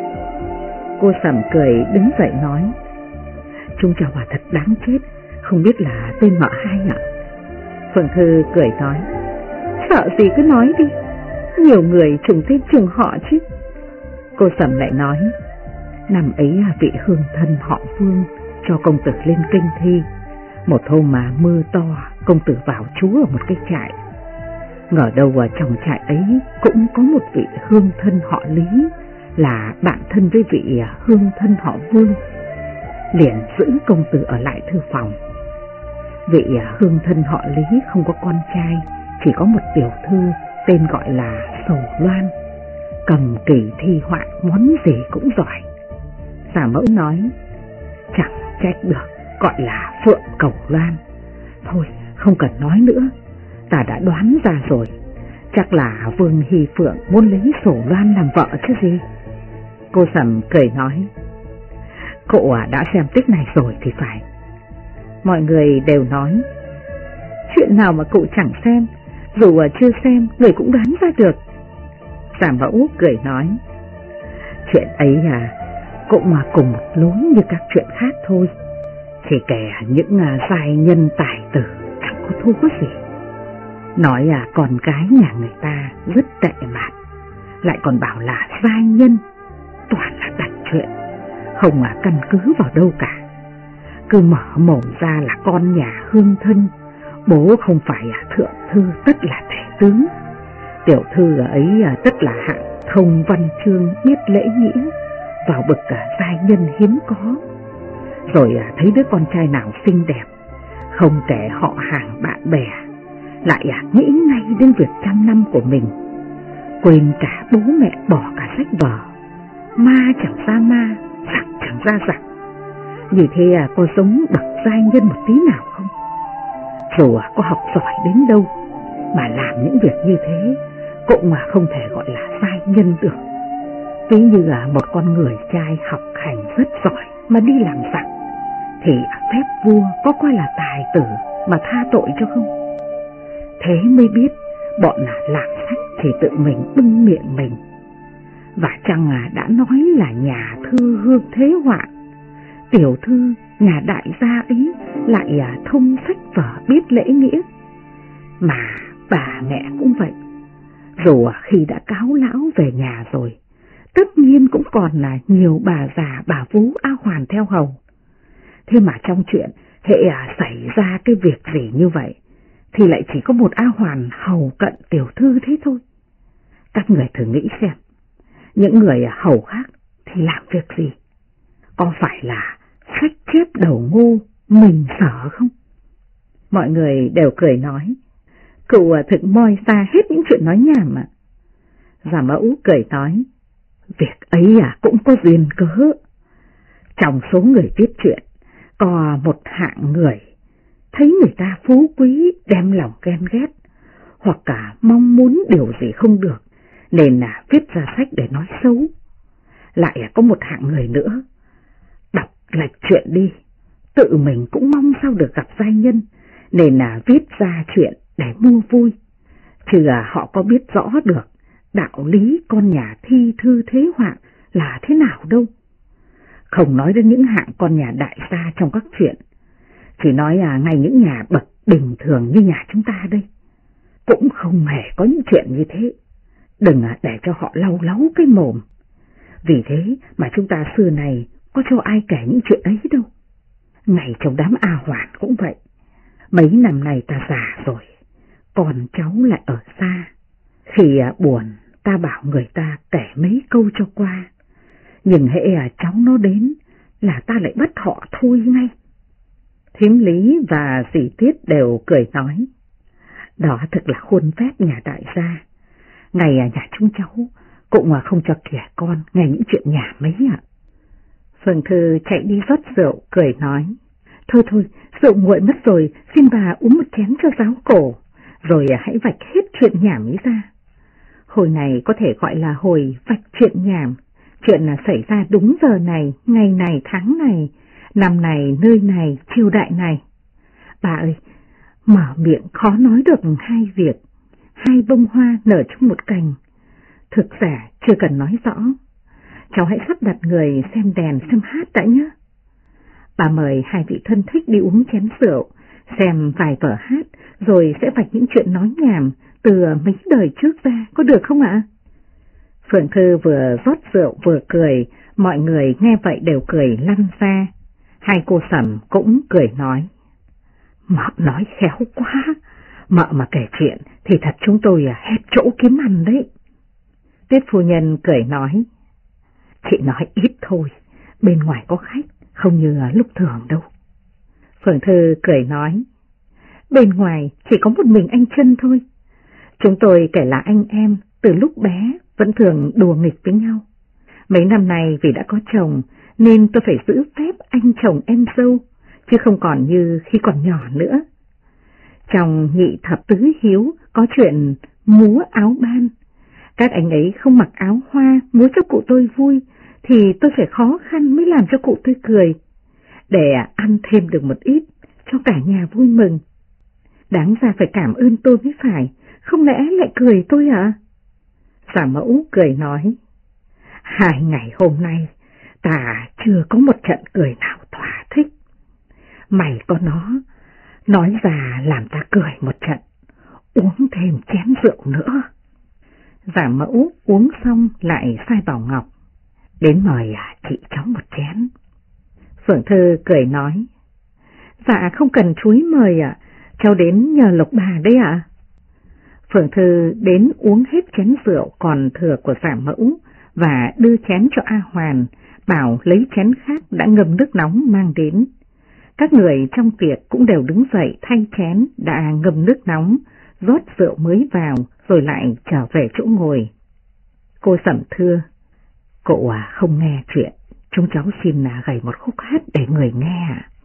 Cô Sẩm cười đứng dậy nói: Chúng cháu thật đáng chết, không biết là tên mợ hai ạ. Phượng Thư cười nói: Sợ gì cứ nói đi, nhiều người trùng tên trùng họ chứ. Cô Sẩm lại nói: Năm ấy vị hương thân họ Vương cho công tử lên kinh thi. Một hôm mà mưa to, công tử vào trú ở một cái trại. Ngờ đâu trong trại ấy cũng có một vị hương thân họ Lý, là bạn thân với vị hương thân họ Vương. Liền giữ công tử ở lại thư phòng. Vị hương thân họ Lý không có con trai, chỉ có một tiểu thư tên gọi là Sầu Loan, cầm kỳ thi họa món gì cũng giỏi. Giả Mẫu nói: Chẳng trách được, gọi là Phượng Cầu Loan. Thôi không cần nói nữa, ta đã đoán ra rồi, chắc là Vương Hy Phượng muốn lấy Sầu Loan làm vợ chứ gì. Cô Sẩm cười nói: Cậu đã xem tích này rồi thì phải. Mọi người đều nói: Chuyện nào mà cậu chẳng xem, dù chưa xem người cũng đoán ra được. Giả Mẫu cười nói: Chuyện ấy cũng cùng một lối như các chuyện khác thôi, chỉ kể những giai nhân tài tử chẳng có thú gì. Nói con cái nhà người ta rất tệ mạt, lại còn bảo là giai nhân, toàn là đặt chuyện, không căn cứ vào đâu cả. Cứ mở mồm ra là con nhà hương thân, bố không phải thượng thư tất là tể tướng, tiểu thư ấy tất là hạng thông văn chương biết lễ nghĩa, vào bậc giai nhân hiếm có. Rồi thấy đứa con trai nào xinh đẹp, không kể họ hàng bạn bè, lại nghĩ ngay đến việc trăm năm của mình, quên cả bố mẹ, bỏ cả sách vở, ma chẳng ra ma, giặc chẳng ra giặc. Như thế có giống bậc giai nhân một tí nào không? Dù có học giỏi đến đâu mà làm những việc như thế cũng không thể gọi là giai nhân được. Ví như là một con người trai học hành rất giỏi mà đi làm giặc, thì phép vua có coi là tài tử mà tha tội cho không? Thế mới biết bọn làm sách thì tự mình bưng miệng mình. Và chăng đã nói là nhà thư hương thế họa, tiểu thư nhà đại gia ấy lại thông sách vở biết lễ nghĩa. Mà bà mẹ cũng vậy, dù khi đã cáo lão về nhà rồi, tất nhiên cũng còn là nhiều bà già bà vú A Hoàn theo hầu. Thế mà trong chuyện hệ xảy ra cái việc gì như vậy thì lại chỉ có một A Hoàn hầu cận tiểu thư thế thôi. Các người thử nghĩ xem, những người hầu khác thì làm việc gì? Có phải là sách chép đầu ngu mình sợ không? Mọi người đều cười nói: Cậu thực moi xa hết những chuyện nói nhảm ạ. Giả Mẫu cười nói: Việc ấy cũng có duyên cớ. Trong số người viết chuyện, có một hạng người thấy người ta phú quý đem lòng ghen ghét, hoặc cả mong muốn điều gì không được, nên là viết ra sách để nói xấu. Lại có một hạng người nữa, đọc lệch chuyện đi, tự mình cũng mong sao được gặp giai nhân, nên là viết ra chuyện để mua vui, chứ họ có biết rõ được đạo lý con nhà thi thư thế họa là thế nào đâu. Không nói đến những hạng con nhà đại gia trong các chuyện, chỉ nói ngay những nhà bậc bình thường như nhà chúng ta đây, cũng không hề có những chuyện như thế. Đừng để cho họ lau lấu cái mồm. Vì thế mà chúng ta xưa này có cho ai kể những chuyện ấy đâu. Ngày trong đám A Hoàn cũng vậy, Mấy năm nay ta già rồi, con cháu lại ở xa. Khi buồn ta bảo người ta kể mấy câu cho qua, nhưng hễ cháu nó đến là ta lại bắt họ thôi ngay. Thím Lý và dì Tiết đều cười nói, đó thực là khuôn phép nhà đại gia. Ngày nhà chúng cháu cũng không cho kẻ con nghe những chuyện nhà mấy ạ. Phượng Thư chạy đi rót rượu, cười nói, thôi thôi, rượu nguội mất rồi, xin bà uống một chén cho ráo cổ, rồi hãy vạch hết chuyện nhảm ấy ra. Hồi này có thể gọi là hồi vạch chuyện nhảm, chuyện là xảy ra đúng giờ này, ngày này, tháng này, năm này, nơi này, triều đại này. Bà ơi, mở miệng khó nói được hai việc, hai bông hoa nở trong một cành. Thực giả chưa cần nói rõ, cháu hãy sắp đặt người xem đèn xem hát đã nhé. Bà mời hai vị thân thích đi uống chén rượu, xem vài vở hát, rồi sẽ vạch những chuyện nói nhảm từ mấy đời trước ra, có được không ạ? Phượng Thư vừa rót rượu vừa cười, mọi người nghe vậy đều cười lăn ra. Hai cô Sẩm cũng cười nói, mợ nói khéo quá, mợ mà kể chuyện thì thật chúng tôi hết chỗ kiếm ăn đấy. Tiết phu nhân cười nói, chị nói ít thôi, bên ngoài có khách, không như lúc thường đâu. Phượng Thư cười nói, bên ngoài chỉ có một mình anh Trân thôi. Chúng tôi kể là anh em, từ lúc bé vẫn thường đùa nghịch với nhau. Mấy năm nay vì đã có chồng nên tôi phải giữ phép anh chồng em dâu, chứ không còn như khi còn nhỏ nữa. Trong nhị thập tứ hiếu có chuyện múa áo ban. Các anh ấy không mặc áo hoa múa cho cụ tôi vui, thì tôi phải khó khăn mới làm cho cụ tôi cười, để ăn thêm được một ít cho cả nhà vui mừng. Đáng ra phải cảm ơn tôi mới phải, không lẽ lại cười tôi à? Giả Mẫu cười nói, 2 ngày hôm nay ta chưa có một trận cười nào thỏa thích. Mày có nó, nói ra làm ta cười một trận, uống thêm chén rượu nữa. Giả Mẫu uống xong lại sai Bảo Ngọc, đến mời chị cháu một chén. Phượng Thư cười nói, dạ không cần chúi mời ạ, cháu đến nhờ Lộc bà đấy ạ. Phượng Thư đến uống hết chén rượu còn thừa của Giả Mẫu và đưa chén cho A Hoàn, bảo lấy chén khác đã ngâm nước nóng mang đến. Các người trong tiệc cũng đều đứng dậy thay chén đã ngâm nước nóng, rót rượu mới vào rồi lại trở về chỗ ngồi. Cô Sẩm thưa, cậu không nghe chuyện, chúng cháu xin gảy một khúc hát để người nghe.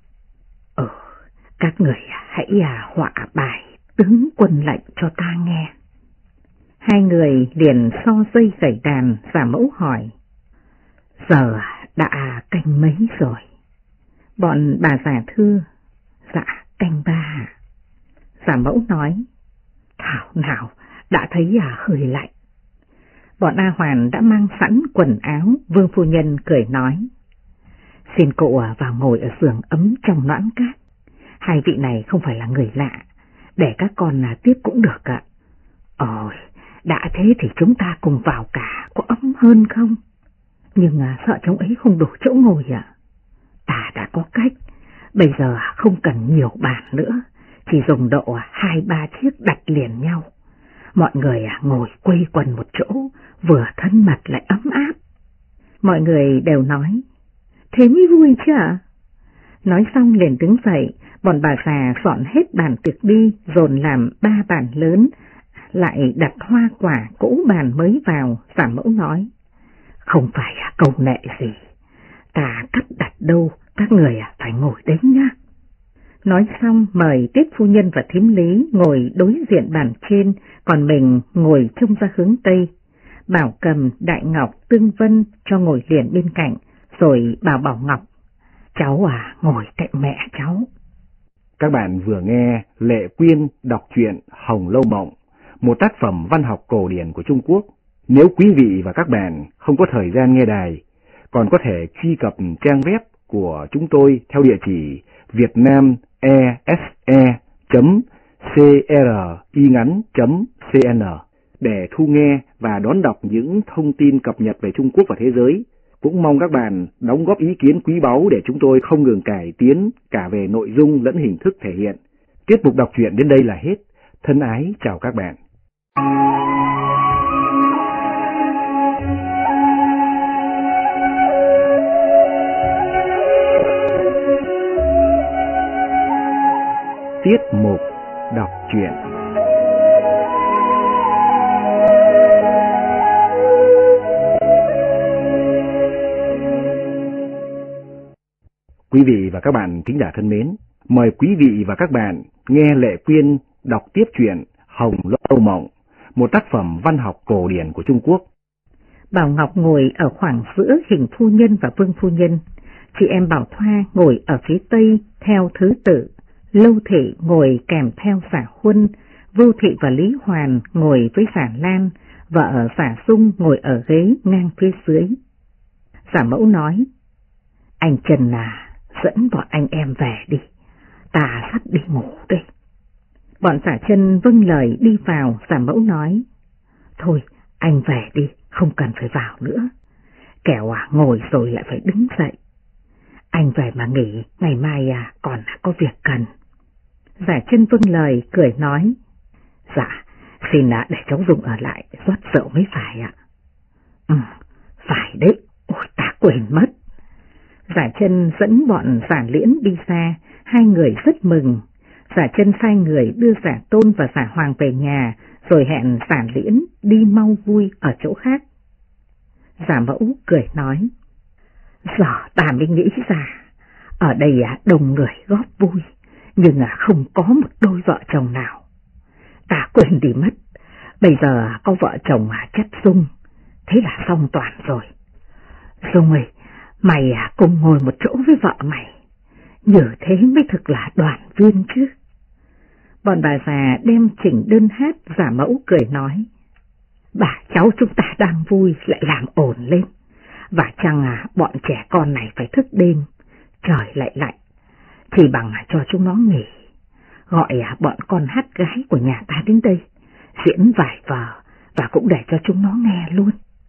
Các người hãy họa bài tướng quân lệnh cho ta nghe. Hai người liền so dây gảy đàn. Giả Mẫu hỏi, giờ đã canh mấy rồi? Bọn bà già thưa, dạ canh 3. Giả Mẫu nói, thảo nào đã thấy hơi lạnh. Bọn A Hoàn đã mang sẵn quần áo. Vương phu nhân cười nói, xin cậu vào ngồi ở giường ấm trong noãn cát. Hai vị này không phải là người lạ, để các con tiếp cũng được ạ. Ôi, đã thế thì chúng ta cùng vào cả, có ấm hơn không? Nhưng sợ cháu ấy không đủ chỗ ngồi ạ. Ta đã có cách, bây giờ không cần nhiều bàn nữa, chỉ dùng độ 2-3 chiếc đặt liền nhau. Mọi người ngồi quây quần một chỗ, vừa thân mật lại ấm áp. Mọi người đều nói, thế mới vui chứ ạ? Nói xong liền đứng dậy, bọn bà già dọn hết bàn tiệc đi, dồn làm 3 bàn lớn, lại đặt hoa quả cỗ bàn mới vào. Giả Mẫu nói, không phải cầu nệ gì, ta cắt đặt đâu, các người phải ngồi đấy nhá. Nói xong mời Tiết phu nhân và thím Lý ngồi đối diện bàn trên, còn mình ngồi trông ra hướng Tây. Bảo Cầm, Đại Ngọc, Tương Vân cho ngồi liền bên cạnh, rồi bảo Bảo Ngọc, cháu ngồi cạnh mẹ cháu. Các bạn vừa nghe Lệ Quyên đọc truyện Hồng Lâu Mộng, một tác phẩm văn học cổ điển của Trung Quốc. Nếu quý vị và các bạn không có thời gian nghe đài, còn có thể truy cập trang web của chúng tôi theo địa chỉ vietnamese.cringắn.cn để thu nghe và đón đọc những thông tin cập nhật về Trung Quốc và thế giới. Cũng mong các bạn đóng góp ý kiến quý báu để chúng tôi không ngừng cải tiến cả về nội dung lẫn hình thức thể hiện. Tiết mục đọc truyện đến đây là hết. Thân ái chào các bạn. Tiết mục đọc truyện. Quý vị và các bạn thính giả thân mến, mời quý vị và các bạn nghe Lệ Quyên đọc tiếp truyện Hồng Lâu Mộng, một tác phẩm văn học cổ điển của Trung Quốc. Bảo Ngọc ngồi ở khoảng giữa Hình phu nhân và Vương phu nhân. Chị em Bảo Thoa ngồi ở phía tây theo thứ tự. Lâu Thị ngồi kèm theo Giả Huân, Vưu Thị và Lý Hoàn ngồi với Giả Lan, vợ Giả Dung ngồi ở ghế ngang phía dưới. Giả Mẫu nói: "Anh Trần à, dẫn bọn anh em về đi, ta sắp đi ngủ đây." Bọn Giả Chân vâng lời đi vào. Giả Mẫu nói: "Thôi, anh về đi, không cần phải vào nữa. Kẻo ngồi rồi lại phải đứng dậy. Anh về mà nghỉ, ngày mai còn có việc cần." Giả Chân vâng lời cười nói: "Dạ, xin để cháu Dung ở lại rót rượu mới phải ạ." Phải đấy, ôi ta quên mất." Giả Chân dẫn bọn Giả Liễn đi ra, hai người rất mừng. Giả Chân sai người đưa Giả Tôn và Giả Hoàng về nhà, rồi hẹn Giả Liễn đi mau vui ở chỗ khác. Giả Mẫu cười nói: "Giờ ta mới nghĩ ra, ở đây đông người góp vui, nhưng không có một đôi vợ chồng nào. Ta quên đi mất, bây giờ có vợ chồng chất Dung, thế là xong toàn rồi. Dung ơi, mày cùng ngồi một chỗ với vợ mày, như thế mới thực là đoàn viên chứ." Bọn bà già đem chỉnh đơn hát. Giả Mẫu cười nói: "Bà cháu chúng ta đang vui lại làm ồn lên, và chăng bọn trẻ con này phải thức đêm, trời lại lạnh, chỉ bằng cho chúng nó nghỉ, gọi bọn con hát gái của nhà ta đến đây, diễn vài vở và cũng để cho chúng nó nghe luôn."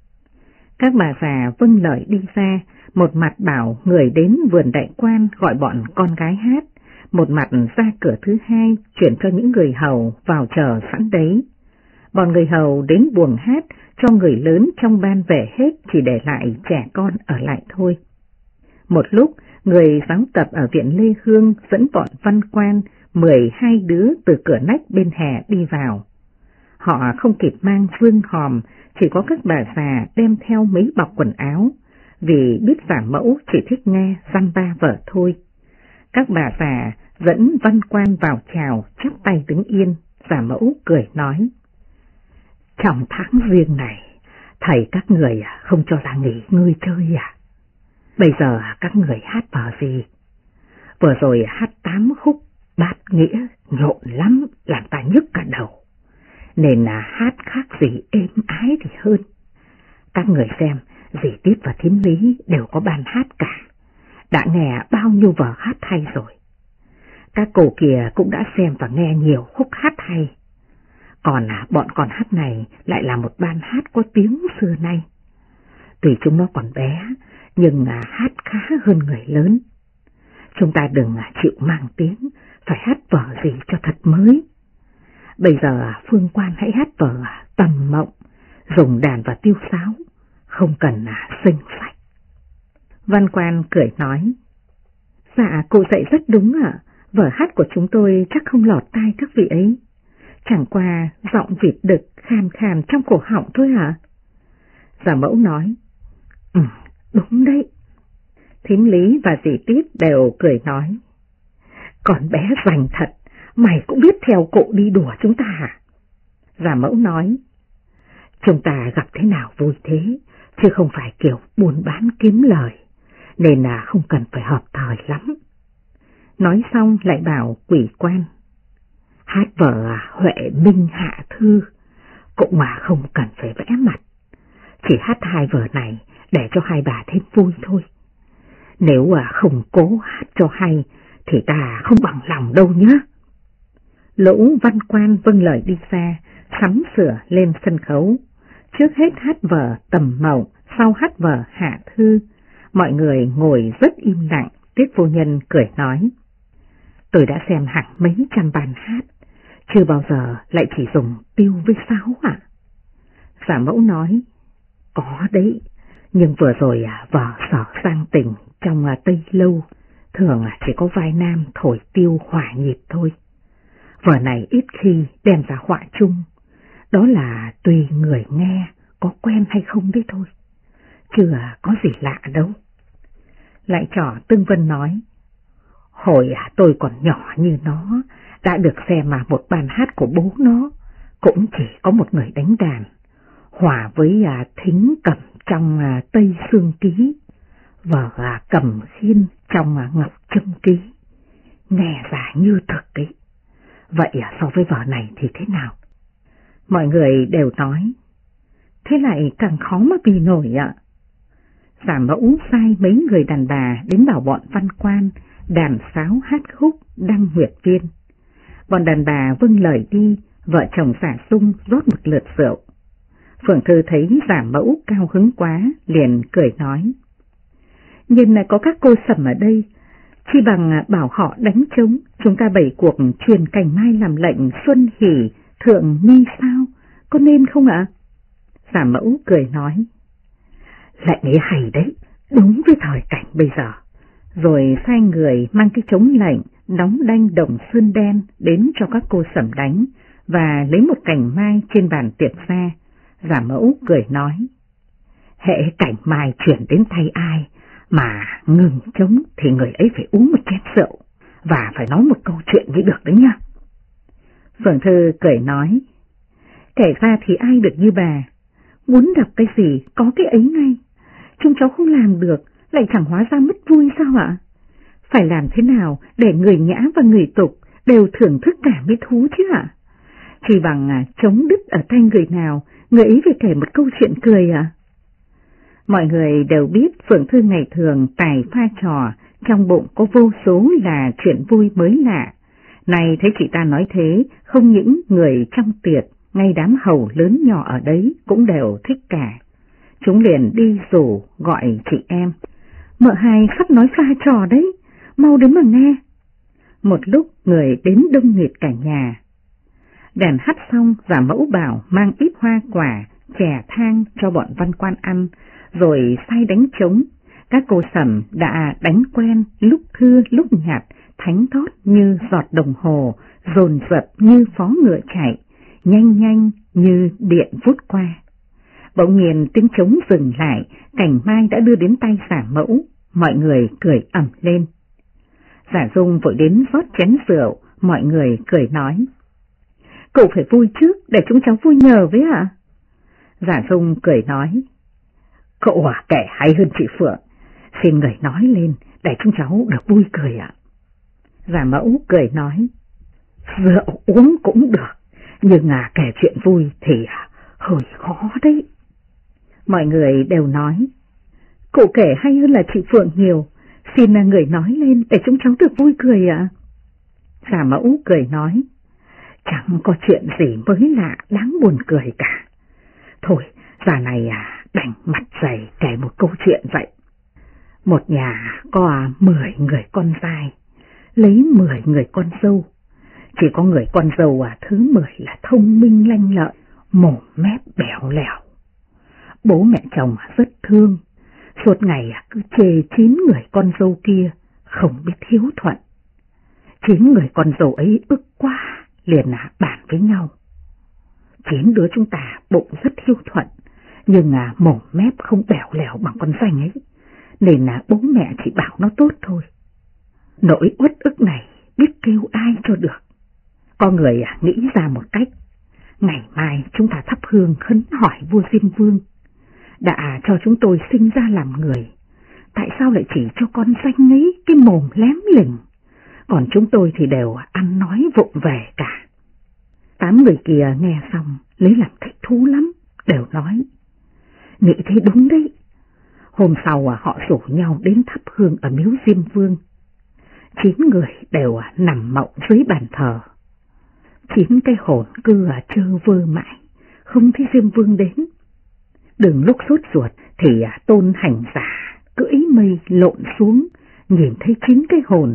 Các bà già vâng lời đi ra, một mặt bảo người đến vườn đại quan gọi bọn con gái hát, một mặt ra cửa thứ hai chuyển cho những người hầu vào chờ sẵn đấy. Bọn người hầu đến buồng hát cho người lớn trong ban về hết, chỉ để lại trẻ con ở lại thôi. Một lúc, người giáo tập ở viện Lê Hương dẫn bọn văn quan 12 đứa từ cửa nách bên hè đi vào. Họ không kịp mang vương hòm, chỉ có các bà già đem theo mấy bọc quần áo, vì biết Giả Mẫu chỉ thích nghe dăm ba vở thôi. Các bà già dẫn văn quan vào chào, chắp tay đứng yên. Giả Mẫu cười nói: "Trong tháng riêng này, thầy các người không cho là nghỉ ngơi chơi à? Bây giờ các người hát vở gì? Vừa rồi hát 8 khúc bát nghĩa nhộn lắm, làm ta nhức cả đầu, nên hát khác gì êm ái thì hơn. Các người xem, dì Tiếp và Thím Lý đều có ban hát cả, đã nghe bao nhiêu vở hát hay rồi. Các cô kia cũng đã xem và nghe nhiều khúc hát hay. Còn bọn con hát này lại là một ban hát có tiếng xưa nay. Tuy chúng nó còn bé, nhưng hát khá hơn người lớn. Chúng ta đừng chịu mang tiếng, phải hát vở gì cho thật mới. Bây giờ Phương Quan hãy hát vở Tầm Mộng, dùng đàn và tiêu sáo, không cần xinh phách." Văn Quan cười nói: "Dạ, cô dạy rất đúng ạ. Vở hát của chúng tôi chắc không lọt tai các vị ấy. Chẳng qua giọng vịt đực khàn khàn trong cổ họng thôi ạ." Giả Mẫu nói: "Đúng đấy." Thím Lý và dì Tiếp đều cười nói: "Con bé rành thật, mày cũng biết theo cụ đi đùa chúng ta hả?" Giả Mẫu nói: "Chúng ta gặp thế nào vui thế, chứ không phải kiểu buôn bán kiếm lời, nên không cần phải hợp thời lắm." Nói xong lại bảo Quỷ Quan: "Hát vở Huệ Minh Hạ Thư cũng không cần phải vẽ mặt, chỉ hát hai vở này để cho hai bà thêm vui thôi. Nếu không cố hát cho hay thì ta không bằng lòng đâu nhé." Lũ văn quan vâng lời đi ra, sắm sửa lên sân khấu. Trước hết hát vở Tầm Mộng, sau hát vở Hạ Thư. Mọi người ngồi rất im lặng. Tiết phu nhân cười nói: Tôi đã xem hàng mấy trăm bàn hát, chưa bao giờ lại chỉ dùng tiêu với sáo ạ. Giả Mẫu nói, có đấy, nhưng vừa rồi vở Sở Giang Tình trong Tây Lâu thường chỉ có vai nam thổi tiêu hòa nhịp thôi. Vở này ít khi đem ra họa chung, đó là tùy người nghe có quen hay không đấy thôi, chứ có gì lạ đâu. Lại trò Tương Vân nói, hồi tôi còn nhỏ như nó, đã được xem một bài hát của bố nó, cũng chỉ có một người đánh đàn, hòa với thính cầm trong Tây Sương Ký, vở cầm khiên trong Ngọc Trâm Ký, nghe giả như thực ấy. Vậy so với vở này thì thế nào? Mọi người đều nói, thế lại càng khó mà bì nổi ạ. Giả Mẫu sai mấy người đàn bà đến bảo bọn văn quan đàn sáo hát khúc đăng huyệt viên. Bọn đàn bà vâng lời đi, vợ chồng Giả Sung rót một lượt rượu. Phượng Thư thấy Giả Mẫu cao hứng quá, liền cười nói, nhưng là có các cô sẩm ở đây, chi bằng bảo họ đánh trống, chúng ta bày cuộc truyền Cảnh Mai làm lệnh xuân hỷ thượng ni sao, có nên không ạ? Giả Mẫu cười nói, lệnh ấy hay đấy, đúng với thời cảnh bây giờ. Rồi sai người mang cái trống lệnh đóng đanh đồng sơn đen đến cho các cô sẩm đánh, và lấy một cành mai trên bàn tiệc ra. Giả Mẫu cười nói, hễ cành mai chuyển đến tay ai mà ngừng trống thì người ấy phải uống một chén rượu và phải nói một câu chuyện mới được đấy nha. Phượng Thư cười nói, kể ra thì ai được như bà, muốn đọc cái gì có cái ấy ngay, chúng cháu không làm được lại chẳng hóa ra mất vui sao ạ? Phải làm thế nào để người nhã và người tục đều thưởng thức cả mới thú chứ ạ? Chỉ bằng trống đứt ở tay người nào, người ấy phải kể một câu chuyện cười ạ. Mọi người đều biết Phượng Thư ngày thường tài pha trò, trong bụng có vô số là chuyện vui mới lạ. Này thấy chị ta nói thế, không những người trong tiệc, ngay đám hầu lớn nhỏ ở đấy cũng đều thích cả. Chúng liền đi rủ gọi chị em, mợ hai sắp nói pha trò đấy, mau đến mà nghe. Một lúc người đến đông nghịt cả nhà. Đàn hát xong, Giả Mẫu bảo mang ít hoa quả, chè thang cho bọn văn quan ăn, rồi sai đánh trống. Các cô sẩm đã đánh quen, lúc thưa lúc nhạt, thánh thót như giọt đồng hồ, dồn dập như phó ngựa chạy, nhanh nhanh như điện vút qua. Bỗng nhiên tiếng trống dừng lại, cành mai đã đưa đến tay Giả Mẫu, mọi người cười ầm lên. Giả Dung vội đến rót chén rượu, mọi người cười nói, cậu phải vui trước để chúng cháu vui nhờ với ạ. Giả Dung cười nói, cậu kể hay hơn chị Phượng, xin người nói lên để chúng cháu được vui cười ạ. Giả Mẫu cười nói, rượu uống cũng được, nhưng kể chuyện vui thì hơi khó đấy. Mọi người đều nói, cụ kể hay hơn là chị Phượng nhiều, xin người nói lên để chúng cháu được vui cười ạ. Giả Mẫu cười nói, chẳng có chuyện gì mới lạ đáng buồn cười cả. Thôi, già này đành mặt dày kể một câu chuyện vậy. Một nhà có 10 người con trai, lấy 10 người con dâu. Chỉ có người con dâu thứ 10 là thông minh lanh lợi, mồm mép bẻo lẻo. Bố mẹ chồng rất thương, suốt ngày cứ chê 9 người con dâu kia không biết hiếu thuận. 9 người con dâu ấy ức quá, liền bàn với nhau. 9 đứa chúng ta bụng rất hiếu thuận, nhưng mồm mép không bẻo lẻo bằng con danh ấy, nên bố mẹ chỉ bảo nó tốt thôi. Nỗi uất ức này biết kêu ai cho được. Có người nghĩ ra một cách, ngày mai chúng ta thắp hương khấn hỏi vua Diêm Vương, đã cho chúng tôi sinh ra làm người, tại sao lại chỉ cho con danh ấy cái mồm lém lỉnh, còn chúng tôi thì đều ăn nói vụng về cả. 8 người kia nghe xong lấy làm thích thú lắm, đều nói, nghĩ thế đúng đấy. Hôm sau họ rủ nhau đến thắp hương ở miếu Diêm Vương. 9 người đều nằm mộng dưới bàn thờ. 9 cái hồn cứ trơ vơ mãi, không thấy Diêm Vương đến. Đừng lúc sốt ruột thì tôn hành giả cưỡi mây lộn xuống, nhìn thấy 9 cái hồn,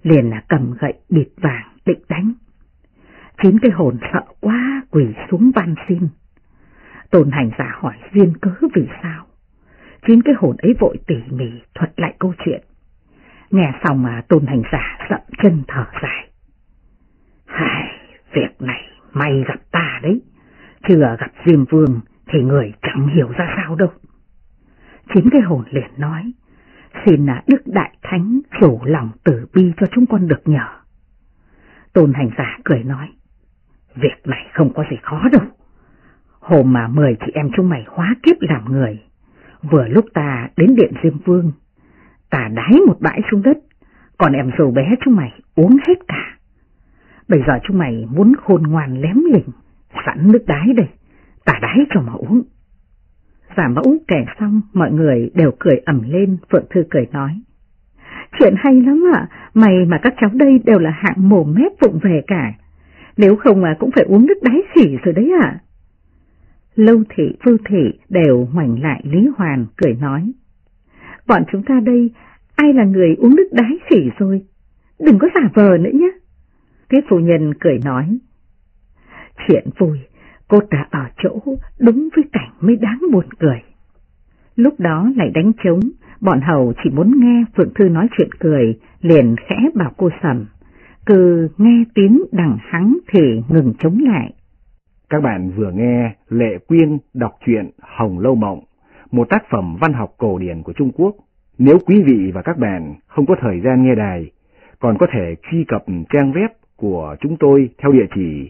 liền cầm gậy bịt vàng định đánh. 9 cái hồn sợ quá quỳ xuống van xin. Tôn hành giả hỏi duyên cớ vì sao. 9 cái hồn ấy vội tỉ mỉ thuật lại câu chuyện. Nghe xong mà Tôn hành giả dậm chân thở dài. Hai, việc này may gặp ta đấy, chưa gặp Diêm Vương thì người chẳng hiểu ra sao đâu. 9 cái hồn liền nói, xin Đức Đại Thánh rủ lòng từ bi cho chúng con được nhờ. Tôn hành giả cười nói, việc này không có gì khó đâu. Hôm mà 10 chị em chúng mày hóa kiếp làm người, vừa lúc ta đến điện Diêm Vương, ta đái một bãi xuống đất, còn em dâu bé chúng mày uống hết cả. Bây giờ chúng mày muốn khôn ngoan lém lỉnh, sẵn nước đái đây, ta đái cho mà uống. Giả Mẫu kể xong, mọi người đều cười ầm lên. Phượng Thư cười nói, chuyện hay lắm ạ, mày mà các cháu đây đều là hạng mồm mép vụng về cả, nếu không mà cũng phải uống nước đái khỉ rồi đấy ạ. Lâu Thị, Vưu Thị đều ngoảnh lại Lý Hoàn cười nói, bọn chúng ta đây ai là người uống nước đái khỉ rồi, đừng có giả vờ nữa nhé. Tiết phu nhân cười nói, chuyện vui cốt đã ở chỗ đúng với cảnh mới đáng buồn cười. Lúc đó lại đánh trống, bọn hầu chỉ muốn nghe Phượng Thư nói chuyện cười, liền khẽ bảo cô Sầm, cứ nghe tiếng đằng hắng thì ngừng trống lại. Các bạn vừa nghe Lệ Quyên đọc truyện Hồng Lâu Mộng, một tác phẩm văn học cổ điển của Trung Quốc. Nếu quý vị và các bạn không có thời gian nghe đài, còn có thể truy cập trang web của chúng tôi theo địa chỉ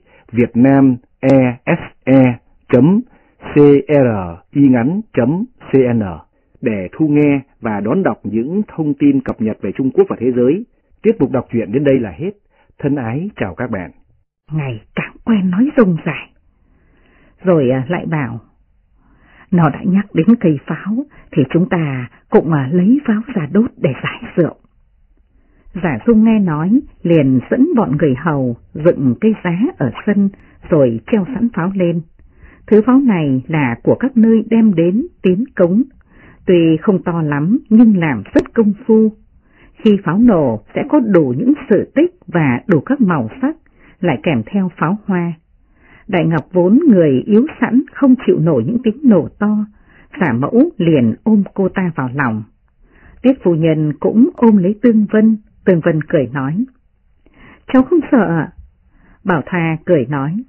vietnamese.cringắn.cn để thu nghe và đón đọc những thông tin cập nhật về Trung Quốc và thế giới. Tiết mục đọc truyện đến đây là hết. Thân ái chào các bạn. Ngày càng quen nói rông dài. Rồi lại bảo, nó đã nhắc đến cây pháo thì chúng ta cũng lấy pháo ra đốt để giải rượu. Giả Dung nghe nói liền dẫn bọn người hầu dựng cây giá ở sân rồi treo sẵn pháo lên. Thứ pháo này là của các nơi đem đến tiến cống, tuy không to lắm nhưng làm rất công phu. Khi pháo nổ sẽ có đủ những sự tích và đủ các màu sắc, lại kèm theo pháo hoa. Đại Ngọc vốn người yếu sẵn không chịu nổi những tiếng nổ to, Giả Mẫu liền ôm cô ta vào lòng. Tiết phu nhân cũng ôm lấy Tương Vân. Tương Vân cười nói, cháu không sợ ạ. Bảo Tha cười nói,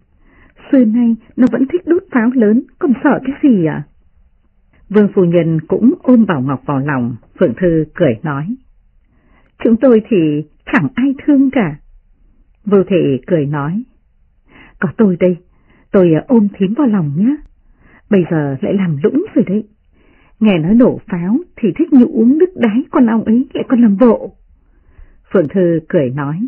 xưa nay nó vẫn thích đốt pháo lớn, còn sợ cái gì ạ? Vương phu nhân cũng ôm Bảo Ngọc vào lòng. Phượng Thư cười nói, chúng tôi thì chẳng ai thương cả. Vưu Thị cười nói, có tôi đây, tôi ôm thím vào lòng nhé. Bây giờ lại làm lũng rồi đấy. Nghe nói nổ pháo thì thích như uống nước đái, con ong ấy lại còn làm bộ. Phượng Thư cười nói,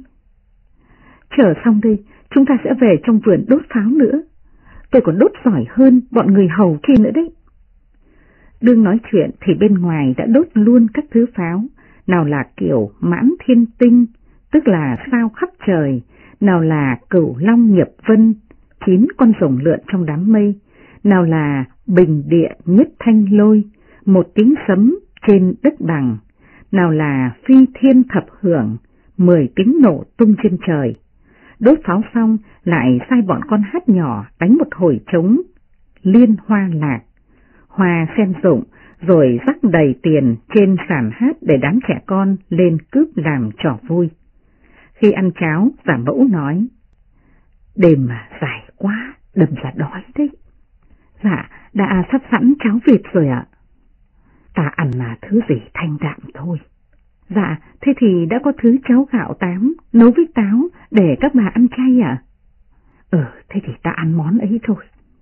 chờ xong đây, chúng ta sẽ về trong vườn đốt pháo nữa. Tôi còn đốt giỏi hơn bọn người hầu kia nữa đấy. Đương nói chuyện thì bên ngoài đã đốt luôn các thứ pháo, nào là kiểu Mãn Thiên Tinh, tức là sao khắp trời, nào là Cửu Long Nghiệp Vân, 9 con rồng lượn trong đám mây, nào là Bình Địa Nhất Thanh Lôi, 1 tiếng sấm trên đất bằng, nào là Phi Thiên Thập Hưởng, 10 tiếng nổ tung trên trời. Đốt pháo xong lại sai bọn con hát nhỏ đánh một hồi trống liên hoa lạc, hoa sen rụng, rồi rắc đầy tiền trên sàn hát để đám trẻ con lên cướp làm trò vui. Khi ăn cháo, Giả Mẫu nói, đêm mà dài quá, đâm ra đói đấy. Dạ, đã sắp sẵn cháo vịt rồi ạ. Ta ăn là thứ gì thanh đạm thôi. Dạ, thế thì đã có thứ cháo gạo tám nấu với táo để các bà ăn chay ạ? Thế thì ta ăn món ấy thôi.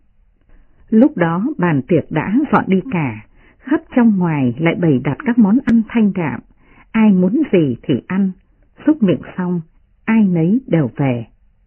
Lúc đó bàn tiệc đã dọn đi cả, khắp trong ngoài lại bày đặt các món ăn thanh đạm, ai muốn gì thì ăn, xúc miệng xong, ai nấy đều về.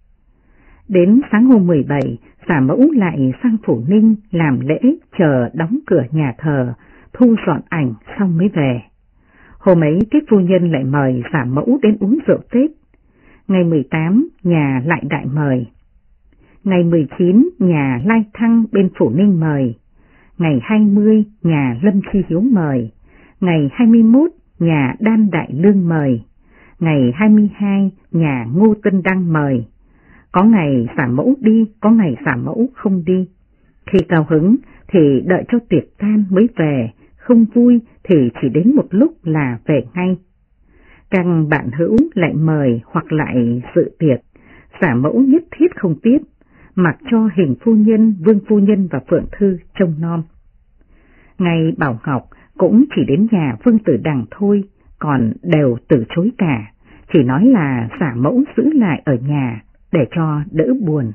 Đến sáng hôm 17, Giả Mẫu lại sang Phủ Ninh làm lễ chờ đóng cửa nhà thờ, thu dọn ảnh xong mới về. Hôm ấy Tiết phu nhân lại mời Giả Mẫu đến uống rượu Tết. Ngày 18 nhà lại đại mời. Ngày 19 nhà Lai Thăng bên Phủ Ninh mời. Ngày 20 nhà Lâm Chi Hiếu mời. Ngày 21 nhà Đan Đại Lương mời. Ngày 22 nhà Ngô Tân Đăng mời, có ngày xả mẫu đi, có ngày xả mẫu không đi. Khi cao hứng thì đợi cho tiệc tan mới về, không vui thì chỉ đến một lúc là về ngay. Các bạn hữu lại mời hoặc lại dự tiệc, xả mẫu nhất thiết không tiếp, mặc cho Hình phu nhân, Vương phu nhân và Phượng Thư trông nom. Ngày Bảo Ngọc cũng chỉ đến nhà Vương Tử Đằng thôi, còn đều từ chối cả, chỉ nói là xả mẫu giữ lại ở nhà để cho đỡ buồn.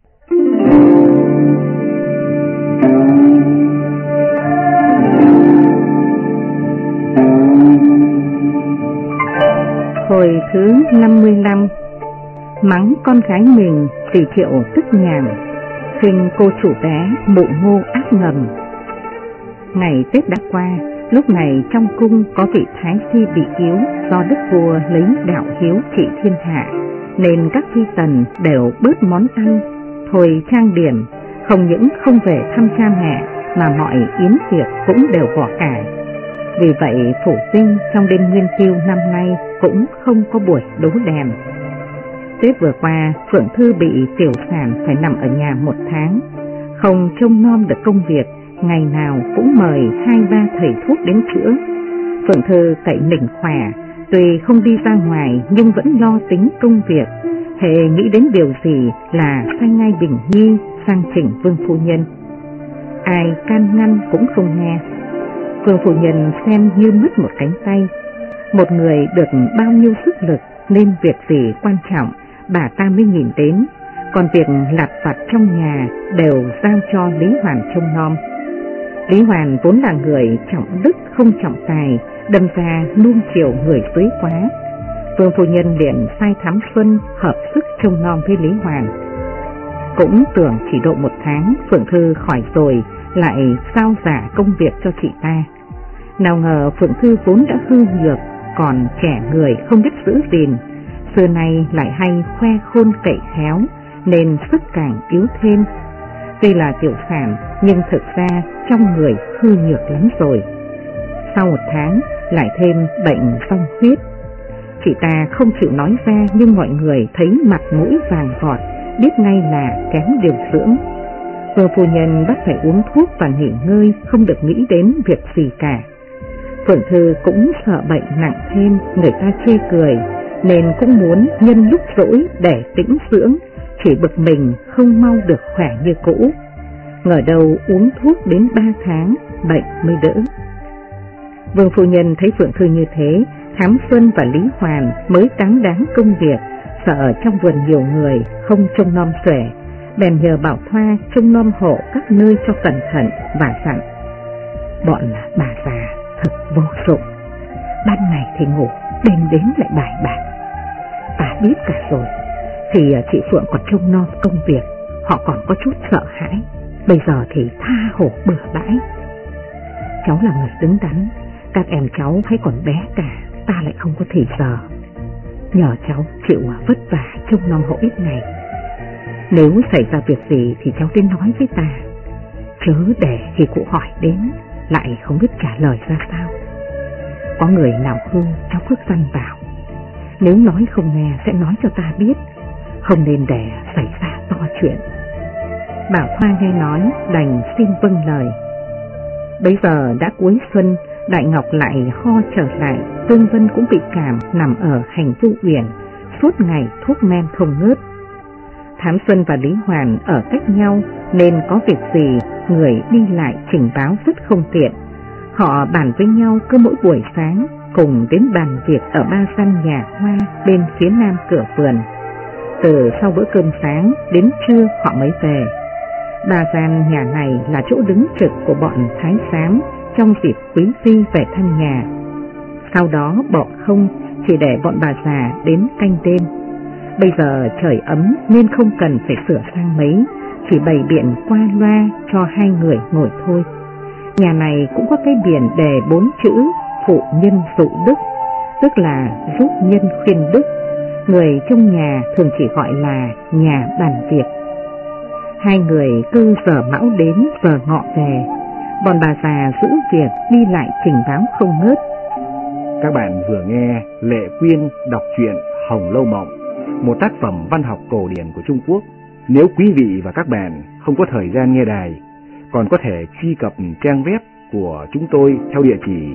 Hồi thứ 55, mắng con gái mình vì Thiệu tức nhàm, khinh cô chủ bé Mụ Ngô ác ngầm. Ngày Tết đã qua, lúc này trong cung có vị thái phi bị yếu do đức vua lấy đạo hiếu trị thiên hạ, nên các phi tần đều bớt món ăn, thôi trang điểm, không những không về thăm cha mẹ mà mọi yến tiệc cũng đều bỏ cả. Vì vậy Phủ Dinh trong đêm Nguyên Tiêu năm nay cũng không có buổi đố đèn. Tết vừa qua, Phượng Thư bị tiểu sản phải nằm ở nhà 1 tháng, không trông nom được công việc, ngày nào cũng mời 2-3 thầy thuốc đến chữa. Phượng Thư cậy mình khỏe, tuy không đi ra ngoài nhưng vẫn lo tính công việc, hễ nghĩ đến điều gì là sai ngay Bình Nhi sang chỉnh Vương phu nhân. Ai can ngăn cũng không nghe. Vương phu nhân xem như mất một cánh tay. Một người được bao nhiêu sức lực nên việc gì quan trọng bà ta mới nhìn đến, còn việc lặt vặt trong nhà đều giao cho Lý Hoàn trông nom. Lý Hoàn vốn là người trọng đức không trọng tài, đâm ra nuông chiều người dưới quá. Vương phu nhân liền sai Thám Xuân hợp sức trông nom với Lý Hoàn. Cũng tưởng chỉ độ 1 tháng Phượng Thư khỏi rồi, lại sao giả công việc cho chị ta. Nào ngờ Phượng Thư vốn đã hư nhược, còn trẻ người không biết giữ gìn, xưa nay lại hay khoe khôn cậy khéo nên sức càng yếu thêm. Tuy là tiểu sản nhưng thực ra trong người hư nhược lắm rồi. Sau 1 tháng lại thêm bệnh phong huyết. Chị ta không chịu nói ra nhưng mọi người thấy mặt mũi vàng vọt, biết ngay là kém điều dưỡng. Vương phu nhân bắt phải uống thuốc và nghỉ ngơi, không được nghĩ đến việc gì cả. Phượng Thư cũng sợ bệnh nặng thêm người ta chê cười, nên cũng muốn nhân lúc rỗi để tĩnh dưỡng, chỉ bực mình không mau được khỏe như cũ. Ngờ đâu uống thuốc đến 3 tháng bệnh mới đỡ. Vương phu nhân thấy Phượng Thư như thế, Thám Xuân và Lý Hoàn mới đáng công việc, sợ trong vườn nhiều người không trông nom xuể, bèn nhờ Bảo Thoa trông nom hộ các nơi cho cẩn thận và dặn: bọn bà già thật vô dụng, ban ngày thì ngủ, đêm đến lại bài bạc. Ta biết cả rồi, thì chị Phượng còn trông nom công việc, họ còn có chút sợ hãi, bây giờ thì tha hồ bừa bãi. Cháu là người đứng đắn, các em cháu hay còn bé cả, ta lại không có thì giờ. Nhờ cháu chịu vất vả trông nom hộ ít ngày. Nếu xảy ra việc gì thì cháu đến nói với ta, chớ để khi cụ hỏi đến lại không biết trả lời ra sao. Có người nào hư cháu cứ dằn vào, nếu nói không nghe sẽ nói cho ta biết, không nên để xảy ra to chuyện. Bảo Thoa nghe nói đành xin vâng lời. Bây giờ đã cuối xuân, Đại Ngọc lại ho trở lại, Tương Vân cũng bị cảm nằm ở hành Vu Uyển, suốt ngày thuốc men không ngớt. Thám Xuân và Lý Hoàn ở cách nhau nên có việc gì người đi lại trình báo rất không tiện. Họ bàn với nhau cứ mỗi buổi sáng cùng đến bàn việc ở 3 gian nhà hoa bên phía nam cửa vườn. Từ sau bữa cơm sáng đến trưa họ mới về. 3 gian nhà này là chỗ đứng trực của bọn Thái Giám trong dịp quý phi về thăm nhà. Sau đó bọn không chỉ để bọn bà già đến canh đêm. Bây giờ trời ấm nên không cần phải sửa sang mấy, chỉ bày biện qua loa cho 2 người ngồi thôi. Nhà này cũng có cái biển đề 4 chữ phụ nhân dụ đức, tức là giúp nhân khuyên đức. Người trong nhà thường chỉ gọi là nhà bàn việc. 2 người cứ giờ mão đến giờ ngọ về, bọn bà già giữ việc đi lại trình báo không ngớt. Các bạn vừa nghe Lệ Quyên đọc truyện Hồng Lâu Mộng, một tác phẩm văn học cổ điển của Trung Quốc. Nếu quý vị và các bạn không có thời gian nghe đài, còn có thể truy cập trang web của chúng tôi theo địa chỉ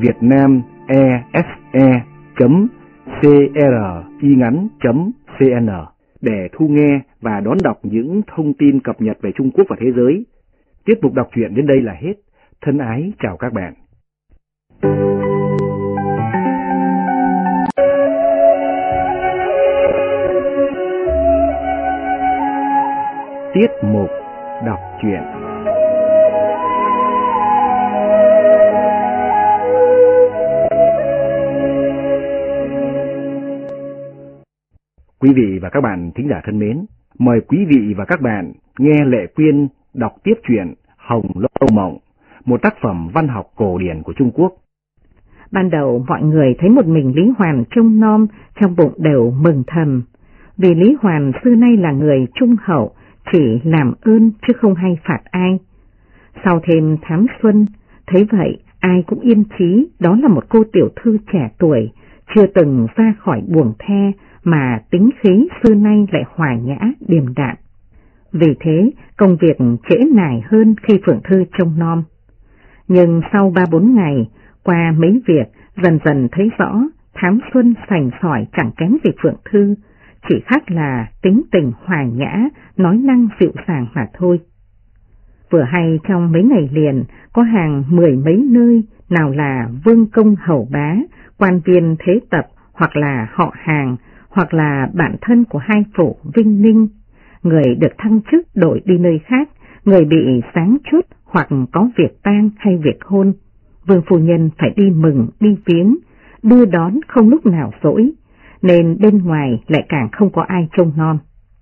vietnamese.cringắn.cn để thu nghe và đón đọc những thông tin cập nhật về Trung Quốc và thế giới. Tiết mục đọc truyện đến đây là hết. Thân ái chào các bạn. Tiết mục đọc truyện. Quý vị và các bạn thính giả thân mến, mời quý vị và các bạn nghe Lệ Quyên đọc tiếp truyện Hồng Lâu Mộng, một tác phẩm văn học cổ điển của Trung Quốc. Ban đầu mọi người thấy một mình Lý Hoàn trông nom, trong bụng đều mừng thầm, vì Lý Hoàn xưa nay là người trung hậu, chỉ làm ơn chứ không hay phạt ai. Sau thêm Thám Xuân, thấy vậy ai cũng yên chí, đó là một cô tiểu thư trẻ tuổi, chưa từng ra khỏi buồng the mà tính khí xưa nay lại hòa nhã điềm đạm. Vì thế công việc trễ nải hơn khi Phượng Thư trông nom. Nhưng sau 3-4 ngày, qua mấy việc, dần dần thấy rõ Thám Xuân sành sỏi chẳng kém gì Phượng Thư, chỉ khác là tính tình hòa nhã, nói năng dịu dàng mà thôi. Vừa hay trong mấy ngày liền, có hàng 10 mấy nơi, nào là vương công hầu bá, quan viên thế tập, hoặc là họ hàng, hoặc là bạn thân của hai phủ Vinh Ninh. Người được thăng chức đổi đi nơi khác, người bị sáng chút hoặc có việc tang hay việc hôn. Vương phu nhân phải đi mừng, đi viếng, đưa đón không lúc nào rỗi, nên bên ngoài lại càng không có ai trông nom.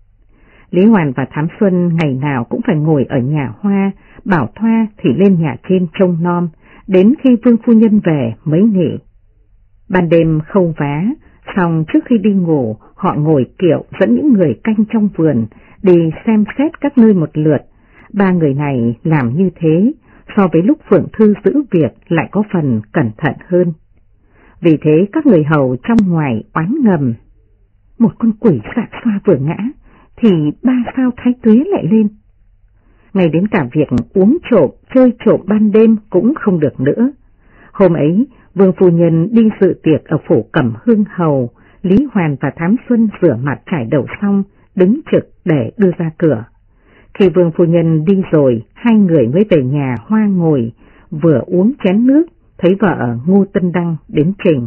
Lý Hoàn và Thám Xuân ngày nào cũng phải ngồi ở nhà Hoa, Bảo Thoa thì lên nhà trên trông nom, đến khi Vương phu nhân về mới nghỉ. Ban đêm không vá, xong trước khi đi ngủ họ ngồi kiệu dẫn những người canh trong vườn đi xem xét các nơi một lượt. 3 người này làm như thế, so với lúc Phượng Thư giữ việc lại có phần cẩn thận hơn. Vì thế các người hầu trong ngoài oán ngầm, một con quỷ xạ xoa vừa ngã, thì 3 sao thái tuế lại lên. Ngay đến cả việc uống trộm, chơi trộm ban đêm cũng không được nữa. Hôm ấy, Vương phu nhân đi dự tiệc ở phủ Cẩm Hương hầu, Lý Hoàn và Thám Xuân rửa mặt trải đầu xong, đứng trực để đưa ra cửa. Khi Vương phu nhân đi rồi, 2 người mới về nhà Hoa ngồi, vừa uống chén nước, thấy vợ Ngô Tân Đăng đến trình.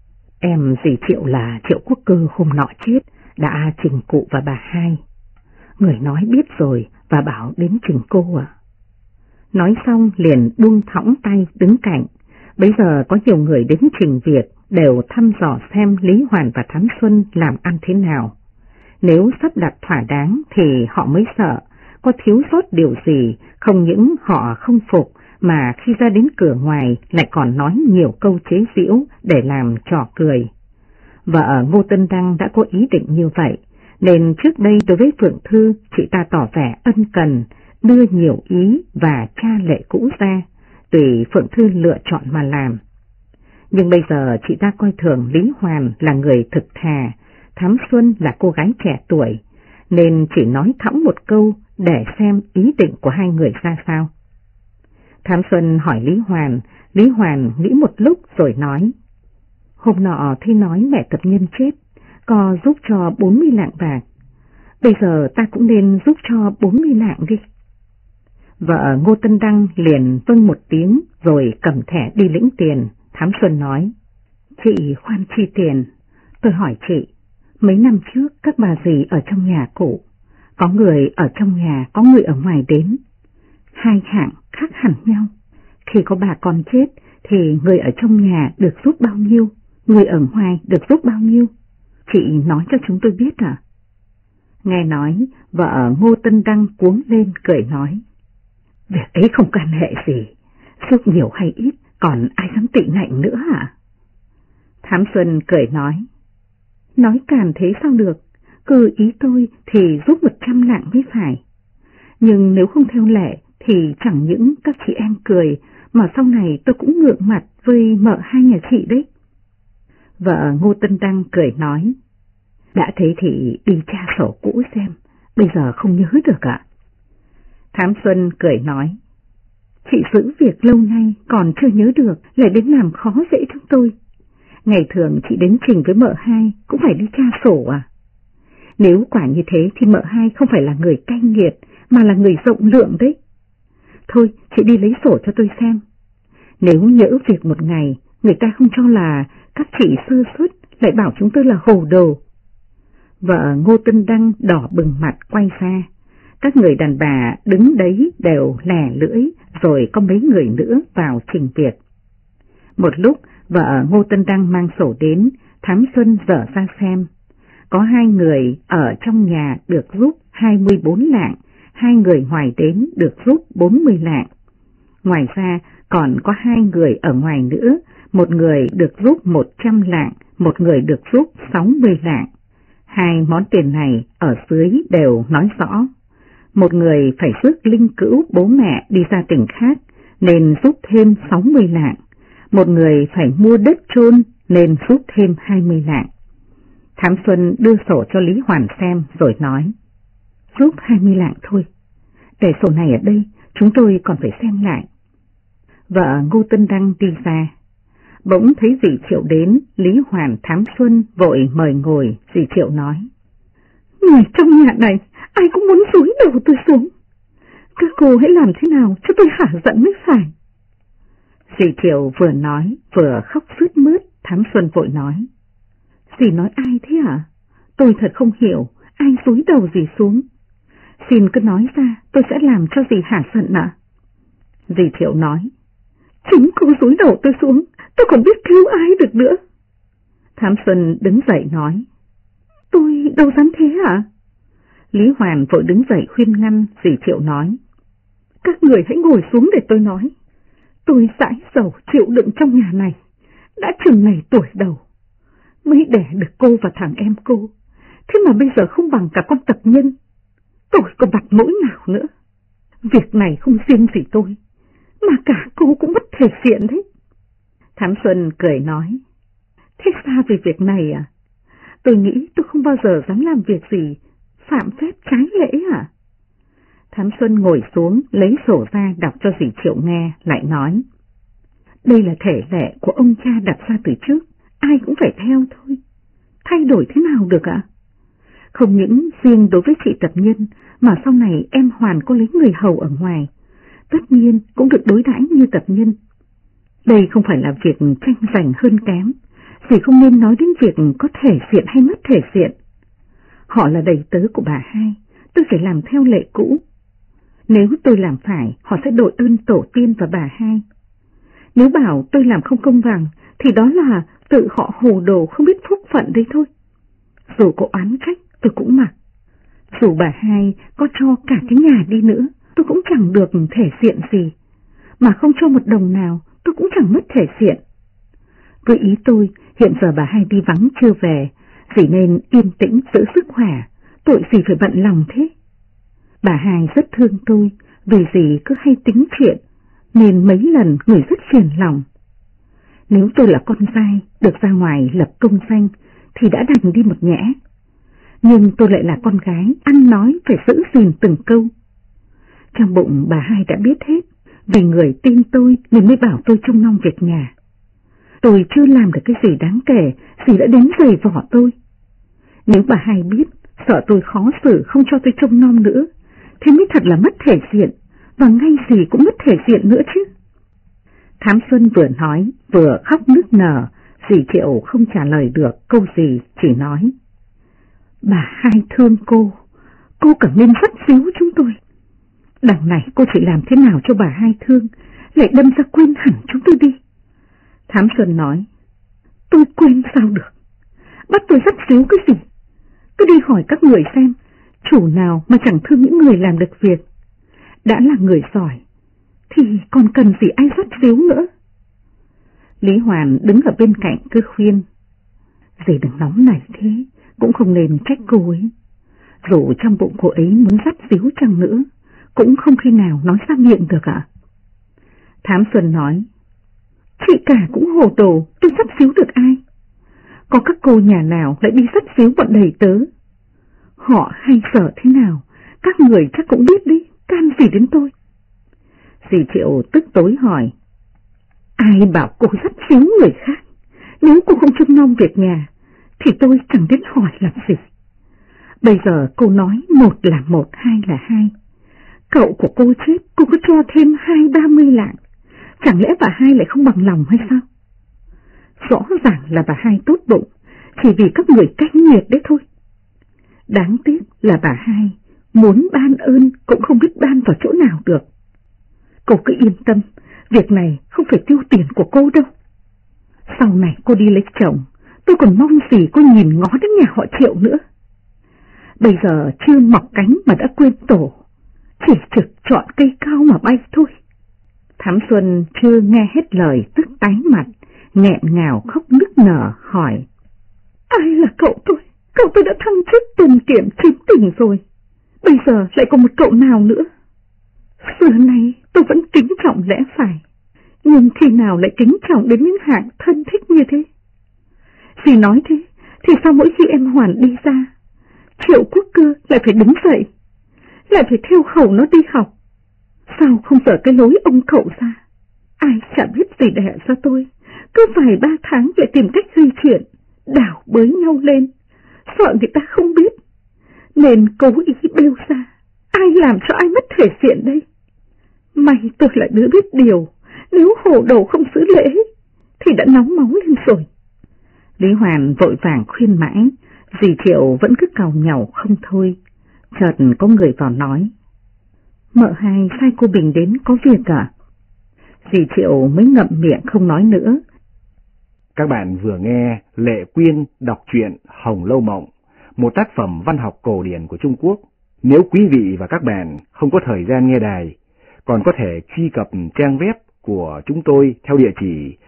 Em dì Triệu là Triệu Quốc Cơ hôm nọ chết, đã trình cụ và bà hai. Người nói biết rồi và bảo đến trình cô à. Nói xong liền buông thõng tay đứng cạnh. Bây giờ có nhiều người đến trình việc đều thăm dò xem Lý Hoàn và Thám Xuân làm ăn thế nào. Nếu sắp đặt thỏa đáng thì họ mới sợ, có thiếu sót điều gì, không những họ không phục mà khi ra đến cửa ngoài lại còn nói nhiều câu chế giễu để làm trò cười. Vợ Ngô Tân Đăng đã có ý định như vậy, nên trước đây đối với Phượng Thư chị ta tỏ vẻ ân cần, đưa nhiều ý và tra lệ cũ ra, tùy Phượng Thư lựa chọn mà làm. Nhưng bây giờ chị ta coi thường Lý Hoàn là người thực thà, Thám Xuân là cô gái trẻ tuổi, nên chỉ nói thõng một câu để xem ý định của 2 người ra sao. Thám Xuân hỏi Lý Hoàn nghĩ một lúc rồi nói, hôm nọ thấy nói mẹ tập nhân chết, có giúp cho 40 lạng bạc, bây giờ ta cũng nên giúp cho 40 lạng đi. Vợ Ngô Tân Đăng liền vâng một tiếng rồi cầm thẻ đi lĩnh tiền. Thám Xuân nói, chị khoan chi tiền, tôi hỏi chị, mấy năm trước các bà dì ở trong nhà cụ, có người ở trong nhà, có người ở ngoài đến, 2 hạng khác hẳn nhau. Khi có bà con chết thì người ở trong nhà được giúp bao nhiêu, người ở ngoài được giúp bao nhiêu? Chị nói cho chúng tôi biết à? Nghe nói, vợ Ngô Tân Đăng cuống lên cười nói, việc ấy không can hệ gì, giúp nhiều hay ít, còn ai dám tị nạnh nữa hả? Thám Xuân cười nói càn thế sao được, cứ ý tôi thì giúp 100 lạng mới phải. Nhưng nếu không theo lệ thì chẳng những các chị em cười, mà sau này tôi cũng ngượng mặt với mợ hai nhà chị đấy. Vợ Ngô Tân Đăng cười nói, đã thế thì đi tra sổ cũ xem, bây giờ không nhớ được ạ. Thám Xuân cười nói, chị giữ việc lâu nay còn chưa nhớ được, lại đến làm khó dễ chúng tôi. Ngày thường chị đến trình với mợ hai cũng phải đi tra sổ à? Nếu quả như thế thì mợ hai không phải là người cay nghiệt mà là người rộng lượng đấy. Thôi chị đi lấy sổ cho tôi xem. Nếu nhỡ việc một ngày người ta không cho là các chị sơ suất, lại bảo chúng tôi là hồ đồ. Vợ Ngô Tân Đăng đỏ bừng mặt quay ra. Các người đàn bà đứng đấy đều lè lưỡi, rồi có mấy người nữa vào trình việc. Một lúc vợ Ngô Tân Đăng mang sổ đến, Thám Xuân dở ra xem. Có 2 người ở trong nhà được giúp 24 lạng, 2 người ngoài đến được giúp 40 lạng. Ngoài ra còn có 2 người ở ngoài nữa, một người được giúp 100 lạng, một người được giúp 60 lạng. 2 món tiền này ở dưới đều nói rõ. Một người phải rước linh cữu bố mẹ đi ra tỉnh khác nên giúp thêm 60 lạng, một người phải mua đất chôn nên giúp thêm 20 lạng. Thám Xuân đưa sổ cho Lý Hoàn xem rồi nói, giúp 20 lạng thôi, để sổ này ở đây, chúng tôi còn phải xem lại. Vợ Ngô Tân Đăng đi ra, bỗng thấy dì Triệu đến, Lý Hoàn Thám Xuân vội mời ngồi. Dì Triệu nói, người trong nhà này ai cũng muốn xúi đầu tôi xuống, các cô hãy làm thế nào cho tôi hả giận mới phải. Dì Triệu vừa nói vừa khóc sướt mướt. Thám Xuân vội nói, dì nói ai thế hả? Tôi thật không hiểu ai xúi đầu dì xuống. Xin cứ nói ra, tôi sẽ làm cho dì hả giận ạ. Dì Triệu nói, chính cô xúi đầu tôi xuống, tôi còn biết cứu ai được nữa. Thám Xuân đứng dậy nói, tôi đâu dám thế hả? Lý Hoàn vội đứng dậy khuyên ngăn. Dì Triệu nói, các người hãy ngồi xuống để tôi nói. Tôi dãi dầu chịu đựng trong nhà này, đã chừng này tuổi đầu, mới đẻ được cô và thằng em cô, thế mà bây giờ không bằng cả con tập nhân. Tôi có mặt mũi nào nữa? Việc này không riêng gì tôi, mà cả cô cũng mất thể diện đấy. Thám Xuân cười nói, thế ra về việc này à? Tôi nghĩ tôi không bao giờ dám làm việc gì phạm phép trái lễ à? Thám Xuân ngồi xuống lấy sổ ra đọc cho dì Triệu nghe, lại nói, đây là thể lệ của ông cha đặt ra từ trước, ai cũng phải theo thôi, thay đổi thế nào được ạ? Không những riêng đối với chị tập nhân, mà sau này em Hoàn có lấy người hầu ở ngoài, tất nhiên cũng được đối đãi như tập nhân. Đây không phải là việc tranh giành hơn kém, dì không nên nói đến việc có thể diện hay mất thể diện. Họ là đầy tớ của bà hai, tôi phải làm theo lệ cũ. Nếu tôi làm phải, họ sẽ đội ơn tổ tiên và bà hai. Nếu bảo tôi làm không công bằng, thì đó là tự họ hồ đồ không biết phúc phận đấy thôi. Dù có oán trách, tôi cũng mặc. Dù bà hai có cho cả cái nhà đi nữa, tôi cũng chẳng được thể diện gì. Mà không cho một đồng nào, tôi cũng chẳng mất thể diện. Với ý tôi, hiện giờ bà hai đi vắng chưa về, dì nên yên tĩnh giữ sức khỏe, tội gì phải bận lòng thế. Bà hai rất thương tôi, vì dì cứ hay tính chuyện, nên mấy lần người rất phiền lòng. Nếu tôi là con trai, được ra ngoài lập công danh, thì đã đành đi một nhẽ. Nhưng tôi lại là con gái, ăn nói phải giữ gìn từng câu. Trong bụng bà hai đã biết hết, vì người tin tôi nên mới bảo tôi trông nom việc nhà. Tôi chưa làm được cái gì đáng kể, dì đã đến giày vỏ tôi. Nếu bà hai biết, sợ tôi khó xử không cho tôi trông nom nữa, thế mới thật là mất thể diện, và ngay dì cũng mất thể diện nữa chứ. Thám Xuân vừa nói, vừa khóc nức nở. Dì Triệu không trả lời được câu gì, chỉ nói, bà hai thương cô càng nên rất xíu chúng tôi. Đằng này cô chỉ làm thế nào cho bà hai thương, lại đâm ra quên hẳn chúng tôi đi. Thám Xuân nói, tôi quên sao được, bắt tôi rất xíu cái gì? Cứ đi hỏi các người xem, chủ nào mà chẳng thương những người làm được việc. Đã là người giỏi, thì còn cần gì ai rất xíu nữa. Lý Hoàn đứng ở bên cạnh cứ khuyên, dì đừng nóng nảy thế, cũng không nên trách cô ấy. Dù trong bụng cô ấy muốn dắt xíu chăng nữa, cũng không khi nào nói ra miệng được ạ. Thám Xuân nói, chị cả cũng hồ đồ, tôi dắt xíu được ai? có các cô nhà nào lại đi dắt xíu bọn đầy tớ. Họ hay sợ thế nào, các người chắc cũng biết đi, can gì đến tôi. Dì Triệu tức tối hỏi. Ai bảo cô dắt xíu người khác, nếu cô không trông nom việc nhà, thì tôi chẳng đến hỏi làm gì. Bây giờ cô nói 1 là 1, 2 là 2. Cậu của cô chết, cô cứ cho thêm 20-30 lạng. Chẳng lẽ bà Hai lại không bằng lòng hay sao? Rõ ràng là bà Hai tốt bụng, chỉ vì các người canh nghiệt đấy thôi. Đáng tiếc là bà Hai muốn ban ơn cũng không biết ban vào chỗ nào được. Cô cứ yên tâm, việc này không phải tiêu tiền của cô đâu. Sau này cô đi lấy chồng, tôi còn mong gì cô nhìn ngó đến nhà họ Triệu nữa. Bây giờ chưa mọc cánh mà đã quên tổ, chỉ trực chọn cây cao mà bay thôi. Thám Xuân chưa nghe hết lời tức tái mặt, nghẹn ngào khóc nức nở hỏi. Ai là cậu tôi? Cậu tôi đã thăng chức tuần kiểm 9 tỉnh rồi, bây giờ lại còn một cậu nào nữa? Xưa nay tôi vẫn kính trọng lẽ phải, nhưng khi nào lại kính trọng đến những hạng thân thích như thế? Vì nói thế, thì sao mỗi khi em Hoàn đi ra, Triệu Quốc Cơ lại phải đứng dậy, lại phải theo hầu nó đi học? Sao không dở cái lối ông cậu ra? Ai chả biết gì đẻ ra tôi, cứ vài 3 tháng lại tìm cách gây chuyện, đảo bới nhau lên, sợ người ta không biết, nên cố ý bêu ra. Ai làm cho ai mất thể diện đây? May tôi là đứa biết điều, nếu hồ đồ không giữ lễ thì đã nóng máu lên rồi. Lý Hoàn vội vàng khuyên mãi, dì Triệu vẫn cứ càu nhàu không thôi. Chợt có người vào nói. Mợ Hai sai cô Bình đến có việc à? Dì Triệu mới ngậm miệng không nói nữa. Các bạn vừa nghe Lệ Quyên đọc truyện Hồng Lâu Mộng, một tác phẩm văn học cổ điển của Trung Quốc. Nếu quý vị và các bạn không có thời gian nghe đài, còn có thể truy cập trang web của chúng tôi theo địa chỉ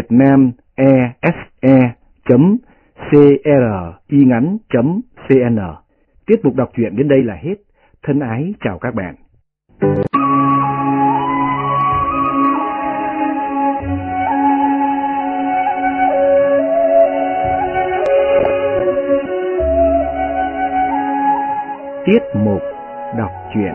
vietnamese.cringắn.cn. Tiết mục đọc truyện đến đây là hết. Thân ái chào các bạn. Tiết mục đọc truyện.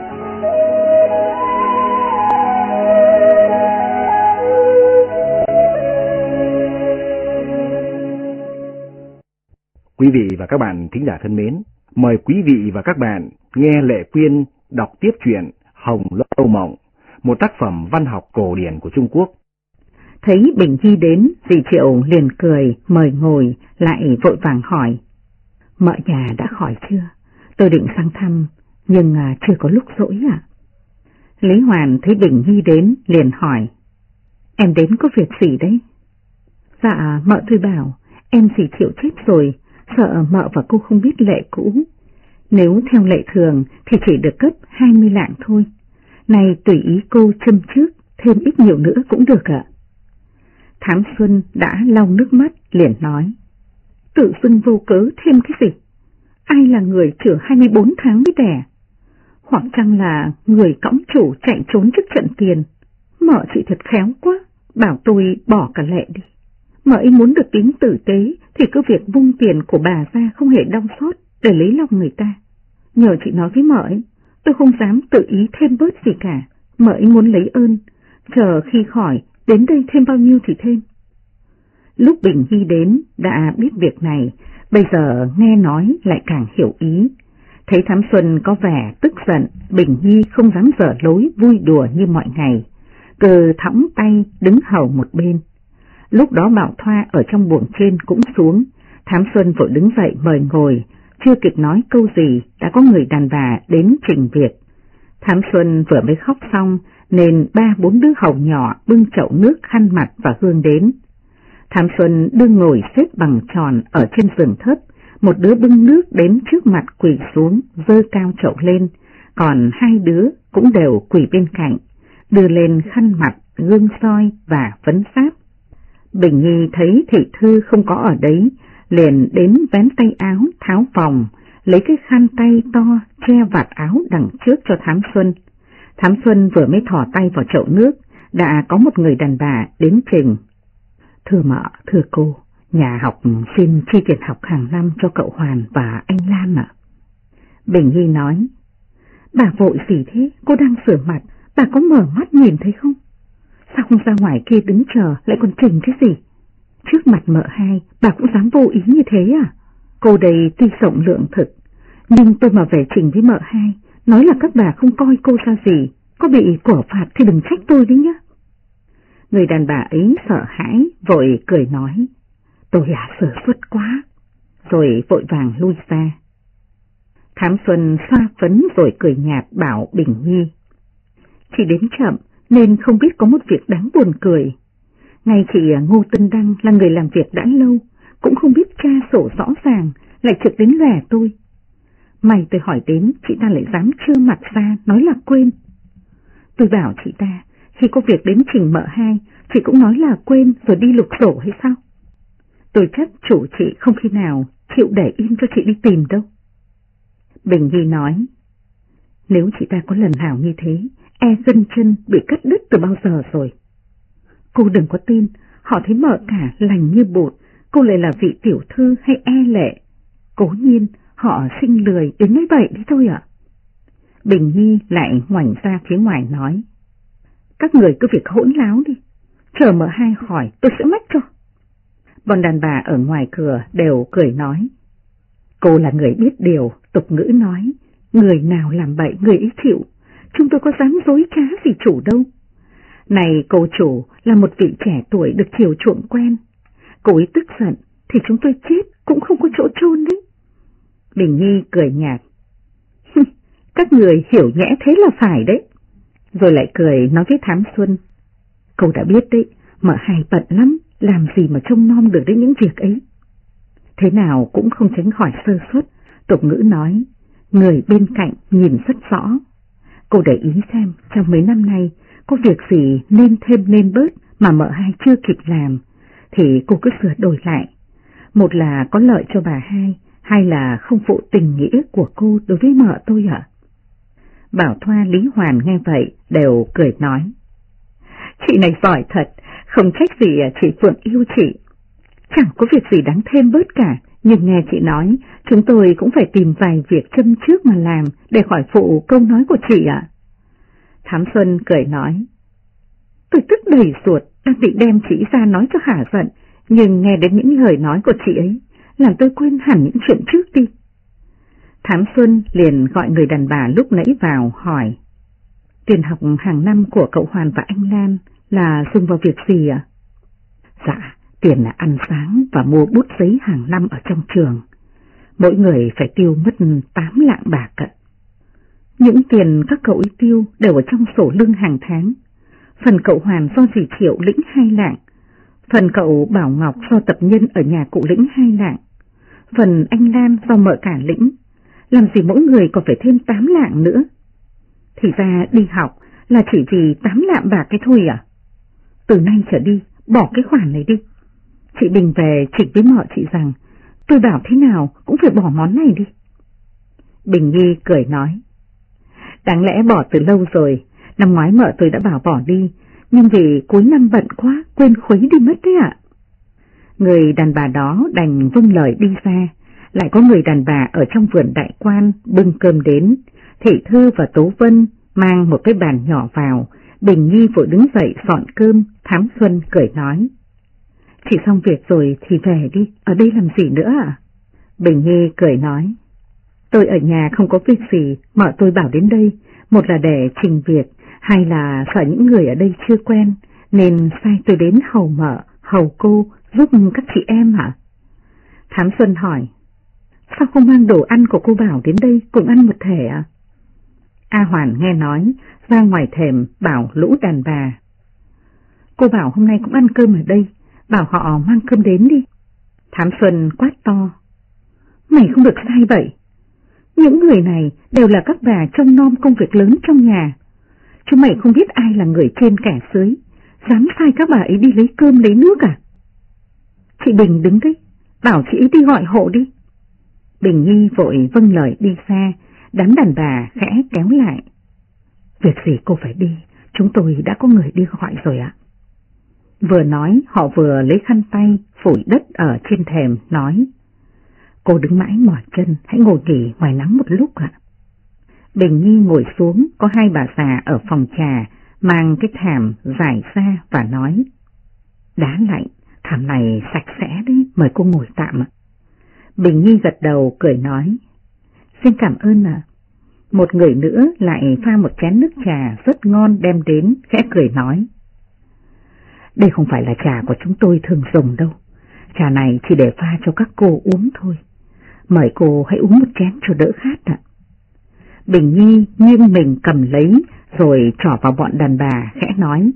Quý vị và các bạn thính giả thân mến, mời quý vị và các bạn nghe Lệ Quyên đọc tiếp truyện Hồng Lâu Mộng, một tác phẩm văn học cổ điển của Trung Quốc. Thấy Bình Nhi đến, dì Triệu liền cười mời ngồi, lại vội vàng hỏi. Mợ nhà đã khỏi chưa? Tôi định sang thăm, nhưng chưa có lúc rỗi ạ. Lý Hoàn thấy Bình Nhi đến liền hỏi. Em đến có việc gì đấy? Dạ, mợ tôi bảo em dì Triệu chết rồi, sợ mợ và cô không biết lệ cũ. Nếu theo lệ thường thì chỉ được cấp 20 lạng thôi. Này tùy ý cô châm trước, thêm ít nhiều nữa cũng được ạ. Thám Xuân đã lau nước mắt liền nói. Tự dưng vô cớ thêm cái gì? Ai là người chữa 24 tháng mới đẻ? Hoặc chăng là người cõng chủ chạy trốn trước trận tiền? Mợ chị thật khéo quá, bảo tôi bỏ cả lệ đi. Mợ ấy muốn được tính tử tế thì cứ việc vung tiền của bà ra không hề đau xót để lấy lòng người ta. Nhờ chị nói với mợ ấy, tôi không dám tự ý thêm bớt gì cả. Mợ ấy muốn lấy ơn, chờ khi khỏi đến đây thêm bao nhiêu thì thêm. Lúc Bình Nhi đến đã biết việc này, bây giờ nghe nói lại càng hiểu ý. Thấy Thám Xuân có vẻ tức giận, Bình Nhi không dám dở lối vui đùa như mọi ngày, cứ thõng tay đứng hầu một bên. Lúc đó Bảo Thoa ở trong buồng trên cũng xuống, Thám Xuân vội đứng dậy mời ngồi, chưa kịp nói câu gì đã có người đàn bà đến trình việc. Thám Xuân vừa mới khóc xong nên 3-4 đứa hầu nhỏ bưng chậu nước, khăn mặt và hương đến. Thám Xuân đương ngồi xếp bằng tròn ở trên giường thấp, một đứa bưng nước đến trước mặt quỳ xuống, giơ cao chậu lên, còn 2 đứa cũng đều quỳ bên cạnh, đưa lên khăn mặt, gương soi và vấn sáp. Bình Nhi thấy thị thư không có ở đấy, liền đến vén tay áo, tháo vòng, lấy cái khăn tay to che vạt áo đằng trước cho Thám Xuân. Thám Xuân vừa mới thò tay vào chậu nước, đã có một người đàn bà đến trình. Thưa mợ, thưa cô, Nhà học xin chi tiền học hàng năm cho cậu Hoàn và anh Lan ạ. Bình Nhi nói, bà vội gì thế, cô đang rửa mặt, bà có mở mắt nhìn thấy không? Sao không ra ngoài kia đứng chờ lại còn trình thế gì? Trước mặt mợ hai, bà cũng dám vô ý như thế à? Cô đây tuy rộng lượng thực, nhưng tôi mà về trình với mợ hai, nói là các bà không coi cô ra gì, có bị quả phạt thì đừng trách tôi đấy nhá. Người đàn bà ấy sợ hãi, vội cười nói, tôi sơ suất quá, rồi vội vàng lui ra. Thám Xuân xoa phấn rồi cười nhạt bảo Bình Nhi, chị đến chậm nên không biết có một việc đáng buồn cười. Ngay chị Ngô Tân Đăng là người làm việc đã lâu, cũng không biết tra sổ rõ ràng, lại trực đến lẻ tôi. May tôi hỏi đến, chị ta lại dám trơ mặt ra, nói là quên. Tôi bảo chị ta, khi có việc đến trình mợ hai, chị cũng nói là quên rồi đi lục sổ hay sao? Tôi chắc chủ chị không khi nào chịu để yên cho chị đi tìm đâu. Bình Nhi nói, nếu chị ta có lần nào như thế, gân chân bị cắt đứt từ bao giờ rồi. Cô đừng có tin, họ thấy mợ cả lành như bột, cô lại là vị tiểu thư hay lệ. Cố nhiên họ sinh lười đến nói vậy đấy thôi ạ. Bình Nhi lại ngoảnh ra phía ngoài nói, các người cứ việc hỗn láo đi, chờ mợ hai hỏi tôi sẽ mách cho. Bọn đàn bà ở ngoài cửa đều cười nói, cô là người biết điều, tục ngữ nói, người nào làm bậy người ấy chịu, chúng tôi có dám dối trá gì chủ đâu. Này cô chủ là một vị trẻ tuổi được chiều chuộng quen, cô ấy tức giận thì chúng tôi chết cũng không có chỗ chôn đấy. Bình Nhi cười nhạt, các người hiểu nhẽ thế là phải đấy. Rồi lại cười nói với Thám Xuân, cô đã biết đấy, mợ hai bận lắm, làm gì mà trông nom được đến những việc ấy. Thế nào cũng không tránh khỏi sơ suất, tục ngữ nói, người bên cạnh nhìn rất rõ. Cô để ý xem trong mấy năm nay có việc gì nên thêm nên bớt mà mợ hai chưa kịp làm, thì cô cứ sửa đổi lại. Một là có lợi cho bà hai là không phụ tình nghĩa của cô đối với mợ tôi ạ. Bảo Thoa, Lý Hoàn nghe vậy đều cười nói, chị này giỏi thật, không trách gì chị Phượng yêu chị. Chẳng có việc gì đáng thêm bớt cả, nhưng nghe chị nói, chúng tôi cũng phải tìm vài việc châm trước mà làm để khỏi phụ câu nói của chị ạ. Thám Xuân cười nói, tôi tức đầy ruột, đang định đem chị ra nói cho hả giận, nhưng nghe đến những lời nói của chị ấy, làm tôi quên hẳn những chuyện trước đi. Thám Xuân liền gọi người đàn bà lúc nãy vào hỏi, tiền học hàng năm của cậu Hoàn và anh Lan là dùng vào việc gì ạ? Dạ, tiền là ăn sáng và mua bút giấy hàng năm ở trong trường. Mỗi người phải tiêu mất 8 lạng bạc ạ. Những tiền các cậu ấy tiêu đều ở trong sổ lương hàng tháng. Phần cậu Hoàn do dì Triệu lĩnh 2 lạng, phần cậu Bảo Ngọc do tập nhân ở nhà cụ lĩnh 2 lạng, phần anh Lan do mợ cả lĩnh. Làm gì mỗi người còn phải thêm 8 lạng nữa? Thì ra đi học là chỉ vì 8 lạng bạc cái thôi à? Từ nay trở đi, bỏ cái khoản này đi. Chị Bình về chỉnh với mợ chị rằng, tôi bảo thế nào cũng phải bỏ món này đi. Bình Nhi cười nói, đáng lẽ bỏ từ lâu rồi, năm ngoái mợ tôi đã bảo bỏ đi, nhưng vì cuối năm bận quá, quên khuấy đi mất đấy ạ. Người đàn bà đó đành vâng lời đi ra. Lại có người đàn bà ở trong vườn đại quan bưng cơm đến, Thị Thư và Tố Vân mang một cái bàn nhỏ vào. Bình Nhi vội đứng dậy dọn cơm. Thám Xuân cười nói, chỉ xong việc rồi thì về đi, ở đây làm gì nữa à? Bình Nhi cười nói, tôi ở nhà không có việc gì, mợ tôi bảo đến đây, một là để trình việc, hai là sợ những người ở đây chưa quen, nên sai tôi đến hầu mợ, hầu cô, giúp các chị em hả? Thám Xuân hỏi, sao không mang đồ ăn của cô Bảo đến đây cùng ăn một thể à? A Hoàn nghe nói, ra ngoài thềm bảo lũ đàn bà, cô Bảo hôm nay cũng ăn cơm ở đây, bảo họ mang cơm đến đi. Thám Xuân quát to, mày không được sai vậy. Những người này đều là các bà trông nom công việc lớn trong nhà. Chúng mày không biết ai là người trên kẻ dưới, dám sai các bà ấy đi lấy cơm lấy nước à? Chị Bình đứng đấy, bảo chị ấy đi gọi hộ đi. Bình Nhi vội vâng lời đi xa, đám đàn bà khẽ kéo lại. Việc gì cô phải đi, chúng tôi đã có người đi gọi rồi ạ. Vừa nói họ vừa lấy khăn tay phủi đất ở trên thềm nói: Cô đứng mãi mỏi chân, hãy ngồi nghỉ ngoài nắng một lúc ạ. Bình Nhi ngồi xuống, có hai bà già ở phòng trà mang cái thảm giải ra và nói: Đá lạnh, thảm này sạch sẽ đấy, mời cô ngồi tạm ạ. Bình Nhi gật đầu cười nói: Xin cảm ơn ạ. Một người nữa lại pha một chén nước trà rất ngon đem đến, khẽ cười nói: Đây không phải là trà của chúng tôi thường dùng đâu, trà này chỉ để pha cho các cô uống thôi. Mời cô hãy uống một chén cho đỡ khát ạ. Bình Nhi nghiêng mình cầm lấy rồi trỏ vào bọn đàn bà khẽ nói: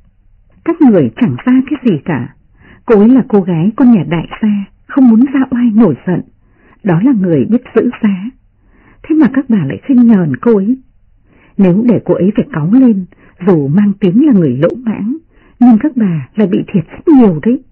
Các người chẳng ra cái gì cả. Cô ấy là cô gái con nhà đại gia, không muốn ra oai nổi giận, đó là người biết giữ giá. Thế mà các bà lại khinh nhờn cô ấy. Nếu để cô ấy phải cáu lên, dù mang tiếng là người lỗ mãng, nhưng các bà lại bị thiệt rất nhiều đấy.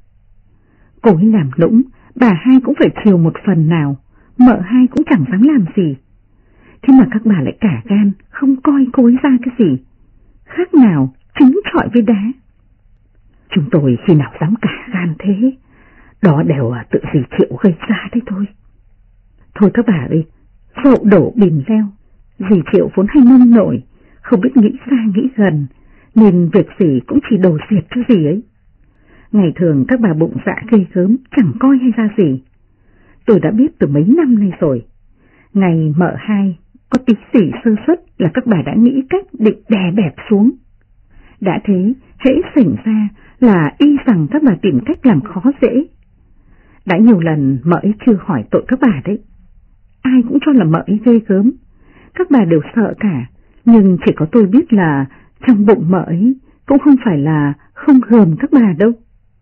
Cô ấy làm nũng, bà hai cũng phải chiều một phần nào, mợ hai cũng chẳng dám làm gì. Thế mà các bà lại cả gan, không coi cô ấy ra cái gì, khác nào trứng trọi với đá. Chúng tôi khi nào dám cả gan thế, đó đều là tự dì Triệu gây ra đấy thôi. Thôi các bà ơi, dậu đổ bìm leo, dì Triệu vốn hay nông nổi, không biết nghĩ xa nghĩ gần, nên việc gì cũng chỉ đổ diệt cho dì ấy. Ngày thường các bà bụng dạ ghê gớm, chẳng coi hay ra gì. Tôi đã biết từ mấy năm nay rồi. Ngày mợ hai có tí gì sơ suất là các bà đã nghĩ cách định đè bẹp xuống. Đã thế, hễ xảy ra là y rằng các bà tìm cách làm khó dễ. Đã nhiều lần mợ ấy chưa hỏi tội các bà đấy. Ai cũng cho là mợ ấy ghê gớm, các bà đều sợ cả, nhưng chỉ có tôi biết là trong bụng mợ ấy cũng không phải là không gờm các bà đâu.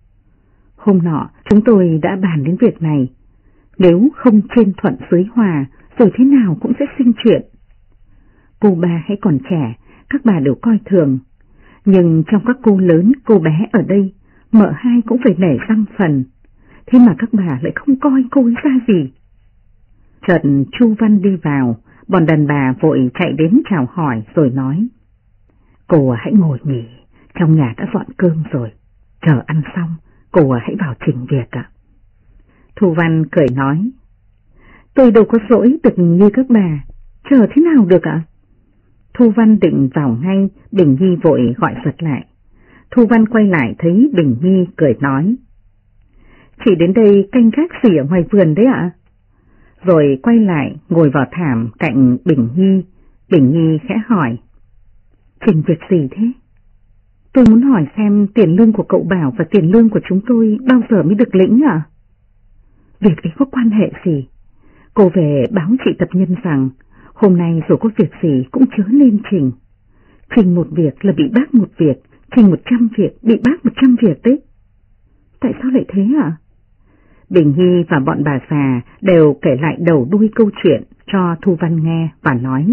Hôm nọ chúng tôi đã bàn đến việc này, nếu không trên thuận dưới hòa rồi thế nào cũng sẽ sinh chuyện. Cô ba hãy còn trẻ, các bà đều coi thường, nhưng trong các cô lớn cô bé ở đây, mợ hai cũng phải nể răng phần, thế mà các bà lại không coi cô ấy ra gì. Chợt Chu Văn đi vào, bọn đàn bà vội chạy đến chào hỏi rồi nói: Cô hãy ngồi nghỉ, trong nhà đã dọn cơm rồi, chờ ăn xong cô hãy vào trình việc ạ. Thu Văn cười nói: Tôi đâu có dỗi được như các bà, chờ thế nào được ạ? Thu Văn định vào ngay, Bình Nhi vội gọi giật lại. Thu Văn quay lại thấy Bình Nhi cười nói: Chị đến đây canh gác gì ở ngoài vườn đấy ạ? Rồi quay lại ngồi vào thảm cạnh Bình Nhi. Bình Nhi khẽ hỏi: Trình việc gì thế? Tôi muốn hỏi xem tiền lương của cậu Bảo và tiền lương của chúng tôi bao giờ mới được lĩnh ạ? Việc ấy có quan hệ gì? Cô về báo chị tập nhân rằng hôm nay dù có việc gì cũng chớ nên trình. Trình một việc là bị bác một việc, trình 100 việc bị bác 100 việc đấy. Tại sao lại thế ạ? Bình Nhi và bọn bà già đều kể lại đầu đuôi câu chuyện cho Thu Văn nghe và nói: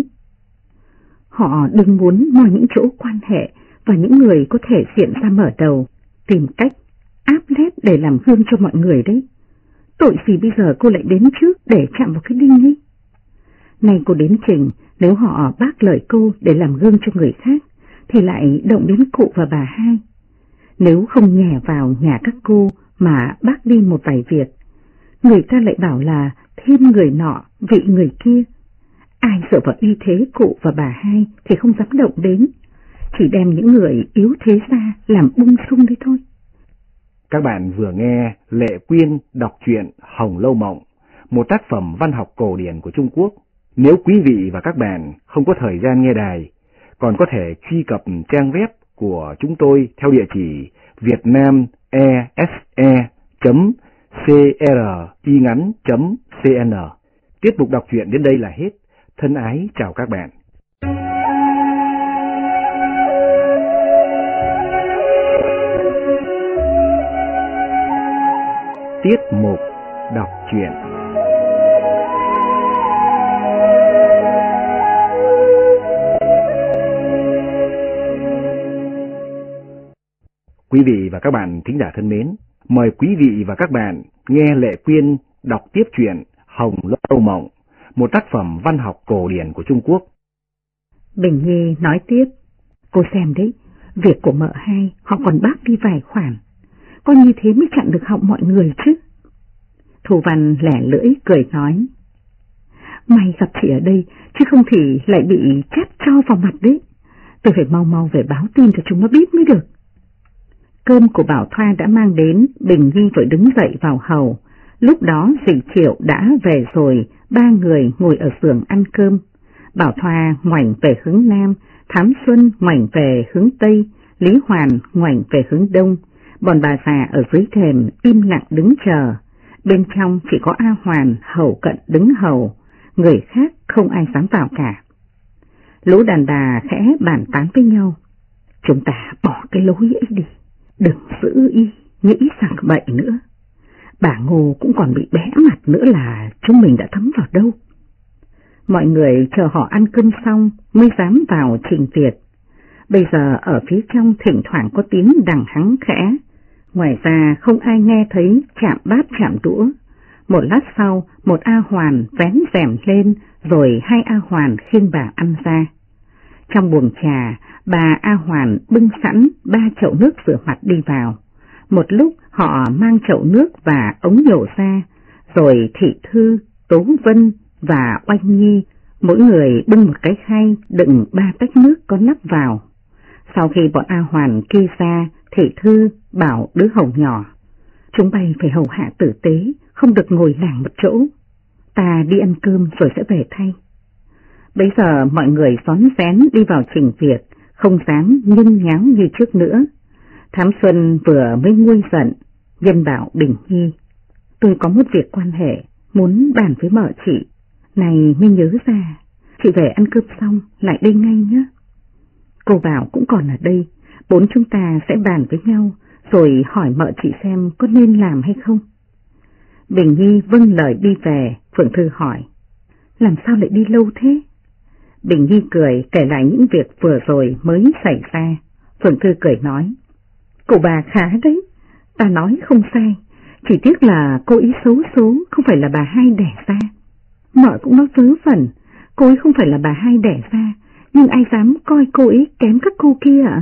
Họ đừng muốn moi những chỗ quan hệ và những người có thể diện ra mở đầu, tìm cách áp lép để làm gương cho mọi người đấy. Tội gì bây giờ cô lại đến trước để chạm vào cái đinh ấy. Nay cô đến trình, nếu họ bác lời cô để làm gương cho người khác, thì lại động đến cụ và bà hai. Nếu không nhè vào nhà các cô mà bác đi một vài việc, người ta lại bảo là thêm người nọ, vị người kia. Ai sợ vào uy thế cụ và bà hai thì không dám động đến, chỉ đem những người yếu thế ra làm bung sung đấy thôi. Các bạn vừa nghe Lệ Quyên đọc truyện Hồng Lâu Mộng, một tác phẩm văn học cổ điển của Trung Quốc. Nếu quý vị và các bạn không có thời gian nghe đài, còn có thể truy cập trang web của chúng tôi theo địa chỉ vietnamese.cringắn.cn. Tiết mục đọc truyện đến đây là hết. Thân ái chào các bạn. Tiết mục đọc truyện. Quý vị và các bạn thính giả thân mến, mời quý vị và các bạn nghe Lệ Quyên đọc tiếp truyện Hồng Lâu Mộng, một tác phẩm văn học cổ điển của Trung Quốc. Bình Nhi nói tiếp: Cô xem đấy, việc của mợ hai họ còn bác đi vài khoản, có như thế mới chặn được họng mọi người chứ. Thu Văn lẻ lưỡi cười nói, may gặp chị ở đây, chứ không thì lại bị chát cho vào mặt đấy. Tôi phải mau mau về báo tin cho chúng nó biết mới được. Cơm của Bảo Thoa đã mang đến, Bình Nhi vội đứng dậy vào hầu. Lúc đó Dì Triệu đã về rồi, ba người ngồi ở giường ăn cơm. Bảo Thoa ngoảnh về hướng Nam, Thám Xuân ngoảnh về hướng Tây, Lý Hoàn ngoảnh về hướng Đông. Bọn bà già ở dưới thềm im lặng đứng chờ. Bên trong chỉ có A Hoàn hầu cận đứng hầu, người khác không ai dám vào cả. Lũ đàn bà khẽ bàn tán với nhau. Chúng ta bỏ cái lối ấy đi, đừng giữ ý, nghĩ rằng bậy nữa. Bà Ngô cũng còn bị bẽ mặt nữa là chúng mình đã thấm vào đâu. Mọi người chờ họ ăn cơm xong mới dám vào trình tiệc. Bây giờ ở phía trong thỉnh thoảng có tiếng đằng hắng khẽ, ngoài ra không ai nghe thấy chạm bát chạm đũa. Một lát sau, một A Hoàn vén rèm lên, rồi hai A Hoàn khiêng bà ăn ra. Trong buồng trà, bà A Hoàn bưng sẵn 3 chậu nước rửa mặt đi vào. Một lúc họ mang chậu nước và ống nhổ ra, rồi Thị Thư, Tố Vân và Oanh Nhi, mỗi người bưng một cái khay đựng 3 tách nước có nắp vào. Sau khi bọn A Hoàn kia ra, Thị Thư bảo đứa hầu nhỏ, chúng bay phải hầu hạ tử tế, không được ngồi làng một chỗ. Ta đi ăn cơm rồi sẽ về thay. Bây giờ mọi người xón xén đi vào trình việc, không dám nhưng nháo như trước nữa. Thám Xuân vừa mới nguôi giận, nhân bảo Bình Nhi, tôi có một việc quan hệ, muốn bàn với mợ chị, này mới nhớ ra, chị về ăn cơm xong lại đây ngay nhé. Cô Bảo cũng còn ở đây, bốn chúng ta sẽ bàn với nhau, rồi hỏi mợ chị xem có nên làm hay không. Bình Nhi vâng lời đi về. Phượng Thư hỏi, làm sao lại đi lâu thế? Bình Nhi cười kể lại những việc vừa rồi mới xảy ra. Phượng Thư cười nói, cụ bà khá đấy, ta nói không sai, chỉ tiếc là cô ý xấu số, không phải là bà hai đẻ ra. Mợ cũng nói vớ vẩn, cô ấy không phải là bà hai đẻ ra, nhưng ai dám coi cô ấy kém các cô kia ạ?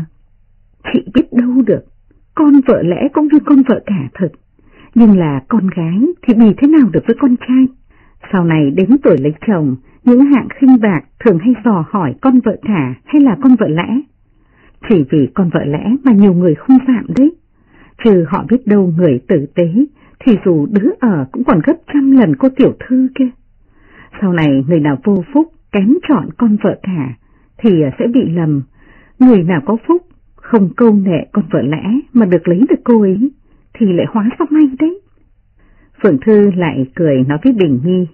Chị biết đâu được, con vợ lẽ cũng như con vợ cả thật, nhưng là con gái thì bì thế nào được với con trai. Sau này đến tuổi lấy chồng, những hạng khinh bạc thường hay dò hỏi con vợ cả hay là con vợ lẽ. Chỉ vì con vợ lẽ mà nhiều người không phạm đấy, trừ họ biết đâu người tử tế thì dù đứa ở cũng còn gấp trăm lần cô tiểu thư kia. Sau này người nào vô phúc kém chọn con vợ cả thì sẽ bị lầm, người nào có phúc không câu nệ con vợ lẽ mà được lấy được cô ấy thì lại hóa ra may đấy. Phượng Thư lại cười nói với Bình Nhi,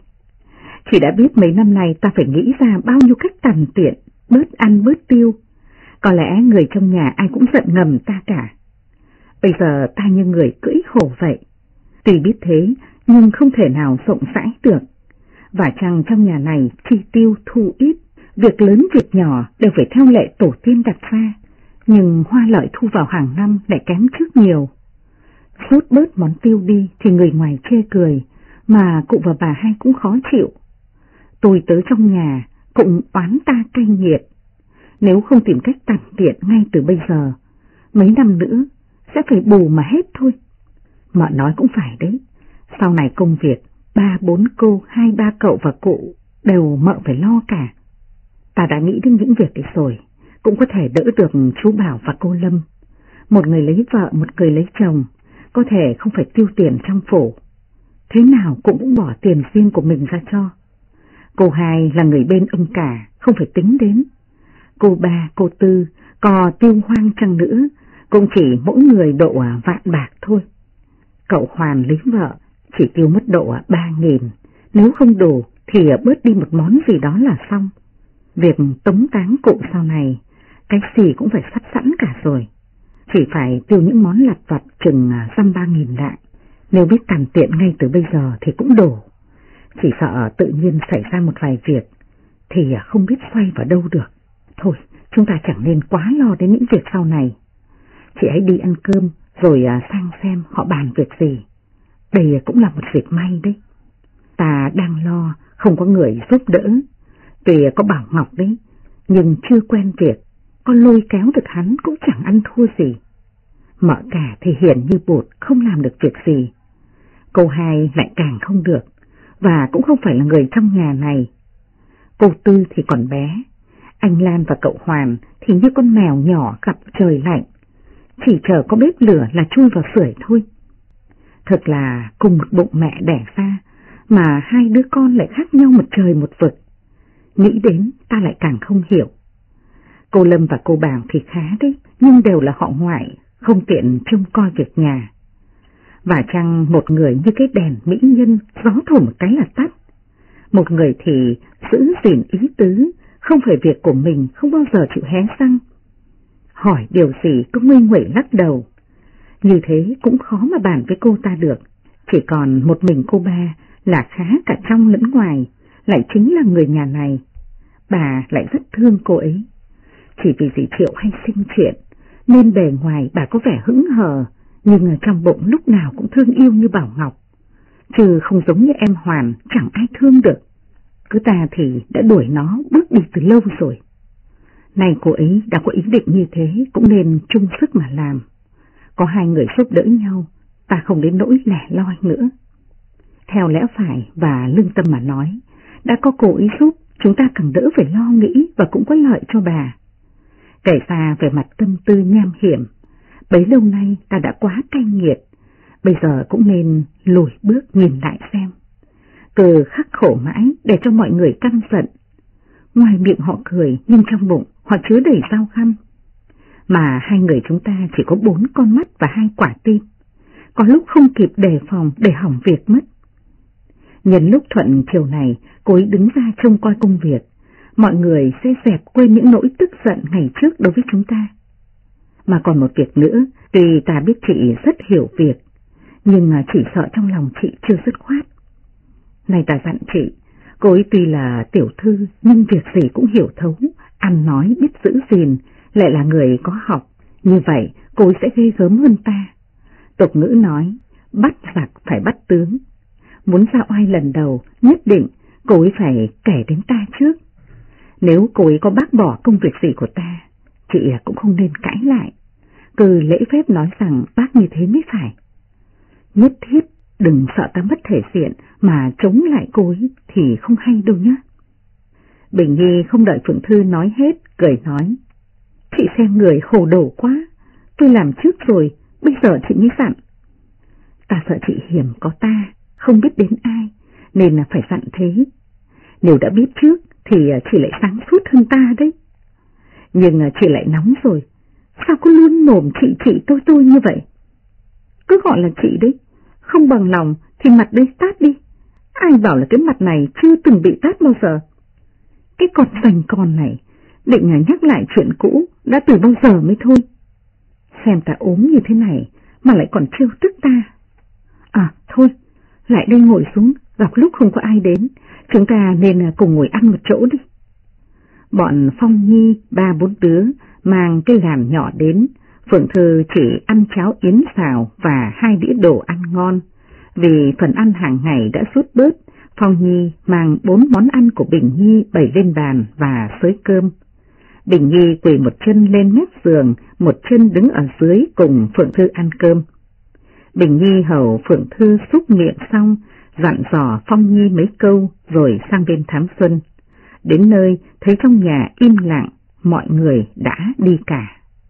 chị đã biết mấy năm nay ta phải nghĩ ra bao nhiêu cách tằn tiện, bớt ăn bớt tiêu. Có lẽ người trong nhà ai cũng giận ngầm ta cả. Bây giờ ta như người cưỡi hổ vậy. Tuy biết thế nhưng không thể nào rộng rãi được. Và chăng trong nhà này chi tiêu thu ít, việc lớn việc nhỏ đều phải theo lệ tổ tiên đặt ra, nhưng hoa lợi thu vào hàng năm lại kém trước nhiều. Rút bớt món tiêu đi thì người ngoài chê cười, mà cụ và bà hai cũng khó chịu. Tôi tới trong nhà cũng oán ta cay nghiệt. Nếu không tìm cách tản tiện ngay từ bây giờ, mấy năm nữa sẽ phải bù mà hết thôi. Mợ nói cũng phải đấy, sau này công việc 3-4 cô, 2-3 cậu và cụ đều mợ phải lo cả. Ta đã nghĩ đến những việc ấy rồi, cũng có thể đỡ được chú Bảo và cô Lâm. Một người lấy vợ, một người lấy chồng, có thể không phải tiêu tiền trong phủ, thế nào cũng bỏ tiền riêng của mình ra cho. Cô hai là người bên ông cả, không phải tính đến. Cô ba, cô tư, có tiêu hoang chăng nữa, cũng chỉ mỗi người độ vạn bạc thôi. Cậu Hoàn lấy vợ chỉ tiêu mất độ 3.000, nếu không đủ thì bớt đi một món gì đó là xong. Việc tống táng cụ sau này, cái gì cũng phải sắp sẵn cả rồi. Chỉ phải tiêu những món lặt vặt chừng 3.000 lạng. Nếu biết tàn tiện ngay từ bây giờ thì cũng đủ. Chỉ sợ tự nhiên xảy ra một vài việc thì không biết xoay vào đâu được. Thôi, chúng ta chẳng nên quá lo đến những việc sau này. Chị hãy đi ăn cơm rồi sang xem họ bàn việc gì. Đây cũng là một việc may đấy. Ta đang lo không có người giúp đỡ. Tuy có Bảo Ngọc đấy, nhưng chưa quen việc, có lôi kéo được hắn cũng chẳng ăn thua gì. Mợ cả thì hiền như bột, không làm được việc gì. Cô hai lại càng không được, và cũng không phải là người trong nhà này. Cô Tư thì còn bé, anh Lan và cậu Hoàn thì như con mèo nhỏ gặp trời lạnh, chỉ chờ có bếp lửa là chui vào sưởi thôi. Thật là cùng một bụng mẹ đẻ ra, mà hai đứa con lại khác nhau một trời một vực. Nghĩ đến ta lại càng không hiểu. Cô Lâm và cô Bảo thì khá đấy, nhưng đều là họ ngoại, không tiện trông coi việc nhà. Và chăng một người như cái đèn mỹ nhân, gió thổi một cái là tắt. Một người thì giữ gìn ý tứ, không phải việc của mình, không bao giờ chịu hé răng. Hỏi điều gì cũng nguy nguẩy lắc đầu. Như thế cũng khó mà bàn với cô ta được. Chỉ còn một mình cô ba là khá cả trong lẫn ngoài, lại chính là người nhà này. Bà lại rất thương cô ấy. Chỉ vì dì Triệu hay sinh chuyện, nên bề ngoài bà có vẻ hững hờ, nhưng trong bụng lúc nào cũng thương yêu như Bảo Ngọc. Chứ không giống như em Hoàn, chẳng ai thương được. Cứ ta thì đã đuổi nó bước đi từ lâu rồi. Này cô ấy đã có ý định như thế, cũng nên chung sức mà làm. Có hai người giúp đỡ nhau, ta không đến nỗi lẻ loi nữa. Theo lẽ phải và lương tâm mà nói, đã có cô ấy giúp, chúng ta càng đỡ phải lo nghĩ và cũng có lợi cho bà. Kể ra về mặt tâm tư nham hiểm, bấy lâu nay ta đã quá cay nghiệt, bây giờ cũng nên lùi bước nhìn lại xem. Cứ khắc khổ mãi để cho mọi người căm giận. Ngoài miệng họ cười nhưng trong bụng họ chứa đầy dao găm. Mà hai người chúng ta chỉ có 4 con mắt và 2 quả tim, có lúc không kịp đề phòng để hỏng việc mất. Nhân lúc thuận chiều này, cô ấy đứng ra trông coi công việc, mọi người sẽ dẹp quên những nỗi tức giận ngày trước đối với chúng ta. Mà còn một việc nữa, tuy ta biết chị rất hiểu việc, nhưng chỉ sợ trong lòng chị chưa dứt khoát. Này ta dặn chị, cô ấy tuy là tiểu thư nhưng việc gì cũng hiểu thấu, ăn nói biết giữ gìn, lại là người có học, như vậy cô ấy sẽ ghê gớm hơn ta. Tục ngữ nói, bắt giặc phải bắt tướng. Muốn ra oai lần đầu, nhất định cô ấy phải kể đến ta trước. Nếu cô ấy có bác bỏ công việc gì của ta, chị cũng không nên cãi lại. Cứ lễ phép nói rằng bác như thế mới phải. Nhất thiết đừng sợ ta mất thể diện mà chống lại cô ấy thì không hay đâu nhé. Bình Nhi không đợi Phượng Thư nói hết, cười nói. Chị xem người hồ đồ quá, tôi làm trước rồi, bây giờ chị mới dặn. Ta sợ chị hiểm có ta, không biết đến ai, nên là phải dặn thế. Nếu đã biết trước thì chị lại sáng suốt hơn ta đấy. Nhưng chị lại nóng rồi, sao cứ luôn mồm chị tôi như vậy? Cứ gọi là chị đấy, không bằng lòng thì mặt đây tát đi. Ai bảo là cái mặt này chưa từng bị tát bao giờ. Cái con sành con này, định nhắc lại chuyện cũ đã từ bao giờ mới thôi. Xem ta ốm như thế này mà lại còn trêu tức ta. À thôi, lại đây ngồi xuống, gặp lúc không có ai đến, chúng ta nên cùng ngồi ăn một chỗ đi. Bọn Phong Nhi 3-4 đứa mang cái làm nhỏ đến, Phượng Thư chỉ ăn cháo yến xào và 2 đĩa đồ ăn ngon. Vì phần ăn hàng ngày đã sút bớt, Phong Nhi mang 4 món ăn của Bình Nhi bày lên bàn và xới cơm. Bình Nhi quỳ một chân lên mép giường, một chân đứng ở dưới cùng Phượng Thư ăn cơm. Bình Nhi hầu Phượng Thư xúc miệng xong, dặn dò Phong Nhi mấy câu rồi sang bên Thám Xuân. Đến nơi thấy trong nhà im lặng, mọi người đã đi cả.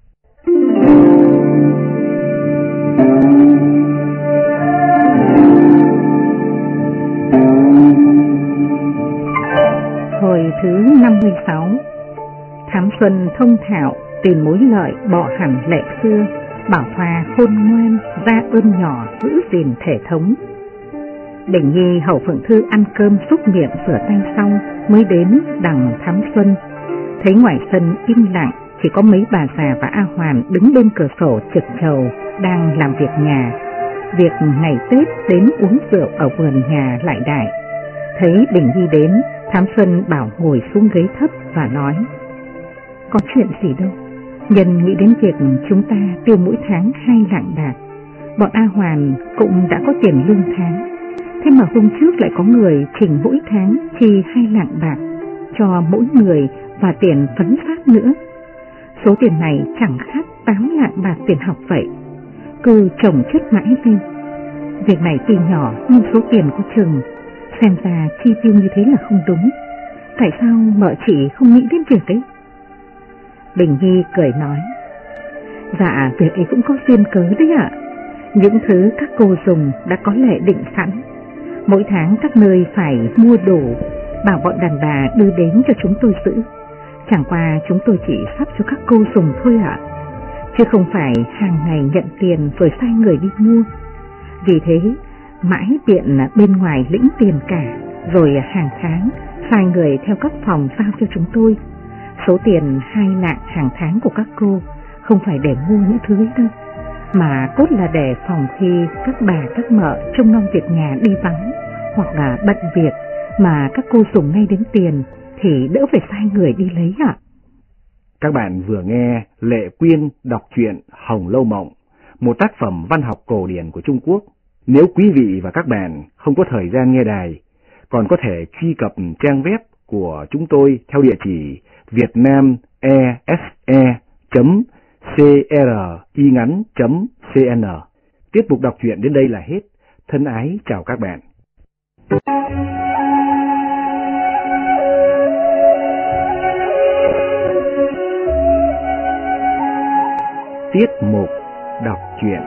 Hồi thứ 56. Thám Xuân thông thạo tìm mối lợi bỏ hẳn lệ xưa, bảo Thoa khôn ngoan ra ơn nhỏ giữ gìn thể thống. Bình Nhi hầu Phượng Thư ăn cơm xúc miệng rửa tay xong mới đến đằng Thám Xuân. Thấy ngoài sân im lặng, chỉ có mấy bà già và A Hoàn đứng bên cửa sổ trực trầu đang làm việc nhà. Việc ngày Tết đến uống rượu ở vườn nhà lại đại. Thấy Bình Nhi đến, Thám Xuân bảo ngồi xuống ghế thấp và nói: Có chuyện gì đâu, nhân nghĩ đến việc chúng ta tiêu mỗi tháng 2 lạng bạc. Bọn A Hoàn cũng đã có tiền lương tháng, thế mà hôm trước lại có người trình mỗi tháng chi 2 lạng bạc cho mỗi người và tiền phấn phát nữa. Số tiền này chẳng khác 8 lạng bạc tiền học vậy. cứ chồng chất mãi lên. Việc này tuy nhỏ nhưng số tiền có chừng, xem ra chi tiêu như thế là không đúng. Tại sao mợ chị không nghĩ đến việc ấy? Bình Nhi cười nói, dạ việc ấy cũng có duyên cớ đấy ạ. Những thứ các cô dùng đã có lệ định sẵn. Mỗi tháng các nơi phải mua đủ, bảo bọn đàn bà đưa đến cho chúng tôi giữ. Chẳng qua chúng tôi chỉ sắp cho các cô dùng thôi ạ, chứ không phải hàng ngày nhận tiền rồi sai người đi mua. Vì thế mãi biện bên ngoài lĩnh tiền cả, rồi hàng tháng sai người theo các phòng giao cho chúng tôi. Số tiền 2 lạng hàng tháng của các cô không phải để mua những thứ ấy đâu, mà cốt là để phòng khi các bà các mợ trông nom việc nhà đi vắng hoặc là bận việc mà các cô dùng ngay đến tiền thì đỡ phải sai người đi lấy ạ. Các bạn vừa nghe Lệ Quyên đọc truyện Hồng Lâu Mộng, một tác phẩm văn học cổ điển của Trung Quốc. Nếu quý vị và các bạn không có thời gian nghe đài, còn có thể truy cập trang web của chúng tôi theo địa chỉ vietnamese.cringắn.cn. Tiết mục đọc truyện đến đây là hết. Thân ái chào các bạn. Tiết mục đọc truyện.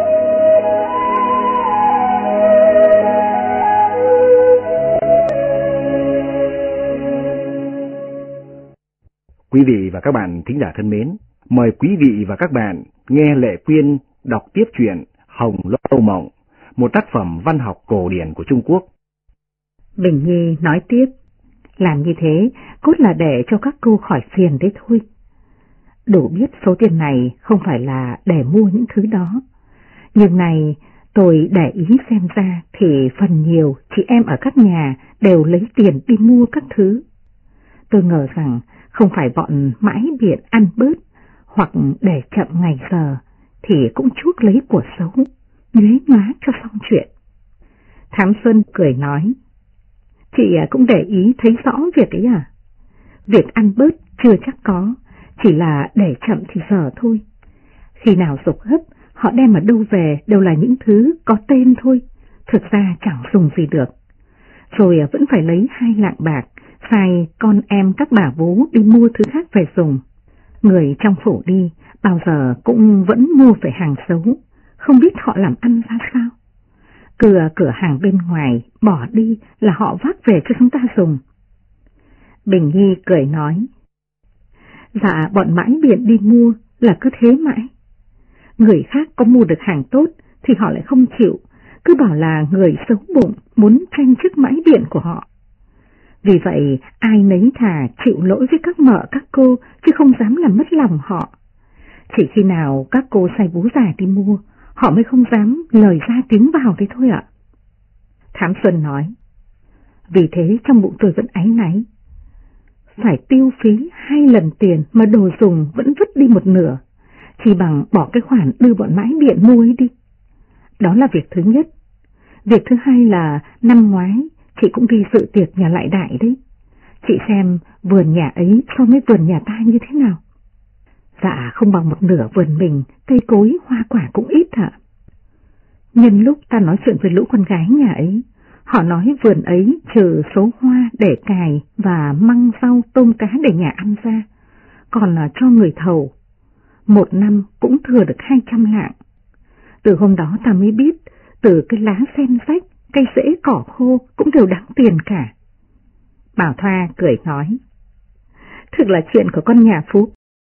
Quý vị và các bạn thính giả thân mến, mời quý vị và các bạn nghe Lệ Quyên đọc tiếp truyện Hồng Lâu Mộng, một tác phẩm văn học cổ điển của Trung Quốc. Bình Nhi nói tiếp, làm như thế cốt là để cho các cô khỏi phiền đấy thôi. Đủ biết số tiền này không phải là để mua những thứ đó, nhưng này tôi để ý xem ra thì phần nhiều chị em ở các nhà đều lấy tiền đi mua các thứ. Tôi ngờ rằng không phải bọn mãi biện ăn bớt hoặc để chậm ngày giờ thì cũng chuốc lấy của xấu, nhuế nhóa cho xong chuyện. Thám Xuân cười nói, chị cũng để ý thấy rõ việc ấy à? Việc ăn bớt chưa chắc có, chỉ là để chậm thì giờ thôi. Khi nào dục hấp, họ đem ở đâu về đều là những thứ có tên thôi, thực ra chẳng dùng gì được. Rồi vẫn phải lấy 2 lạng bạc, sai con em các bà vú đi mua thứ khác về dùng. Người trong phủ đi, bao giờ cũng vẫn mua phải hàng xấu, không biết họ làm ăn ra sao. Cửa hàng bên ngoài bỏ đi là họ vác về cho chúng ta dùng. Bình Nhi cười nói, dạ bọn mãi biện đi mua là cứ thế mãi. Người khác có mua được hàng tốt thì họ lại không chịu, cứ bảo là người xấu bụng muốn tranh chức mãi biện của họ. Vì vậy ai nấy thà chịu lỗi với các mợ các cô chứ không dám làm mất lòng họ. Chỉ khi nào các cô sai vú già đi mua, họ mới không dám lời ra tiếng vào thế thôi ạ. Thám Xuân nói, vì thế trong bụng tôi vẫn áy náy. Phải tiêu phí 2 lần tiền mà đồ dùng vẫn vứt đi một nửa, chỉ bằng bỏ cái khoản đưa bọn mãi biện mua ấy đi. Đó là việc thứ nhất. Việc thứ hai là năm ngoái chị cũng đi dự tiệc nhà lại đại đấy. Chị xem vườn nhà ấy so với vườn nhà ta như thế nào? Dạ không bằng một nửa vườn mình, cây cối hoa quả cũng ít ạ. Nhân lúc ta nói chuyện với lũ con gái nhà ấy, họ nói vườn ấy trừ số hoa để cài và măng rau tôm cá để nhà ăn ra, còn là cho người thầu. Một năm cũng thừa được 200 lạng. Từ hôm đó ta mới biết, từ cái lá sen rách, cây rễ cỏ khô cũng đều đáng tiền cả. Bảo Thoa cười nói, thực là chuyện của con nhà phú